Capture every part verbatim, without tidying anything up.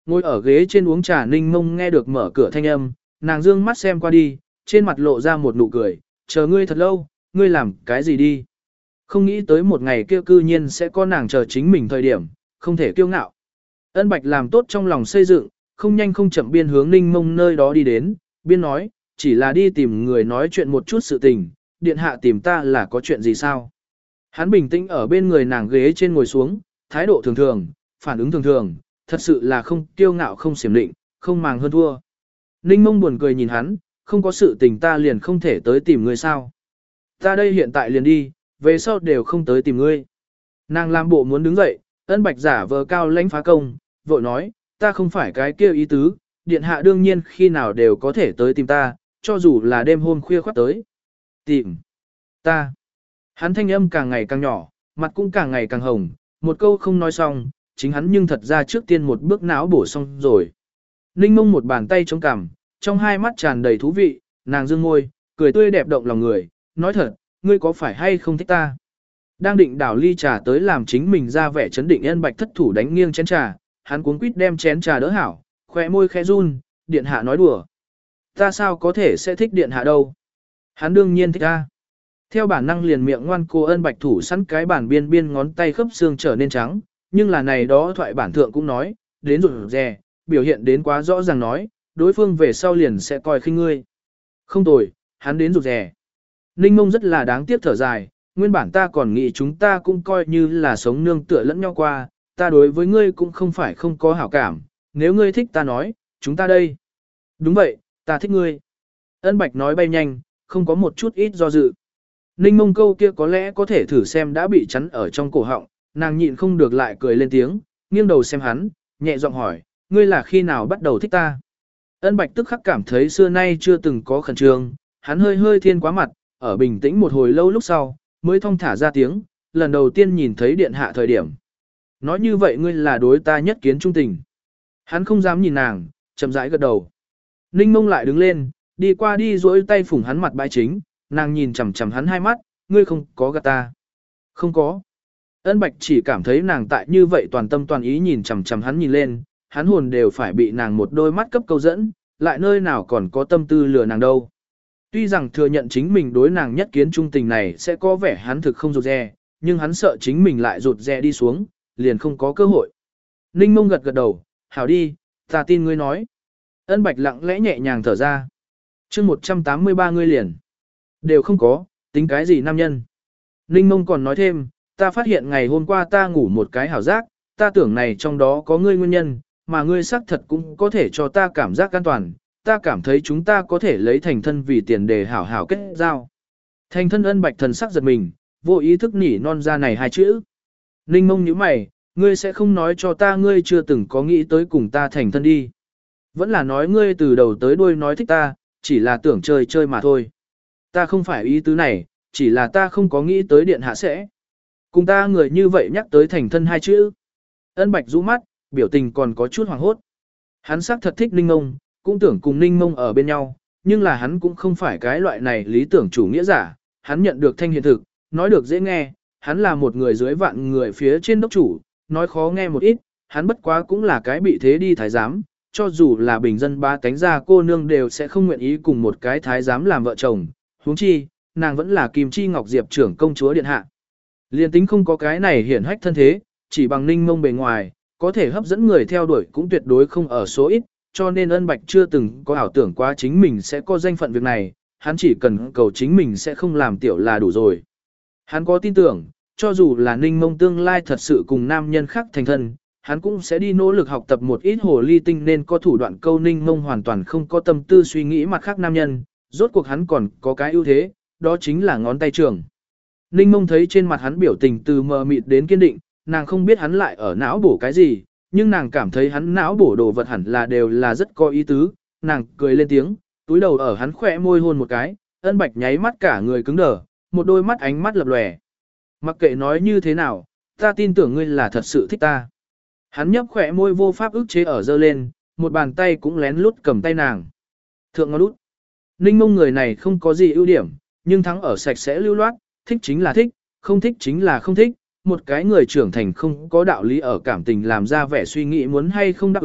ngồi ở ghế trên uống trà Ninh Mông nghe được mở cửa thanh âm, nàng dương mắt xem qua đi, trên mặt lộ ra một nụ cười, chờ ngươi thật lâu, ngươi làm cái gì đi. Không nghĩ tới một ngày kia cư nhiên sẽ có nàng chờ chính mình thời điểm, không thể kiêu ngạo. Ân Bạch làm tốt trong lòng xây dựng, không nhanh không chậm biên hướng Ninh Mông nơi đó đi đến, biên nói, chỉ là đi tìm người nói chuyện một chút sự tình, điện hạ tìm ta là có chuyện gì sao. Hắn bình tĩnh ở bên người nàng ghế trên ngồi xuống, thái độ thường thường, phản ứng thường thường, thật sự là không kiêu ngạo không xiểm định, không màng hơn thua. Ninh Mông buồn cười nhìn hắn, không có sự tình ta liền không thể tới tìm ngươi sao. Ta đây hiện tại liền đi, về sau đều không tới tìm ngươi. Nàng làm bộ muốn đứng dậy, Ân Bạch giả vờ cao lãnh phá công, vội nói, ta không phải cái kia ý tứ, điện hạ đương nhiên khi nào đều có thể tới tìm ta, cho dù là đêm hôm khuya khoắt tới. Tìm ta. Hắn thanh âm càng ngày càng nhỏ, mặt cũng càng ngày càng hồng, một câu không nói xong, chính hắn nhưng thật ra trước tiên một bước não bổ xong rồi. Ninh Mông một bàn tay chống cằm, trong hai mắt tràn đầy thú vị, nàng dương môi, cười tươi đẹp động lòng người, nói thật, ngươi có phải hay không thích ta? Đang định đảo ly trà tới làm chính mình ra vẻ chấn định Ân Bạch thất thủ đánh nghiêng chén trà, hắn cuống quýt đem chén trà đỡ hảo, khóe môi khẽ run, điện hạ nói đùa. Ta sao có thể sẽ thích điện hạ đâu? Hắn đương nhiên thích ta. Theo bản năng liền miệng ngoan cô Ân Bạch thủ sẵn cái bản biên biên ngón tay khớp xương trở nên trắng, nhưng là này đó thoại bản thượng cũng nói, đến rụt rè, biểu hiện đến quá rõ ràng nói, đối phương về sau liền sẽ coi khinh ngươi. Không tồi, hắn đến rụt rè. Ninh Mông rất là đáng tiếc thở dài, nguyên bản ta còn nghĩ chúng ta cũng coi như là sống nương tựa lẫn nhau qua, ta đối với ngươi cũng không phải không có hảo cảm, nếu ngươi thích ta nói, chúng ta đây. Đúng vậy, ta thích ngươi. Ân Bạch nói bay nhanh, không có một chút ít do dự. Ninh Mông câu kia có lẽ có thể thử xem đã bị chắn ở trong cổ họng, nàng nhịn không được lại cười lên tiếng, nghiêng đầu xem hắn, nhẹ giọng hỏi, ngươi là khi nào bắt đầu thích ta? Ân Bạch tức khắc cảm thấy xưa nay chưa từng có khẩn trương, hắn hơi hơi thiên quá mặt, ở bình tĩnh một hồi lâu lúc sau, mới thong thả ra tiếng, lần đầu tiên nhìn thấy điện hạ thời điểm. Nói như vậy ngươi là đối ta nhất kiến trung tình. Hắn không dám nhìn nàng, chậm rãi gật đầu. Ninh Mông lại đứng lên, đi qua đi duỗi tay phủng hắn mặt bãi chính, nàng nhìn chằm chằm hắn hai mắt, ngươi không có gạt ta. Không có. Ân Bạch chỉ cảm thấy nàng tại như vậy toàn tâm toàn ý nhìn chằm chằm hắn nhìn lên, hắn hồn đều phải bị nàng một đôi mắt cấp câu dẫn, lại nơi nào còn có tâm tư lừa nàng đâu. Tuy rằng thừa nhận chính mình đối nàng nhất kiến trung tình này sẽ có vẻ hắn thực không rụt rè, nhưng hắn sợ chính mình lại rụt rè đi xuống, liền không có cơ hội. Ninh Mông gật gật đầu, hảo đi, ta tin ngươi nói. Ân Bạch lặng lẽ nhẹ nhàng thở ra. chương một trăm tám mươi ba ngươi liền. Đều không có, tính cái gì nam nhân. Ninh Mông còn nói thêm, ta phát hiện ngày hôm qua ta ngủ một cái hảo giác, ta tưởng này trong đó có ngươi nguyên nhân, mà ngươi xác thật cũng có thể cho ta cảm giác an toàn, ta cảm thấy chúng ta có thể lấy thành thân vì tiền để hảo hảo kết giao. Thành thân Ân Bạch thần sắc giật mình, vô ý thức nỉ non ra này hai chữ. Ninh Mông nhíu mày, ngươi sẽ không nói cho ta ngươi chưa từng có nghĩ tới cùng ta thành thân đi. Vẫn là nói ngươi từ đầu tới đuôi nói thích ta, chỉ là tưởng chơi chơi mà thôi. Ta không phải ý tứ này, chỉ là ta không có nghĩ tới điện hạ sẽ. Cùng ta người như vậy nhắc tới thành thân hai chữ. Ân Bạch rũ mắt, biểu tình còn có chút hoảng hốt. Hắn xác thật thích Ninh Mông, cũng tưởng cùng Ninh Mông ở bên nhau, nhưng là hắn cũng không phải cái loại này lý tưởng chủ nghĩa giả. Hắn nhận được thanh hiện thực, nói được dễ nghe, hắn là một người dưới vạn người phía trên đốc chủ, nói khó nghe một ít, hắn bất quá cũng là cái bị thế đi thái giám, cho dù là bình dân ba cánh gia cô nương đều sẽ không nguyện ý cùng một cái thái giám làm vợ chồng, huống chi, nàng vẫn là Kim Chi Ngọc Diệp trưởng công chúa điện hạ. Liên tính không có cái này hiển hách thân thế, chỉ bằng Ninh Mông bề ngoài, có thể hấp dẫn người theo đuổi cũng tuyệt đối không ở số ít, cho nên Ân Bạch chưa từng có ảo tưởng quá chính mình sẽ có danh phận việc này, hắn chỉ cần cầu chính mình sẽ không làm tiểu là đủ rồi. Hắn có tin tưởng, cho dù là Ninh Mông tương lai thật sự cùng nam nhân khác thành thân, hắn cũng sẽ đi nỗ lực học tập một ít hồ ly tinh nên có thủ đoạn câu Ninh Mông hoàn toàn không có tâm tư suy nghĩ mặt khác nam nhân, rốt cuộc hắn còn có cái ưu thế, đó chính là ngón tay trường. Ninh Mông thấy trên mặt hắn biểu tình từ mờ mịt đến kiên định, nàng không biết hắn lại ở não bổ cái gì, nhưng nàng cảm thấy hắn não bổ đồ vật hẳn là đều là rất có ý tứ, nàng cười lên tiếng, túi đầu ở hắn khỏe môi hôn một cái, Ân Bạch nháy mắt cả người cứng đờ, một đôi mắt ánh mắt lập lòe. Mặc kệ nói như thế nào, ta tin tưởng ngươi là thật sự thích ta. Hắn nhấp khỏe môi vô pháp ức chế ở dơ lên, một bàn tay cũng lén lút cầm tay nàng. Thượng ngón út. Ninh Mông người này không có gì ưu điểm, nhưng thắng ở sạch sẽ lưu loát, thích chính là thích, không thích chính là không thích. Một cái người trưởng thành không có đạo lý ở cảm tình làm ra vẻ suy nghĩ muốn hay không đáp ứng,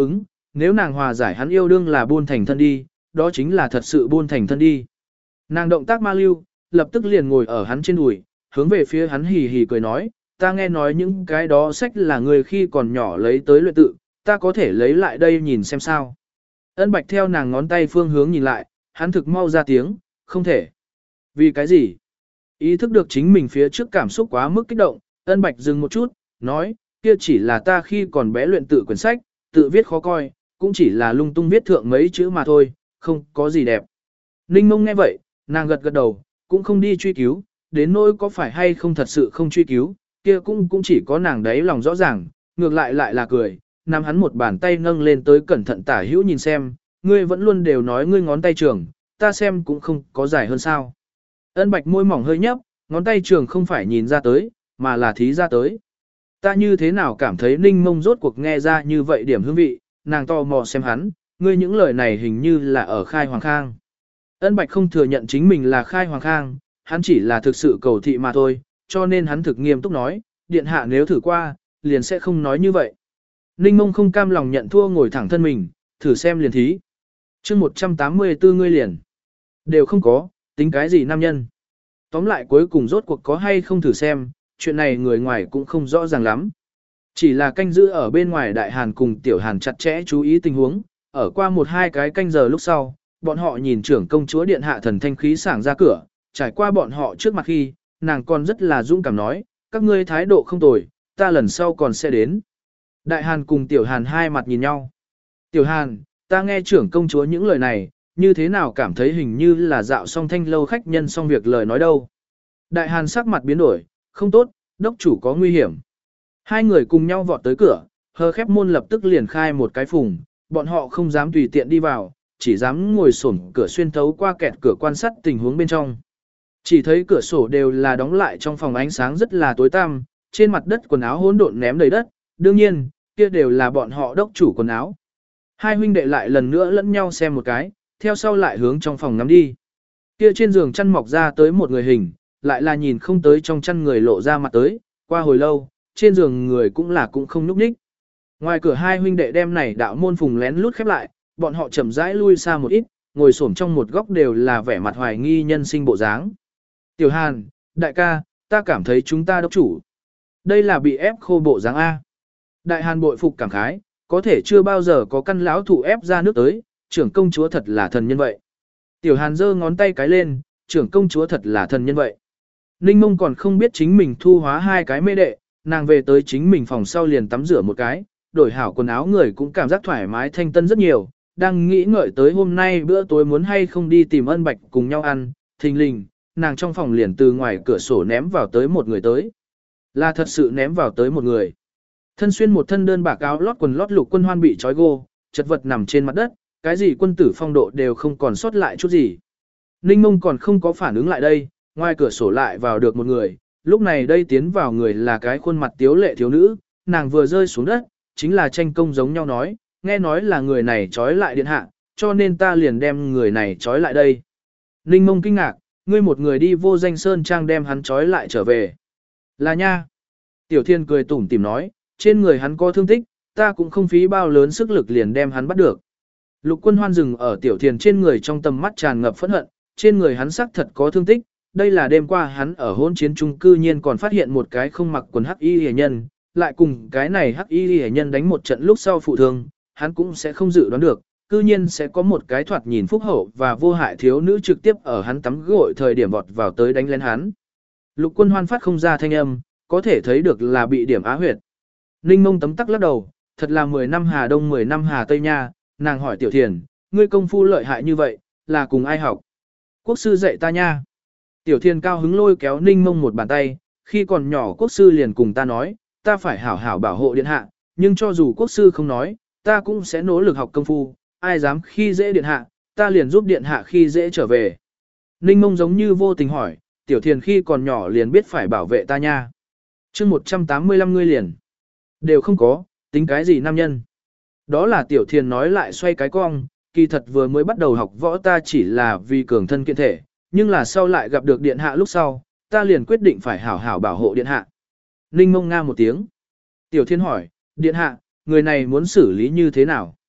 nếu nàng hòa giải hắn yêu đương là buôn thành thân đi, đó chính là thật sự buôn thành thân đi. Nàng động tác ma lưu, lập tức liền ngồi ở hắn trên đùi, hướng về phía hắn hì hì cười nói, ta nghe nói những cái đó sách là người khi còn nhỏ lấy tới luyện tự, ta có thể lấy lại đây nhìn xem sao. Ân Bạch theo nàng ngón tay phương hướng nhìn lại, hắn thực mau ra tiếng, không thể. Vì cái gì? Ý thức được chính mình phía trước cảm xúc quá mức kích động, Ân Bạch dừng một chút, nói, kia chỉ là ta khi còn bé luyện tự quyển sách, tự viết khó coi, cũng chỉ là lung tung viết thượng mấy chữ mà thôi, không có gì đẹp. Ninh Mông nghe vậy, nàng gật gật đầu, cũng không đi truy cứu, đến nỗi có phải hay không thật sự không truy cứu, kia cũng cũng chỉ có nàng đấy lòng rõ ràng, ngược lại lại là cười, nắm hắn một bàn tay nâng lên tới cẩn thận tả hữu nhìn xem, ngươi vẫn luôn đều nói ngươi ngón tay trường, ta xem cũng không có dài hơn sao. Ân Bạch môi mỏng hơi nhấp, ngón tay trường không phải nhìn ra tới, mà là thí ra tới. Ta như thế nào cảm thấy Ninh Mông rốt cuộc nghe ra như vậy điểm hương vị, nàng to mò xem hắn, ngươi những lời này hình như là ở khai hoàng khang. Ân Bạch không thừa nhận chính mình là khai hoàng khang, hắn chỉ là thực sự cầu thị mà thôi, cho nên hắn thực nghiêm túc nói, điện hạ nếu thử qua, liền sẽ không nói như vậy. Ninh Mông không cam lòng nhận thua ngồi thẳng thân mình, thử xem liền thí. chương một trăm tám mươi tư ngươi liền. Đều không có, tính cái gì nam nhân. Tóm lại cuối cùng rốt cuộc có hay không thử xem, chuyện này người ngoài cũng không rõ ràng lắm. Chỉ là canh giữ ở bên ngoài Đại Hàn cùng Tiểu Hàn chặt chẽ chú ý tình huống, ở qua một hai cái canh giờ lúc sau, bọn họ nhìn trưởng công chúa điện hạ thần thanh khí sảng ra cửa, trải qua bọn họ trước mặt khi, nàng còn rất là dũng cảm nói, các ngươi thái độ không tồi, ta lần sau còn sẽ đến. Đại Hàn cùng Tiểu Hàn hai mặt nhìn nhau. Tiểu Hàn, ta nghe trưởng công chúa những lời này, như thế nào cảm thấy hình như là dạo xong thanh lâu khách nhân xong việc lời nói đâu. Đại Hàn sắc mặt biến đổi, không tốt, đốc chủ có nguy hiểm. Hai người cùng nhau vọt tới cửa, hờ khép môn lập tức liền khai một cái phùng, bọn họ không dám tùy tiện đi vào, chỉ dám ngồi xổm cửa xuyên thấu qua kẹt cửa quan sát tình huống bên trong. Chỉ thấy cửa sổ đều là đóng lại trong phòng ánh sáng rất là tối tăm, trên mặt đất quần áo hỗn độn ném đầy đất, đương nhiên, kia đều là bọn họ đốc chủ quần áo. Hai huynh đệ lại lần nữa lẫn nhau xem một cái, theo sau lại hướng trong phòng ngắm đi. Kia trên giường chăn mọc ra tới một người hình, lại là nhìn không tới trong chăn người lộ ra mặt tới, qua hồi lâu, trên giường người cũng là cũng không nhúc nhích. Ngoài cửa hai huynh đệ đem này đạo môn phùng lén lút khép lại, bọn họ chậm rãi lui xa một ít, ngồi xổm trong một góc đều là vẻ mặt hoài nghi nhân sinh bộ dáng. Tiểu Hàn, đại ca, ta cảm thấy chúng ta đốc chủ. Đây là bị ép khô bộ dáng A. Đại Hàn bội phục cảm khái, có thể chưa bao giờ có căn lão thủ ép ra nước tới, trưởng công chúa thật là thần nhân vậy. Tiểu Hàn giơ ngón tay cái lên, trưởng công chúa thật là thần nhân vậy. Ninh Mông còn không biết chính mình thu hóa hai cái mê đệ, nàng về tới chính mình phòng sau liền tắm rửa một cái, đổi hảo quần áo người cũng cảm giác thoải mái thanh tân rất nhiều, đang nghĩ ngợi tới hôm nay bữa tối muốn hay không đi tìm Ân Bạch cùng nhau ăn, thình lình, nàng trong phòng liền từ ngoài cửa sổ ném vào tới một người tới. Là thật sự ném vào tới một người. Thân xuyên một thân đơn bạc áo lót quần lót Lục Quân Hoan bị trói gô, chật vật nằm trên mặt đất, cái gì quân tử phong độ đều không còn sót lại chút gì. Ninh Mông còn không có phản ứng lại đây, ngoài cửa sổ lại vào được một người, lúc này đây tiến vào người là cái khuôn mặt tiếu lệ thiếu nữ, nàng vừa rơi xuống đất, chính là tranh công giống nhau nói, nghe nói là người này trói lại điện hạ, cho nên ta liền đem người này trói lại đây. Ninh Mông kinh ngạc, ngươi một người đi vô danh sơn trang đem hắn trói lại trở về. Là nha. Tiểu Thiên cười tủm tỉm nói, trên người hắn có thương tích, ta cũng không phí bao lớn sức lực liền đem hắn bắt được. Lục Quân Hoan dừng ở Tiểu Thiên trên người trong tầm mắt tràn ngập phẫn hận, trên người hắn xác thật có thương tích, đây là đêm qua hắn ở hôn chiến trung cư nhiên còn phát hiện một cái không mặc quần hắc y hề nhân, lại cùng cái này hắc y hề nhân đánh một trận lúc sau phụ thương, hắn cũng sẽ không dự đoán được, cư nhiên sẽ có một cái thoạt nhìn phúc hậu và vô hại thiếu nữ trực tiếp ở hắn tắm gội thời điểm vọt vào tới đánh lên hắn. Lục Quân Hoan phát không ra thanh âm, có thể thấy được là bị điểm á huyệt. Ninh Mông tấm tắc lắc đầu, thật là mười năm Hà Đông mười năm Hà Tây nha, nàng hỏi Tiểu Thiền, ngươi công phu lợi hại như vậy, là cùng ai học? Quốc sư dạy ta nha. Tiểu Thiền cao hứng lôi kéo Ninh Mông một bàn tay, khi còn nhỏ quốc sư liền cùng ta nói, ta phải hảo hảo bảo hộ điện hạ, nhưng cho dù quốc sư không nói, ta cũng sẽ nỗ lực học công phu, ai dám khi dễ điện hạ, ta liền giúp điện hạ khi dễ trở về. Ninh Mông giống như vô tình hỏi, Tiểu Thiền khi còn nhỏ liền biết phải bảo vệ ta nha. chương một trăm tám mươi lăm ngươi liền. Đều không có, tính cái gì nam nhân. Đó là Tiểu Thiền nói lại xoay cái cong, kỳ thật vừa mới bắt đầu học võ ta chỉ là vì cường thân kiện thể, nhưng là sau lại gặp được điện hạ lúc sau, ta liền quyết định phải hảo hảo bảo hộ điện hạ. Ninh Mông nga một tiếng. Tiểu Thiên hỏi, điện hạ, người này muốn xử lý như thế nào?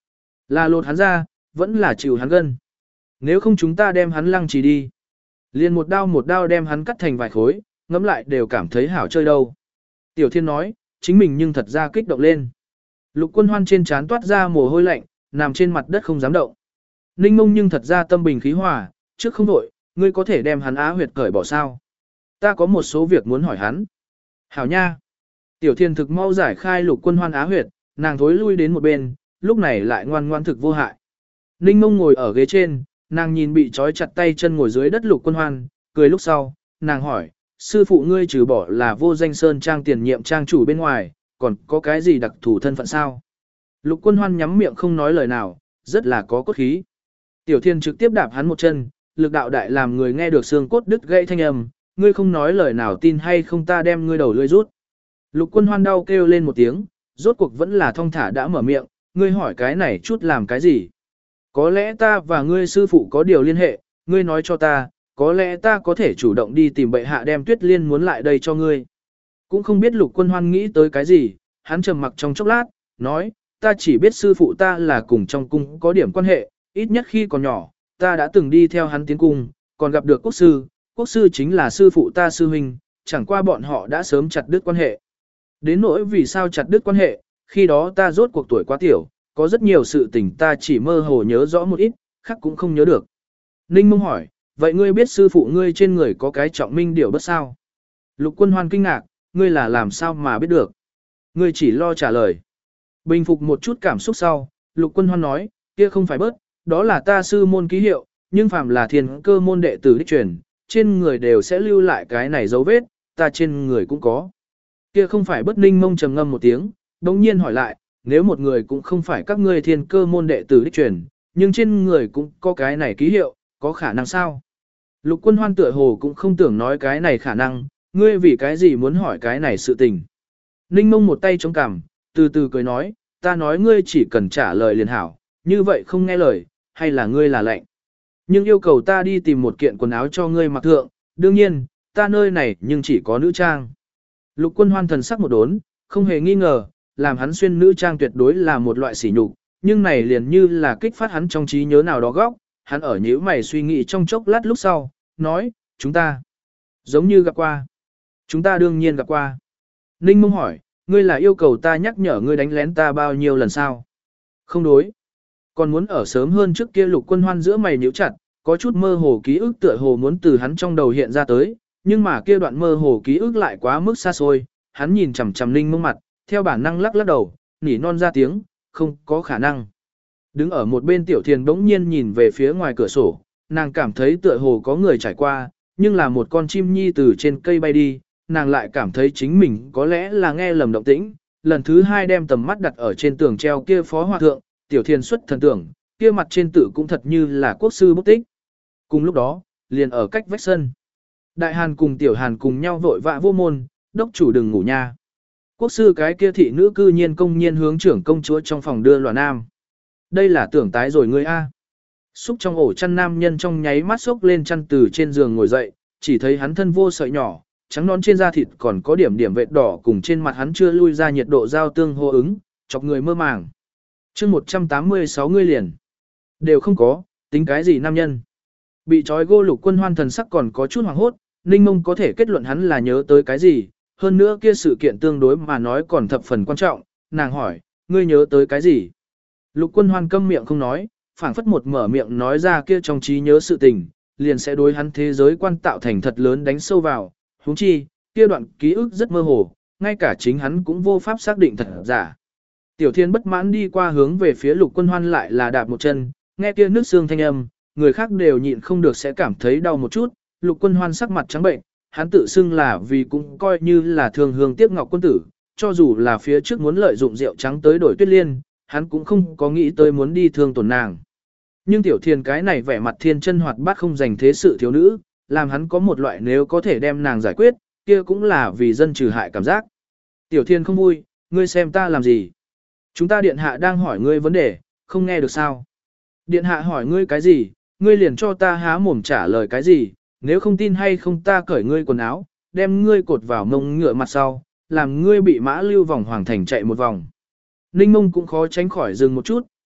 Là lột hắn ra, vẫn là chịu hắn gân. Nếu không chúng ta đem hắn lăng trì đi. Liền một đao một đao đem hắn cắt thành vài khối, ngẫm lại đều cảm thấy hảo chơi đâu. Tiểu Thiên nói, chính mình nhưng thật ra kích động lên. Lục Quân Hoan trên trán toát ra mồ hôi lạnh, nằm trên mặt đất không dám động. Ninh Mông nhưng thật ra tâm bình khí hòa, trước không đổi, ngươi có thể đem hắn á huyệt cởi bỏ sao. Ta có một số việc muốn hỏi hắn. Hảo nha. Tiểu Thiên thực mau giải khai Lục Quân Hoan á huyệt, nàng thối lui đến một bên, lúc này lại ngoan ngoan thực vô hại. Ninh Mông ngồi ở ghế trên, nàng nhìn bị trói chặt tay chân ngồi dưới đất Lục Quân Hoan, cười lúc sau, nàng hỏi, sư phụ ngươi trừ bỏ là vô danh sơn trang tiền nhiệm trang chủ bên ngoài, còn có cái gì đặc thù thân phận sao? Lục Quân Hoan nhắm miệng không nói lời nào, rất là có cốt khí. Tiểu Thiên trực tiếp đạp hắn một chân, lực đạo đại làm người nghe được xương cốt đứt gãy thanh âm, ngươi không nói lời nào tin hay không ta đem ngươi đầu lưỡi rút. Lục Quân Hoan đau kêu lên một tiếng, rốt cuộc vẫn là thong thả đã mở miệng, ngươi hỏi cái này chút làm cái gì? Có lẽ ta và ngươi sư phụ có điều liên hệ, ngươi nói cho ta, có lẽ ta có thể chủ động đi tìm bệ hạ đem Tuyết Liên muốn lại đây cho ngươi. Cũng không biết Lục Quân Hoan nghĩ tới cái gì, hắn trầm mặc trong chốc lát, nói, ta chỉ biết sư phụ ta là cùng trong cung có điểm quan hệ, ít nhất khi còn nhỏ, ta đã từng đi theo hắn tiến cung, còn gặp được quốc sư, quốc sư chính là sư phụ ta sư huynh, chẳng qua bọn họ đã sớm chặt đứt quan hệ. Đến nỗi vì sao chặt đứt quan hệ, khi đó ta rốt cuộc tuổi quá tiểu, có rất nhiều sự tình ta chỉ mơ hồ nhớ rõ một ít, khác cũng không nhớ được. Ninh Mông hỏi, vậy ngươi biết sư phụ ngươi trên người có cái trọng minh điểu bất sao? Lục Quân Hoan kinh ngạc, ngươi là làm sao mà biết được? Ngươi chỉ lo trả lời. Bình phục một chút cảm xúc sau, Lục Quân Hoan nói, kia không phải bớt, đó là ta sư môn ký hiệu, nhưng phàm là thiên cơ môn đệ tử đích truyền, trên người đều sẽ lưu lại cái này dấu vết, ta trên người cũng có. Kia không phải bất. Ninh Mông trầm ngâm một tiếng, đồng nhiên hỏi lại, nếu một người cũng không phải các ngươi thiên cơ môn đệ tử đích truyền, nhưng trên người cũng có cái này ký hiệu, có khả năng sao? Lục Quân Hoan tựa hồ cũng không tưởng nói cái này khả năng, ngươi vì cái gì muốn hỏi cái này sự tình. Ninh Mông một tay chống cằm, từ từ cười nói, ta nói ngươi chỉ cần trả lời liền hảo, như vậy không nghe lời, hay là ngươi là lệnh. Nhưng yêu cầu ta đi tìm một kiện quần áo cho ngươi mặc thượng, đương nhiên, ta nơi này nhưng chỉ có nữ trang. Lục Quân Hoan thần sắc một đốn, không hề nghi ngờ, làm hắn xuyên nữ trang tuyệt đối là một loại sỉ nhục, nhưng này liền như là kích phát hắn trong trí nhớ nào đó góc, hắn ở nhíu mày suy nghĩ trong chốc lát lúc sau, nói, chúng ta, giống như gặp qua. Chúng ta đương nhiên gặp qua. Ninh Mông hỏi, ngươi là yêu cầu ta nhắc nhở ngươi đánh lén ta bao nhiêu lần sao? Không đối. Còn muốn ở sớm hơn trước kia. Lục Quân Hoan giữa mày nhíu chặt, có chút mơ hồ ký ức tựa hồ muốn từ hắn trong đầu hiện ra tới, nhưng mà kia đoạn mơ hồ ký ức lại quá mức xa xôi, hắn nhìn chằm chằm Ninh Mông mặt, theo bản năng lắc lắc đầu, nỉ non ra tiếng, không có khả năng. Đứng ở một bên Tiểu Thiền bỗng nhiên nhìn về phía ngoài cửa sổ, nàng cảm thấy tựa hồ có người trải qua, nhưng là một con chim nhi từ trên cây bay đi, nàng lại cảm thấy chính mình có lẽ là nghe lầm động tĩnh, lần thứ hai đem tầm mắt đặt ở trên tường treo kia phó hòa thượng, Tiểu Thiền xuất thần tưởng, kia mặt trên tự cũng thật như là quốc sư bút tích. Cùng lúc đó, liền ở cách vách sân, Đại Hàn cùng Tiểu Hàn cùng nhau vội vã vô môn, đốc chủ đừng ngủ nha. Quốc sư cái kia thị nữ cư nhiên công nhiên hướng trưởng công chúa trong phòng đưa lòa nam. Đây là tưởng tái rồi ngươi a. Xúc trong ổ chăn nam nhân trong nháy mắt sốc lên chăn từ trên giường ngồi dậy, chỉ thấy hắn thân vô sợi nhỏ, trắng nón trên da thịt còn có điểm điểm vệt đỏ cùng trên mặt hắn chưa lui ra nhiệt độ giao tương hô ứng, chọc người mơ màng. chương một trăm tám mươi sáu ngươi liền. Đều không có, tính cái gì nam nhân. Bị trói gô Lục Quân Hoan thần sắc còn có chút hoảng hốt, Ninh Mông có thể kết luận hắn là nhớ tới cái gì, hơn nữa kia sự kiện tương đối mà nói còn thập phần quan trọng, nàng hỏi, ngươi nhớ tới cái gì? Lục Quân Hoan câm miệng không nói, phảng phất một mở miệng nói ra kia trong trí nhớ sự tình, liền sẽ đối hắn thế giới quan tạo thành thật lớn đánh sâu vào, huống chi, kia đoạn ký ức rất mơ hồ, ngay cả chính hắn cũng vô pháp xác định thật giả. Tiểu Thiên bất mãn đi qua hướng về phía Lục Quân Hoan lại là đạp một chân, nghe kia nước xương thanh âm, người khác đều nhịn không được sẽ cảm thấy đau một chút, Lục Quân Hoan sắc mặt trắng bệnh, hắn tự xưng là vì cũng coi như là thường hương tiếc ngọc quân tử, cho dù là phía trước muốn lợi dụng rượu trắng tới đổi Tuyết Liên, hắn cũng không có nghĩ tới muốn đi thương tổn nàng. Nhưng Tiểu Thiên cái này vẻ mặt thiên chân hoạt bát không dành thế sự thiếu nữ, làm hắn có một loại nếu có thể đem nàng giải quyết, kia cũng là vì dân trừ hại cảm giác. Tiểu Thiên không vui, ngươi xem ta làm gì? Chúng ta điện hạ đang hỏi ngươi vấn đề, không nghe được sao? Điện hạ hỏi ngươi cái gì, ngươi liền cho ta há mồm trả lời cái gì, nếu không tin hay không ta cởi ngươi quần áo, đem ngươi cột vào mông ngựa mặt sau, làm ngươi bị mã lưu vòng hoàng thành chạy một vòng. Ninh Mông cũng khó tránh khỏi dừng một chút,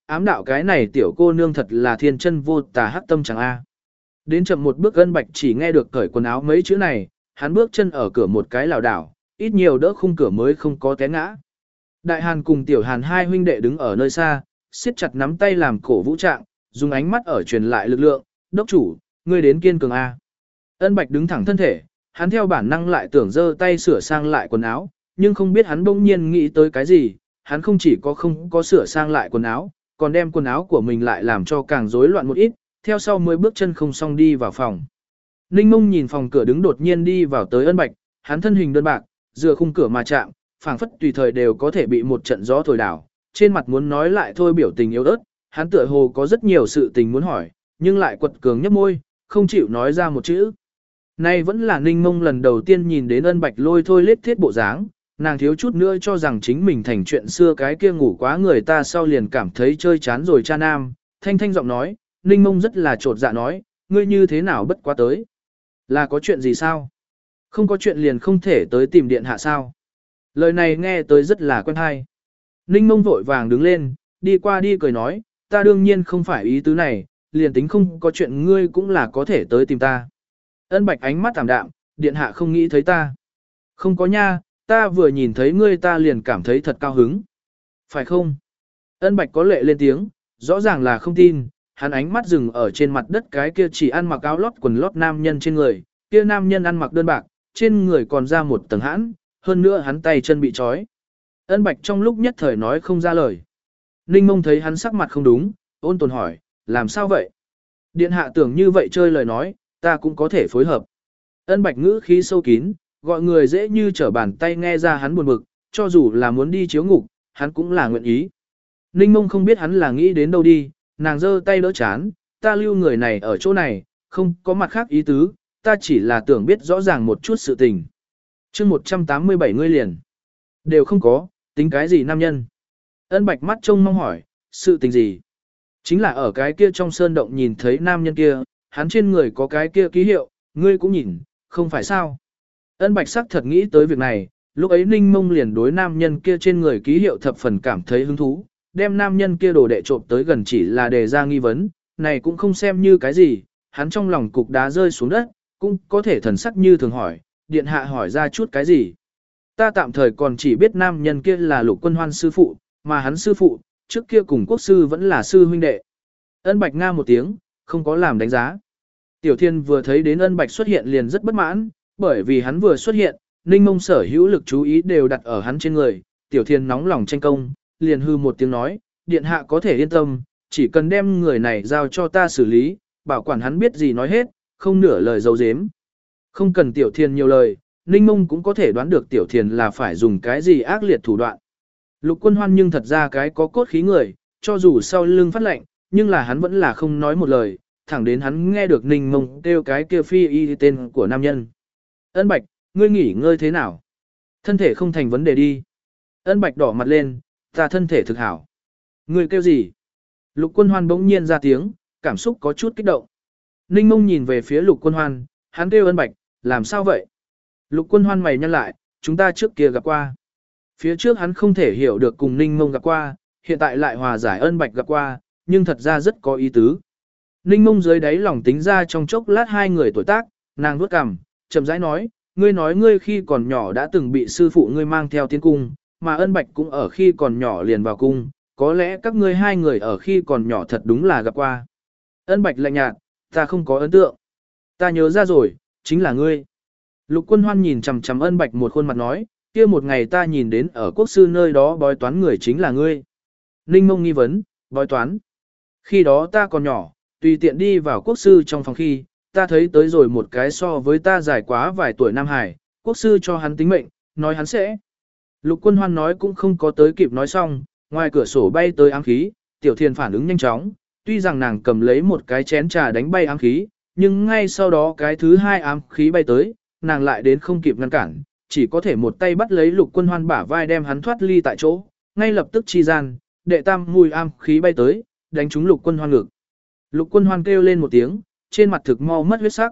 ám đạo cái này tiểu cô nương thật là thiên chân vô tà hắc tâm chẳng a. Đến chậm một bước Ân Bạch chỉ nghe được cởi quần áo mấy chữ này, hắn bước chân ở cửa một cái lảo đảo, ít nhiều đỡ khung cửa mới không có té ngã. Đại Hàn cùng Tiểu Hàn hai huynh đệ đứng ở nơi xa, siết chặt nắm tay làm cổ vũ trạng, dùng ánh mắt ở truyền lại lực lượng, đốc chủ, ngươi đến kiên cường a. Ân Bạch đứng thẳng thân thể, hắn theo bản năng lại tưởng giơ tay sửa sang lại quần áo, nhưng không biết hắn bỗng nhiên nghĩ tới cái gì, hắn không chỉ có không có sửa sang lại quần áo, còn đem quần áo của mình lại làm cho càng rối loạn một ít, theo sau mới bước chân không xong đi vào phòng. Ninh Mông nhìn phòng cửa đứng đột nhiên đi vào tới Ân Bạch, hắn thân hình đơn bạc, dựa khung cửa mà chạm, phảng phất tùy thời đều có thể bị một trận gió thổi đảo, trên mặt muốn nói lại thôi biểu tình yếu ớt, hắn tựa hồ có rất nhiều sự tình muốn hỏi, nhưng lại quật cường nhấp môi, không chịu nói ra một chữ. Nay vẫn là Ninh Mông lần đầu tiên nhìn đến Ân Bạch lôi thôi lết thiết bộ dáng, nàng thiếu chút nữa cho rằng chính mình thành chuyện xưa cái kia ngủ quá người ta sau liền cảm thấy chơi chán rồi cha nam, thanh thanh giọng nói, Ninh Mông rất là trột dạ nói, ngươi như thế nào bất quá tới. Là có chuyện gì sao? Không có chuyện liền không thể tới tìm điện hạ sao? Lời này nghe tới rất là quen hay. Ninh Mông vội vàng đứng lên, đi qua đi cười nói, ta đương nhiên không phải ý tứ này, liền tính không có chuyện ngươi cũng là có thể tới tìm ta. Ân Bạch ánh mắt tạm đạm, điện hạ không nghĩ thấy ta. Không có nha, ta vừa nhìn thấy ngươi ta liền cảm thấy thật cao hứng. Phải không? Ân Bạch có lệ lên tiếng, rõ ràng là không tin, hắn ánh mắt dừng ở trên mặt đất cái kia chỉ ăn mặc áo lót quần lót nam nhân trên người, kia nam nhân ăn mặc đơn bạc, trên người còn ra một tầng hãn, hơn nữa hắn tay chân bị trói. Ân Bạch trong lúc nhất thời nói không ra lời. Ninh Mông thấy hắn sắc mặt không đúng, ôn tồn hỏi, làm sao vậy? Điện hạ tưởng như vậy chơi lời nói, ta cũng có thể phối hợp. Ân Bạch ngữ khí sâu kín, gọi người dễ như trở bàn tay nghe ra hắn buồn bực, cho dù là muốn đi chiếu ngục, hắn cũng là nguyện ý. Ninh Mông không biết hắn là nghĩ đến đâu đi, nàng giơ tay đỡ chán, ta lưu người này ở chỗ này, không có mặt khác ý tứ, ta chỉ là tưởng biết rõ ràng một chút sự tình. chương một trăm tám mươi bảy ngươi liền. Đều không có, tính cái gì nam nhân. Ân Bạch mắt trông mong hỏi, sự tình gì? Chính là ở cái kia trong sơn động nhìn thấy nam nhân kia, hắn trên người có cái kia ký hiệu, ngươi cũng nhìn, không phải sao? Ân Bạch sắc thật nghĩ tới việc này, lúc ấy Ninh Mông liền đối nam nhân kia trên người ký hiệu thập phần cảm thấy hứng thú, đem nam nhân kia đồ đệ trộm tới gần chỉ là đề ra nghi vấn, này cũng không xem như cái gì, hắn trong lòng cục đá rơi xuống đất, cũng có thể thần sắc như thường hỏi, điện hạ hỏi ra chút cái gì. Ta tạm thời còn chỉ biết nam nhân kia là Lục Quân Hoan sư phụ, mà hắn sư phụ, trước kia cùng quốc sư vẫn là sư huynh đệ. Ân Bạch nga một tiếng, không có làm đánh giá. Tiểu Thiên vừa thấy đến Ân Bạch xuất hiện liền rất bất mãn, bởi vì hắn vừa xuất hiện, Ninh Mông sở hữu lực chú ý đều đặt ở hắn trên người, Tiểu Thiên nóng lòng tranh công, liền hư một tiếng nói, điện hạ có thể yên tâm, chỉ cần đem người này giao cho ta xử lý, bảo quản hắn biết gì nói hết, không nửa lời giấu giếm. Không cần Tiểu Thiên nhiều lời, Ninh Mông cũng có thể đoán được Tiểu Thiên là phải dùng cái gì ác liệt thủ đoạn. Lục Quân Hoan nhưng thật ra cái có cốt khí người, cho dù sau lưng phát lệnh, nhưng là hắn vẫn là không nói một lời, thẳng đến hắn nghe được Ninh Mông kêu cái kia phi y tên của nam nhân. Ân Bạch, ngươi nghỉ ngơi thế nào? Thân thể không thành vấn đề đi. Ân Bạch đỏ mặt lên, ta thân thể thực hảo. Ngươi kêu gì? Lục Quân Hoan bỗng nhiên ra tiếng, cảm xúc có chút kích động. Ninh Mông nhìn về phía Lục Quân Hoan, hắn kêu Ân Bạch, làm sao vậy? Lục Quân Hoan mày nhăn lại, chúng ta trước kia gặp qua. Phía trước hắn không thể hiểu được cùng Ninh Mông gặp qua, hiện tại lại hòa giải Ân Bạch gặp qua, nhưng thật ra rất có ý tứ. Ninh Mông dưới đáy lòng tính ra trong chốc lát hai người tuổi tác, nàng vuốt cằm, chậm rãi nói, ngươi nói ngươi khi còn nhỏ đã từng bị sư phụ ngươi mang theo tiến cung, mà Ân Bạch cũng ở khi còn nhỏ liền vào cung, có lẽ các ngươi hai người ở khi còn nhỏ thật đúng là gặp qua. Ân Bạch lạnh nhạt, ta không có ấn tượng. Ta nhớ ra rồi, chính là ngươi. Lục Quân Hoan nhìn chằm chằm Ân Bạch một khuôn mặt nói, kia một ngày ta nhìn đến ở quốc sư nơi đó bói toán người chính là ngươi. Ninh Mông nghi vấn, bói toán. Khi đó ta còn nhỏ, tùy tiện đi vào quốc sư trong phòng khi, ta thấy tới rồi một cái so với ta dài quá vài tuổi Nam Hải, quốc sư cho hắn tính mệnh, nói hắn sẽ. Lục Quân Hoan nói cũng không có tới kịp nói xong, ngoài cửa sổ bay tới ám khí, Tiểu Thiên phản ứng nhanh chóng, tuy rằng nàng cầm lấy một cái chén trà đánh bay ám khí, nhưng ngay sau đó cái thứ hai ám khí bay tới, nàng lại đến không kịp ngăn cản, chỉ có thể một tay bắt lấy Lục Quân Hoan bả vai đem hắn thoát ly tại chỗ, ngay lập tức chi gian, đệ tam mùi ám khí bay tới, đánh trúng Lục Quân Hoan ngực. Lục Quân Hoan kêu lên một tiếng, trên mặt thực mau mất huyết sắc.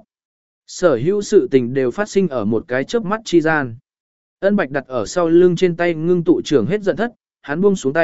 Sở hữu sự tình đều phát sinh ở một cái chớp mắt chi gian. Ân Bạch đặt ở sau lưng trên tay ngưng tụ trưởng hết giận thất, hắn buông xuống tay,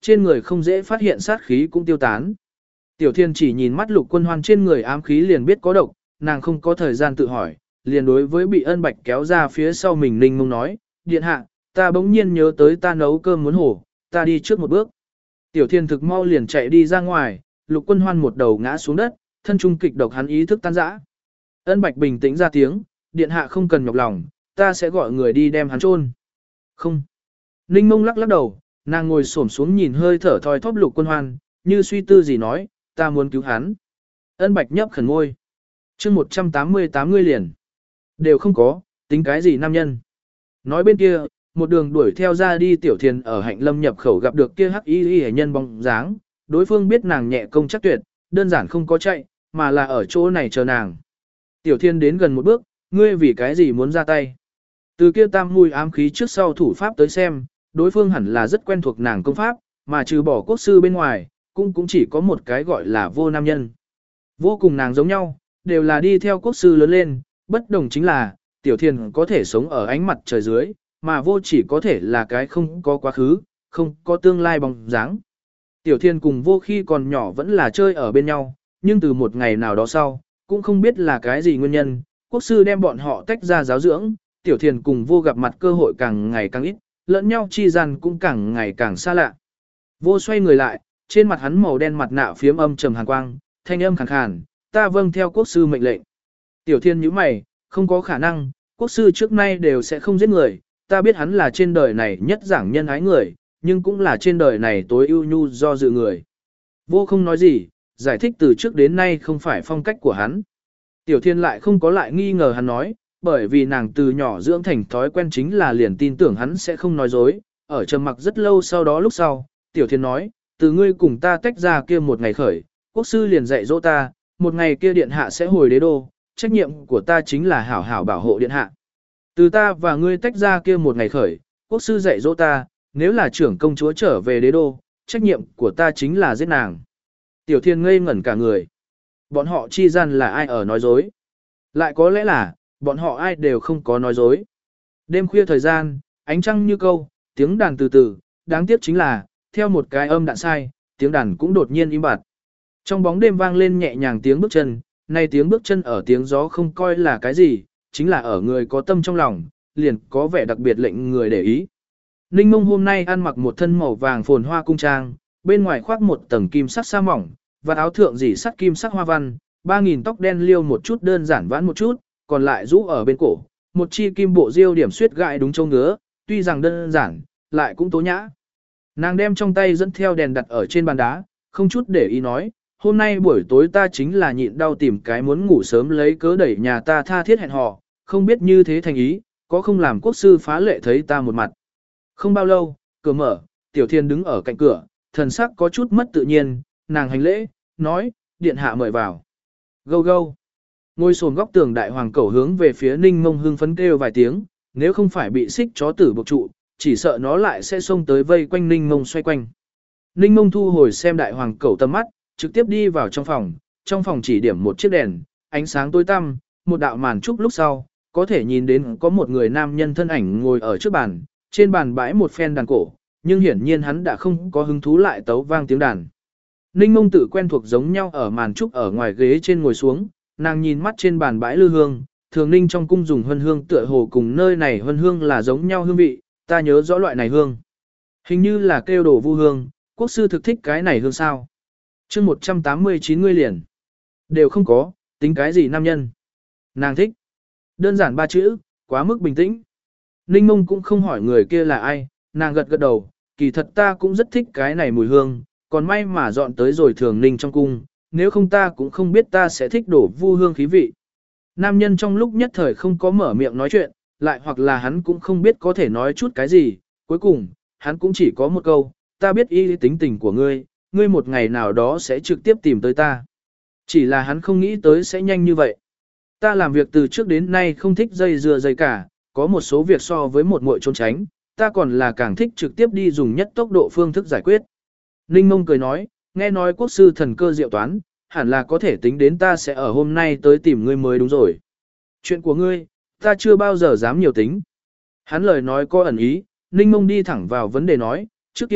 trên người không dễ phát hiện sát khí cũng tiêu tán. Tiểu Thiên chỉ nhìn mắt Lục Quân Hoan trên người ám khí liền biết có độc, nàng không có thời gian tự hỏi, liền đối với bị Ân Bạch kéo ra phía sau mình Ninh Mông nói, điện hạ, ta bỗng nhiên nhớ tới ta nấu cơm muốn hổ, ta đi trước một bước. Tiểu Thiên thực mau liền chạy đi ra ngoài, Lục Quân Hoan một đầu ngã xuống đất, thân trung kịch độc hắn ý thức tan rã. Ân Bạch bình tĩnh ra tiếng, điện hạ không cần nhọc lòng, ta sẽ gọi người đi đem hắn chôn. Không. Ninh Mông lắc lắc đầu, nàng ngồi xổm xuống nhìn hơi thở thoi thóp Lục Quân Hoan, như suy tư gì nói, ta muốn cứu hắn. Ân Bạch nhấp khẩn môi. Chương một trăm tám mươi tám ngươi liền. Đều không có, tính cái gì nam nhân. Nói bên kia, một đường đuổi theo ra đi Tiểu Thiên ở Hạnh Lâm nhập khẩu gặp được kia hắc y y nhân bóng dáng, đối phương biết nàng nhẹ công chắc tuyệt, đơn giản không có chạy, mà là ở chỗ này chờ nàng. Tiểu Thiên đến gần một bước, ngươi vì cái gì muốn ra tay? Từ kia tam mùi ám khí trước sau thủ pháp tới xem, đối phương hẳn là rất quen thuộc nàng công pháp, mà trừ bỏ quốc sư bên ngoài, cũng cũng chỉ có một cái gọi là vô nam nhân. Vô cùng nàng giống nhau, đều là đi theo quốc sư lớn lên, bất đồng chính là, Tiểu Thiên có thể sống ở ánh mặt trời dưới, mà vô chỉ có thể là cái không có quá khứ, không có tương lai bóng dáng. Tiểu Thiên cùng vô khi còn nhỏ vẫn là chơi ở bên nhau, nhưng từ một ngày nào đó sau, cũng không biết là cái gì nguyên nhân, quốc sư đem bọn họ tách ra giáo dưỡng, Tiểu Thiên cùng vô gặp mặt cơ hội càng ngày càng ít, lẫn nhau chi gian cũng càng ngày càng xa lạ. Vô xoay người lại, trên mặt hắn màu đen mặt nạ phiếm âm trầm hàn quang, thanh âm khàn khàn, ta vâng theo quốc sư mệnh lệnh. Tiểu Thiên nhíu mày, không có khả năng, quốc sư trước nay đều sẽ không giết người, ta biết hắn là trên đời này nhất giảng nhân ái người, nhưng cũng là trên đời này tối ưu nhu do dự người. Vô không nói gì, giải thích từ trước đến nay không phải phong cách của hắn. Tiểu Thiên lại không có lại nghi ngờ hắn nói, bởi vì nàng từ nhỏ dưỡng thành thói quen chính là liền tin tưởng hắn sẽ không nói dối. Ở trầm mặc rất lâu sau đó lúc sau, Tiểu Thiên nói, từ ngươi cùng ta tách ra kia một ngày khởi, quốc sư liền dạy dỗ ta, một ngày kia điện hạ sẽ hồi đế đô, trách nhiệm của ta chính là hảo hảo bảo hộ điện hạ. Từ ta và ngươi tách ra kia một ngày khởi, quốc sư dạy dỗ ta, nếu là trưởng công chúa trở về đế đô, trách nhiệm của ta chính là giết nàng. Tiểu Thiên ngây ngẩn cả người. Bọn họ chi gian là ai ở nói dối? Lại có lẽ là, bọn họ ai đều không có nói dối. Đêm khuya thời gian, ánh trăng như câu, tiếng đàn từ từ, đáng tiếc chính là, theo một cái âm đạn sai, tiếng đàn cũng đột nhiên im bặt. Trong bóng đêm vang lên nhẹ nhàng tiếng bước chân, nay tiếng bước chân ở tiếng gió không coi là cái gì, chính là ở người có tâm trong lòng, liền có vẻ đặc biệt lệnh người để ý. Ninh Mông hôm nay ăn mặc một thân màu vàng phồn hoa cung trang, bên ngoài khoác một tầng kim sắc sa mỏng, và áo thượng dỉ sắt kim sắc hoa văn, ba nghìn tóc đen liêu một chút đơn giản vãn một chút, còn lại rũ ở bên cổ, một chi kim bộ diêu điểm xuyết gại đúng châu ngứa, tuy rằng đơn giản, lại cũng tố nhã. Nàng đem trong tay dẫn theo đèn đặt ở trên bàn đá, không chút để ý nói, hôm nay buổi tối ta chính là nhịn đau tìm cái muốn ngủ sớm lấy cớ đẩy nhà ta tha thiết hẹn hò, không biết như thế thành ý, có không làm quốc sư phá lệ thấy ta một mặt. Không bao lâu, cửa mở, Tiểu Thiên đứng ở cạnh cửa, thần sắc có chút mất tự nhiên, nàng hành lễ, nói, điện hạ mời vào. Gâu gâu. Ngôi sồn góc tường đại hoàng cẩu hướng về phía Ninh Mông hưng phấn kêu vài tiếng, nếu không phải bị xích chó tử buộc trụ, chỉ sợ nó lại sẽ xông tới vây quanh Ninh Mông xoay quanh. Ninh Mông thu hồi xem đại hoàng cẩu tầm mắt, trực tiếp đi vào trong phòng, trong phòng chỉ điểm một chiếc đèn, ánh sáng tối tăm, một đạo màn trúc lúc sau, có thể nhìn đến có một người nam nhân thân ảnh ngồi ở trước bàn, trên bàn bãi một phen đàn cổ, nhưng hiển nhiên hắn đã không có hứng thú lại tấu vang tiếng đàn. Ninh Mông tự quen thuộc giống nhau ở màn trúc ở ngoài ghế trên ngồi xuống, nàng nhìn mắt trên bàn bãi lư hương, thường ninh trong cung dùng hương hương tựa hồ cùng nơi này hương hương là giống nhau hương vị, ta nhớ rõ loại này hương. Hình như là kêu đồ vu hương, quốc sư thực thích cái này hương sao. Chương một trăm tám mươi chín ngươi liền. Đều không có, tính cái gì nam nhân. Nàng thích. Đơn giản ba chữ, quá mức bình tĩnh. Ninh Mông cũng không hỏi người kia là ai, nàng gật gật đầu, kỳ thật ta cũng rất thích cái này mùi hương, còn may mà dọn tới rồi thường ninh trong cung, nếu không ta cũng không biết ta sẽ thích đổ vu hương khí vị. Nam nhân trong lúc nhất thời không có mở miệng nói chuyện, lại hoặc là hắn cũng không biết có thể nói chút cái gì, cuối cùng, hắn cũng chỉ có một câu, ta biết ý tính tình của ngươi, ngươi một ngày nào đó sẽ trực tiếp tìm tới ta. Chỉ là hắn không nghĩ tới sẽ nhanh như vậy. Ta làm việc từ trước đến nay không thích dây dưa dây cả, có một số việc so với một muội trốn tránh, ta còn là càng thích trực tiếp đi dùng nhất tốc độ phương thức giải quyết. Ninh Mông cười nói, nghe nói quốc sư thần cơ diệu toán, hẳn là có thể tính đến ta sẽ ở hôm nay tới tìm ngươi mới đúng rồi. Chuyện của ngươi, ta chưa bao giờ dám nhiều tính. Hắn lời nói có ẩn ý, Ninh Mông đi thẳng vào vấn đề nói, trước kia,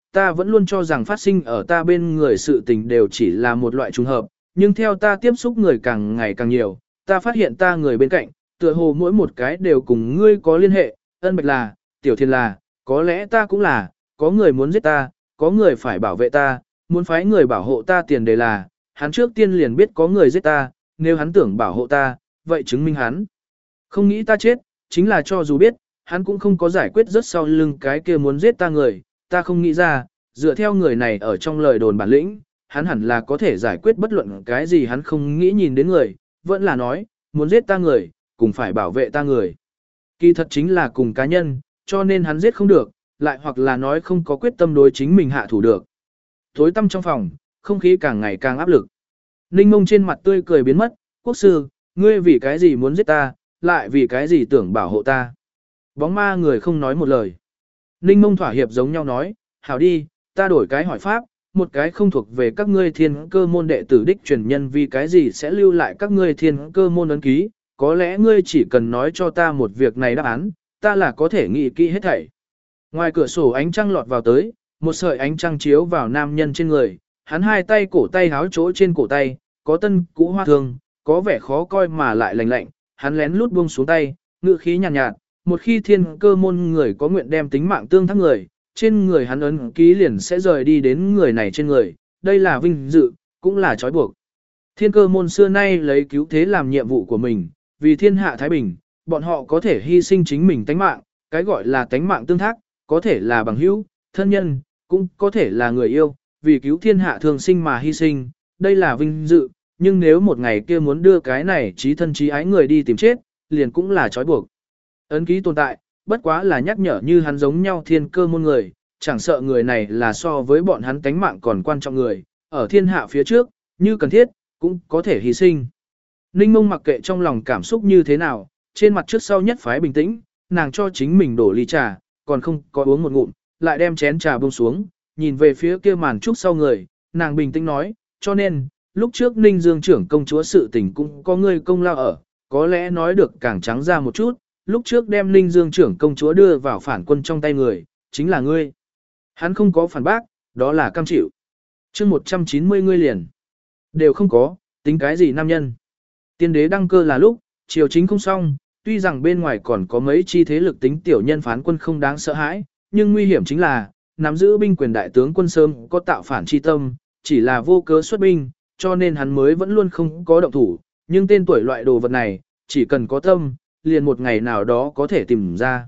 ta vẫn luôn cho rằng phát sinh ở ta bên người sự tình đều chỉ là một loại trùng hợp, nhưng theo ta tiếp xúc người càng ngày càng nhiều, ta phát hiện ta người bên cạnh, tựa hồ mỗi một cái đều cùng ngươi có liên hệ, ân bạch là, tiểu thiên là, có lẽ ta cũng là, có người muốn giết ta, có người phải bảo vệ ta, muốn phái người bảo hộ ta tiền đề là, hắn trước tiên liền biết có người giết ta, nếu hắn tưởng bảo hộ ta, vậy chứng minh hắn không nghĩ ta chết, chính là cho dù biết, hắn cũng không có giải quyết rất sau lưng cái kia muốn giết ta người, ta không nghĩ ra, dựa theo người này ở trong lời đồn bản lĩnh, hắn hẳn là có thể giải quyết bất luận cái gì hắn không nghĩ nhìn đến người, vẫn là nói, muốn giết ta người, cùng phải bảo vệ ta người. Kỳ thật chính là cùng cá nhân, cho nên hắn giết không được, lại hoặc là nói không có quyết tâm đối chính mình hạ thủ được. Tối tăm trong phòng, không khí càng ngày càng áp lực. Ninh Mông trên mặt tươi cười biến mất, quốc sư, ngươi vì cái gì muốn giết ta, lại vì cái gì tưởng bảo hộ ta. Bóng ma người không nói một lời. Ninh Mông thỏa hiệp giống nhau nói, hảo đi, ta đổi cái hỏi pháp, một cái không thuộc về các ngươi thiên cơ môn đệ tử đích truyền nhân vì cái gì sẽ lưu lại các ngươi thiên cơ môn ấn ký, có lẽ ngươi chỉ cần nói cho ta một việc này đáp án, ta là có thể nghĩ kỹ hết thảy. Ngoài cửa sổ ánh trăng lọt vào tới, một sợi ánh trăng chiếu vào nam nhân trên người, hắn hai tay cổ tay háo chỗ trên cổ tay, có tân cũ hoa thương, có vẻ khó coi mà lại lạnh lạnh, hắn lén lút buông xuống tay, ngữ khí nhàn nhạt, nhạt, một khi thiên cơ môn người có nguyện đem tính mạng tương thác người, trên người hắn ấn ký liền sẽ rời đi đến người này trên người, đây là vinh dự, cũng là trói buộc. Thiên cơ môn xưa nay lấy cứu thế làm nhiệm vụ của mình, vì thiên hạ thái bình, bọn họ có thể hy sinh chính mình tánh mạng, cái gọi là tánh mạng tương thác, có thể là bằng hữu, thân nhân, cũng có thể là người yêu, vì cứu thiên hạ thường sinh mà hy sinh, đây là vinh dự, nhưng nếu một ngày kia muốn đưa cái này trí thân trí ái người đi tìm chết, liền cũng là trói buộc. Ấn ký tồn tại, bất quá là nhắc nhở như hắn giống nhau thiên cơ môn người, chẳng sợ người này là so với bọn hắn tánh mạng còn quan trọng người, ở thiên hạ phía trước, như cần thiết, cũng có thể hy sinh. Ninh Mông mặc kệ trong lòng cảm xúc như thế nào, trên mặt trước sau nhất phái bình tĩnh, nàng cho chính mình đổ ly trà, còn không có uống một ngụm, lại đem chén trà buông xuống, nhìn về phía kia màn trúc sau người, nàng bình tĩnh nói, cho nên, lúc trước Ninh Dương trưởng công chúa sự tình cũng có người công lao ở, có lẽ nói được càng trắng ra một chút, lúc trước đem Ninh Dương trưởng công chúa đưa vào phản quân trong tay người, chính là ngươi. Hắn không có phản bác, đó là cam chịu. chương một trăm chín mươi ngươi liền. Đều không có, tính cái gì nam nhân. Tiên đế đăng cơ là lúc, triều chính không xong, tuy rằng bên ngoài còn có mấy chi thế lực tính tiểu nhân phán quân không đáng sợ hãi, nhưng nguy hiểm chính là, nắm giữ binh quyền đại tướng quân sớm có tạo phản chi tâm, chỉ là vô cớ xuất binh, cho nên hắn mới vẫn luôn không có động thủ, nhưng tên tuổi loại đồ vật này, chỉ cần có tâm, liền một ngày nào đó có thể tìm ra.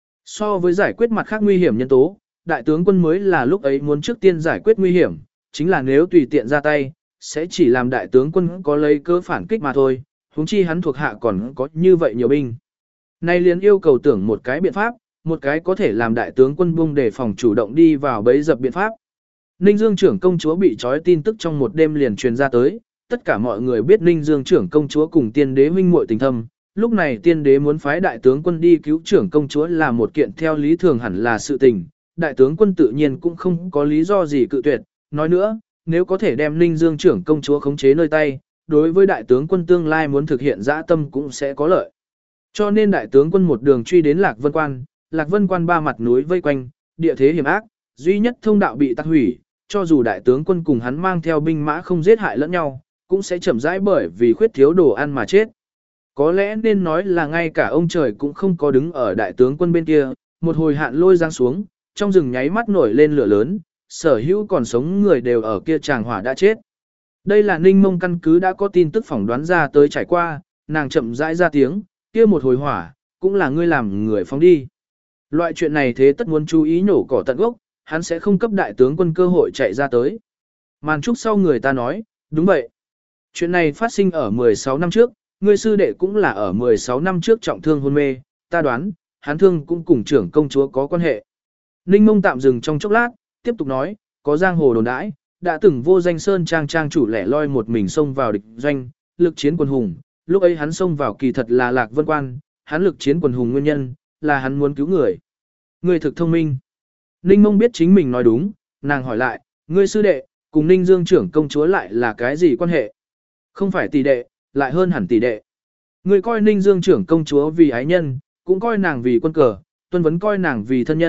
So với giải quyết mặt khác nguy hiểm nhân tố, đại tướng quân mới là lúc ấy muốn trước tiên giải quyết nguy hiểm, chính là nếu tùy tiện ra tay, sẽ chỉ làm đại tướng quân có lấy cơ phản kích mà thôi, huống chi hắn thuộc hạ còn có như vậy nhiều binh. Nay liền yêu cầu tưởng một cái biện pháp, một cái có thể làm đại tướng quân bung để phòng chủ động đi vào bấy dập biện pháp. Ninh Dương trưởng công chúa bị trói tin tức trong một đêm liền truyền ra tới, tất cả mọi người biết Ninh Dương trưởng công chúa cùng tiên đế huynh muội tình thâm, lúc này tiên đế muốn phái đại tướng quân đi cứu trưởng công chúa là một kiện theo lý thường hẳn là sự tình, đại tướng quân tự nhiên cũng không có lý do gì cự tuyệt, nói nữa, nếu có thể đem Ninh Dương trưởng công chúa khống chế nơi tay, đối với đại tướng quân tương lai muốn thực hiện dã tâm cũng sẽ có lợi. Cho nên đại tướng quân một đường truy đến Lạc Vân Quan, Lạc Vân Quan ba mặt núi vây quanh, địa thế hiểm ác, duy nhất thông đạo bị tắc hủy, cho dù đại tướng quân cùng hắn mang theo binh mã không giết hại lẫn nhau, cũng sẽ chậm rãi bởi vì khuyết thiếu đồ ăn mà chết. Có lẽ nên nói là ngay cả ông trời cũng không có đứng ở đại tướng quân bên kia, một hồi hạn lôi giáng xuống, trong rừng nháy mắt nổi lên lửa lớn, sở hữu còn sống người đều ở kia tràng hỏa đã chết. Đây là Ninh Mông căn cứ đã có tin tức phỏng đoán ra tới trải qua, nàng chậm rãi ra tiếng, kia một hồi hỏa, cũng là ngươi làm người phóng đi. Loại chuyện này thế tất muốn chú ý nhổ cỏ tận gốc, hắn sẽ không cấp đại tướng quân cơ hội chạy ra tới. Màn trúc sau người ta nói, đúng vậy. Chuyện này phát sinh ở mười sáu năm trước, ngươi sư đệ cũng là ở mười sáu năm trước trọng thương hôn mê, ta đoán, hắn thương cũng cùng trưởng công chúa có quan hệ. Ninh Mông tạm dừng trong chốc lát, tiếp tục nói, có giang hồ đồn đãi, đã từng vô danh sơn trang trang chủ lẻ loi một mình xông vào địch doanh, lực chiến quần hùng, lúc ấy hắn xông vào kỳ thật là Lạc Vân Quan, hắn lực chiến quần hùng nguyên nhân, là hắn muốn cứu người. Người thực thông minh. Ninh Mông biết chính mình nói đúng, nàng hỏi lại, ngươi sư đệ, cùng Ninh Dương trưởng công chúa lại là cái gì quan hệ? Không phải tỷ đệ, lại hơn hẳn tỷ đệ. Ngươi coi Ninh Dương trưởng công chúa vì ái nhân, cũng coi nàng vì quân cờ, tuân vấn coi nàng vì thân nhân,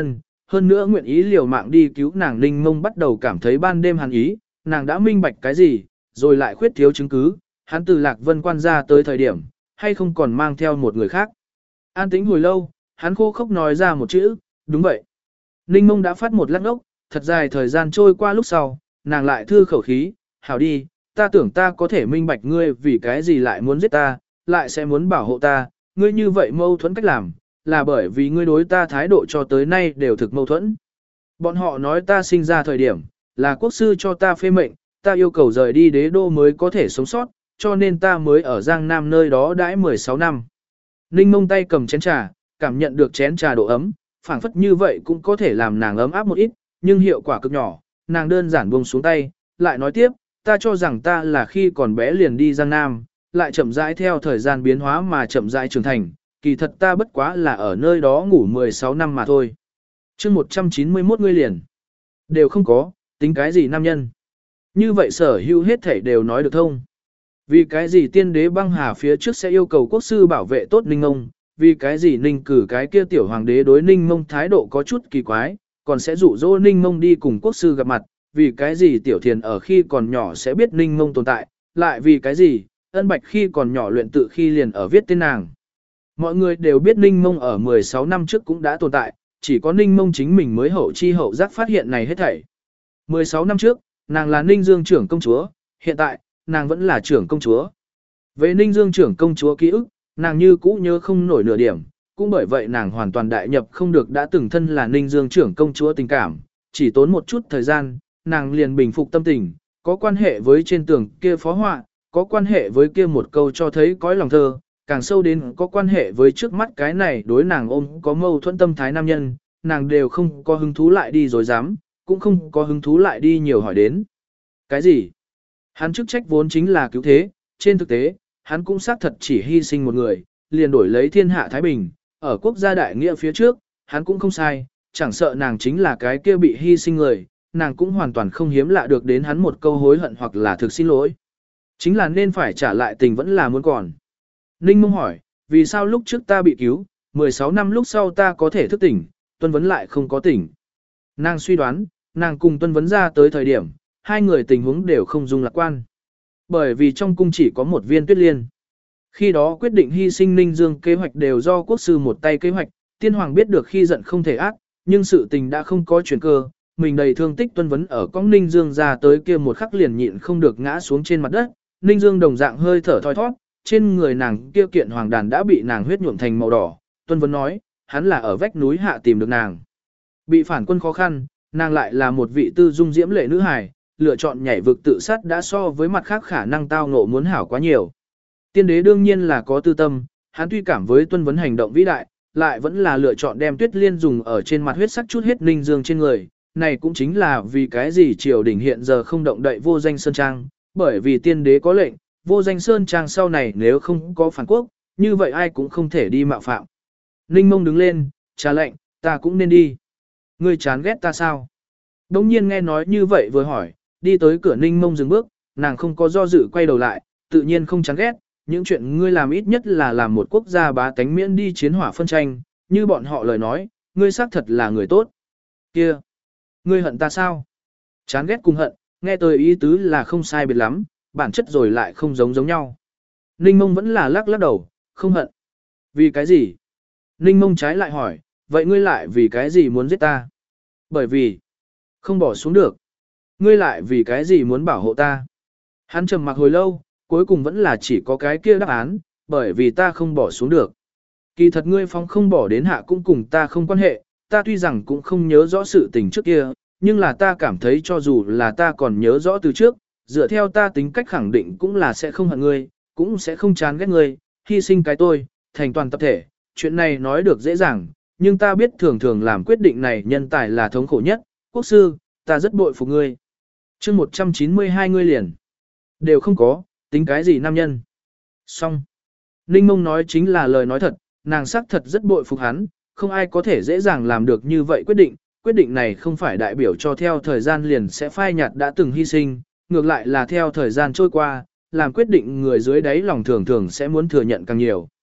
hơn nữa nguyện ý liều mạng đi cứu nàng Ninh Mông bắt đầu cảm thấy ban đêm hàn ý, nàng đã minh bạch cái gì, rồi lại khuyết thiếu chứng cứ, hắn từ Lạc Vân Quan ra tới thời điểm, hay không còn mang theo một người khác. An tĩnh hồi lâu, hắn khô khốc nói ra một chữ, đúng vậy. Ninh Mông đã phát một lát ốc, thật dài thời gian trôi qua lúc sau, nàng lại thư khẩu khí, hảo đi, ta tưởng ta có thể minh bạch ngươi vì cái gì lại muốn giết ta, lại sẽ muốn bảo hộ ta, ngươi như vậy mâu thuẫn cách làm, là bởi vì ngươi đối ta thái độ cho tới nay đều thực mâu thuẫn. Bọn họ nói ta sinh ra thời điểm, là quốc sư cho ta phê mệnh, ta yêu cầu rời đi đế đô mới có thể sống sót, cho nên ta mới ở Giang Nam nơi đó đãi mười sáu năm. Ninh Mông tay cầm chén trà, cảm nhận được chén trà độ ấm, phảng phất như vậy cũng có thể làm nàng ấm áp một ít, nhưng hiệu quả cực nhỏ, nàng đơn giản buông xuống tay, lại nói tiếp, ta cho rằng ta là khi còn bé liền đi Giang Nam, lại chậm rãi theo thời gian biến hóa mà chậm rãi trưởng thành, kỳ thật ta bất quá là ở nơi đó ngủ mười sáu năm mà thôi. chương một trăm chín mươi mốt ngươi liền, đều không có, tính cái gì nam nhân. Như vậy sở hữu hết thảy đều nói được thông. Vì cái gì tiên đế băng hà phía trước sẽ yêu cầu quốc sư bảo vệ tốt Ninh Mông, vì cái gì Ninh cử cái kia tiểu hoàng đế đối Ninh Mông thái độ có chút kỳ quái, còn sẽ dụ dỗ Ninh Mông đi cùng quốc sư gặp mặt, vì cái gì tiểu thiền ở khi còn nhỏ sẽ biết Ninh Mông tồn tại, lại vì cái gì, ân bạch khi còn nhỏ luyện tự khi liền ở viết tên nàng. Mọi người đều biết Ninh Mông ở mười sáu năm trước cũng đã tồn tại, chỉ có Ninh Mông chính mình mới hậu chi hậu giác phát hiện này hết thảy. mười sáu năm trước, nàng là Ninh Dương trưởng công chúa, hiện tại, nàng vẫn là trưởng công chúa. Về Ninh Dương trưởng công chúa ký ức, nàng như cũ nhớ không nổi nửa điểm, cũng bởi vậy nàng hoàn toàn đại nhập không được đã từng thân là Ninh Dương trưởng công chúa tình cảm, chỉ tốn một chút thời gian, nàng liền bình phục tâm tình, có quan hệ với trên tường kia phó họa, có quan hệ với kia một câu cho thấy cõi lòng thơ, càng sâu đến có quan hệ với trước mắt cái này đối nàng ôm có mâu thuẫn tâm thái nam nhân, nàng đều không có hứng thú lại đi dối dám, cũng không có hứng thú lại đi nhiều hỏi đến. Cái gì? Hắn chức trách vốn chính là cứu thế, trên thực tế, hắn cũng xác thật chỉ hy sinh một người, liền đổi lấy thiên hạ Thái Bình, ở quốc gia đại nghĩa phía trước, hắn cũng không sai, chẳng sợ nàng chính là cái kia bị hy sinh người, nàng cũng hoàn toàn không hiếm lạ được đến hắn một câu hối hận hoặc là thực xin lỗi. Chính là nên phải trả lại tình vẫn là muốn còn. Ninh Mông hỏi, vì sao lúc trước ta bị cứu, mười sáu năm lúc sau ta có thể thức tỉnh, Tuân Vấn lại không có tỉnh. Nàng suy đoán, nàng cùng Tuân Vấn ra tới thời điểm, hai người tình huống đều không dung lạc quan. Bởi vì trong cung chỉ có một viên tuyết liên. Khi đó quyết định hy sinh Ninh Dương kế hoạch đều do quốc sư một tay kế hoạch, tiên hoàng biết được khi giận không thể ác, nhưng sự tình đã không có chuyển cơ, mình đầy thương tích Tuân Vấn ở con Ninh Dương ra tới kia một khắc liền nhịn không được ngã xuống trên mặt đất, Ninh Dương đồng dạng hơi thở thoi thoát, trên người nàng kia kiện hoàng đàn đã bị nàng huyết nhuộm thành màu đỏ, Tuân Vấn nói, hắn là ở vách núi hạ tìm được nàng. Bị phản quân khó khăn, nàng lại là một vị tư dung diễm lệ nữ hài, lựa chọn nhảy vực tự sát đã so với mặt khác khả năng tao ngộ muốn hảo quá nhiều. Tiên đế đương nhiên là có tư tâm, hắn tuy cảm với Tuân Vấn hành động vĩ đại, lại vẫn là lựa chọn đem tuyết liên dùng ở trên mặt huyết sắc chút hết Ninh Dương trên người. Này cũng chính là vì cái gì triều đình hiện giờ không động đậy vô danh sơn trang, bởi vì tiên đế có lệnh, vô danh sơn trang sau này nếu không có phản quốc, như vậy ai cũng không thể đi mạo phạm. Ninh Mông đứng lên, trả lệnh, ta cũng nên đi. Ngươi chán ghét ta sao? Đông nhiên nghe nói như vậy vừa hỏi, đi tới cửa Ninh Mông dừng bước, nàng không có do dự quay đầu lại, tự nhiên không chán ghét, những chuyện ngươi làm ít nhất là làm một quốc gia bá tánh miễn đi chiến hỏa phân tranh, như bọn họ lời nói, ngươi xác thật là người tốt. Kia, ngươi hận ta sao? Chán ghét cùng hận, nghe tới ý tứ là không sai biệt lắm, bản chất rồi lại không giống giống nhau. Ninh Mông vẫn là lắc lắc đầu, không hận. Vì cái gì? Ninh Mông trái lại hỏi, vậy ngươi lại vì cái gì muốn giết ta? Bởi vì, không bỏ xuống được. Ngươi lại vì cái gì muốn bảo hộ ta? Hắn trầm mặc hồi lâu, cuối cùng vẫn là chỉ có cái kia đáp án, bởi vì ta không bỏ xuống được. Kỳ thật ngươi phong không bỏ đến hạ cũng cùng ta không quan hệ, ta tuy rằng cũng không nhớ rõ sự tình trước kia, nhưng là ta cảm thấy cho dù là ta còn nhớ rõ từ trước, dựa theo ta tính cách khẳng định cũng là sẽ không hận ngươi, cũng sẽ không chán ghét ngươi, hy sinh cái tôi, thành toàn tập thể, chuyện này nói được dễ dàng, nhưng ta biết thường thường làm quyết định này nhân tài là thống khổ nhất, quốc sư, ta rất bội phục ngươi. chương một trăm chín mươi hai ngươi liền, đều không có, tính cái gì nam nhân. Xong. Ninh Mông nói chính là lời nói thật, nàng xác thật rất bội phục hắn, không ai có thể dễ dàng làm được như vậy quyết định, quyết định này không phải đại biểu cho theo thời gian liền sẽ phai nhạt đã từng hy sinh, ngược lại là theo thời gian trôi qua, làm quyết định người dưới đáy lòng thường thường sẽ muốn thừa nhận càng nhiều.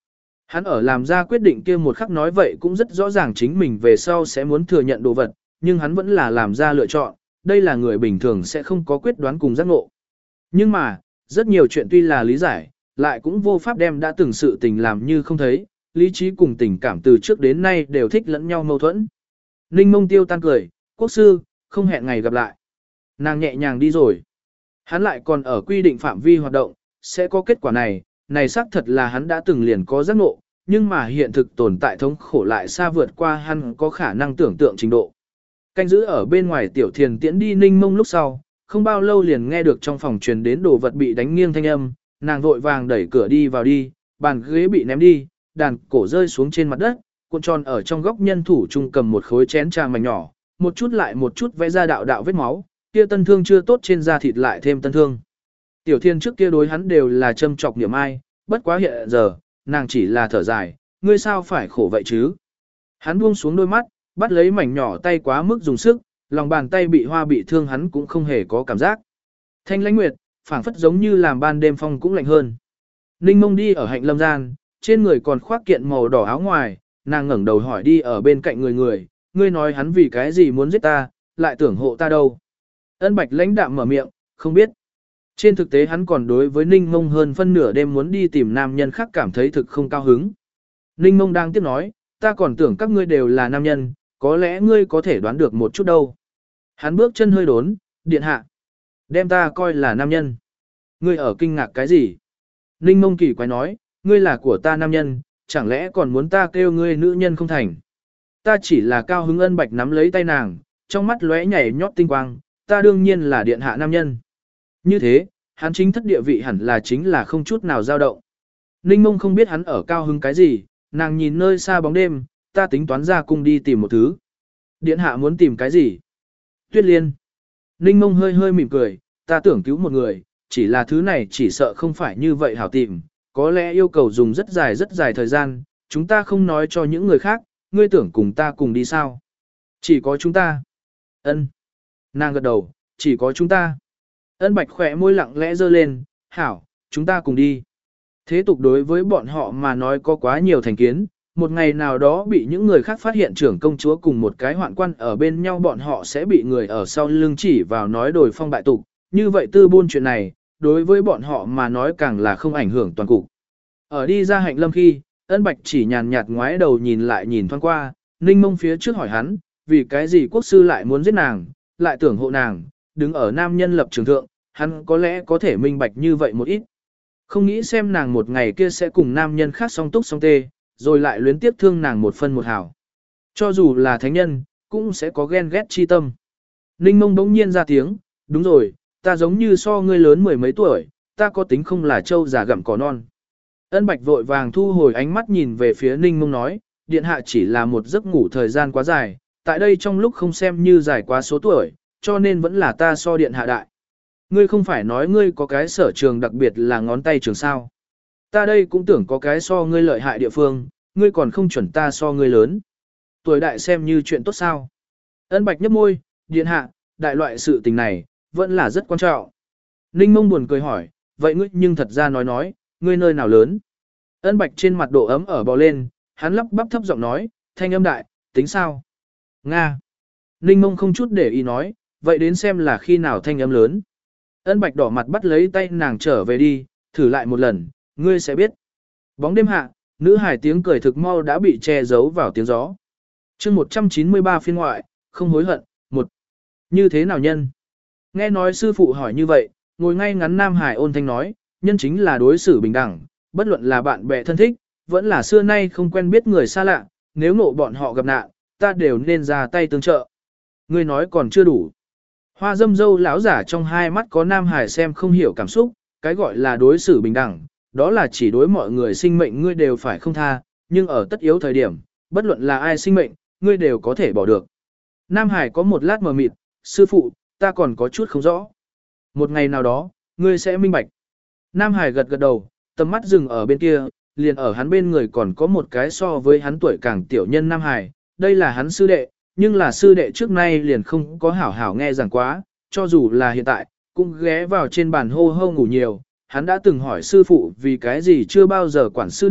Hắn ở làm ra quyết định kia một khắc nói vậy cũng rất rõ ràng chính mình về sau sẽ muốn thừa nhận đồ vật, nhưng hắn vẫn là làm ra lựa chọn, đây là người bình thường sẽ không có quyết đoán cùng giác ngộ. Nhưng mà, rất nhiều chuyện tuy là lý giải, lại cũng vô pháp đem đã từng sự tình làm như không thấy, lý trí cùng tình cảm từ trước đến nay đều thích lẫn nhau mâu thuẫn. Ninh Mông Tiêu tan cười, quốc sư, không hẹn ngày gặp lại. Nàng nhẹ nhàng đi rồi. Hắn lại còn ở quy định phạm vi hoạt động, sẽ có kết quả này, này xác thật là hắn đã từng liền có giác ngộ, nhưng mà hiện thực tồn tại thống khổ lại xa vượt qua hắn có khả năng tưởng tượng trình độ. Canh giữ ở bên ngoài tiểu thiền tiễn đi Ninh Mông lúc sau, không bao lâu liền nghe được trong phòng truyền đến đồ vật bị đánh nghiêng thanh âm, nàng vội vàng đẩy cửa đi vào đi, bàn ghế bị ném đi, đàn cổ rơi xuống trên mặt đất, cuộn tròn ở trong góc nhân thủ trung cầm một khối chén trà mảnh nhỏ, một chút lại một chút vẽ ra đạo đạo vết máu, kia tân thương chưa tốt trên da thịt lại thêm tân thương. Tiểu thiên trước kia đối hắn đều là châm trọc niệm ai, bất quá hiện giờ, nàng chỉ là thở dài, ngươi sao phải khổ vậy chứ? Hắn buông xuống đôi mắt, bắt lấy mảnh nhỏ tay quá mức dùng sức, lòng bàn tay bị hoa bị thương hắn cũng không hề có cảm giác. Thanh lãnh nguyệt, phảng phất giống như làm ban đêm phong cũng lạnh hơn. Ninh Mông đi ở hạnh lâm gian, trên người còn khoác kiện màu đỏ áo ngoài, nàng ngẩng đầu hỏi đi ở bên cạnh người người, ngươi nói hắn vì cái gì muốn giết ta, lại tưởng hộ ta đâu. Ân Bạch lãnh đạm mở miệng, không biết. Trên thực tế hắn còn đối với Ninh Mông hơn phân nửa đêm muốn đi tìm nam nhân khác cảm thấy thực không cao hứng. Ninh Mông đang tiếp nói, ta còn tưởng các ngươi đều là nam nhân, có lẽ ngươi có thể đoán được một chút đâu. Hắn bước chân hơi đốn, điện hạ. Đem ta coi là nam nhân. Ngươi ở kinh ngạc cái gì? Ninh Mông kỳ quái nói, ngươi là của ta nam nhân, chẳng lẽ còn muốn ta kêu ngươi nữ nhân không thành? Ta chỉ là cao hứng. Ân Bạch nắm lấy tay nàng, trong mắt lóe nhảy nhót tinh quang, ta đương nhiên là điện hạ nam nhân. Như thế, hắn chính thất địa vị hẳn là chính là không chút nào dao động. Ninh Mông không biết hắn ở cao hứng cái gì, nàng nhìn nơi xa bóng đêm, ta tính toán ra cung đi tìm một thứ. Điện hạ muốn tìm cái gì? Tuyết Liên. Ninh Mông hơi hơi mỉm cười, ta tưởng cứu một người, chỉ là thứ này chỉ sợ không phải như vậy hảo tìm, có lẽ yêu cầu dùng rất dài rất dài thời gian, chúng ta không nói cho những người khác, ngươi tưởng cùng ta cùng đi sao? Chỉ có chúng ta. Ân. Nàng gật đầu, chỉ có chúng ta. Ân Bạch khỏe môi lặng lẽ dơ lên, hảo, chúng ta cùng đi. Thế tục đối với bọn họ mà nói có quá nhiều thành kiến, một ngày nào đó bị những người khác phát hiện trưởng công chúa cùng một cái hoạn quan ở bên nhau bọn họ sẽ bị người ở sau lưng chỉ vào nói đổi phong bại tục, như vậy tư buôn chuyện này, đối với bọn họ mà nói càng là không ảnh hưởng toàn cục. Ở đi ra hạnh lâm khi, Ân Bạch chỉ nhàn nhạt ngoái đầu nhìn lại nhìn thoáng qua, Ninh Mông phía trước hỏi hắn, vì cái gì quốc sư lại muốn giết nàng, lại tưởng hộ nàng, đứng ở nam nhân lập trường thượng, hắn có lẽ có thể minh bạch như vậy một ít. Không nghĩ xem nàng một ngày kia sẽ cùng nam nhân khác song túc song tê, rồi lại luyến tiếp thương nàng một phân một hảo. Cho dù là thánh nhân, cũng sẽ có ghen ghét chi tâm. Ninh Mông bỗng nhiên ra tiếng, đúng rồi, ta giống như so ngươi lớn mười mấy tuổi, ta có tính không là trâu già gặm cỏ non. Ân Bạch vội vàng thu hồi ánh mắt nhìn về phía Ninh Mông nói, điện hạ chỉ là một giấc ngủ thời gian quá dài, tại đây trong lúc không xem như dài quá số tuổi, cho nên vẫn là ta so điện hạ đại. Ngươi không phải nói ngươi có cái sở trường đặc biệt là ngón tay trường sao. Ta đây cũng tưởng có cái so ngươi lợi hại địa phương, ngươi còn không chuẩn ta so ngươi lớn. Tuổi đại xem như chuyện tốt sao. Ân Bạch nhấp môi, điện hạ, đại loại sự tình này, vẫn là rất quan trọng. Ninh Mông buồn cười hỏi, vậy ngươi nhưng thật ra nói nói, ngươi nơi nào lớn. Ân Bạch trên mặt độ ấm ở bò lên, hắn lắp bắp thấp giọng nói, thanh âm đại, tính sao? Nga. Ninh Mông không chút để ý nói, vậy đến xem là khi nào thanh âm lớn. Ân Bạch đỏ mặt bắt lấy tay nàng trở về đi, thử lại một lần, ngươi sẽ biết. Bóng đêm hạ, nữ hải tiếng cười thực mau đã bị che giấu vào tiếng gió. chương một trăm chín mươi ba phiên ngoại, không hối hận, một. Như thế nào nhân? Nghe nói sư phụ hỏi như vậy, ngồi ngay ngắn Nam Hải ôn thanh nói, nhân chính là đối xử bình đẳng, bất luận là bạn bè thân thích, vẫn là xưa nay không quen biết người xa lạ, nếu ngộ bọn họ gặp nạn, ta đều nên ra tay tương trợ. Ngươi nói còn chưa đủ. Hoa dâm dâu lão giả trong hai mắt có Nam Hải xem không hiểu cảm xúc, cái gọi là đối xử bình đẳng, đó là chỉ đối mọi người sinh mệnh ngươi đều phải không tha, nhưng ở tất yếu thời điểm, bất luận là ai sinh mệnh, ngươi đều có thể bỏ được. Nam Hải có một lát mờ mịt, sư phụ, ta còn có chút không rõ. Một ngày nào đó, ngươi sẽ minh bạch. Nam Hải gật gật đầu, tầm mắt dừng ở bên kia, liền ở hắn bên người còn có một cái so với hắn tuổi càng tiểu nhân Nam Hải, đây là hắn sư đệ, nhưng là sư đệ trước nay liền không có hảo hảo nghe giảng quá, cho dù là hiện tại, cũng ghé vào trên bàn hô hô ngủ nhiều, hắn đã từng hỏi sư phụ vì cái gì chưa bao giờ quản sư đệ,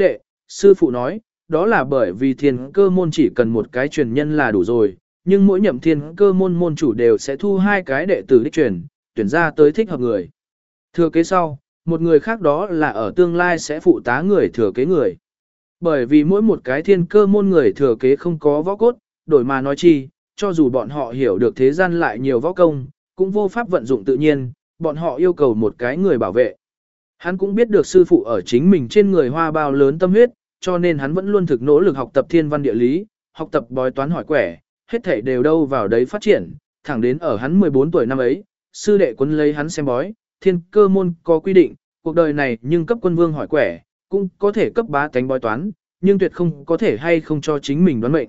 sư phụ nói, đó là bởi vì thiên cơ môn chỉ cần một cái truyền nhân là đủ rồi, nhưng mỗi nhậm thiên cơ môn môn chủ đều sẽ thu hai cái đệ tử đích truyền, tuyển ra tới thích hợp người. Thừa kế sau, một người khác đó là ở tương lai sẽ phụ tá người thừa kế người. Bởi vì mỗi một cái thiên cơ môn người thừa kế không có võ cốt, đổi mà nói chi, cho dù bọn họ hiểu được thế gian lại nhiều võ công, cũng vô pháp vận dụng tự nhiên, bọn họ yêu cầu một cái người bảo vệ. Hắn cũng biết được sư phụ ở chính mình trên người hoa bao lớn tâm huyết, cho nên hắn vẫn luôn thực nỗ lực học tập thiên văn địa lý, học tập bói toán hỏi quẻ, hết thảy đều đâu vào đấy phát triển, thẳng đến ở hắn mười bốn tuổi năm ấy, sư đệ quấn lấy hắn xem bói, thiên cơ môn có quy định, cuộc đời này nhưng cấp quân vương hỏi quẻ, cũng có thể cấp bá tánh bói toán, nhưng tuyệt không có thể hay không cho chính mình đoán mệnh.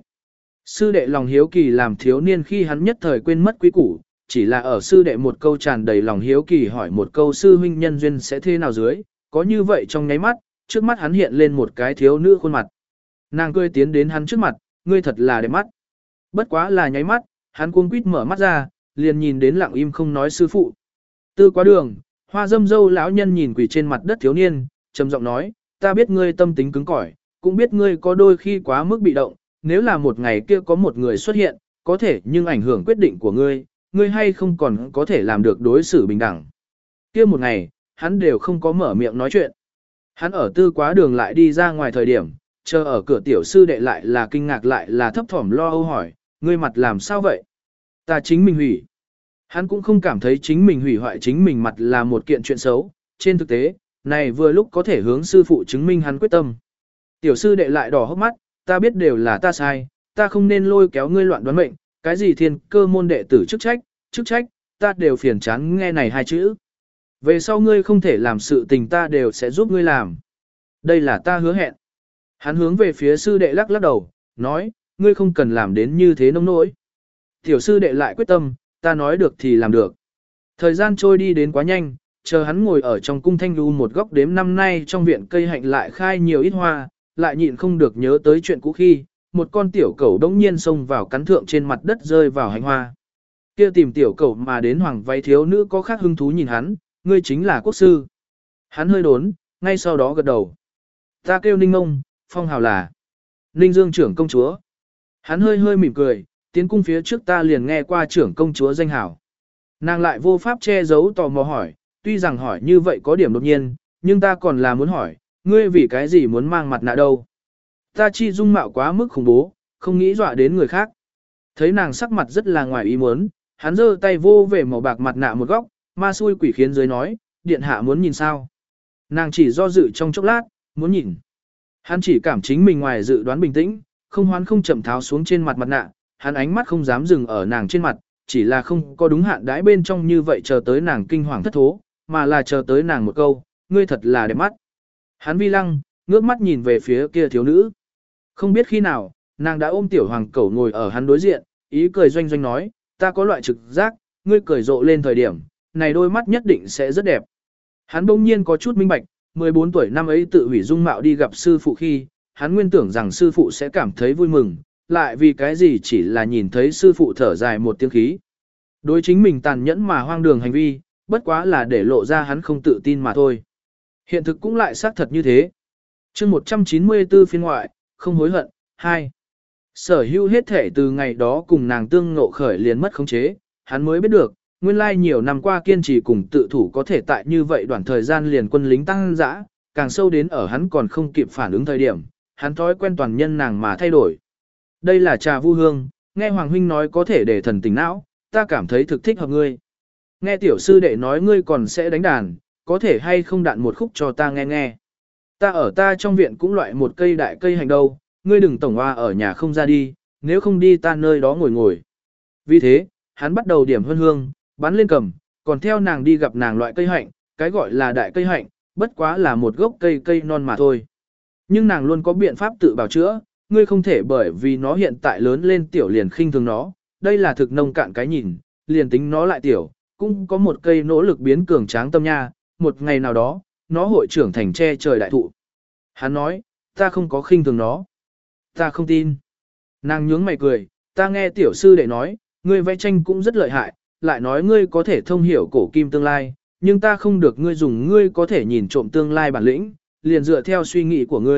Sư đệ lòng hiếu kỳ làm thiếu niên khi hắn nhất thời quên mất quý củ, chỉ là ở sư đệ một câu tràn đầy lòng hiếu kỳ hỏi một câu sư huynh nhân duyên sẽ thế nào dưới, có như vậy trong nháy mắt, trước mắt hắn hiện lên một cái thiếu nữ khuôn mặt. Nàng cười tiến đến hắn trước mặt, ngươi thật là đẹp mắt. Bất quá là nháy mắt, hắn cuống quýt mở mắt ra, liền nhìn đến lặng im không nói sư phụ. Tư quá đường, hoa dâm dâu lão nhân nhìn quỳ trên mặt đất thiếu niên, trầm giọng nói, ta biết ngươi tâm tính cứng cỏi, cũng biết ngươi có đôi khi quá mức bị động, nếu là một ngày kia có một người xuất hiện, có thể nhưng ảnh hưởng quyết định của ngươi, ngươi hay không còn có thể làm được đối xử bình đẳng. Kia một ngày, hắn đều không có mở miệng nói chuyện. Hắn ở tư quá đường lại đi ra ngoài thời điểm, chờ ở cửa tiểu sư đệ lại là kinh ngạc lại là thấp thỏm lo âu hỏi, ngươi mặt làm sao vậy? Ta chính mình hủy. Hắn cũng không cảm thấy chính mình hủy hoại chính mình mặt là một kiện chuyện xấu, trên thực tế, này vừa lúc có thể hướng sư phụ chứng minh hắn quyết tâm. Tiểu sư đệ lại đỏ hốc mắt, ta biết đều là ta sai, ta không nên lôi kéo ngươi loạn đoán mệnh, cái gì thiên cơ môn đệ tử chức trách, chức trách, ta đều phiền chán nghe này hai chữ. Về sau ngươi không thể làm sự tình ta đều sẽ giúp ngươi làm. Đây là ta hứa hẹn. Hắn hướng về phía sư đệ lắc lắc đầu, nói, ngươi không cần làm đến như thế nông nỗi. Tiểu sư đệ lại quyết tâm, ta nói được thì làm được. Thời gian trôi đi đến quá nhanh, chờ hắn ngồi ở trong cung thanh lưu một góc đếm năm nay trong viện cây hạnh lại khai nhiều ít hoa, lại nhịn không được nhớ tới chuyện cũ khi, một con tiểu cẩu đống nhiên xông vào cắn thượng trên mặt đất rơi vào hạnh hoa. Kia tìm tiểu cẩu mà đến hoàng váy thiếu nữ có khác hứng thú nhìn hắn, ngươi chính là quốc sư. Hắn hơi đốn, ngay sau đó gật đầu. Ta kêu Ninh Ngông, phong hào là Ninh Dương trưởng công chúa. Hắn hơi hơi mỉm cười, tiến cung phía trước ta liền nghe qua trưởng công chúa danh hào. Nàng lại vô pháp che giấu tò mò hỏi, tuy rằng hỏi như vậy có điểm đột nhiên, nhưng ta còn là muốn hỏi, ngươi vì cái gì muốn mang mặt nạ đâu? Ta chi dung mạo quá mức khủng bố, không nghĩ dọa đến người khác. Thấy nàng sắc mặt rất là ngoài ý muốn, hắn giơ tay vô về màu bạc mặt nạ một góc, ma xui quỷ khiến dưới nói, điện hạ muốn nhìn sao? Nàng chỉ do dự trong chốc lát, muốn nhìn. Hắn chỉ cảm chính mình ngoài dự đoán bình tĩnh, không hoán không chậm tháo xuống trên mặt mặt nạ, hắn ánh mắt không dám dừng ở nàng trên mặt, chỉ là không có đúng hạn đãi bên trong như vậy chờ tới nàng kinh hoàng thất thố, mà là chờ tới nàng một câu, ngươi thật là đẹp mắt. Hắn vi lăng, ngước mắt nhìn về phía kia thiếu nữ. Không biết khi nào, nàng đã ôm tiểu hoàng cẩu ngồi ở hắn đối diện, ý cười doanh doanh nói, ta có loại trực giác, ngươi cười rộ lên thời điểm, này đôi mắt nhất định sẽ rất đẹp. Hắn bỗng nhiên có chút minh bạch, mười bốn tuổi năm ấy tự hủy dung mạo đi gặp sư phụ khi, hắn nguyên tưởng rằng sư phụ sẽ cảm thấy vui mừng, lại vì cái gì chỉ là nhìn thấy sư phụ thở dài một tiếng khí. Đối chính mình tàn nhẫn mà hoang đường hành vi, bất quá là để lộ ra hắn không tự tin mà thôi. Hiện thực cũng lại xác thật như thế. chương một trăm chín mươi tư phiên ngoại, không hối hận, hai. Sở hữu hết thể từ ngày đó cùng nàng tương ngộ khởi liền mất khống chế, hắn mới biết được, nguyên lai nhiều năm qua kiên trì cùng tự thủ có thể tại như vậy đoạn thời gian liền quân lính tăng dã, càng sâu đến ở hắn còn không kịp phản ứng thời điểm, hắn thói quen toàn nhân nàng mà thay đổi. Đây là trà vu hương, nghe Hoàng huynh nói có thể để thần tỉnh não, ta cảm thấy thực thích hợp ngươi. Nghe tiểu sư đệ nói ngươi còn sẽ đánh đàn, có thể hay không đạn một khúc cho ta nghe nghe. Ta ở ta trong viện cũng loại một cây đại cây hành đâu, ngươi đừng tổng hoa ở nhà không ra đi, nếu không đi ta nơi đó ngồi ngồi. Vì thế, hắn bắt đầu điểm hương hương, bắn lên cầm, còn theo nàng đi gặp nàng loại cây hạnh, cái gọi là đại cây hạnh, bất quá là một gốc cây cây non mà thôi. Nhưng nàng luôn có biện pháp tự bào chữa, ngươi không thể bởi vì nó hiện tại lớn lên tiểu liền khinh thường nó, đây là thực nông cạn cái nhìn, liền tính nó lại tiểu, cũng có một cây nỗ lực biến cường tráng tâm nha, một ngày nào đó, nó hội trưởng thành che trời đại thụ. Hắn nói, ta không có khinh thường nó. Ta không tin. Nàng nhướng mày cười, ta nghe tiểu sư đệ nói, ngươi vẽ tranh cũng rất lợi hại, lại nói ngươi có thể thông hiểu cổ kim tương lai, nhưng ta không được ngươi dùng ngươi có thể nhìn trộm tương lai bản lĩnh, liền dựa theo suy nghĩ của ngươi,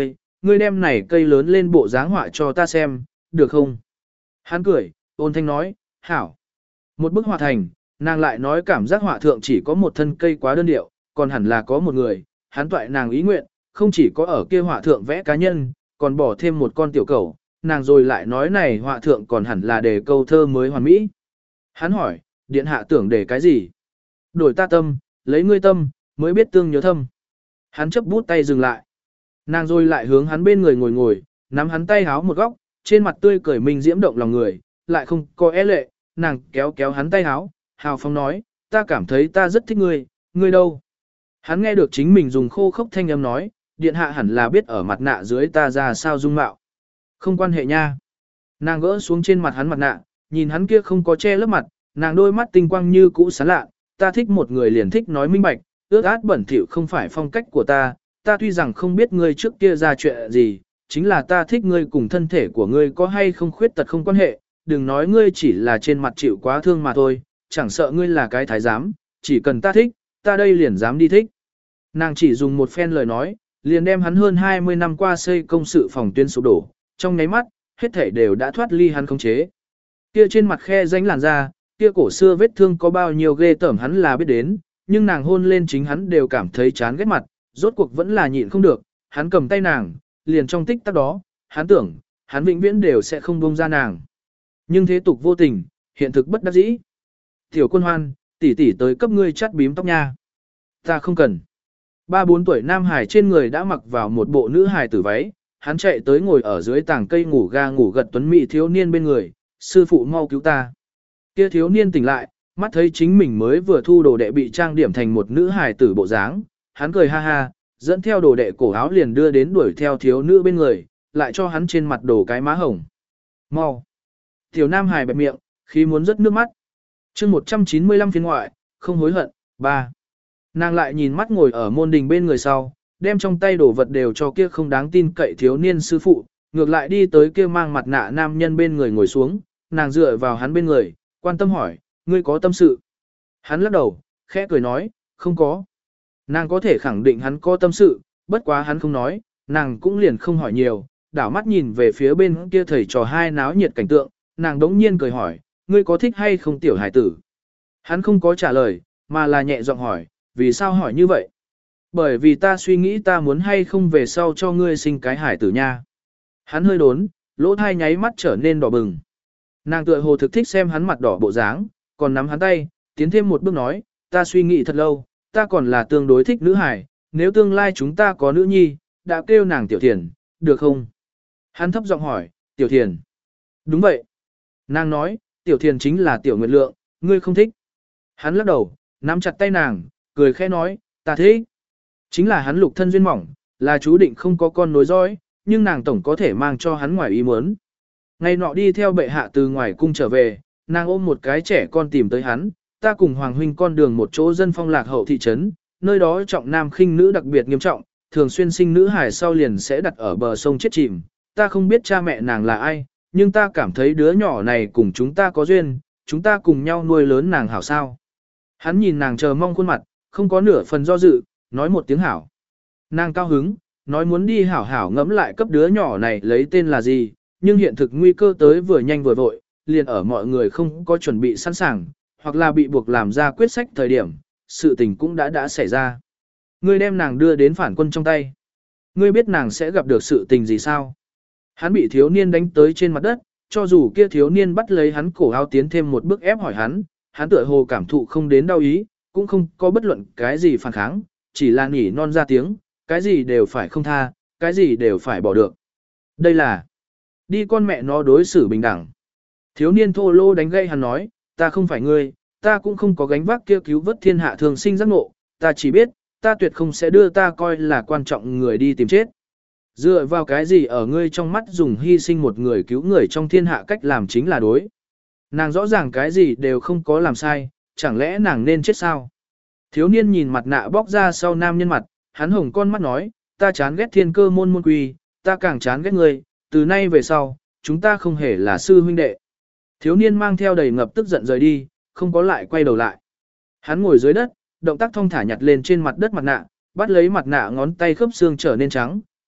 ngươi đem này cây lớn lên bộ dáng họa cho ta xem, được không? Hắn cười, ôn thanh nói, hảo. Một bức họa thành, nàng lại nói cảm giác họa thượng chỉ có một thân cây quá đơn điệu, còn hẳn là có một người, hắn toại nàng ý nguyện, không chỉ có ở kia họa thượng vẽ cá nhân, còn bỏ thêm một con tiểu cẩu, nàng rồi lại nói này họa thượng còn hẳn là để câu thơ mới hoàn mỹ. Hắn hỏi, điện hạ tưởng để cái gì? Đổi ta tâm, lấy ngươi tâm, mới biết tương nhớ thâm. Hắn chấp bút tay dừng lại. Nàng rồi lại hướng hắn bên người ngồi ngồi, nắm hắn tay háo một góc, trên mặt tươi cười mình diễm động lòng người, lại không có e lệ, nàng kéo kéo hắn tay háo, hào phóng nói, ta cảm thấy ta rất thích ngươi, ngươi đâu? Hắn nghe được chính mình dùng khô khốc thanh âm nói, điện hạ hẳn là biết ở mặt nạ dưới ta ra sao dung mạo. Không quan hệ nha. Nàng gỡ xuống trên mặt hắn mặt nạ, nhìn hắn kia không có che lớp mặt, nàng đôi mắt tinh quang như cũ sáng lạ, ta thích một người liền thích nói minh bạch, ước át bẩn thỉu không phải phong cách của ta, ta tuy rằng không biết ngươi trước kia ra chuyện gì, chính là ta thích ngươi cùng thân thể của ngươi có hay không khuyết tật không quan hệ, đừng nói ngươi chỉ là trên mặt chịu quá thương mà thôi, chẳng sợ ngươi là cái thái giám, chỉ cần ta thích, ta đây liền dám đi thích. Nàng chỉ dùng một phen lời nói, liền đem hắn hơn hai mươi năm qua xây công sự phòng tuyên sụp đổ, trong nháy mắt, hết thảy đều đã thoát ly hắn khống chế. Kia trên mặt khe rãnh làn da, kia cổ xưa vết thương có bao nhiêu ghê tởm hắn là biết đến, nhưng nàng hôn lên chính hắn đều cảm thấy chán ghét mặt, rốt cuộc vẫn là nhịn không được, hắn cầm tay nàng, liền trong tích tắc đó, hắn tưởng, hắn vĩnh viễn đều sẽ không buông ra nàng. Nhưng thế tục vô tình, hiện thực bất đắc dĩ. Tiểu Quân Hoan, tỷ tỷ tới cấp ngươi chắt bím tóc nha. Ta không cần. Ba bốn tuổi nam hải trên người đã mặc vào một bộ nữ hài tử váy, hắn chạy tới ngồi ở dưới tảng cây ngủ ga ngủ gật tuấn mỹ thiếu niên bên người, sư phụ mau cứu ta. Kia thiếu niên tỉnh lại, mắt thấy chính mình mới vừa thu đồ đệ bị trang điểm thành một nữ hài tử bộ dáng, hắn cười ha ha, dẫn theo đồ đệ cổ áo liền đưa đến đuổi theo thiếu nữ bên người, lại cho hắn trên mặt đổ cái má hồng. Mau. Tiểu nam hài bẹp miệng, khi muốn rớt nước mắt. chương một trăm chín mươi lăm phiên ngoại, không hối hận, ba. Nàng lại nhìn mắt ngồi ở môn đình bên người sau, đem trong tay đồ vật đều cho kia không đáng tin cậy thiếu niên sư phụ, ngược lại đi tới kia mang mặt nạ nam nhân bên người ngồi xuống, nàng dựa vào hắn bên người, quan tâm hỏi, ngươi có tâm sự? Hắn lắc đầu, khẽ cười nói, không có. Nàng có thể khẳng định hắn có tâm sự, bất quá hắn không nói, nàng cũng liền không hỏi nhiều, đảo mắt nhìn về phía bên kia thầy trò hai náo nhiệt cảnh tượng, nàng đống nhiên cười hỏi, ngươi có thích hay không tiểu hải tử? Hắn không có trả lời, mà là nhẹ giọng hỏi, vì sao hỏi như vậy? Bởi vì ta suy nghĩ ta muốn hay không về sau cho ngươi sinh cái hải tử nha. Hắn hơi đốn, lỗ thai nháy mắt trở nên đỏ bừng. Nàng tựa hồ thực thích xem hắn mặt đỏ bộ dáng, còn nắm hắn tay, tiến thêm một bước nói, ta suy nghĩ thật lâu, ta còn là tương đối thích nữ hải, nếu tương lai chúng ta có nữ nhi, đã kêu nàng Tiểu Thiền, được không? Hắn thấp giọng hỏi, Tiểu Thiền. Đúng vậy. Nàng nói, Tiểu Thiền chính là Tiểu Nguyệt Lượng, ngươi không thích. Hắn lắc đầu, nắm chặt tay nàng, cười khẽ nói, ta thích. Chính là hắn lục thân duyên mỏng, là chú định không có con nối dõi, nhưng nàng tổng có thể mang cho hắn ngoài ý muốn. Ngày nọ đi theo bệ hạ từ ngoài cung trở về, nàng ôm một cái trẻ con tìm tới hắn, ta cùng Hoàng huynh con đường một chỗ dân phong lạc hậu thị trấn, nơi đó trọng nam khinh nữ đặc biệt nghiêm trọng, thường xuyên sinh nữ hải sau liền sẽ đặt ở bờ sông chết chìm. Ta không biết cha mẹ nàng là ai, nhưng ta cảm thấy đứa nhỏ này cùng chúng ta có duyên, chúng ta cùng nhau nuôi lớn nàng hảo sao. Hắn nhìn nàng chờ mong khuôn mặt, không có nửa phần do dự, nói một tiếng hảo. Nàng cao hứng, nói muốn đi hảo hảo ngẫm lại cấp đứa nhỏ này lấy tên là gì, nhưng hiện thực nguy cơ tới vừa nhanh vừa vội, liền ở mọi người không có chuẩn bị sẵn sàng, hoặc là bị buộc làm ra quyết sách thời điểm, sự tình cũng đã đã xảy ra. Ngươi đem nàng đưa đến phản quân trong tay. Ngươi biết nàng sẽ gặp được sự tình gì sao? Hắn bị thiếu niên đánh tới trên mặt đất, cho dù kia thiếu niên bắt lấy hắn cổ áo tiến thêm một bước ép hỏi hắn, hắn tựa hồ cảm thụ không đến đau ý, cũng không có bất luận cái gì phản kháng, chỉ là nhỉ non ra tiếng, cái gì đều phải không tha, cái gì đều phải bỏ được. Đây là đi con mẹ nó đối xử bình đẳng. Thiếu niên thô lô đánh gây hắn nói, ta không phải ngươi, ta cũng không có gánh vác kia cứu vớt thiên hạ thường sinh giác ngộ, ta chỉ biết, ta tuyệt không sẽ đưa ta coi là quan trọng người đi tìm chết. Dựa vào cái gì ở ngươi trong mắt dùng hy sinh một người cứu người trong thiên hạ cách làm chính là đối. Nàng rõ ràng cái gì đều không có làm sai, chẳng lẽ nàng nên chết sao? Thiếu niên nhìn mặt nạ bóc ra sau nam nhân mặt, hắn hồng con mắt nói, ta chán ghét thiên cơ môn môn quy, ta càng chán ghét ngươi, từ nay về sau, chúng ta không hề là sư huynh đệ. Thiếu niên mang theo đầy ngập tức giận rời đi, không có lại quay đầu lại. Hắn ngồi dưới đất, động tác thong thả nhặt lên trên mặt đất mặt nạ, bắt lấy mặt nạ ngón tay khớp xương trở nên trắng,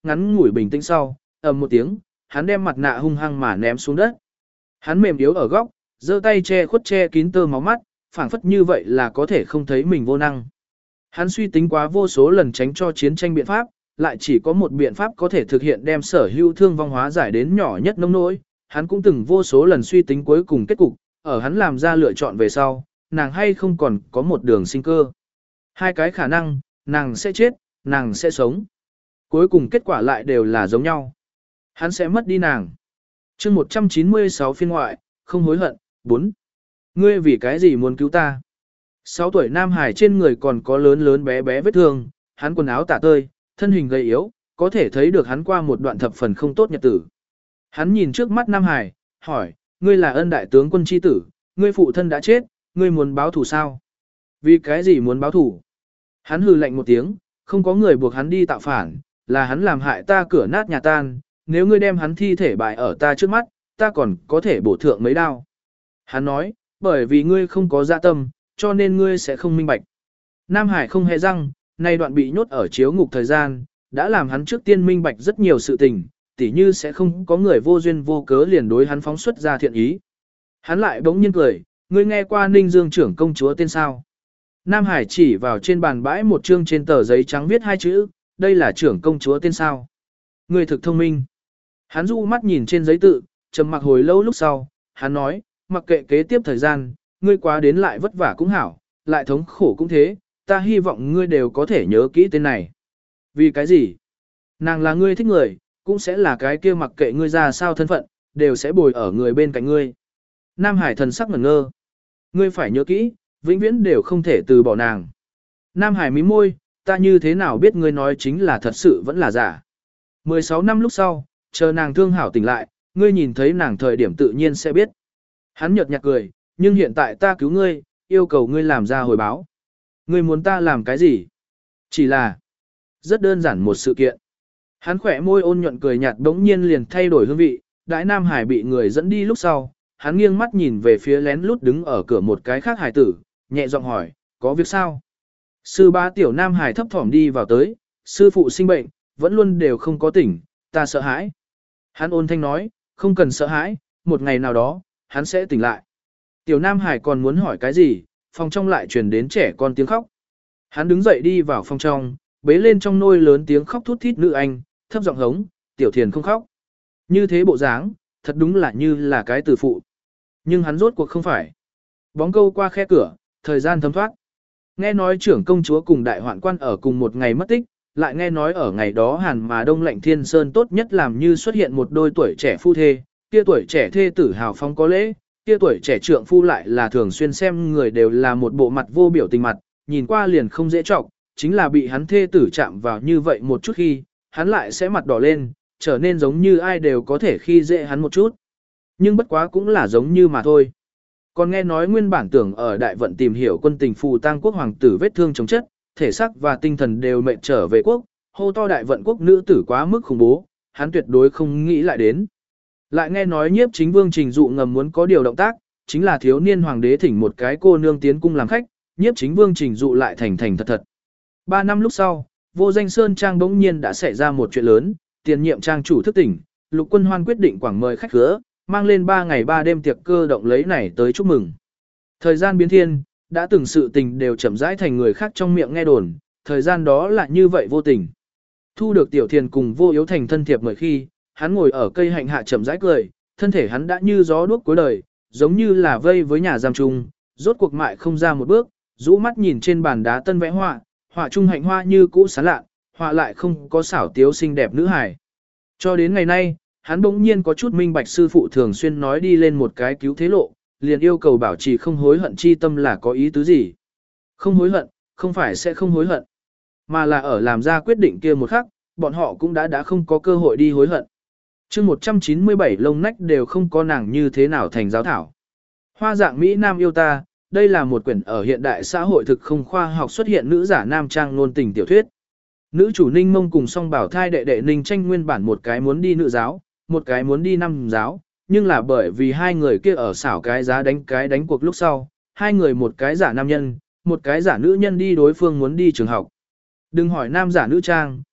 ngắn ngủi bình tĩnh sau, ầm một tiếng, hắn đem mặt nạ hung hăng mà ném xuống đất. Hắn mềm yếu ở góc, giơ tay che khuất che kín tơ máu mắt, phảng phất như vậy là có thể không thấy mình vô năng. Hắn suy tính quá vô số lần tránh cho chiến tranh biện pháp, lại chỉ có một biện pháp có thể thực hiện đem sở hữu thương vong hóa giải đến nhỏ nhất nông nỗi. Hắn cũng từng vô số lần suy tính cuối cùng kết cục, ở hắn làm ra lựa chọn về sau, nàng hay không còn có một đường sinh cơ. Hai cái khả năng, nàng sẽ chết, nàng sẽ sống. Cuối cùng kết quả lại đều là giống nhau. Hắn sẽ mất đi nàng. chương một trăm chín mươi sáu phiên ngoại, không hối hận, bốn. Ngươi vì cái gì muốn cứu ta? sáu tuổi Nam Hải trên người còn có lớn lớn bé bé vết thương, hắn quần áo tả tơi, thân hình gầy yếu, có thể thấy được hắn qua một đoạn thập phần không tốt nhật tử. Hắn nhìn trước mắt Nam Hải, hỏi, ngươi là ân đại tướng quân chi tử, ngươi phụ thân đã chết, ngươi muốn báo thù sao? Vì cái gì muốn báo thù? Hắn hừ lạnh một tiếng, không có người buộc hắn đi tạo phản, là hắn làm hại ta cửa nát nhà tan, nếu ngươi đem hắn thi thể bại ở ta trước mắt, ta còn có thể bổ thượng mấy đao. Hắn nói, bởi vì ngươi không có dạ tâm, cho nên ngươi sẽ không minh bạch. Nam Hải không hề răng, nay đoạn bị nhốt ở chiếu ngục thời gian, đã làm hắn trước tiên minh bạch rất nhiều sự tình, tỉ như sẽ không có người vô duyên vô cớ liền đối hắn phóng xuất ra thiện ý. Hắn lại bỗng nhiên cười, ngươi nghe qua Ninh Dương trưởng công chúa tên sao? Nam Hải chỉ vào trên bàn bãi một chương trên tờ giấy trắng viết hai chữ, đây là trưởng công chúa tên sao? Ngươi thực thông minh. Hắn du mắt nhìn trên giấy tự, trầm mặc hồi lâu lúc sau, hắn nói, mặc kệ kế tiếp thời gian, ngươi quá đến lại vất vả cũng hảo, lại thống khổ cũng thế, ta hy vọng ngươi đều có thể nhớ kỹ tên này. Vì cái gì? Nàng là ngươi thích người, cũng sẽ là cái kia mặc kệ ngươi ra sao thân phận, đều sẽ bồi ở người bên cạnh ngươi. Nam Hải thần sắc ngẩn ngơ. Ngươi phải nhớ kỹ, vĩnh viễn đều không thể từ bỏ nàng. Nam Hải mím môi, ta như thế nào biết ngươi nói chính là thật sự vẫn là giả. mười sáu năm lúc sau, chờ nàng thương hảo tỉnh lại, ngươi nhìn thấy nàng thời điểm tự nhiên sẽ biết. Hắn nhợt nhạt cười, nhưng hiện tại ta cứu ngươi, yêu cầu ngươi làm ra hồi báo. Ngươi muốn ta làm cái gì? Chỉ là rất đơn giản một sự kiện. Hắn khỏe môi ôn nhuận cười nhạt đống nhiên liền thay đổi hương vị, Đãi Nam Hải bị người dẫn đi lúc sau, hắn nghiêng mắt nhìn về phía lén lút đứng ở cửa một cái khác hải tử, nhẹ giọng hỏi, có việc sao? Sư ba tiểu Nam Hải thấp thỏm đi vào tới, sư phụ sinh bệnh, vẫn luôn đều không có tỉnh, ta sợ hãi. Hắn ôn thanh nói, không cần sợ hãi, một ngày nào đó, hắn sẽ tỉnh lại. Tiểu Nam Hải còn muốn hỏi cái gì, phòng trong lại truyền đến trẻ con tiếng khóc. Hắn đứng dậy đi vào phòng trong, bế lên trong nôi lớn tiếng khóc thút thít nữ anh, thấp giọng hống, tiểu thiền không khóc. Như thế bộ dáng, thật đúng là như là cái tử phụ. Nhưng hắn rốt cuộc không phải. Bóng câu qua khe cửa, thời gian thấm thoát. Nghe nói trưởng công chúa cùng đại hoạn quan ở cùng một ngày mất tích, lại nghe nói ở ngày đó hàn mà đông lạnh thiên sơn tốt nhất làm như xuất hiện một đôi tuổi trẻ phu thê, kia tuổi trẻ thê tử hào phóng có lễ, kia tuổi trẻ trượng phu lại là thường xuyên xem người đều là một bộ mặt vô biểu tình mặt, nhìn qua liền không dễ trọng, chính là bị hắn thê tử chạm vào như vậy một chút khi, hắn lại sẽ mặt đỏ lên, trở nên giống như ai đều có thể khi dễ hắn một chút. Nhưng bất quá cũng là giống như mà thôi. Còn nghe nói nguyên bản tưởng ở đại vận tìm hiểu quân tình phù tang quốc hoàng tử vết thương chống chất, thể xác và tinh thần đều mệt trở về quốc, hô to đại vận quốc nữ tử quá mức khủng bố, hắn tuyệt đối không nghĩ lại đến. Lại nghe nói nhiếp chính vương trình dụ ngầm muốn có điều động tác, chính là thiếu niên hoàng đế thỉnh một cái cô nương tiến cung làm khách, nhiếp chính vương trình dụ lại thành thành thật thật. Ba năm lúc sau, vô danh sơn trang bỗng nhiên đã xảy ra một chuyện lớn, tiền nhiệm trang chủ thức tỉnh, lục quân hoan quyết định quảng mời khách khứa, mang lên ba ngày ba đêm tiệc cơ động lấy này tới chúc mừng. Thời gian biến thiên, đã từng sự tình đều chậm rãi thành người khác trong miệng nghe đồn, thời gian đó là như vậy vô tình. Thu được tiểu thiền cùng vô yếu thành thân thiệp mời khi, hắn ngồi ở cây hạnh hạ chậm rãi cười, thân thể hắn đã như gió đuốc cuối đời, giống như là vây với nhà giam trung, rốt cuộc mại không ra một bước, rũ mắt nhìn trên bàn đá tân vẽ họa, họa trung hạnh hoa như cũ sáng lạ, họa lại không có xảo tiếu xinh đẹp nữ hài. Cho đến ngày nay, hắn bỗng nhiên có chút minh bạch sư phụ thường xuyên nói đi lên một cái cứu thế lộ, liền yêu cầu bảo trì không hối hận chi tâm là có ý tứ gì. Không hối hận, không phải sẽ không hối hận, mà là ở làm ra quyết định kia một khắc, bọn họ cũng đã đã không có cơ hội đi hối hận. chương một trăm chín mươi bảy lông nách đều không có nàng như thế nào thành giáo thảo. Hoa dạng Mỹ Nam yêu ta, đây là một quyển ở hiện đại xã hội thực không khoa học xuất hiện nữ giả nam trang ngôn tình tiểu thuyết. Nữ chủ Ninh Mông cùng song bảo thai đệ đệ Ninh Tranh nguyên bản một cái muốn đi nữ giáo, một cái muốn đi nam giáo, nhưng là bởi vì hai người kia ở xảo cái giá đánh cái đánh cuộc lúc sau, hai người một cái giả nam nhân, một cái giả nữ nhân đi đối phương muốn đi trường học. Đừng hỏi nam giả nữ trang,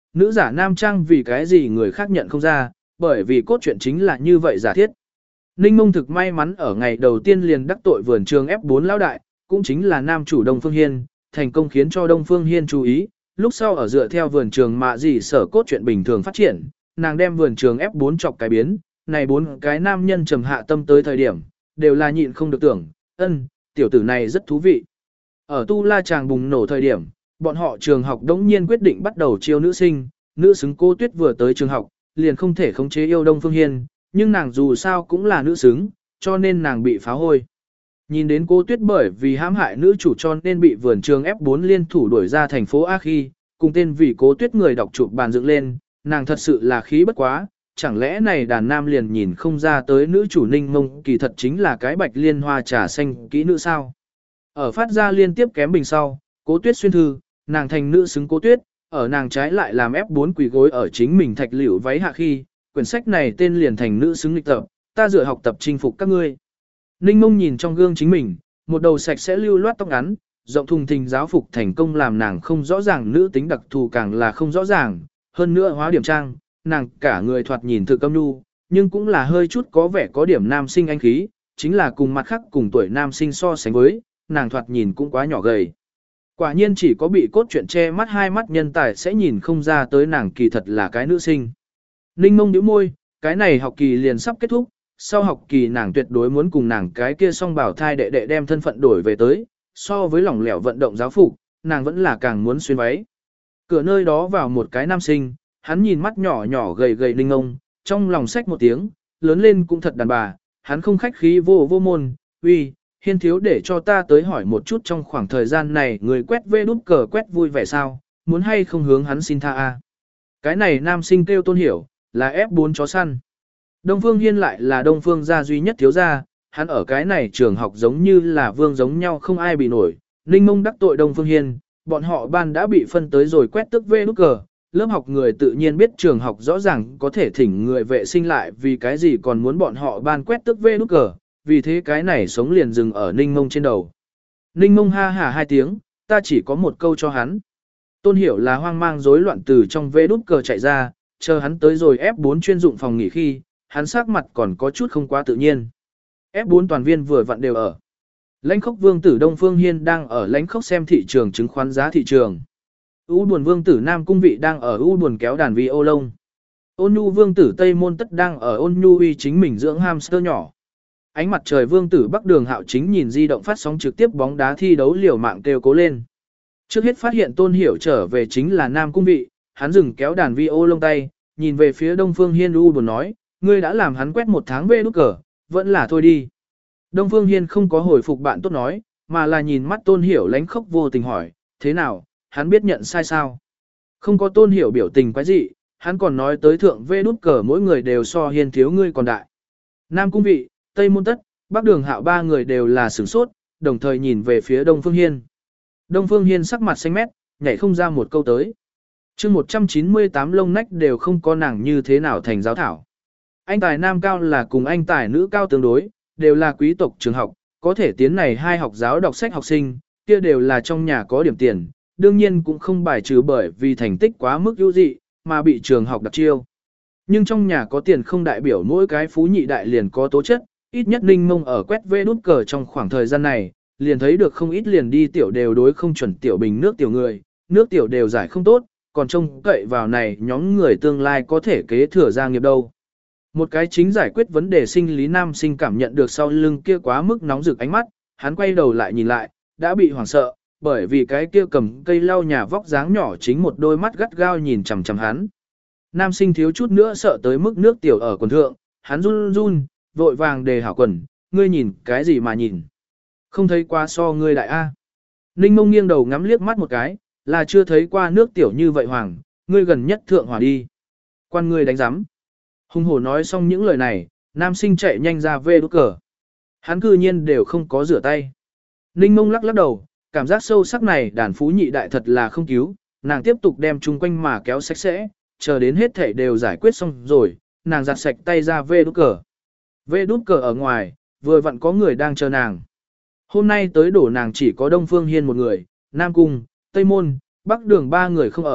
nữ giả nam trang vì cái gì người khác nhận không ra, bởi vì cốt truyện chính là như vậy giả thiết. Ninh Mông thực may mắn ở ngày đầu tiên liền đắc tội vườn trường ép bốn lão đại, cũng chính là nam chủ Đông Phương Hiên, thành công khiến cho Đông Phương Hiên chú ý, lúc sau ở dựa theo vườn trường mạ gì sở cốt truyện bình thường phát triển, nàng đem vườn trường ép bốn chọc cái biến, này bốn cái nam nhân trầm hạ tâm tới thời điểm, đều là nhịn không được tưởng, ân, tiểu tử này rất thú vị. Ở Tu La Tràng bùng nổ thời điểm, bọn họ trường học đống nhiên quyết định bắt đầu chiêu nữ sinh, nữ xứng Cô Tuyết vừa tới trường học, liền không thể khống chế yêu Đông Phương Hiên, nhưng nàng dù sao cũng là nữ xứng, cho nên nàng bị phá hôi. Nhìn đến Cô Tuyết bởi vì hãm hại nữ chủ cho nên bị vườn trường ép bốn liên thủ đuổi ra thành phố A khi, cùng tên vì Cô Tuyết người đọc chụp bàn dựng lên, nàng thật sự là khí bất quá, chẳng lẽ này đàn nam liền nhìn không ra tới nữ chủ Ninh Mông kỳ thật chính là cái bạch liên hoa trà xanh kỹ nữ sao. Ở phát ra liên tiếp kém bình sau, Cố Tuyết xuyên thư, nàng thành nữ xứng Cố Tuyết, ở nàng trái lại làm ép bốn quỳ gối ở chính mình thạch liễu váy hạ khi, quyển sách này tên liền thành nữ xứng lịch tập, ta dựa học tập chinh phục các ngươi. Ninh Mông nhìn trong gương chính mình, một đầu sạch sẽ lưu loát tóc ngắn, rộng thùng thình giáo phục thành công làm nàng không rõ ràng nữ tính đặc thù càng là không rõ ràng, hơn nữa hóa điểm trang, nàng cả người thoạt nhìn thực âm nhu, nhưng cũng là hơi chút có vẻ có điểm nam sinh anh khí, chính là cùng mặt khác cùng tuổi nam sinh so sánh với, nàng thoạt nhìn cũng quá nhỏ gầy. Quả nhiên chỉ có bị cốt truyện che mắt hai mắt nhân tài sẽ nhìn không ra tới nàng kỳ thật là cái nữ sinh. Ninh Mông nhíu môi, cái này học kỳ liền sắp kết thúc, sau học kỳ nàng tuyệt đối muốn cùng nàng cái kia song bảo thai đệ đệ đem thân phận đổi về tới, so với lỏng lẻo vận động giáo phục, nàng vẫn là càng muốn xuyên váy. Cửa nơi đó vào một cái nam sinh, hắn nhìn mắt nhỏ nhỏ gầy gầy Ninh Mông, trong lòng xách một tiếng, lớn lên cũng thật đàn bà, hắn không khách khí vô vô môn, uy, Hiên thiếu để cho ta tới hỏi một chút trong khoảng thời gian này người quét vê đút cờ quét vui vẻ sao, muốn hay không hướng hắn xin tha a. Cái này nam sinh kêu Tôn Hiểu, là ép bốn chó săn. Đông Phương Hiên lại là Đông Phương gia duy nhất thiếu gia, hắn ở cái này trường học giống như là vương giống nhau không ai bị nổi. Ninh Mông đắc tội Đông Phương Hiên, bọn họ ban đã bị phân tới rồi quét tức vê đút cờ. Lớp học người tự nhiên biết trường học rõ ràng có thể thỉnh người vệ sinh lại vì cái gì còn muốn bọn họ ban quét tức vê đút cờ, vì thế cái này sống liền dừng ở Ninh Mông trên đầu. Ninh Mông ha hả hai tiếng, ta chỉ có một câu cho hắn. Tôn Hiểu là hoang mang rối loạn từ trong vê đút cờ chạy ra, chờ hắn tới rồi ép bốn chuyên dụng phòng nghỉ khi, hắn sắc mặt còn có chút không quá tự nhiên. ép bốn toàn viên vừa vặn đều ở. Lãnh Khốc Vương tử Đông Phương Hiên đang ở Lãnh Khốc xem thị trường chứng khoán giá thị trường. U Buồn Vương tử Nam Cung Vị đang ở U Buồn kéo đàn vi ô lông. Ôn Nhu Vương tử Tây Môn Tất đang ở Ôn Nhu uy chính mình dưỡng hamster nhỏ. Ánh mặt trời Vương tử Bắc Đường Hạo chính nhìn di động phát sóng trực tiếp bóng đá thi đấu liều mạng kêu cố lên. Trước hết phát hiện Tôn Hiểu trở về chính là Nam Cung Vị, hắn dừng kéo đàn vi ô lông tay, nhìn về phía Đông Phương Hiên U Buồn nói, ngươi đã làm hắn quét một tháng về nút cờ, vẫn là thôi đi. Đông Phương Hiên không có hồi phục bạn tốt nói, mà là nhìn mắt Tôn Hiểu Lãnh Khốc vô tình hỏi, thế nào, hắn biết nhận sai sao? Không có Tôn Hiểu biểu tình quái dị, hắn còn nói tới thượng vê nút cờ mỗi người đều so Hiên thiếu ngươi còn đại. Nam Cung Vị, Tây Môn Tất, Bắc Đường Hạo ba người đều là sửng sốt, đồng thời nhìn về phía Đông Phương Hiên. Đông Phương Hiên sắc mặt xanh mét, nhảy không ra một câu tới. chương một trăm chín mươi tám lông nách đều không có nàng như thế nào thành giáo thảo. Anh tài nam cao là cùng anh tài nữ cao tương đối, đều là quý tộc trường học, có thể tiến này hai học giáo đọc sách học sinh, kia đều là trong nhà có điểm tiền, đương nhiên cũng không bài trừ bởi vì thành tích quá mức ưu dị, mà bị trường học đặc chiêu. Nhưng trong nhà có tiền không đại biểu mỗi cái phú nhị đại liền có tố chất, ít nhất Ninh Mông ở quét vê đút cờ trong khoảng thời gian này, liền thấy được không ít liền đi tiểu đều đối không chuẩn tiểu bình nước tiểu người, nước tiểu đều giải không tốt, còn trông cậy vào này nhóm người tương lai có thể kế thừa gia nghiệp đâu. Một cái chính giải quyết vấn đề sinh lý nam sinh cảm nhận được sau lưng kia quá mức nóng rực ánh mắt, hắn quay đầu lại nhìn lại, đã bị hoảng sợ, bởi vì cái kia cầm cây lau nhà vóc dáng nhỏ chính một đôi mắt gắt gao nhìn chằm chằm hắn. Nam sinh thiếu chút nữa sợ tới mức nước tiểu ở quần thượng, hắn run run, vội vàng đề hảo quần, ngươi nhìn cái gì mà nhìn. Không thấy qua so ngươi đại A. Ninh Mông nghiêng đầu ngắm liếc mắt một cái, là chưa thấy qua nước tiểu như vậy hoàng, ngươi gần nhất thượng hỏa đi. Quan ngươi đánh giám. Hùng hổ nói xong những lời này, nam sinh chạy nhanh ra về đốt cờ. Hắn cư nhiên đều không có rửa tay. Ninh Mông lắc lắc đầu, cảm giác sâu sắc này đàn phú nhị đại thật là không cứu, nàng tiếp tục đem chung quanh mà kéo sạch sẽ, chờ đến hết thể đều giải quyết xong rồi, nàng giặt sạch tay ra về đốt cờ. Về đốt cờ ở ngoài, vừa vặn có người đang chờ nàng. Hôm nay tới đổ nàng chỉ có Đông Phương Hiên một người, Nam Cung, Tây Môn, Bắc Đường ba người không ở,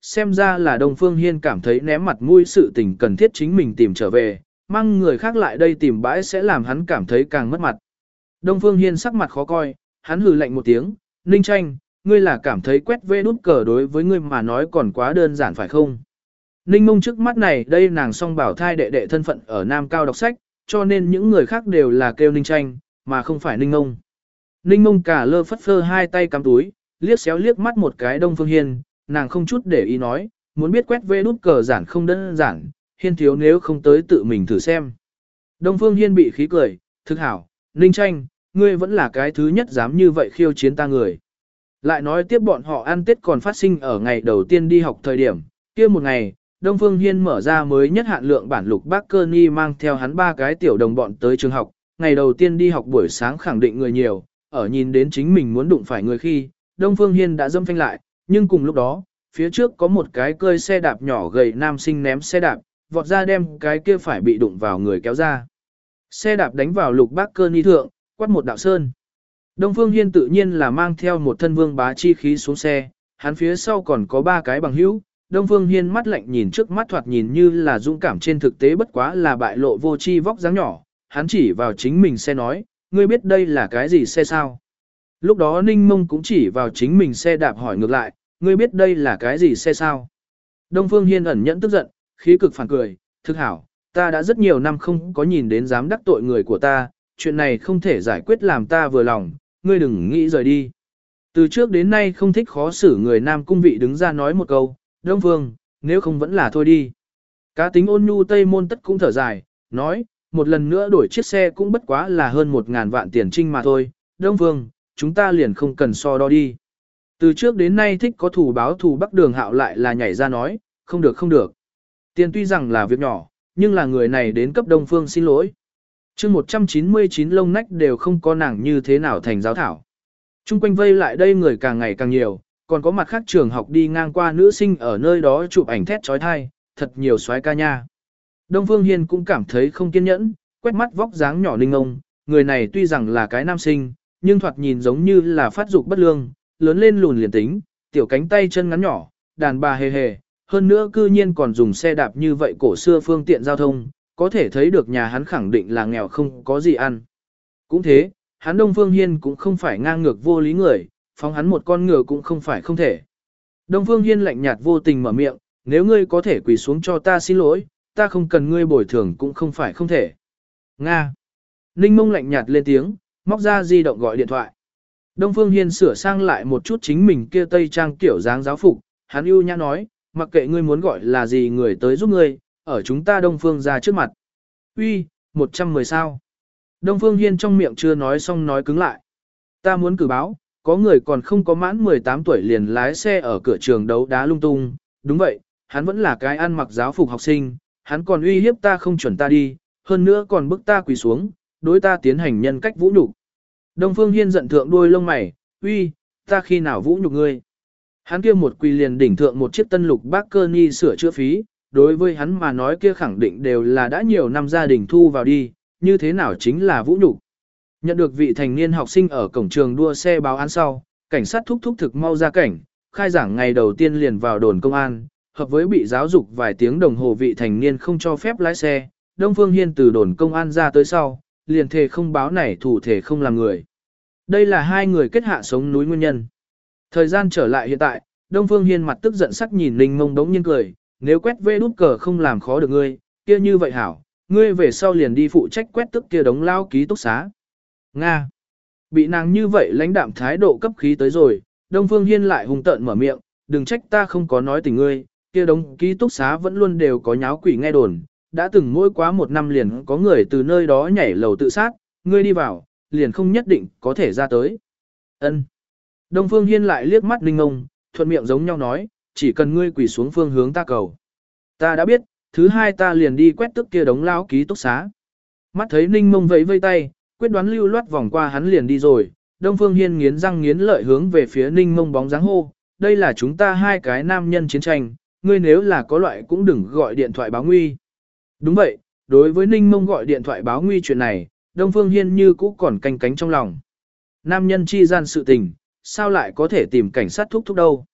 xem ra là Đông Phương Hiên cảm thấy ném mặt mũi sự tình cần thiết chính mình tìm trở về, mang người khác lại đây tìm bãi sẽ làm hắn cảm thấy càng mất mặt. Đông Phương Hiên sắc mặt khó coi, hắn hừ lạnh một tiếng, Ninh Tranh, ngươi là cảm thấy quét vê nút cờ đối với ngươi mà nói còn quá đơn giản phải không? Ninh Mông trước mắt này đây nàng song bảo thai đệ đệ thân phận ở Nam Cao đọc sách, cho nên những người khác đều là kêu Ninh Tranh, mà không phải Ninh Mông. Ninh Mông cả lơ phất phơ hai tay cắm túi, liếc xéo liếc mắt một cái Đông Phương Hiên, nàng không chút để ý nói, muốn biết quét vê nút cờ giản không đơn giản, Hiên thiếu nếu không tới tự mình thử xem. Đông Phương Hiên bị khí cười, thực hảo, Ninh Tranh, ngươi vẫn là cái thứ nhất dám như vậy khiêu chiến ta người. Lại nói tiếp bọn họ ăn Tết còn phát sinh ở ngày đầu tiên đi học thời điểm, kia một ngày, Đông Phương Hiên mở ra mới nhất hạn lượng bản lục bác cơ ni mang theo hắn ba cái tiểu đồng bọn tới trường học, ngày đầu tiên đi học buổi sáng khẳng định người nhiều, ở nhìn đến chính mình muốn đụng phải người khi, Đông Phương Hiên đã dâm phanh lại, nhưng cùng lúc đó, phía trước có một cái cơi xe đạp nhỏ gầy nam sinh ném xe đạp, vọt ra đem cái kia phải bị đụng vào người kéo ra. Xe đạp đánh vào lục bác cơ ni thượng, quát một đạo sơn. Đông Phương Hiên tự nhiên là mang theo một thân vương bá chi khí xuống xe, hắn phía sau còn có ba cái bằng hữu. Đông Phương Hiên mắt lạnh nhìn trước mắt thoạt nhìn như là dũng cảm trên thực tế bất quá là bại lộ vô chi vóc dáng nhỏ, hắn chỉ vào chính mình xe nói, ngươi biết đây là cái gì xe sao? Lúc đó Ninh Mông cũng chỉ vào chính mình xe đạp hỏi ngược lại, ngươi biết đây là cái gì xe sao? Đông Phương Hiên ẩn nhẫn tức giận, khí cực phản cười, thực hảo, ta đã rất nhiều năm không có nhìn đến dám đắc tội người của ta, chuyện này không thể giải quyết làm ta vừa lòng, ngươi đừng nghĩ rời đi. Từ trước đến nay không thích khó xử người nam cung vị đứng ra nói một câu, Đông Phương, nếu không vẫn là thôi đi. Cá tính ôn nhu Tây Môn Tất cũng thở dài, nói, một lần nữa đổi chiếc xe cũng bất quá là hơn một ngàn vạn tiền trinh mà thôi, Đông Phương, chúng ta liền không cần so đo đi. Từ trước đến nay thích có thủ báo thù Bắc Đường Hạo lại là nhảy ra nói, không được không được. Tiền tuy rằng là việc nhỏ, nhưng là người này đến cấp Đông Phương xin lỗi. chương một trăm chín mươi chín lông nách đều không có nàng như thế nào thành giáo thảo. Trung quanh vây lại đây người càng ngày càng nhiều, còn có mặt khác trường học đi ngang qua nữ sinh ở nơi đó chụp ảnh thét trói thai, thật nhiều soái ca nha. Đông Phương Hiên cũng cảm thấy không kiên nhẫn, quét mắt vóc dáng nhỏ Ninh ông, người này tuy rằng là cái nam sinh, nhưng thoạt nhìn giống như là phát dục bất lương, lớn lên lùn liền tính, tiểu cánh tay chân ngắn nhỏ, đàn bà hề hề, hơn nữa cư nhiên còn dùng xe đạp như vậy cổ xưa phương tiện giao thông, có thể thấy được nhà hắn khẳng định là nghèo không có gì ăn. Cũng thế, hắn Đông Phương Hiên cũng không phải ngang ngược vô lý người, phóng hắn một con ngựa cũng không phải không thể. Đông Phương Hiên lạnh nhạt vô tình mở miệng, nếu ngươi có thể quỳ xuống cho ta xin lỗi, ta không cần ngươi bồi thường cũng không phải không thể. Nga. Ninh Mông lạnh nhạt lên tiếng, móc ra di động gọi điện thoại. Đông Phương Hiên sửa sang lại một chút chính mình kia tây trang kiểu dáng giáo phục, hắn ưu nhã nói, mặc kệ ngươi muốn gọi là gì người tới giúp ngươi, ở chúng ta Đông Phương ra trước mặt. Uy, một trăm mười sao. Đông Phương Hiên trong miệng chưa nói xong nói cứng lại. Ta muốn cử báo, có người còn không có mãn mười tám tuổi liền lái xe ở cửa trường đấu đá lung tung. Đúng vậy, hắn vẫn là cái ăn mặc giáo phục học sinh, hắn còn uy hiếp ta không chuẩn ta đi, hơn nữa còn bức ta quỳ xuống, đối ta tiến hành nhân cách vũ nhục. Đông Phương Hiên giận thượng đuôi lông mày, uy, ta khi nào vũ nhục ngươi? Hắn kia một quỳ liền đỉnh thượng một chiếc tân lục bác cơ ni sửa chữa phí, đối với hắn mà nói kia khẳng định đều là đã nhiều năm gia đình thu vào đi, như thế nào chính là vũ nhục. Nhận được vị thành niên học sinh ở cổng trường đua xe báo án sau, cảnh sát thúc thúc thực mau ra cảnh, khai giảng ngày đầu tiên liền vào đồn công an, hợp với bị giáo dục vài tiếng đồng hồ vị thành niên không cho phép lái xe, Đông Phương Hiên từ đồn công an ra tới sau, liền thề không báo này thủ thể không làm người. Đây là hai người kết hạ sống núi nguyên nhân. Thời gian trở lại hiện tại, Đông Phương Hiên mặt tức giận sắc nhìn Ninh Mông đống nhiên cười, nếu quét vê đút cờ không làm khó được ngươi, kia như vậy hảo, ngươi về sau liền đi phụ trách quét tức kia đống lao ký túc xá. Nga. Bị nàng như vậy lãnh đạm thái độ cấp khí tới rồi, Đông Phương Hiên lại hung tợn mở miệng, đừng trách ta không có nói tình ngươi, kia đống ký túc xá vẫn luôn đều có nháo quỷ nghe đồn, đã từng mỗi quá một năm liền có người từ nơi đó nhảy lầu tự sát, ngươi đi vào, liền không nhất định có thể ra tới. Ân. Đông Phương Hiên lại liếc mắt Ninh Ngông, thuận miệng giống nhau nói, chỉ cần ngươi quỳ xuống phương hướng ta cầu. Ta đã biết, thứ hai ta liền đi quét tức kia đống lao ký túc xá. Mắt thấy Ninh Mông vẫy vây tay, quyết đoán lưu loát vòng qua hắn liền đi rồi, Đông Phương Hiên nghiến răng nghiến lợi hướng về phía Ninh Mông bóng dáng hô, đây là chúng ta hai cái nam nhân chiến tranh, ngươi nếu là có loại cũng đừng gọi điện thoại báo nguy. Đúng vậy, đối với Ninh Mông gọi điện thoại báo nguy chuyện này, Đông Phương Hiên như cũ còn canh cánh trong lòng. Nam nhân chi gian sự tình, sao lại có thể tìm cảnh sát thúc thúc đâu.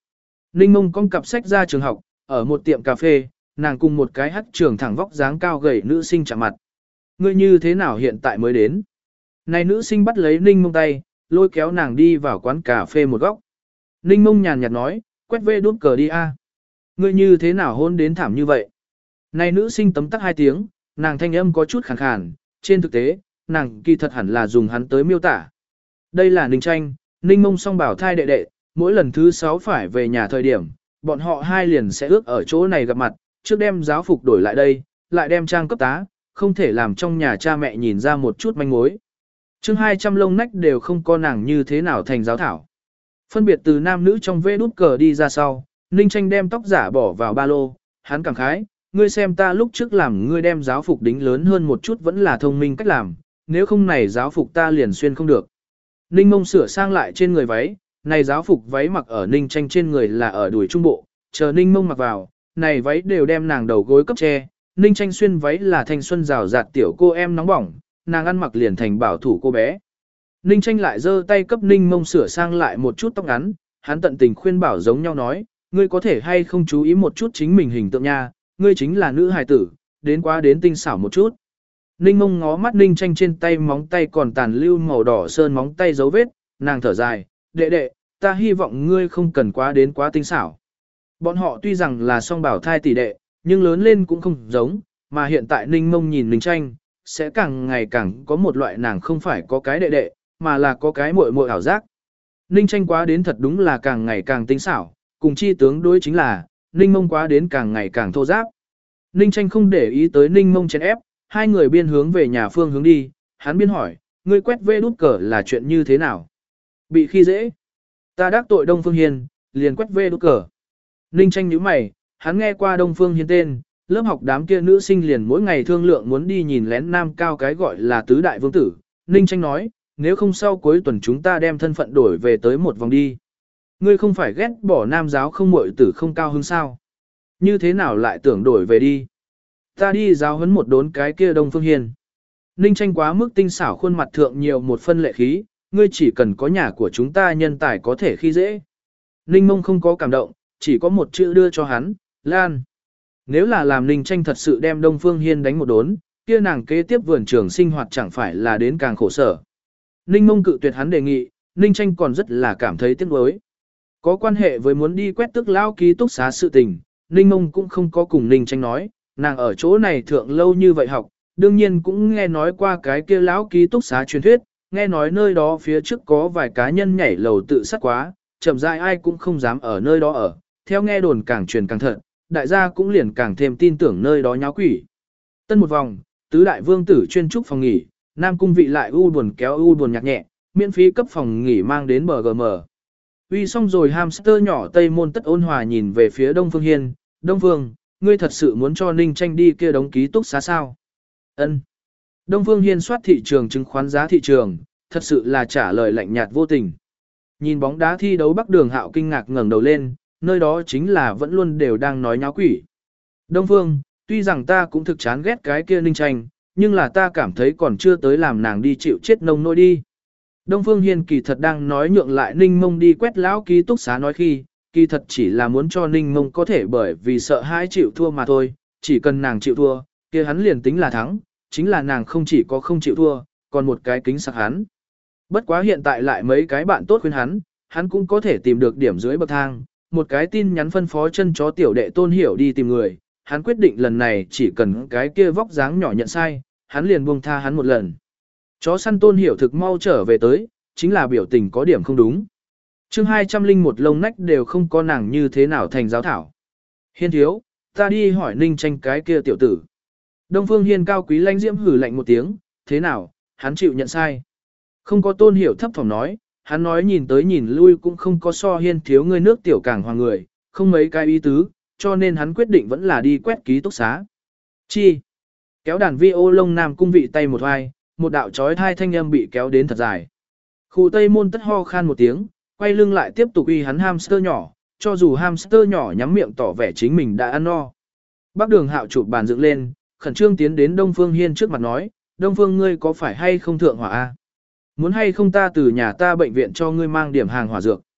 Ninh Mông con cặp sách ra trường học, ở một tiệm cà phê, nàng cùng một cái hắc trường thẳng vóc dáng cao gầy nữ sinh chạm mặt. Ngươi như thế nào hiện tại mới đến? Này nữ sinh bắt lấy Ninh Mông tay, lôi kéo nàng đi vào quán cà phê một góc. Ninh Mông nhàn nhạt nói, quét vê đút cờ đi a. Ngươi như thế nào hôn đến thảm như vậy? Này nữ sinh tấm tắc hai tiếng, nàng thanh âm có chút khàn khàn, trên thực tế, nàng kỳ thật hẳn là dùng hắn tới miêu tả. Đây là Ninh Tranh, Ninh Mông song bảo thai đệ đệ, mỗi lần thứ sáu phải về nhà thời điểm, bọn họ hai liền sẽ ước ở chỗ này gặp mặt, trước đem giáo phục đổi lại đây, lại đem trang cấp tá, không thể làm trong nhà cha mẹ nhìn ra một chút manh mối. Chương hai trăm lông nách đều không có nàng như thế nào thành giáo thảo. Phân biệt từ nam nữ trong vê đút cờ đi ra sau, Ninh Tranh đem tóc giả bỏ vào ba lô, hắn cảm khái, ngươi xem ta lúc trước làm ngươi đem giáo phục đính lớn hơn một chút vẫn là thông minh cách làm, nếu không này giáo phục ta liền xuyên không được. Ninh Mông sửa sang lại trên người váy, này giáo phục váy mặc ở Ninh Tranh trên người là ở đùi trung bộ, chờ Ninh Mông mặc vào, này váy đều đem nàng đầu gối cấp che, Ninh Tranh xuyên váy là thanh xuân rào rạt tiểu cô em nóng bỏng, nàng ăn mặc liền thành bảo thủ cô bé. Ninh Tranh lại giơ tay cấp Ninh Mông sửa sang lại một chút tóc ngắn, hắn tận tình khuyên bảo giống nhau nói, ngươi có thể hay không chú ý một chút chính mình hình tượng nha, ngươi chính là nữ hài tử, đến quá đến tinh xảo một chút. Ninh Mông ngó mắt Ninh Tranh trên tay móng tay còn tàn lưu màu đỏ sơn móng tay dấu vết, nàng thở dài, đệ đệ, ta hy vọng ngươi không cần quá đến quá tinh xảo. Bọn họ tuy rằng là song bảo thai tỷ đệ, nhưng lớn lên cũng không giống, mà hiện tại Ninh Mông nhìn Ninh Tranh, sẽ càng ngày càng có một loại nàng không phải có cái đệ đệ, mà là có cái muội muội ảo giác. Ninh Tranh quá đến thật đúng là càng ngày càng tinh xảo, cùng chi tướng đối chính là, Ninh Mông quá đến càng ngày càng thô giáp. Ninh Tranh không để ý tới Ninh Mông chèn ép, hai người biên hướng về nhà phương hướng đi, hắn biên hỏi, ngươi quét vê đút cờ là chuyện như thế nào? Bị khi dễ. Ta đắc tội Đông Phương Hiên, liền quét vê đút cờ. Ninh Tranh nhíu mày, hắn nghe qua Đông Phương Hiên tên, lớp học đám kia nữ sinh liền mỗi ngày thương lượng muốn đi nhìn lén nam cao cái gọi là tứ đại vương tử. Ninh Tranh nói, nếu không sau cuối tuần chúng ta đem thân phận đổi về tới một vòng đi. Ngươi không phải ghét bỏ nam giáo không muội tử không cao hứng sao? Như thế nào lại tưởng đổi về đi? Ta đi giáo huấn một đốn cái kia Đông Phương Hiên. Ninh Tranh quá mức tinh xảo khuôn mặt thượng nhiều một phân lệ khí, ngươi chỉ cần có nhà của chúng ta nhân tài có thể khi dễ. Ninh Mông không có cảm động, chỉ có một chữ đưa cho hắn, Lan. Nếu là làm Ninh Tranh thật sự đem Đông Phương Hiên đánh một đốn, kia nàng kế tiếp vườn trường sinh hoạt chẳng phải là đến càng khổ sở. Ninh Mông cự tuyệt hắn đề nghị, Ninh Tranh còn rất là cảm thấy tiếc nuối. Có quan hệ với muốn đi quét tức lao ký túc xá sự tình, Ninh Mông cũng không có cùng Ninh Tranh nói, nàng ở chỗ này thượng lâu như vậy học, đương nhiên cũng nghe nói qua cái kia lão ký túc xá truyền thuyết, nghe nói nơi đó phía trước có vài cá nhân nhảy lầu tự sát quá, chậm rãi ai cũng không dám ở nơi đó ở, theo nghe đồn càng truyền càng thật, đại gia cũng liền càng thêm tin tưởng nơi đó nháo quỷ. Tân một vòng, tứ đại vương tử chuyên trúc phòng nghỉ, Nam cung vị lại u buồn kéo u buồn nhạc nhẹ, miễn phí cấp phòng nghỉ mang đến bờ gờ mờ. Uy xong rồi hamster nhỏ Tây Môn Tất ôn hòa nhìn về phía Đông Phương Hiên, Đông Phương, ngươi thật sự muốn cho Ninh Tranh đi kia đóng ký túc xá sao? Ân. Đông Phương Hiên soát thị trường chứng khoán giá thị trường, thật sự là trả lời lạnh nhạt vô tình. Nhìn bóng đá thi đấu Bắc Đường Hạo kinh ngạc ngẩng đầu lên, nơi đó chính là vẫn luôn đều đang nói nháo quỷ. Đông Phương, tuy rằng ta cũng thực chán ghét cái kia Ninh Tranh, nhưng là ta cảm thấy còn chưa tới làm nàng đi chịu chết nông nỗi đi. Đông Phương Hiên kỳ thật đang nói nhượng lại Ninh Mông đi quét lão ký túc xá nói khi, kỳ thật chỉ là muốn cho Ninh Mông có thể bởi vì sợ hãi chịu thua mà thôi, chỉ cần nàng chịu thua, kia hắn liền tính là thắng, chính là nàng không chỉ có không chịu thua, còn một cái kính sặc hắn. Bất quá hiện tại lại mấy cái bạn tốt khuyên hắn, hắn cũng có thể tìm được điểm dưới bậc thang, một cái tin nhắn phân phó chân chó tiểu đệ Tôn Hiểu đi tìm người, hắn quyết định lần này chỉ cần cái kia vóc dáng nhỏ nhận sai, hắn liền buông tha hắn một lần. Chó săn Tôn Hiểu thực mau trở về tới, chính là biểu tình có điểm không đúng. Chương hai trăm linh một lông nách đều không có nàng như thế nào thành giáo thảo. Hiên thiếu, ta đi hỏi Ninh Tranh cái kia tiểu tử. Đông Phương Hiên cao quý lãnh diễm hử lạnh một tiếng, thế nào, hắn chịu nhận sai. Không có Tôn Hiểu thấp thỏm nói, hắn nói nhìn tới nhìn lui cũng không có so Hiên thiếu ngươi nước tiểu càng hoàng người, không mấy cái ý tứ, cho nên hắn quyết định vẫn là đi quét ký túc xá. Chi? Kéo đàn vi ô lông Nam cung vị tay một hoài, một đạo chói thai thanh âm bị kéo đến thật dài. Khu Tây Môn Tất ho khan một tiếng, quay lưng lại tiếp tục uy hắn hamster nhỏ, cho dù hamster nhỏ nhắm miệng tỏ vẻ chính mình đã ăn no. Bác Đường Hạo chụp bàn dựng lên, khẩn trương tiến đến Đông Phương Hiên trước mặt nói, Đông Phương ngươi có phải hay không thượng hỏa a? Muốn hay không ta từ nhà ta bệnh viện cho ngươi mang điểm hàng hỏa dược.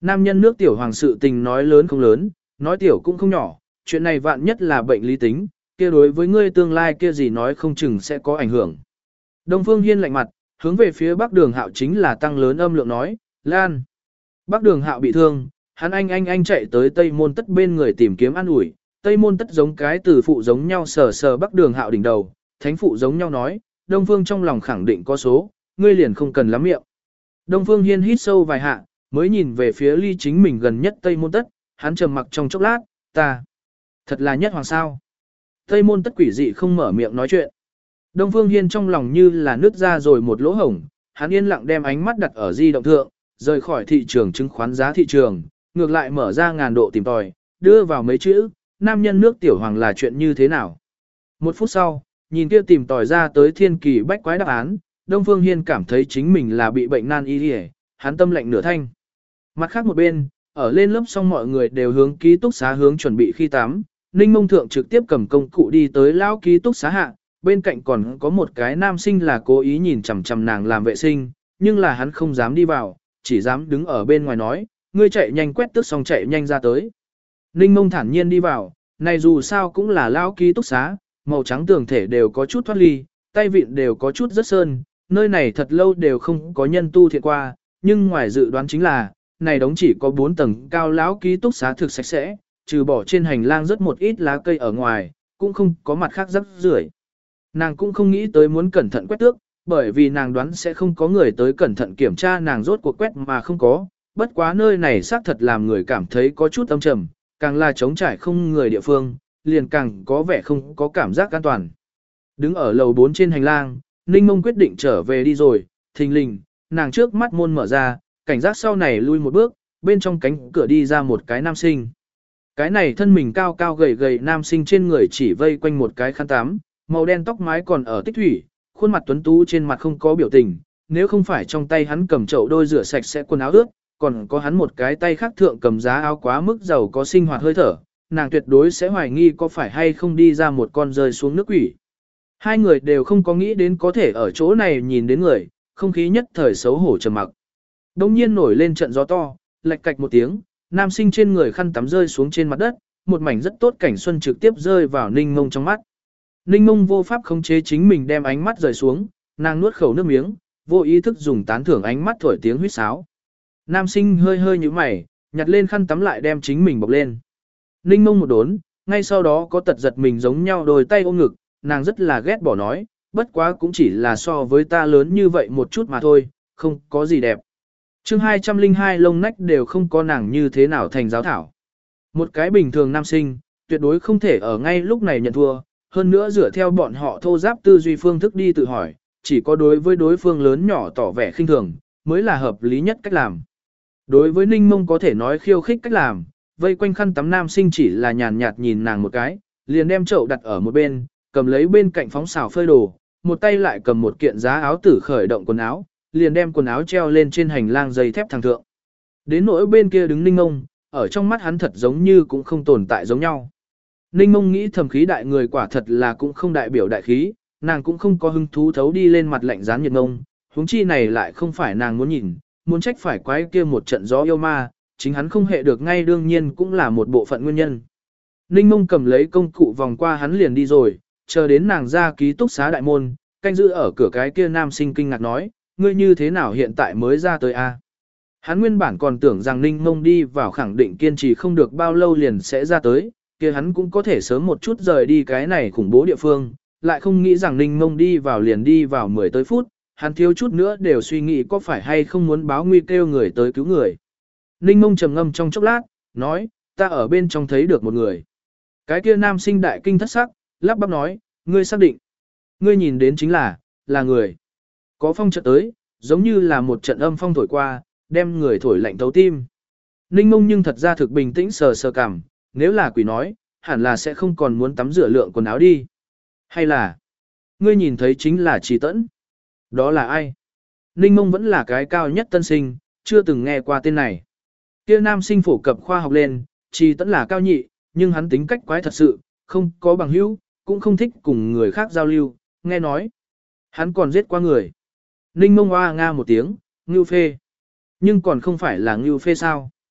nam nhân nước tiểu hoàng sự tình nói lớn không lớn, nói tiểu cũng không nhỏ, chuyện này vạn nhất là bệnh lý tính, kia đối với ngươi tương lai kia gì nói không chừng sẽ có ảnh hưởng. Đông Phương Hiên lạnh mặt, hướng về phía Bắc Đường Hạo chính là tăng lớn âm lượng nói, Lan. Bắc Đường Hạo bị thương, hắn anh anh anh chạy tới Tây Môn Tất bên người tìm kiếm an ủi, Tây Môn Tất giống cái từ phụ giống nhau sờ sờ Bắc Đường Hạo đỉnh đầu, thánh phụ giống nhau nói, Đông Phương trong lòng khẳng định có số, ngươi liền không cần lắm miệng. Đông Phương Hiên hít sâu vài hạ, mới nhìn về phía ly chính mình gần nhất Tây Môn Tất, hắn trầm mặc trong chốc lát, ta, thật là nhất hoàng sao. Tây Môn Tất quỷ dị không mở miệng nói chuyện. Đông Phương Hiên trong lòng như là nứt ra rồi một lỗ hổng, hắn yên lặng đem ánh mắt đặt ở di động thượng, rời khỏi thị trường chứng khoán giá thị trường, ngược lại mở ra ngàn độ tìm tòi, đưa vào mấy chữ, nam nhân nước tiểu hoàng là chuyện như thế nào. Một phút sau, nhìn kia tìm tòi ra tới thiên kỳ bách quái đáp án, Đông Phương Hiên cảm thấy chính mình là bị bệnh nan y đi, hắn tâm lệnh nửa thanh. Mặt khác một bên, ở lên lớp xong mọi người đều hướng ký túc xá hướng chuẩn bị khi tắm, Ninh Mông Thượng trực tiếp cầm công cụ đi tới lão ký túc xá hạ, bên cạnh còn có một cái nam sinh là cố ý nhìn chằm chằm nàng làm vệ sinh, nhưng là hắn không dám đi vào, chỉ dám đứng ở bên ngoài nói, ngươi chạy nhanh quét tước xong chạy nhanh ra tới. Ninh Mông thản nhiên đi vào, này dù sao cũng là lão ký túc xá, màu trắng tường thể đều có chút thoát ly, tay vịn đều có chút rất sơn, nơi này thật lâu đều không có nhân tu thiện qua, nhưng ngoài dự đoán chính là, này đống chỉ có bốn tầng cao lão ký túc xá thực sạch sẽ, trừ bỏ trên hành lang rất một ít lá cây ở ngoài, cũng không có mặt khác rắc rưởi. Nàng cũng không nghĩ tới muốn cẩn thận quét tước, bởi vì nàng đoán sẽ không có người tới cẩn thận kiểm tra nàng rốt cuộc quét mà không có, bất quá nơi này xác thật làm người cảm thấy có chút âm trầm, càng là trống trải không người địa phương, liền càng có vẻ không có cảm giác an toàn. Đứng ở lầu bốn trên hành lang, Ninh Mông quyết định trở về đi rồi, thình lình, nàng trước mắt môn mở ra, cảnh giác sau này lui một bước, bên trong cánh cửa đi ra một cái nam sinh. Cái này thân mình cao cao gầy gầy nam sinh trên người chỉ vây quanh một cái khăn tắm, màu đen tóc mái còn ở tích thủy, khuôn mặt tuấn tú trên mặt không có biểu tình, nếu không phải trong tay hắn cầm chậu đôi rửa sạch sẽ quần áo ướt, còn có hắn một cái tay khác thượng cầm giá áo quá mức giàu có sinh hoạt hơi thở, nàng tuyệt đối sẽ hoài nghi có phải hay không đi ra một con rơi xuống nước quỷ. Hai người đều không có nghĩ đến có thể ở chỗ này nhìn đến người, không khí nhất thời xấu hổ trầm mặc. Đông nhiên nổi lên trận gió to, lạch cạch một tiếng, nam sinh trên người khăn tắm rơi xuống trên mặt đất, một mảnh rất tốt cảnh xuân trực tiếp rơi vào Ninh Mông trong mắt. Ninh Mông vô pháp khống chế chính mình đem ánh mắt rời xuống, nàng nuốt khẩu nước miếng, vô ý thức dùng tán thưởng ánh mắt thổi tiếng huýt sáo. Nam sinh hơi hơi như mày, nhặt lên khăn tắm lại đem chính mình bọc lên. Ninh Mông một đốn, ngay sau đó có tật giật mình giống nhau đôi tay ôm ngực, nàng rất là ghét bỏ nói, bất quá cũng chỉ là so với ta lớn như vậy một chút mà thôi, không có gì đẹp. chương hai trăm lẻ hai lông nách đều không có nàng như thế nào thành giáo thảo. Một cái bình thường nam sinh, tuyệt đối không thể ở ngay lúc này nhận thua, hơn nữa dựa theo bọn họ thô giáp tư duy phương thức đi tự hỏi, chỉ có đối với đối phương lớn nhỏ tỏ vẻ khinh thường, mới là hợp lý nhất cách làm. Đối với Ninh Mông có thể nói khiêu khích cách làm, vây quanh khăn tắm nam sinh chỉ là nhàn nhạt nhìn nàng một cái, liền đem chậu đặt ở một bên, cầm lấy bên cạnh phóng xào phơi đồ, một tay lại cầm một kiện giá áo tử khởi động quần áo, liền đem quần áo treo lên trên hành lang dây thép thẳng thượng. Đến nỗi bên kia đứng Ninh Mông, ở trong mắt hắn thật giống như cũng không tồn tại giống nhau. Ninh Mông nghĩ thầm khí đại người quả thật là cũng không đại biểu đại khí, nàng cũng không có hứng thú thấu đi lên mặt lạnh rán nhiệt ngông, huống chi này lại không phải nàng muốn nhìn, muốn trách phải quái kia một trận gió yêu ma, chính hắn không hệ được ngay đương nhiên cũng là một bộ phận nguyên nhân. Ninh Mông cầm lấy công cụ vòng qua hắn liền đi rồi, chờ đến nàng ra ký túc xá đại môn, canh giữ ở cửa cái kia nam sinh kinh ngạc nói, ngươi như thế nào hiện tại mới ra tới a? Hắn nguyên bản còn tưởng rằng Ninh Mông đi vào khẳng định kiên trì không được bao lâu liền sẽ ra tới, kia hắn cũng có thể sớm một chút rời đi cái này khủng bố địa phương, lại không nghĩ rằng Ninh Mông đi vào liền đi vào mười tới phút, hắn thiếu chút nữa đều suy nghĩ có phải hay không muốn báo nguy kêu người tới cứu người. Ninh Mông trầm ngâm trong chốc lát, nói, ta ở bên trong thấy được một người. Cái kia nam sinh đại kinh thất sắc, lắp bắp nói, ngươi xác định. Ngươi nhìn đến chính là, là người. Có phong trận tới, giống như là một trận âm phong thổi qua, đem người thổi lạnh thấu tim. Ninh Mông nhưng thật ra thực bình tĩnh sờ sờ cằm, nếu là quỷ nói, hẳn là sẽ không còn muốn tắm rửa lượng quần áo đi. Hay là, ngươi nhìn thấy chính là Trì Tẫn. Đó là ai? Ninh Mông vẫn là cái cao nhất tân sinh, chưa từng nghe qua tên này. Kia nam sinh phổ cập khoa học lên, Trì Tẫn là cao nhị, nhưng hắn tính cách quái thật sự, không có bằng hữu, cũng không thích cùng người khác giao lưu, nghe nói. Hắn còn giết qua người. Ninh Mông hoa nga một tiếng, ngưu phê. Nhưng còn không phải là ngưu phê sao?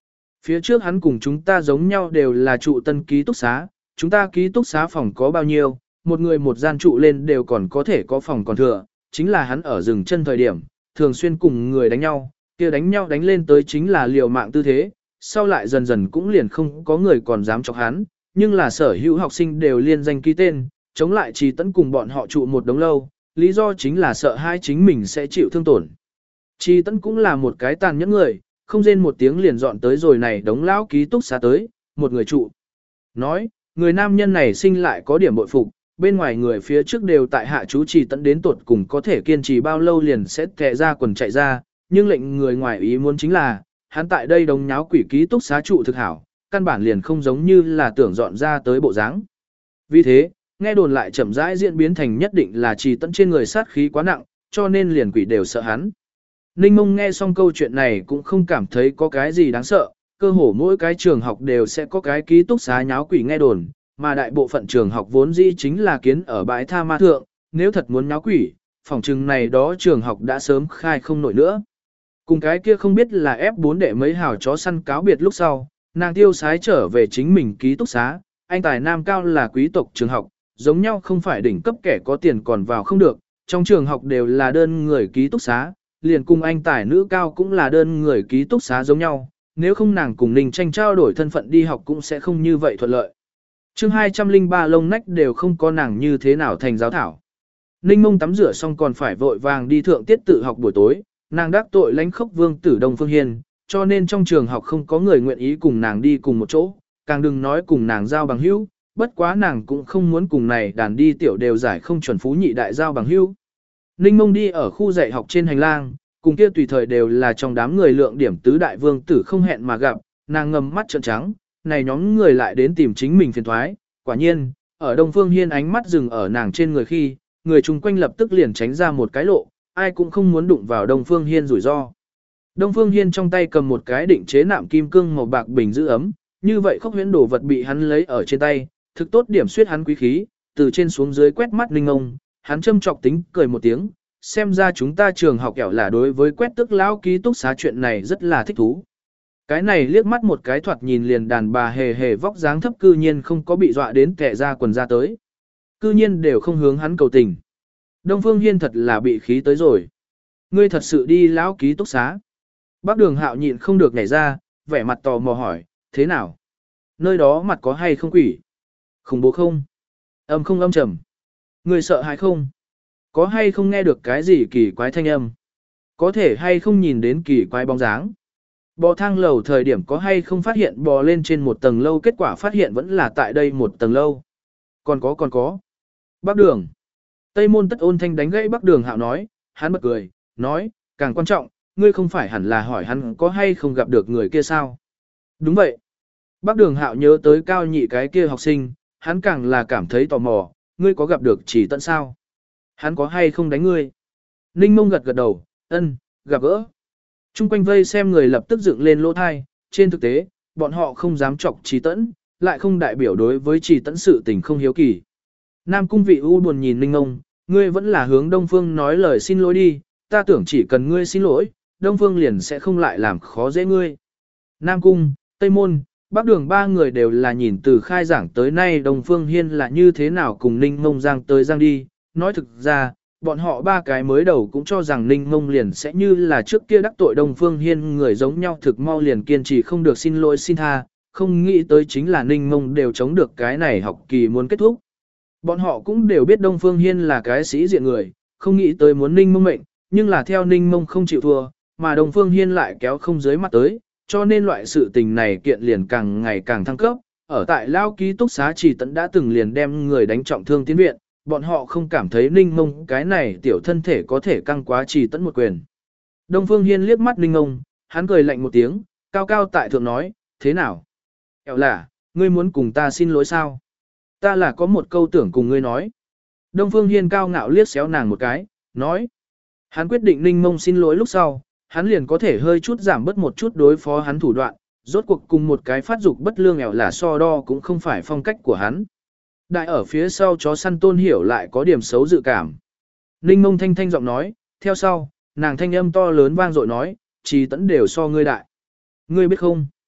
Phía trước hắn cùng chúng ta giống nhau đều là trụ tân ký túc xá, chúng ta ký túc xá phòng có bao nhiêu, một người một gian trụ lên đều còn có thể có phòng còn thừa, chính là hắn ở rừng chân thời điểm, thường xuyên cùng người đánh nhau, kia đánh nhau đánh lên tới chính là liều mạng tư thế, sau lại dần dần cũng liền không có người còn dám chọc hắn, nhưng là sở hữu học sinh đều liên danh ký tên, chống lại Trì Tấn cùng bọn họ trụ một đống lâu, lý do chính là sợ hai chính mình sẽ chịu thương tổn. Trì Tấn cũng là một cái tàn nhẫn người, không rên một tiếng liền dọn tới rồi này đống lão ký túc xá tới, một người trụ. Nói, người nam nhân này sinh lại có điểm bội phục, bên ngoài người phía trước đều tại hạ chú Trì Tấn đến tuột cùng có thể kiên trì bao lâu liền sẽ kẹ ra quần chạy ra, nhưng lệnh người ngoài ý muốn chính là, hắn tại đây đống nháo quỷ ký túc xá trụ thực hảo, căn bản liền không giống như là tưởng dọn ra tới bộ dáng. Vì thế, nghe đồn lại chậm rãi diễn biến thành nhất định là Trì Tấn trên người sát khí quá nặng, cho nên liền quỷ đều sợ hắn. Ninh Mông nghe xong câu chuyện này cũng không cảm thấy có cái gì đáng sợ, cơ hồ mỗi cái trường học đều sẽ có cái ký túc xá nháo quỷ nghe đồn, mà đại bộ phận trường học vốn dĩ chính là kiến ở bãi tha ma thượng, nếu thật muốn nháo quỷ, phòng trừng này đó trường học đã sớm khai không nổi nữa. Cùng cái kia không biết là ép bốn đệ mấy hào chó săn cáo biệt lúc sau, nàng tiêu sái trở về chính mình ký túc xá, anh tài nam cao là quý tộc trường học, giống nhau không phải đỉnh cấp kẻ có tiền còn vào không được, trong trường học đều là đơn người ký túc xá, liền cùng anh tài nữ cao cũng là đơn người ký túc xá giống nhau, nếu không nàng cùng Ninh Tranh trao đổi thân phận đi học cũng sẽ không như vậy thuận lợi. chương hai trăm lẻ ba lông nách đều không có nàng như thế nào thành giáo thảo. Ninh Mông tắm rửa xong còn phải vội vàng đi thượng tiết tự học buổi tối, nàng đắc tội lãnh khốc vương tử Đông Phương Hiên, cho nên trong trường học không có người nguyện ý cùng nàng đi cùng một chỗ, càng đừng nói cùng nàng giao bằng hữu, bất quá nàng cũng không muốn cùng này đàn đi tiểu đều giải không chuẩn phú nhị đại giao bằng hữu. Ninh Mông đi ở khu dạy học trên hành lang, cùng kia tùy thời đều là trong đám người lượng điểm tứ đại vương tử không hẹn mà gặp, nàng ngầm mắt trợn trắng, này nhóm người lại đến tìm chính mình phiền thoái, quả nhiên, ở Đông Phương Hiên ánh mắt dừng ở nàng trên người khi, người chung quanh lập tức liền tránh ra một cái lộ, ai cũng không muốn đụng vào Đông Phương Hiên rủi ro. Đông Phương Hiên trong tay cầm một cái định chế nạm kim cương màu bạc bình giữ ấm, như vậy khốc huyễn đồ vật bị hắn lấy ở trên tay, thực tốt điểm suyết hắn quý khí, từ trên xuống dưới quét mắt Ninh Mông, hắn châm chọc tính cười một tiếng, xem ra chúng ta trường học kẻo là đối với quét tức lão ký túc xá chuyện này rất là thích thú. Cái này liếc mắt một cái thoạt nhìn liền đàn bà hề hề vóc dáng thấp cư nhiên không có bị dọa đến kẻ ra quần ra tới. Cư nhiên đều không hướng hắn cầu tình. Đông Phương Hiên thật là bị khí tới rồi. Ngươi thật sự đi lão ký túc xá. Bác Đường Hạo nhịn không được nhảy ra, vẻ mặt tò mò hỏi, thế nào? Nơi đó mặt có hay không quỷ? Khủng bố không? Âm không âm trầm? Ngươi sợ hãi không? Có hay không nghe được cái gì kỳ quái thanh âm? Có thể hay không nhìn đến kỳ quái bóng dáng? Bò thang lầu thời điểm có hay không phát hiện bò lên trên một tầng lâu kết quả phát hiện vẫn là tại đây một tầng lâu? Còn có còn có. Bác Đường. Tây Môn Tất Ôn thanh đánh gãy Bác Đường Hạo nói, hắn bật cười, nói, càng quan trọng, ngươi không phải hẳn là hỏi hắn có hay không gặp được người kia sao? Đúng vậy. Bác Đường Hạo nhớ tới cao nhị cái kia học sinh, hắn càng là cảm thấy tò mò, ngươi có gặp được Chỉ Tận sao? Hắn có hay không đánh ngươi? Ninh Mông gật gật đầu, ân, gặp gỡ. Trung quanh vây xem người lập tức dựng lên lỗ thai, trên thực tế, bọn họ không dám chọc Trì Tẫn, lại không đại biểu đối với Trì Tẫn sự tình không hiếu kỳ. Nam Cung Vị u buồn nhìn Ninh Mông, ngươi vẫn là hướng Đông Phương nói lời xin lỗi đi, ta tưởng chỉ cần ngươi xin lỗi, Đông Phương liền sẽ không lại làm khó dễ ngươi. Nam Cung, Tây Môn, Bắc Đường ba người đều là nhìn từ khai giảng tới nay Đông Phương Hiên là như thế nào cùng Ninh Mông giang tới giang đi, nói thực ra, bọn họ ba cái mới đầu cũng cho rằng Ninh Mông liền sẽ như là trước kia đắc tội Đông Phương Hiên người giống nhau thực mau liền kiên trì không được xin lỗi xin tha, không nghĩ tới chính là Ninh Mông đều chống được cái này học kỳ muốn kết thúc. Bọn họ cũng đều biết Đông Phương Hiên là cái sĩ diện người, không nghĩ tới muốn Ninh Mông mệnh, nhưng là theo Ninh Mông không chịu thua, mà Đông Phương Hiên lại kéo không dưới mặt tới, cho nên loại sự tình này kiện liền càng ngày càng thăng cấp. Ở tại Lao Ký Túc Xá Trì Tẫn đã từng liền đem người đánh trọng thương tiến viện, bọn họ không cảm thấy Ninh Mông cái này tiểu thân thể có thể căng quá Trì Tẫn một quyền. Đông Phương Hiên liếc mắt Ninh Mông, hắn cười lạnh một tiếng, cao cao tại thượng nói, thế nào? Kẹo là, ngươi muốn cùng ta xin lỗi sao? Ta là có một câu tưởng cùng ngươi nói. Đông Phương Hiên cao ngạo liếc xéo nàng một cái, nói. Hắn quyết định Ninh Mông xin lỗi lúc sau, hắn liền có thể hơi chút giảm bớt một chút đối phó hắn thủ đoạn, rốt cuộc cùng một cái phát dục bất lương ẻo là so đo cũng không phải phong cách của hắn. Đại ở phía sau chó săn Tôn Hiểu lại có điểm xấu dự cảm. Ninh Mông thanh thanh giọng nói, theo sau, nàng thanh âm to lớn vang dội nói, Trì Tẫn đều so ngươi đại. Ngươi biết không?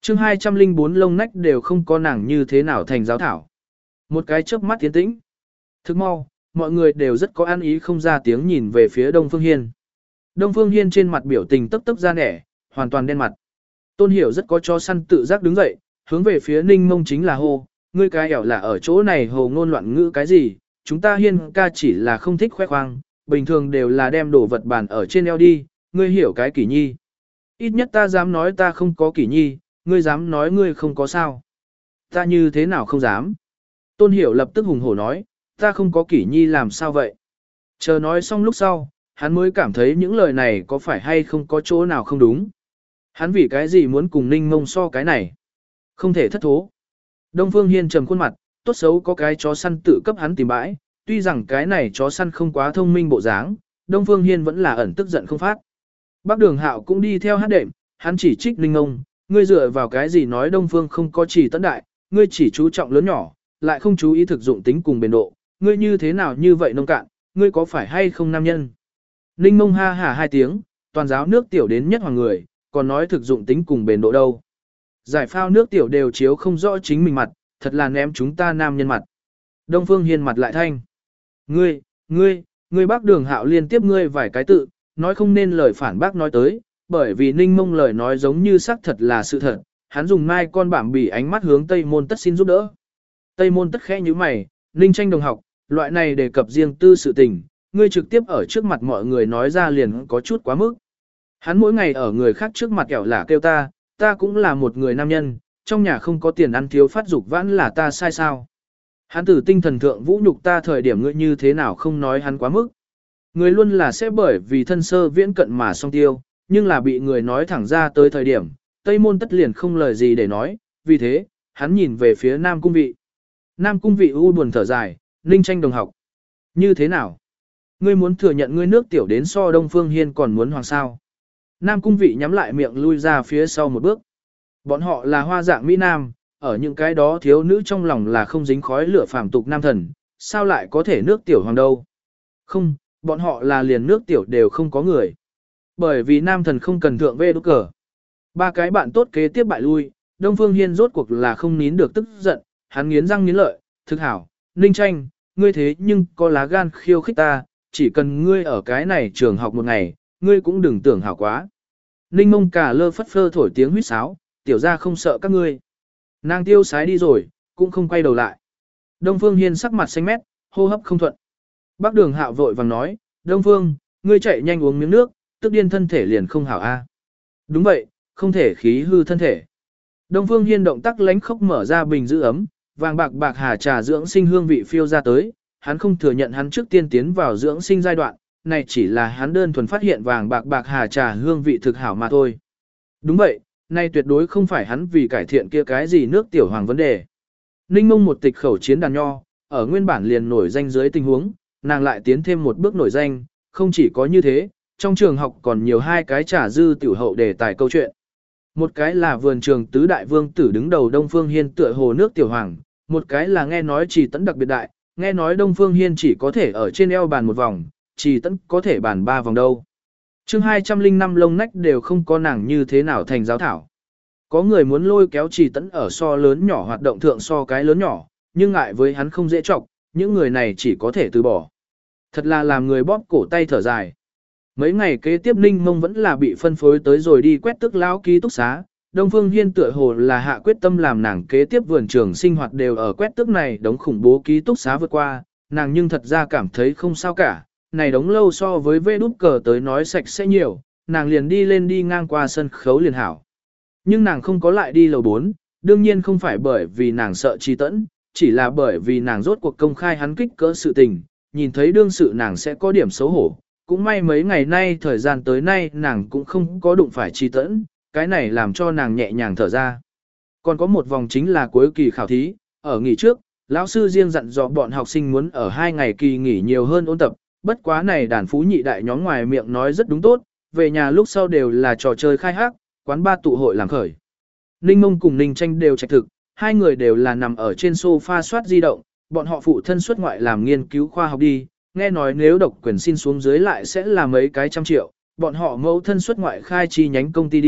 chương hai trăm linh bốn lông nách đều không có nàng như thế nào thành giáo thảo. Một cái chớp mắt tiến tĩnh. Thức mau, mọi người đều rất có an ý không ra tiếng nhìn về phía Đông Phương Hiên. Đông Phương Hiên trên mặt biểu tình tức tức ra nẻ, hoàn toàn đen mặt. Tôn Hiểu rất có cho săn tự giác đứng dậy, hướng về phía Ninh Mông chính là hô, ngươi cái ẻo là ở chỗ này hồ ngôn loạn ngữ cái gì, chúng ta Hiên ca chỉ là không thích khoe khoang, bình thường đều là đem đồ vật bàn ở trên eo đi, ngươi hiểu cái kỷ nhi. Ít nhất ta dám nói ta không có kỷ nhi, ngươi dám nói ngươi không có sao. Ta như thế nào không dám. Tôn Hiểu lập tức hùng hổ nói, ta không có kỷ nhi làm sao vậy. Chờ nói xong lúc sau, hắn mới cảm thấy những lời này có phải hay không có chỗ nào không đúng. Hắn vì cái gì muốn cùng Ninh Mông so cái này. Không thể thất thố. Đông Phương Hiên trầm khuôn mặt, tốt xấu có cái chó săn tự cấp hắn tìm bãi, tuy rằng cái này chó săn không quá thông minh bộ dáng, Đông Phương Hiên vẫn là ẩn tức giận không phát. Bác Đường Hạo cũng đi theo hát đệm, hắn chỉ trích Ninh Mông, ngươi dựa vào cái gì nói Đông Phương không có chỉ tận đại, ngươi chỉ chú trọng lớn nhỏ, lại không chú ý thực dụng tính cùng bền độ, ngươi như thế nào như vậy nông cạn, ngươi có phải hay không nam nhân. Ninh Mông ha hả hai tiếng, toàn giáo nước tiểu đến nhất hoàng người, còn nói thực dụng tính cùng bền độ đâu. Giải phao nước tiểu đều chiếu không rõ chính mình mặt, thật là ném chúng ta nam nhân mặt. Đông Phương Hiên mặt lại thanh. Ngươi, ngươi, ngươi bác Đường Hạo liên tiếp ngươi vài cái tự, nói không nên lời phản bác nói tới, bởi vì Ninh Mông lời nói giống như xác thật là sự thật, hắn dùng mai con bảm bỉ ánh mắt hướng Tây Môn Tất xin giúp đỡ. Tây Môn Tất khẽ như mày, Ninh Tranh đồng học, loại này đề cập riêng tư sự tình, ngươi trực tiếp ở trước mặt mọi người nói ra liền có chút quá mức. Hắn mỗi ngày ở người khác trước mặt kẻo lả kêu ta, ta cũng là một người nam nhân, trong nhà không có tiền ăn thiếu phát dục vãn là ta sai sao. Hắn từ tinh thần thượng vũ nhục ta thời điểm ngươi như thế nào không nói hắn quá mức. Người luôn là sẽ bởi vì thân sơ viễn cận mà song tiêu, nhưng là bị người nói thẳng ra tới thời điểm, Tây Môn Tất liền không lời gì để nói, vì thế, hắn nhìn về phía Nam Cung Vị. Nam Cung Vị u buồn thở dài, Ninh Tranh đồng học. Như thế nào? Ngươi muốn thừa nhận ngươi nước tiểu đến so Đông Phương Hiên còn muốn hoàng sao? Nam Cung Vị nhắm lại miệng lui ra phía sau một bước. Bọn họ là hoa dạng Mỹ Nam, ở những cái đó thiếu nữ trong lòng là không dính khói lửa phàm tục nam thần, sao lại có thể nước tiểu hoàng đâu? Không, bọn họ là liền nước tiểu đều không có người. Bởi vì nam thần không cần thượng vê đốt cờ. Ba cái bạn tốt kế tiếp bại lui, Đông Phương Hiên rốt cuộc là không nín được tức giận, hắn nghiến răng nghiến lợi, thực hảo, Ninh Tranh, ngươi thế nhưng có lá gan khiêu khích ta, chỉ cần ngươi ở cái này trường học một ngày, ngươi cũng đừng tưởng hảo quá. Ninh Mông cả lơ phất phơ thổi tiếng huýt sáo, tiểu ra không sợ các ngươi. Nàng tiêu sái đi rồi, cũng không quay đầu lại. Đông Phương Hiên sắc mặt xanh mét, hô hấp không thuận. Bác Đường Hạo vội vàng nói, Đông Phương, ngươi chạy nhanh uống miếng nước, tức điên thân thể liền không hảo a. Đúng vậy, không thể khí hư thân thể. Đông Phương Hiên động tác lánh khốc mở ra bình giữ ấm, vàng bạc bạc hà trà dưỡng sinh hương vị phiêu ra tới, hắn không thừa nhận hắn trước tiên tiến vào dưỡng sinh giai đoạn, này chỉ là hắn đơn thuần phát hiện vàng bạc bạc hà trà hương vị thực hảo mà thôi. Đúng vậy, này tuyệt đối không phải hắn vì cải thiện kia cái gì nước tiểu hoàng vấn đề. Ninh Mông một tịch khẩu chiến đàn nho, ở nguyên bản liền nổi danh dưới tình huống, nàng lại tiến thêm một bước nổi danh, không chỉ có như thế, trong trường học còn nhiều hai cái trà dư tiểu hậu đề tài câu chuyện. Một cái là vườn trường tứ đại vương tử đứng đầu Đông Phương Hiên tựa hồ nước tiểu hoàng, một cái là nghe nói Trì Tấn đặc biệt đại, nghe nói Đông Phương Hiên chỉ có thể ở trên eo bàn một vòng, Trì Tấn có thể bàn ba vòng đâu. chương hai trăm linh năm lông nách đều không có nàng như thế nào thành giáo thảo. Có người muốn lôi kéo Trì Tấn ở so lớn nhỏ hoạt động thượng so cái lớn nhỏ, nhưng ngại với hắn không dễ trọng, những người này chỉ có thể từ bỏ. Thật là làm người bóp cổ tay thở dài. Mấy ngày kế tiếp Ninh Mông vẫn là bị phân phối tới rồi đi quét tức lão ký túc xá. Đông Phương Hiên tựa hồ là hạ quyết tâm làm nàng kế tiếp vườn trường sinh hoạt đều ở quét tức này đống khủng bố ký túc xá vượt qua, nàng nhưng thật ra cảm thấy không sao cả, này đống lâu so với vê đút cờ tới nói sạch sẽ nhiều, nàng liền đi lên đi ngang qua sân khấu liền hảo. Nhưng nàng không có lại đi lầu bốn, đương nhiên không phải bởi vì nàng sợ Tri Tẫn, chỉ là bởi vì nàng rốt cuộc công khai hắn kích cỡ sự tình, nhìn thấy đương sự nàng sẽ có điểm xấu hổ. Cũng may mấy ngày nay thời gian tới nay nàng cũng không có đụng phải Tri Tẫn, cái này làm cho nàng nhẹ nhàng thở ra. Còn có một vòng chính là cuối kỳ khảo thí, ở nghỉ trước, lão sư riêng dặn dò bọn học sinh muốn ở hai ngày kỳ nghỉ nhiều hơn ôn tập, bất quá này đàn phú nhị đại nhóm ngoài miệng nói rất đúng tốt, về nhà lúc sau đều là trò chơi khai hát, quán ba tụ hội làm khởi. Ninh Mông cùng Ninh Tranh đều trạch thực, hai người đều là nằm ở trên sofa soát di động, bọn họ phụ thân xuất ngoại làm nghiên cứu khoa học đi, nghe nói nếu độc quyền xin xuống dưới lại sẽ là mấy cái trăm triệu, bọn họ mẫu thân xuất ngoại khai chi nhánh công ty đi,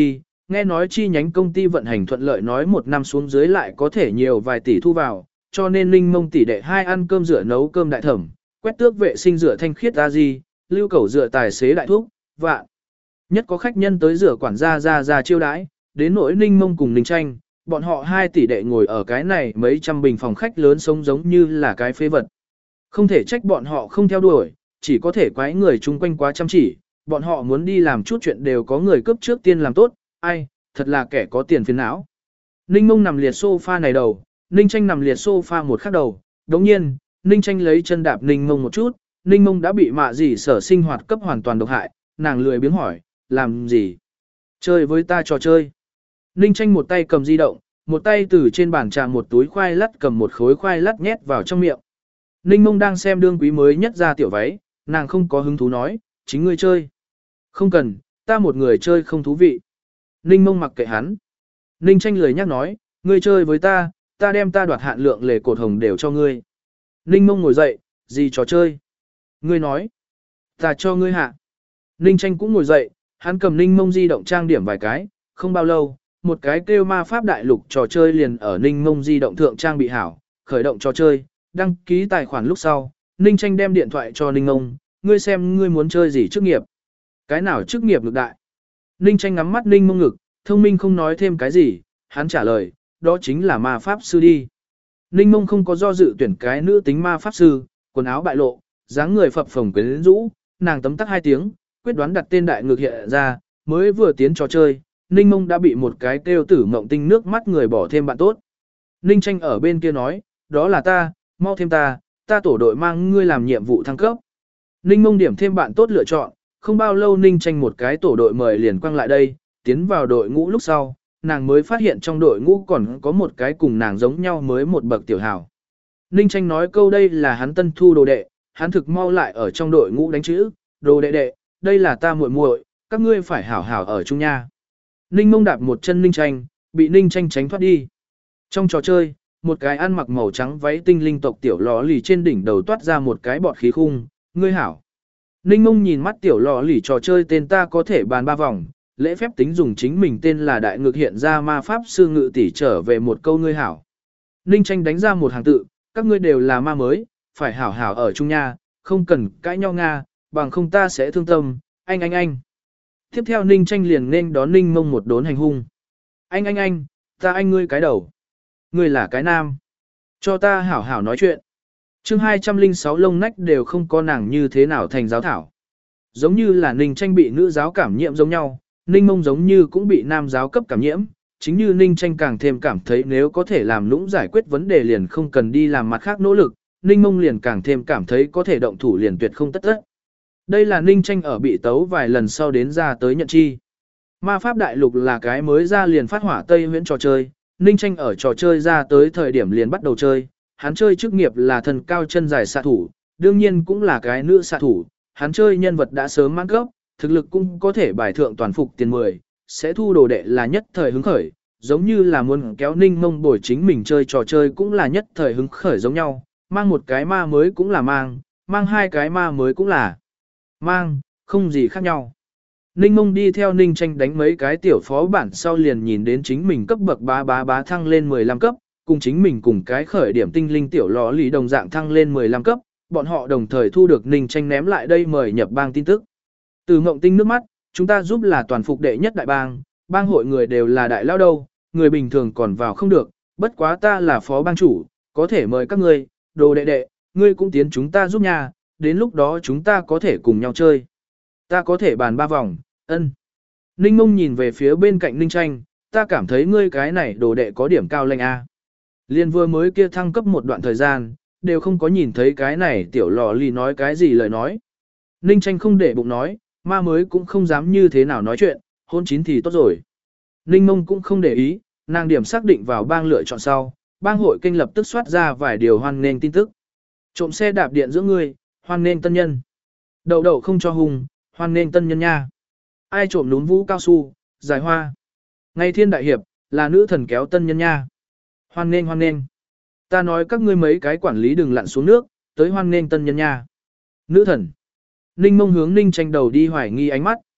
nghe nói chi nhánh công ty vận hành thuận lợi nói một năm xuống dưới lại có thể nhiều vài tỷ thu vào, cho nên Ninh Mông tỷ đệ hai ăn cơm rửa nấu cơm đại thẩm, quét tước vệ sinh rửa thanh khiết a di, lưu cẩu rửa tài xế đại thúc, vạn. Nhất có khách nhân tới rửa quản gia ra ra chiêu đãi, đến nỗi Ninh Mông cùng Ninh Tranh, bọn họ hai tỷ đệ ngồi ở cái này mấy trăm bình phòng khách lớn sống giống như là cái phế vật. Không thể trách bọn họ không theo đuổi, chỉ có thể quái người chung quanh quá chăm chỉ, bọn họ muốn đi làm chút chuyện đều có người cướp trước tiên làm tốt, ai, thật là kẻ có tiền phiền não. Ninh Mông nằm liệt sofa này đầu, Ninh Tranh nằm liệt sofa một khác đầu, đồng nhiên, Ninh Tranh lấy chân đạp Ninh Mông một chút, Ninh Mông đã bị mạ gì sở sinh hoạt cấp hoàn toàn độc hại, nàng lười biếng hỏi, làm gì? Chơi với ta trò chơi. Ninh Tranh một tay cầm di động, một tay từ trên bàn trà một túi khoai lát cầm một khối khoai lát nhét vào trong miệng. Ninh Mông đang xem đương quý mới nhất ra tiểu váy, nàng không có hứng thú nói, chính ngươi chơi. Không cần, ta một người chơi không thú vị. Ninh Mông mặc kệ hắn. Ninh Tranh lười nhắc nói, ngươi chơi với ta, ta đem ta đoạt hạn lượng lề cột hồng đều cho ngươi. Ninh Mông ngồi dậy, gì trò chơi? Ngươi nói, ta cho ngươi hạ. Ninh Tranh cũng ngồi dậy, hắn cầm Ninh Mông di động trang điểm vài cái, không bao lâu, một cái kêu ma pháp đại lục trò chơi liền ở Ninh Mông di động thượng trang bị hảo, khởi động trò chơi, đăng ký tài khoản lúc sau, Ninh Tranh đem điện thoại cho Ninh Mông, ngươi xem ngươi muốn chơi gì chức nghiệp. Cái nào chức nghiệp ngược đại? Ninh Tranh ngắm mắt Ninh Mông ngực, thông minh không nói thêm cái gì, hắn trả lời, đó chính là ma pháp sư đi. Ninh Mông không có do dự tuyển cái nữ tính ma pháp sư, quần áo bại lộ, dáng người phập phồng quyến rũ, nàng tấm tắc hai tiếng, quyết đoán đặt tên đại ngược hiện ra, mới vừa tiến trò chơi, Ninh Mông đã bị một cái kêu tử mộng tinh nước mắt người bỏ thêm bạn tốt. Ninh Tranh ở bên kia nói, đó là ta, mau thêm ta, ta tổ đội mang ngươi làm nhiệm vụ thăng cấp. Ninh Mông điểm thêm bạn tốt lựa chọn, không bao lâu Ninh Tranh một cái tổ đội mời liền quăng lại đây, tiến vào đội ngũ lúc sau, nàng mới phát hiện trong đội ngũ còn có một cái cùng nàng giống nhau mới một bậc tiểu hào. Ninh Tranh nói câu đây là hắn tân thu đồ đệ, hắn thực mau lại ở trong đội ngũ đánh chữ, đồ đệ đệ, đây là ta muội muội, các ngươi phải hảo hảo ở chung nha. Ninh Mông đạp một chân Ninh Tranh, bị Ninh Tranh tránh thoát đi. Trong trò chơi, một cái ăn mặc màu trắng váy tinh linh tộc tiểu lò lì trên đỉnh đầu toát ra một cái bọt khí khung, ngươi hảo. Ninh Mông nhìn mắt tiểu lò lì trò chơi tên ta có thể bàn ba vòng, lễ phép tính dùng chính mình tên là đại ngược hiện ra ma pháp sư ngự tỷ trở về một câu ngươi hảo. Ninh Tranh đánh ra một hàng tự, các ngươi đều là ma mới, phải hảo hảo ở chung nha, không cần cãi nhau nga, bằng không ta sẽ thương tâm, anh anh anh. Tiếp theo Ninh Tranh liền nên đón Ninh Mông một đốn hành hung. Anh anh anh, ta anh ngươi cái đầu. Ngươi là cái nam. Cho ta hảo hảo nói chuyện. chương hai trăm lẻ sáu lông nách đều không có nàng như thế nào thành giáo thảo. Giống như là Ninh Tranh bị nữ giáo cảm nhiễm giống nhau, Ninh Mông giống như cũng bị nam giáo cấp cảm nhiễm. Chính như Ninh Tranh càng thêm cảm thấy nếu có thể làm nũng giải quyết vấn đề liền không cần đi làm mặt khác nỗ lực, Ninh Mông liền càng thêm cảm thấy có thể động thủ liền tuyệt không tất tất. Đây là Ninh Tranh ở bị tấu vài lần sau đến ra tới nhận chi. Ma pháp đại lục là cái mới ra liền phát hỏa Tây huyễn trò chơi, Ninh Tranh ở trò chơi ra tới thời điểm liền bắt đầu chơi, hắn chơi chức nghiệp là thần cao chân dài xạ thủ, đương nhiên cũng là cái nữ xạ thủ, hắn chơi nhân vật đã sớm mãn cấp, thực lực cũng có thể bài thượng toàn phục tiền mười, sẽ thu đồ đệ là nhất thời hứng khởi, giống như là muốn kéo Ninh Mông bồi chính mình chơi trò chơi cũng là nhất thời hứng khởi giống nhau, mang một cái ma mới cũng là mang, mang hai cái ma mới cũng là mang, không gì khác nhau. Ninh Mông đi theo Ninh Tranh đánh mấy cái tiểu phó bản sau liền nhìn đến chính mình cấp bậc bá bá bá thăng lên mười lăm cấp, cùng chính mình cùng cái khởi điểm tinh linh tiểu lò lì đồng dạng thăng lên mười lăm cấp, bọn họ đồng thời thu được Ninh Tranh ném lại đây mời nhập bang tin tức. Từ Ngộng Tinh nước mắt, chúng ta giúp là toàn phục đệ nhất đại bang, bang hội người đều là đại lao đâu, người bình thường còn vào không được, bất quá ta là phó bang chủ, có thể mời các ngươi, đồ đệ đệ, ngươi cũng tiến chúng ta giúp nhà, đến lúc đó chúng ta có thể cùng nhau chơi. Ta có thể bàn ba vòng, ân. Ninh Mông nhìn về phía bên cạnh Ninh Tranh, ta cảm thấy ngươi cái này đồ đệ có điểm cao lanh a. Liên vừa mới kia thăng cấp một đoạn thời gian, đều không có nhìn thấy cái này tiểu lò lì nói cái gì lời nói. Ninh Tranh không để bụng nói, ma mới cũng không dám như thế nào nói chuyện, hôn chín thì tốt rồi. Ninh Mông cũng không để ý, nàng điểm xác định vào bang lựa chọn sau, bang hội kênh lập tức soát ra vài điều hoan nghênh tin tức. Trộm xe đạp điện giữa ngươi, hoan nghênh tân nhân. Đậu đậu không cho hùng, hoan nghênh tân nhân nha. Ai trộm núm vũ cao su, giải hoa. Ngày thiên đại hiệp, là nữ thần kéo tân nhân nha. Hoan nghênh hoan nghênh. Ta nói các ngươi mấy cái quản lý đừng lặn xuống nước, tới hoan nghênh tân nhân nha. Nữ thần. Ninh Mông hướng Ninh Tranh đầu đi hoài nghi ánh mắt.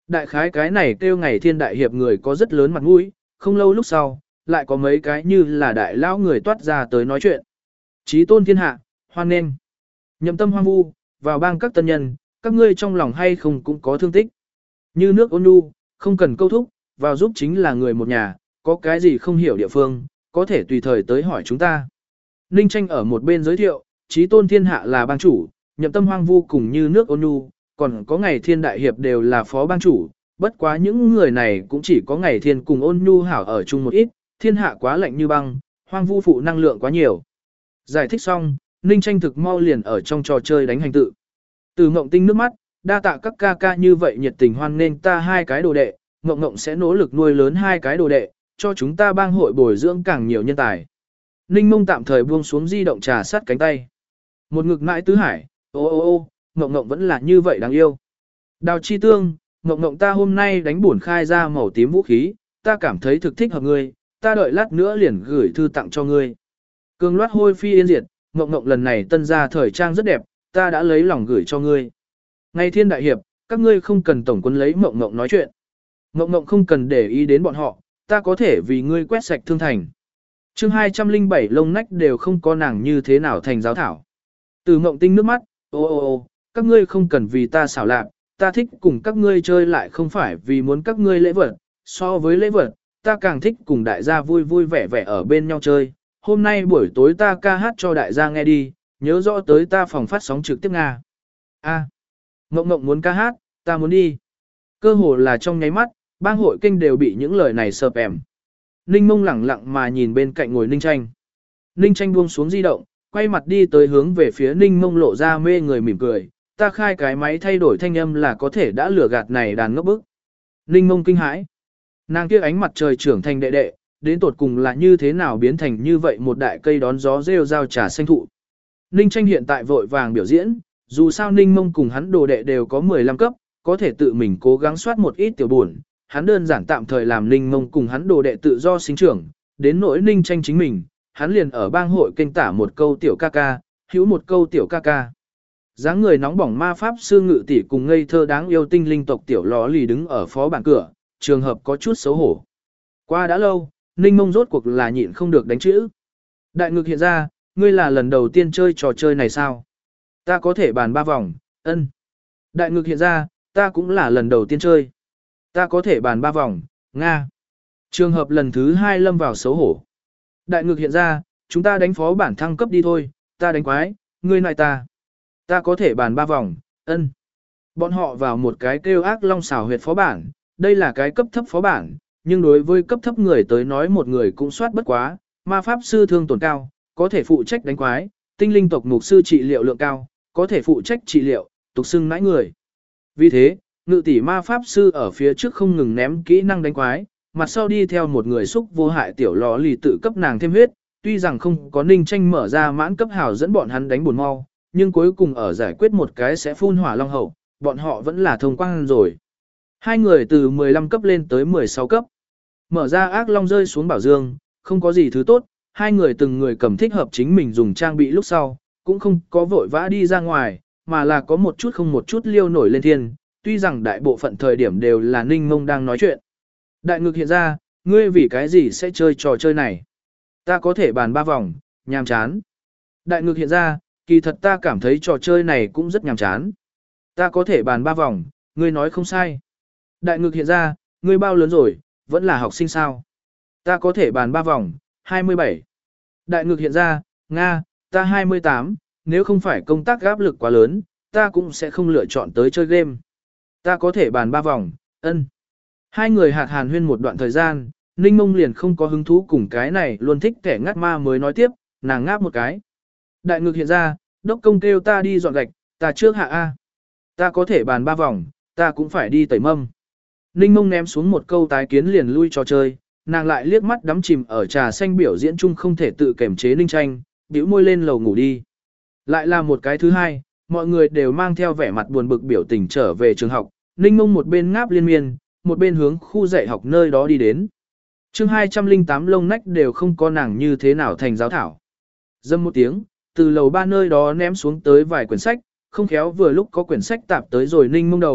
Đại khái cái này kêu ngày thiên đại hiệp người có rất lớn mặt mũi, không lâu lúc sau, lại có mấy cái như là đại lão người toát ra tới nói chuyện. Chí tôn thiên hạ, hoan nghênh. Nhậm tâm hoang vu, vào bang các tân nhân, các ngươi trong lòng hay không cũng có thương tích. Như nước ôn nhu, không cần câu thúc, vào giúp chính là người một nhà, có cái gì không hiểu địa phương, có thể tùy thời tới hỏi chúng ta. Ninh Tranh ở một bên giới thiệu, Chí tôn thiên hạ là bang chủ, nhậm tâm hoang vu cùng như nước ôn nhu, còn có ngày thiên đại hiệp đều là phó bang chủ, bất quá những người này cũng chỉ có ngày thiên cùng ôn nhu hảo ở chung một ít, thiên hạ quá lạnh như băng, hoang vu phụ năng lượng quá nhiều. Giải thích xong, Ninh Tranh thực mau liền ở trong trò chơi đánh hành tự. Từ Ngộng Tinh nước mắt, đa tạ các ca ca như vậy nhiệt tình hoan nghênh ta hai cái đồ đệ, Ngộng Ngộng sẽ nỗ lực nuôi lớn hai cái đồ đệ, cho chúng ta bang hội bồi dưỡng càng nhiều nhân tài. Ninh Mông tạm thời buông xuống di động trà sát cánh tay. Một ngực mãi tứ hải, ô ô ô, Ngộng Ngộng vẫn là như vậy đáng yêu. Đào Chi Tương, Ngộng Ngộng ta hôm nay đánh bổn khai ra màu tím vũ khí, ta cảm thấy thực thích hợp ngươi, ta đợi lát nữa liền gửi thư tặng cho ngươi. Cường loát hôi phi yên diệt, Ngộng Ngộng lần này tân gia thời trang rất đẹp, ta đã lấy lòng gửi cho ngươi. Ngày thiên đại hiệp, các ngươi không cần tổng quân lấy Ngộng Ngộng nói chuyện. Ngộng Ngộng không cần để ý đến bọn họ, ta có thể vì ngươi quét sạch thương thành. chương hai trăm lẻ bảy lông nách đều không có nàng như thế nào thành giáo thảo. Từ Ngộng Tinh nước mắt, ô ô ô, các ngươi không cần vì ta xảo lạc, ta thích cùng các ngươi chơi lại không phải vì muốn các ngươi lễ vật, so với lễ vật, ta càng thích cùng đại gia vui vui vẻ vẻ ở bên nhau chơi. Hôm nay buổi tối ta ca hát cho đại gia nghe đi, nhớ rõ tới ta phòng phát sóng trực tiếp Nga. A, Ngộng Ngộng muốn ca hát, ta muốn đi. Cơ hồ là trong nháy mắt, bang hội kinh đều bị những lời này sợp ẻm. Ninh Mông lẳng lặng mà nhìn bên cạnh ngồi Ninh Tranh. Ninh Tranh buông xuống di động, quay mặt đi tới hướng về phía Ninh Mông lộ ra mê người mỉm cười. Ta khai cái máy thay đổi thanh âm là có thể đã lừa gạt này đàn ngốc bức. Ninh Mông kinh hãi. Nàng kia ánh mặt trời trưởng thành đệ đệ, đến tột cùng là như thế nào biến thành như vậy một đại cây đón gió rêu rao trà xanh thụ. Ninh Tranh hiện tại vội vàng biểu diễn, dù sao Ninh Mông cùng hắn đồ đệ đều có mười lăm cấp, có thể tự mình cố gắng soát một ít tiểu buồn. Hắn đơn giản tạm thời làm Ninh Mông cùng hắn đồ đệ tự do sinh trưởng, đến nỗi Ninh Tranh chính mình, hắn liền ở bang hội kênh tả một câu tiểu ca ca, hữu một câu tiểu ca ca. Dáng người nóng bỏng ma pháp sư ngự tỷ cùng ngây thơ đáng yêu tinh linh tộc tiểu ló lì đứng ở phó bản cửa, trường hợp có chút xấu hổ. Qua đã lâu, Ninh Mông rốt cuộc là nhịn không được đánh chữ. Đại ngực hiện ra, ngươi là lần đầu tiên chơi trò chơi này sao? Ta có thể bàn ba vòng, ân. Đại ngực hiện ra, ta cũng là lần đầu tiên chơi. Ta có thể bàn ba vòng, Nga. Trường hợp lần thứ hai lâm vào xấu hổ. Đại ngực hiện ra, chúng ta đánh phó bản thăng cấp đi thôi, ta đánh quái, ngươi nại ta. Ta có thể bàn ba vòng, ân. Bọn họ vào một cái kêu ác long xảo huyệt phó bản, đây là cái cấp thấp phó bản, nhưng đối với cấp thấp người tới nói một người cũng soát bất quá, ma pháp sư thương tổn cao, có thể phụ trách đánh quái, tinh linh tộc mục sư trị liệu lượng cao, có thể phụ trách trị liệu, tục xưng nãi người. Vì thế, ngự tỷ ma pháp sư ở phía trước không ngừng ném kỹ năng đánh quái, mặt sau đi theo một người xúc vô hại tiểu lò lì tự cấp nàng thêm huyết, tuy rằng không có Ninh Tranh mở ra mãn cấp hào dẫn bọn hắn đánh buồn mau, nhưng cuối cùng ở giải quyết một cái sẽ phun hỏa long hậu, bọn họ vẫn là thông quang rồi. Hai người từ mười lăm cấp lên tới mười sáu cấp. Mở ra ác long rơi xuống bảo dương, không có gì thứ tốt, hai người từng người cầm thích hợp chính mình dùng trang bị lúc sau, cũng không có vội vã đi ra ngoài, mà là có một chút không một chút liêu nổi lên thiên, tuy rằng đại bộ phận thời điểm đều là Ninh Mông đang nói chuyện. Đại ngực hiện ra, ngươi vì cái gì sẽ chơi trò chơi này? Ta có thể bàn ba vòng, nhàm chán. Đại ngực hiện ra, kỳ thật ta cảm thấy trò chơi này cũng rất nhàm chán. Ta có thể bàn ba vòng, ngươi nói không sai. Đại ngực hiện ra, ngươi bao lớn rồi, vẫn là học sinh sao? Ta có thể bàn ba vòng, hai mươi bảy. Đại ngực hiện ra, Nga, ta hai mươi tám, nếu không phải công tác áp lực quá lớn, ta cũng sẽ không lựa chọn tới chơi game. Ta có thể bàn ba vòng, ân. Hai người hạt hàn huyên một đoạn thời gian, Ninh Mông liền không có hứng thú cùng cái này luôn thích kẻ ngắt ma mới nói tiếp, nàng ngáp một cái. Đại ngực hiện ra, đốc công kêu ta đi dọn gạch, ta trước hạ A. Ta có thể bàn ba vòng, ta cũng phải đi tẩy mâm. Ninh Mông ném xuống một câu tái kiến liền lui trò chơi, nàng lại liếc mắt đắm chìm ở trà xanh biểu diễn chung không thể tự kiềm chế Ninh Tranh, bĩu môi lên lầu ngủ đi. Lại là một cái thứ hai, mọi người đều mang theo vẻ mặt buồn bực biểu tình trở về trường học, Ninh Mông một bên ngáp liên miên, một bên hướng khu dạy học nơi đó đi đến. chương hai trăm lẻ tám lông nách đều không có nàng như thế nào thành giáo thảo. Dâm một tiếng, từ lầu ba nơi đó ném xuống tới vài quyển sách, không khéo vừa lúc có quyển sách tạp tới rồi Ninh Mông đầu,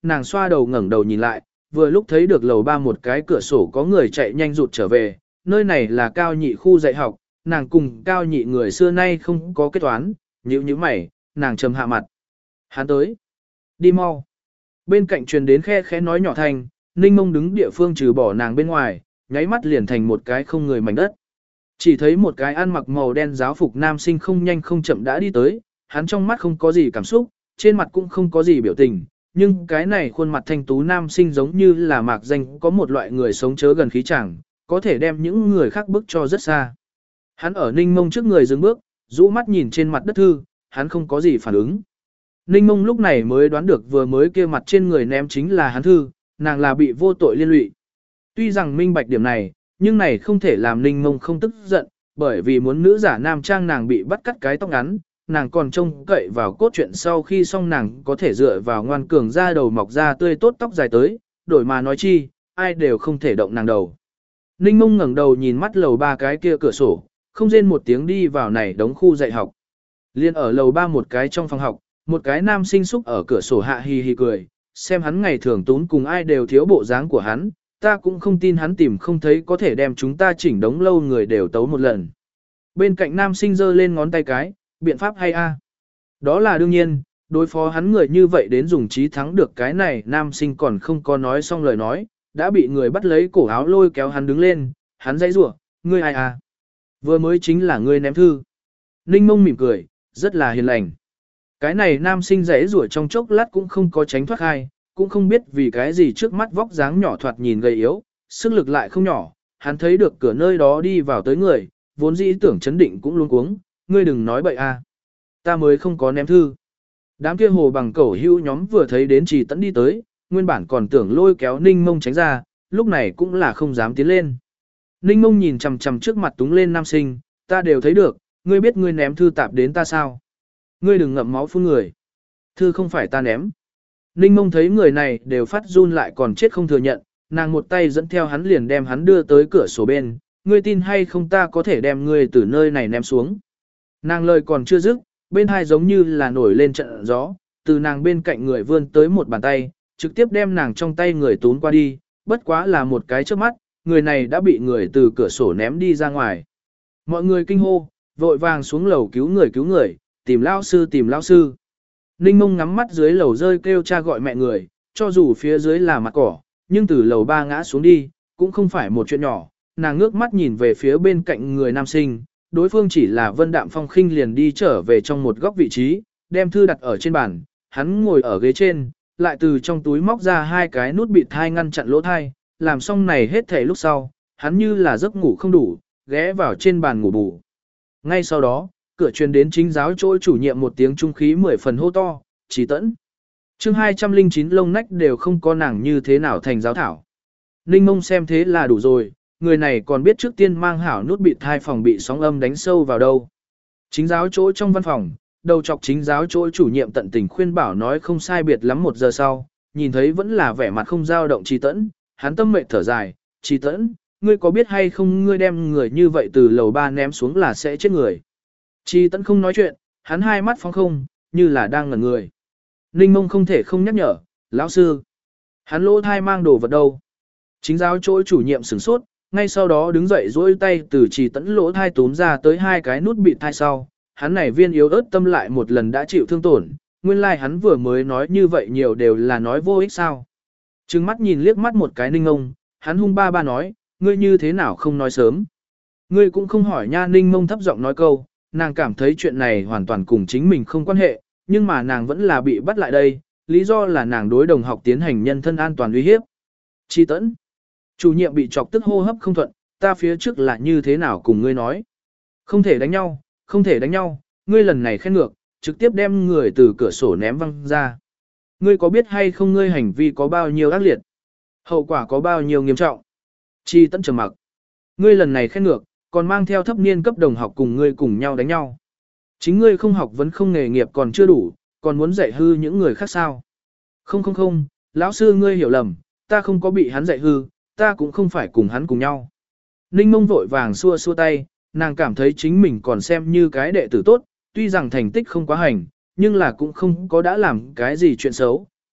nàng xoa đầu ngẩng đầu nhìn lại, vừa lúc thấy được lầu ba một cái cửa sổ có người chạy nhanh rụt trở về, nơi này là cao nhị khu dạy học, nàng cùng cao nhị người xưa nay không có kết toán, nhíu nhíu mày, nàng trầm hạ mặt. Hắn tới. Đi mau. Bên cạnh truyền đến khe khẽ nói nhỏ thành, Ninh Mông đứng địa phương trừ bỏ nàng bên ngoài, nháy mắt liền thành một cái không người mảnh đất. Chỉ thấy một cái ăn mặc màu đen giáo phục nam sinh không nhanh không chậm đã đi tới, hắn trong mắt không có gì cảm xúc, trên mặt cũng không có gì biểu tình, nhưng cái này khuôn mặt thanh tú nam sinh giống như là mạc danh có một loại người sống chớ gần khí chẳng, có thể đem những người khác bước cho rất xa. Hắn ở Ninh Mông trước người dừng bước, rũ mắt nhìn trên mặt đất thư, hắn không có gì phản ứng. Ninh Mông lúc này mới đoán được vừa mới kia mặt trên người ném chính là hắn thư, nàng là bị vô tội liên lụy. Tuy rằng minh bạch điểm này, nhưng này không thể làm Ninh Mông không tức giận, bởi vì muốn nữ giả nam trang nàng bị bắt cắt cái tóc ngắn, nàng còn trông cậy vào cốt truyện sau khi xong nàng có thể dựa vào ngoan cường ra đầu mọc ra tươi tốt tóc dài tới, đổi mà nói chi, ai đều không thể động nàng đầu. Ninh Mông ngẩng đầu nhìn mắt lầu ba cái kia cửa sổ, không rên một tiếng đi vào này đống khu dạy học. Liên ở lầu ba một cái trong phòng học, một cái nam sinh xúc ở cửa sổ hạ hì hì cười, xem hắn ngày thường tún cùng ai đều thiếu bộ dáng của hắn, ta cũng không tin hắn tìm không thấy có thể đem chúng ta chỉnh đống lâu người đều tấu một lần. Bên cạnh nam sinh giơ lên ngón tay cái, biện pháp hay a? Đó là đương nhiên, đối phó hắn người như vậy đến dùng trí thắng được cái này nam sinh còn không có nói xong lời nói, đã bị người bắt lấy cổ áo lôi kéo hắn đứng lên, hắn dãy rủa, ngươi ai à? Vừa mới chính là ngươi ném thư. Ninh Mông mỉm cười, rất là hiền lành. Cái này nam sinh dãy rủa trong chốc lát cũng không có tránh thoát hai, cũng không biết vì cái gì trước mắt vóc dáng nhỏ thoạt nhìn gầy yếu, sức lực lại không nhỏ, hắn thấy được cửa nơi đó đi vào tới người, vốn dĩ tưởng chấn định cũng luống cuống, ngươi đừng nói bậy a, ta mới không có ném thư. Đám kia hồ bằng cẩu hưu nhóm vừa thấy đến Trì Tẫn đi tới, nguyên bản còn tưởng lôi kéo Ninh Mông tránh ra, lúc này cũng là không dám tiến lên. Ninh Mông nhìn chằm chằm trước mặt túng lên nam sinh, ta đều thấy được, ngươi biết ngươi ném thư tạp đến ta sao? Ngươi đừng ngậm máu phun người. Thư không phải ta ném. Ninh Mông thấy người này đều phát run lại còn chết không thừa nhận, nàng một tay dẫn theo hắn liền đem hắn đưa tới cửa sổ bên, ngươi tin hay không ta có thể đem ngươi từ nơi này ném xuống. Nàng lời còn chưa dứt, bên hai giống như là nổi lên trận gió, từ nàng bên cạnh người vươn tới một bàn tay, trực tiếp đem nàng trong tay người tún qua đi, bất quá là một cái trước mắt, người này đã bị người từ cửa sổ ném đi ra ngoài. Mọi người kinh hô, vội vàng xuống lầu cứu người cứu người, tìm lao sư tìm lao sư. Ninh Mông ngắm mắt dưới lầu rơi kêu cha gọi mẹ người, cho dù phía dưới là mặt cỏ, nhưng từ lầu ba ngã xuống đi, cũng không phải một chuyện nhỏ. Nàng ngước mắt nhìn về phía bên cạnh người nam sinh, đối phương chỉ là Vân Đạm Phong khinh liền đi trở về trong một góc vị trí, đem thư đặt ở trên bàn, hắn ngồi ở ghế trên, lại từ trong túi móc ra hai cái nút bịt thai ngăn chặn lỗ thai, làm xong này hết thảy lúc sau, hắn như là giấc ngủ không đủ, ghé vào trên bàn ngủ bù. Ngay sau đó, cửa truyền đến chính giáo chỗ chủ nhiệm một tiếng trung khí mười phần hô to, Trì Tẫn. Chương hai trăm lẻ chín lông nách đều không có nàng như thế nào thành giáo thảo. Ninh Mông xem thế là đủ rồi, người này còn biết trước tiên mang hảo nút bịt thai phòng bị sóng âm đánh sâu vào đâu. Chính giáo chỗ trong văn phòng, đầu chọc chính giáo chỗ chủ nhiệm tận tình khuyên bảo nói không sai biệt lắm một giờ sau, nhìn thấy vẫn là vẻ mặt không dao động Trì Tẫn, hắn tâm mệt thở dài, Trì Tẫn, ngươi có biết hay không ngươi đem người như vậy từ lầu ba ném xuống là sẽ chết người. Trì Tẫn không nói chuyện, hắn hai mắt phóng không, như là đang ngẩn người. Ninh Mông không thể không nhắc nhở, lão sư. Hắn lỗ thai mang đồ vật đâu. Chính giáo chỗ chủ nhiệm sửng sốt, ngay sau đó đứng dậy duỗi tay từ Trì Tẫn lỗ thai túm ra tới hai cái nút bịt thai sau. Hắn này viên yếu ớt tâm lại một lần đã chịu thương tổn, nguyên lai like hắn vừa mới nói như vậy nhiều đều là nói vô ích sao. Trừng mắt nhìn liếc mắt một cái Ninh Mông, hắn hung ba ba nói, ngươi như thế nào không nói sớm. Ngươi cũng không hỏi nha. Ninh Mông thấp giọng nói câu, nàng cảm thấy chuyện này hoàn toàn cùng chính mình không quan hệ, nhưng mà nàng vẫn là bị bắt lại đây, lý do là nàng đối đồng học tiến hành nhân thân an toàn uy hiếp. Trì Tẫn. Chủ nhiệm bị chọc tức hô hấp không thuận, ta phía trước là như thế nào cùng ngươi nói. Không thể đánh nhau, không thể đánh nhau, ngươi lần này khen ngược, trực tiếp đem người từ cửa sổ ném văng ra. Ngươi có biết hay không ngươi hành vi có bao nhiêu ác liệt? Hậu quả có bao nhiêu nghiêm trọng? Trì Tẫn trầm mặc. Ngươi lần này khen ngược, còn mang theo thấp niên cấp đồng học cùng ngươi cùng nhau đánh nhau. Chính ngươi không học vẫn không nghề nghiệp còn chưa đủ, còn muốn dạy hư những người khác sao? Không không không, lão sư ngươi hiểu lầm, ta không có bị hắn dạy hư, ta cũng không phải cùng hắn cùng nhau. Ninh Mông vội vàng xua xua tay, nàng cảm thấy chính mình còn xem như cái đệ tử tốt, tuy rằng thành tích không quá hành, nhưng là cũng không có đã làm cái gì chuyện xấu,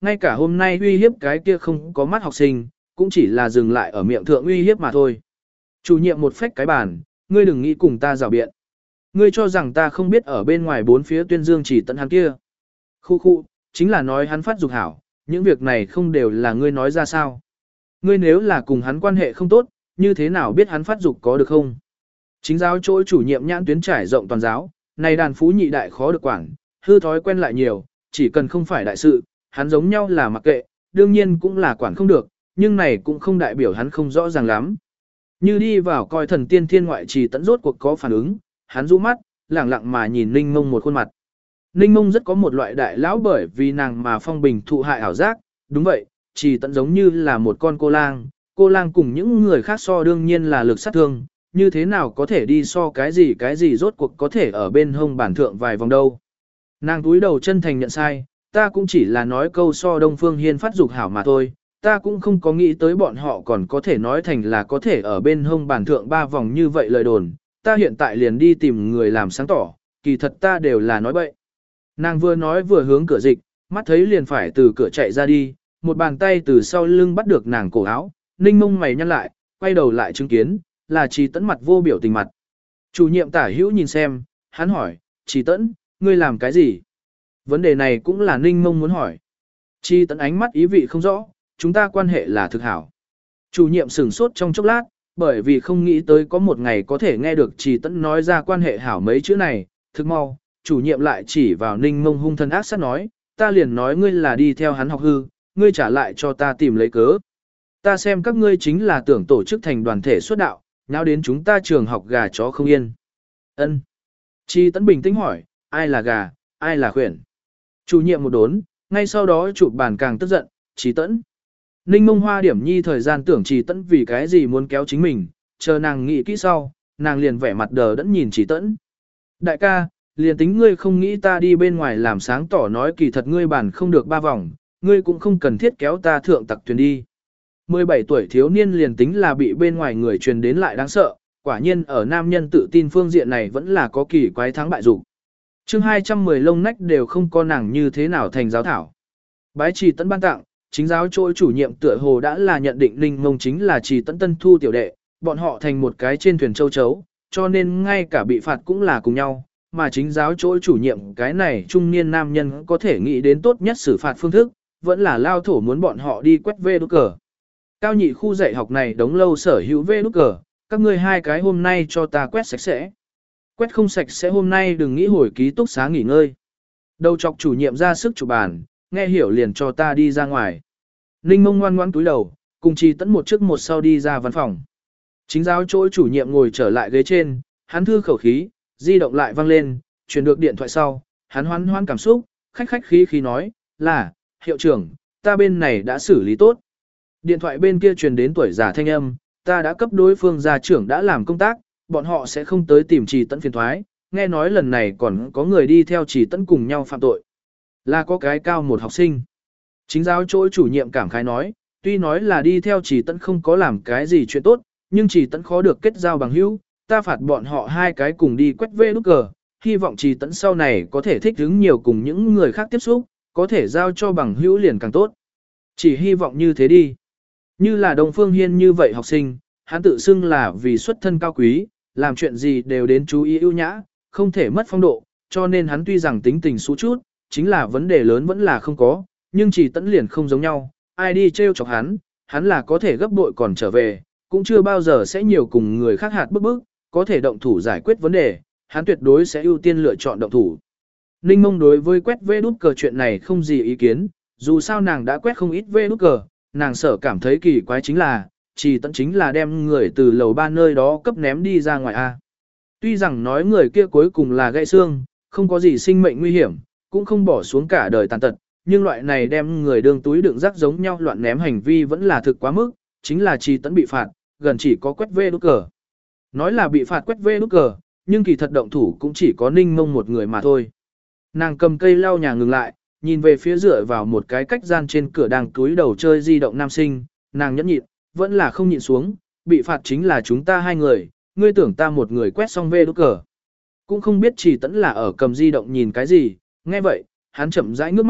ngay cả hôm nay uy hiếp cái kia không có mắt học sinh, cũng chỉ là dừng lại ở miệng thượng uy hiếp mà thôi. Chủ nhiệm một phách cái bàn, ngươi đừng nghĩ cùng ta rào biện. Ngươi cho rằng ta không biết ở bên ngoài bốn phía tuyên dương chỉ tận hắn kia. Khu khu, chính là nói hắn phát dục hảo, những việc này không đều là ngươi nói ra sao. Ngươi nếu là cùng hắn quan hệ không tốt, như thế nào biết hắn phát dục có được không? Chính giáo chỗ chủ nhiệm nhãn tuyến trải rộng toàn giáo, này đàn phú nhị đại khó được quản, hư thói quen lại nhiều, chỉ cần không phải đại sự, hắn giống nhau là mặc kệ, đương nhiên cũng là quản không được, nhưng này cũng không đại biểu hắn không rõ ràng lắm. Như đi vào coi thần tiên thiên ngoại trì tận rốt cuộc có phản ứng, hắn rũ mắt, lẳng lặng mà nhìn Ninh Mông một khuôn mặt. Ninh Mông rất có một loại đại lão bởi vì nàng mà phong bình thụ hại ảo giác, đúng vậy, trì tận giống như là một con cô lang, cô lang cùng những người khác so đương nhiên là lực sát thương, như thế nào có thể đi so cái gì cái gì rốt cuộc có thể ở bên hông bản thượng vài vòng đâu. Nàng túi đầu chân thành nhận sai, ta cũng chỉ là nói câu so Đông Phương Hiên phát dục hảo mà thôi, ta cũng không có nghĩ tới bọn họ còn có thể nói thành là có thể ở bên hông bản thượng ba vòng như vậy lời đồn, ta hiện tại liền đi tìm người làm sáng tỏ, kỳ thật ta đều là nói bậy. Nàng vừa nói vừa hướng cửa dịch, mắt thấy liền phải từ cửa chạy ra đi, một bàn tay từ sau lưng bắt được nàng cổ áo, Ninh Mông mày nhăn lại, quay đầu lại chứng kiến, là Trì Tẫn mặt vô biểu tình mặt. Chủ nhiệm tả hữu nhìn xem, hắn hỏi, Trì Tẫn, ngươi làm cái gì? Vấn đề này cũng là Ninh Mông muốn hỏi. Trì Tẫn ánh mắt ý vị không rõ, chúng ta quan hệ là thực hảo. Chủ nhiệm sửng sốt trong chốc lát, bởi vì không nghĩ tới có một ngày có thể nghe được Trì Tẫn nói ra quan hệ hảo mấy chữ này, thực mau, chủ nhiệm lại chỉ vào Ninh Mông hung thân ác sát nói, ta liền nói ngươi là đi theo hắn học hư, ngươi trả lại cho ta tìm lấy cớ. Ta xem các ngươi chính là tưởng tổ chức thành đoàn thể xuất đạo, nào đến chúng ta trường học gà chó không yên. Ân. Trì Tẫn bình tĩnh hỏi, ai là gà, ai là khuyển? Chủ nhiệm một đốn, ngay sau đó chụp bàn càng tức giận, Trì Tẫn. Ninh Mông Hoa điểm nhi thời gian tưởng Trì Tẫn vì cái gì muốn kéo chính mình, chờ nàng nghĩ kỹ sau, nàng liền vẻ mặt đờ đẫn nhìn Trì Tẫn. Đại ca, liền tính ngươi không nghĩ ta đi bên ngoài làm sáng tỏ nói kỳ thật ngươi bàn không được ba vòng, ngươi cũng không cần thiết kéo ta thượng tặc thuyền đi. mười bảy tuổi thiếu niên liền tính là bị bên ngoài người truyền đến lại đáng sợ, quả nhiên ở nam nhân tự tin phương diện này vẫn là có kỳ quái thắng bại dục. Chương hai trăm mười lông nách đều không có nàng như thế nào thành giáo thảo. Bái Trì Tẫn ban tặng, chính giáo chỗ chủ nhiệm tựa hồ đã là nhận định Ninh Mông chính là Trì Tẫn tân thu tiểu đệ, bọn họ thành một cái trên thuyền châu chấu, cho nên ngay cả bị phạt cũng là cùng nhau, mà chính giáo chỗ chủ nhiệm cái này trung niên nam nhân có thể nghĩ đến tốt nhất xử phạt phương thức, vẫn là lao thổ muốn bọn họ đi quét vê đút cờ. Cao nhị khu dạy học này đống lâu sở hữu vê đút cờ, các ngươi hai cái hôm nay cho ta quét sạch sẽ. Quét không sạch sẽ hôm nay đừng nghĩ hồi ký túc xá nghỉ ngơi. Đầu chọc chủ nhiệm ra sức chụp bàn, nghe hiểu liền cho ta đi ra ngoài. Ninh Mông ngoan ngoãn túi đầu, cùng Trì Tẫn một trước một sau đi ra văn phòng. Chính giáo chỗ chủ nhiệm ngồi trở lại ghế trên, hắn thư khẩu khí, di động lại vang lên, truyền được điện thoại sau, hắn hoan hoan cảm xúc, khách khách khí khí nói, là, hiệu trưởng, ta bên này đã xử lý tốt. Điện thoại bên kia truyền đến tuổi già thanh âm, ta đã cấp đối phương gia trưởng đã làm công tác, bọn họ sẽ không tới tìm Trì Tẫn phiền thoái, nghe nói lần này còn có người đi theo Trì Tẫn cùng nhau phạm tội. Là có cái cao một học sinh. Chính giáo chỗ chủ nhiệm cảm khái nói, tuy nói là đi theo Trì Tẫn không có làm cái gì chuyện tốt, nhưng Trì Tẫn khó được kết giao bằng hữu, ta phạt bọn họ hai cái cùng đi quét vê nút cờ, hy vọng Trì Tẫn sau này có thể thích ứng nhiều cùng những người khác tiếp xúc, có thể giao cho bằng hữu liền càng tốt. Chỉ hy vọng như thế đi. Như là Đông Phương Hiên như vậy học sinh, hắn tự xưng là vì xuất thân cao quý, làm chuyện gì đều đến chú ý ưu nhã, không thể mất phong độ, cho nên hắn tuy rằng tính tình xú chút, chính là vấn đề lớn vẫn là không có, nhưng Trì Tẫn liền không giống nhau, ai đi trêu chọc hắn, hắn là có thể gấp bội còn trở về, cũng chưa bao giờ sẽ nhiều cùng người khác hạt bức bức, có thể động thủ giải quyết vấn đề, hắn tuyệt đối sẽ ưu tiên lựa chọn động thủ. Ninh Mông đối với quét vê đút cờ chuyện này không gì ý kiến, dù sao nàng đã quét không ít vê đút cờ, nàng sợ cảm thấy kỳ quái chính là, Trì Tẫn chính là đem người từ lầu ba nơi đó cấp ném đi ra ngoài A. Tuy rằng nói người kia cuối cùng là gãy xương, không có gì sinh mệnh nguy hiểm, cũng không bỏ xuống cả đời tàn tật, nhưng loại này đem người đương túi đựng rác giống nhau loạn ném hành vi vẫn là thực quá mức, chính là Trì Tẫn bị phạt, gần chỉ có quét vê đút cờ. Nói là bị phạt quét vê đút cờ, nhưng kỳ thật động thủ cũng chỉ có Ninh Mông một người mà thôi. Nàng cầm cây lau nhà ngừng lại, nhìn về phía dựa vào một cái cách gian trên cửa đang túi đầu chơi di động nam sinh, nàng nhẫn nhịn, vẫn là không nhịn xuống, bị phạt chính là chúng ta hai người, ngươi tưởng ta một người quét xong vê đút cờ. Cũng không biết Trì Tẫn là ở cầm di động nhìn cái gì, nghe vậy, hắn chậm rãi ngước mắt,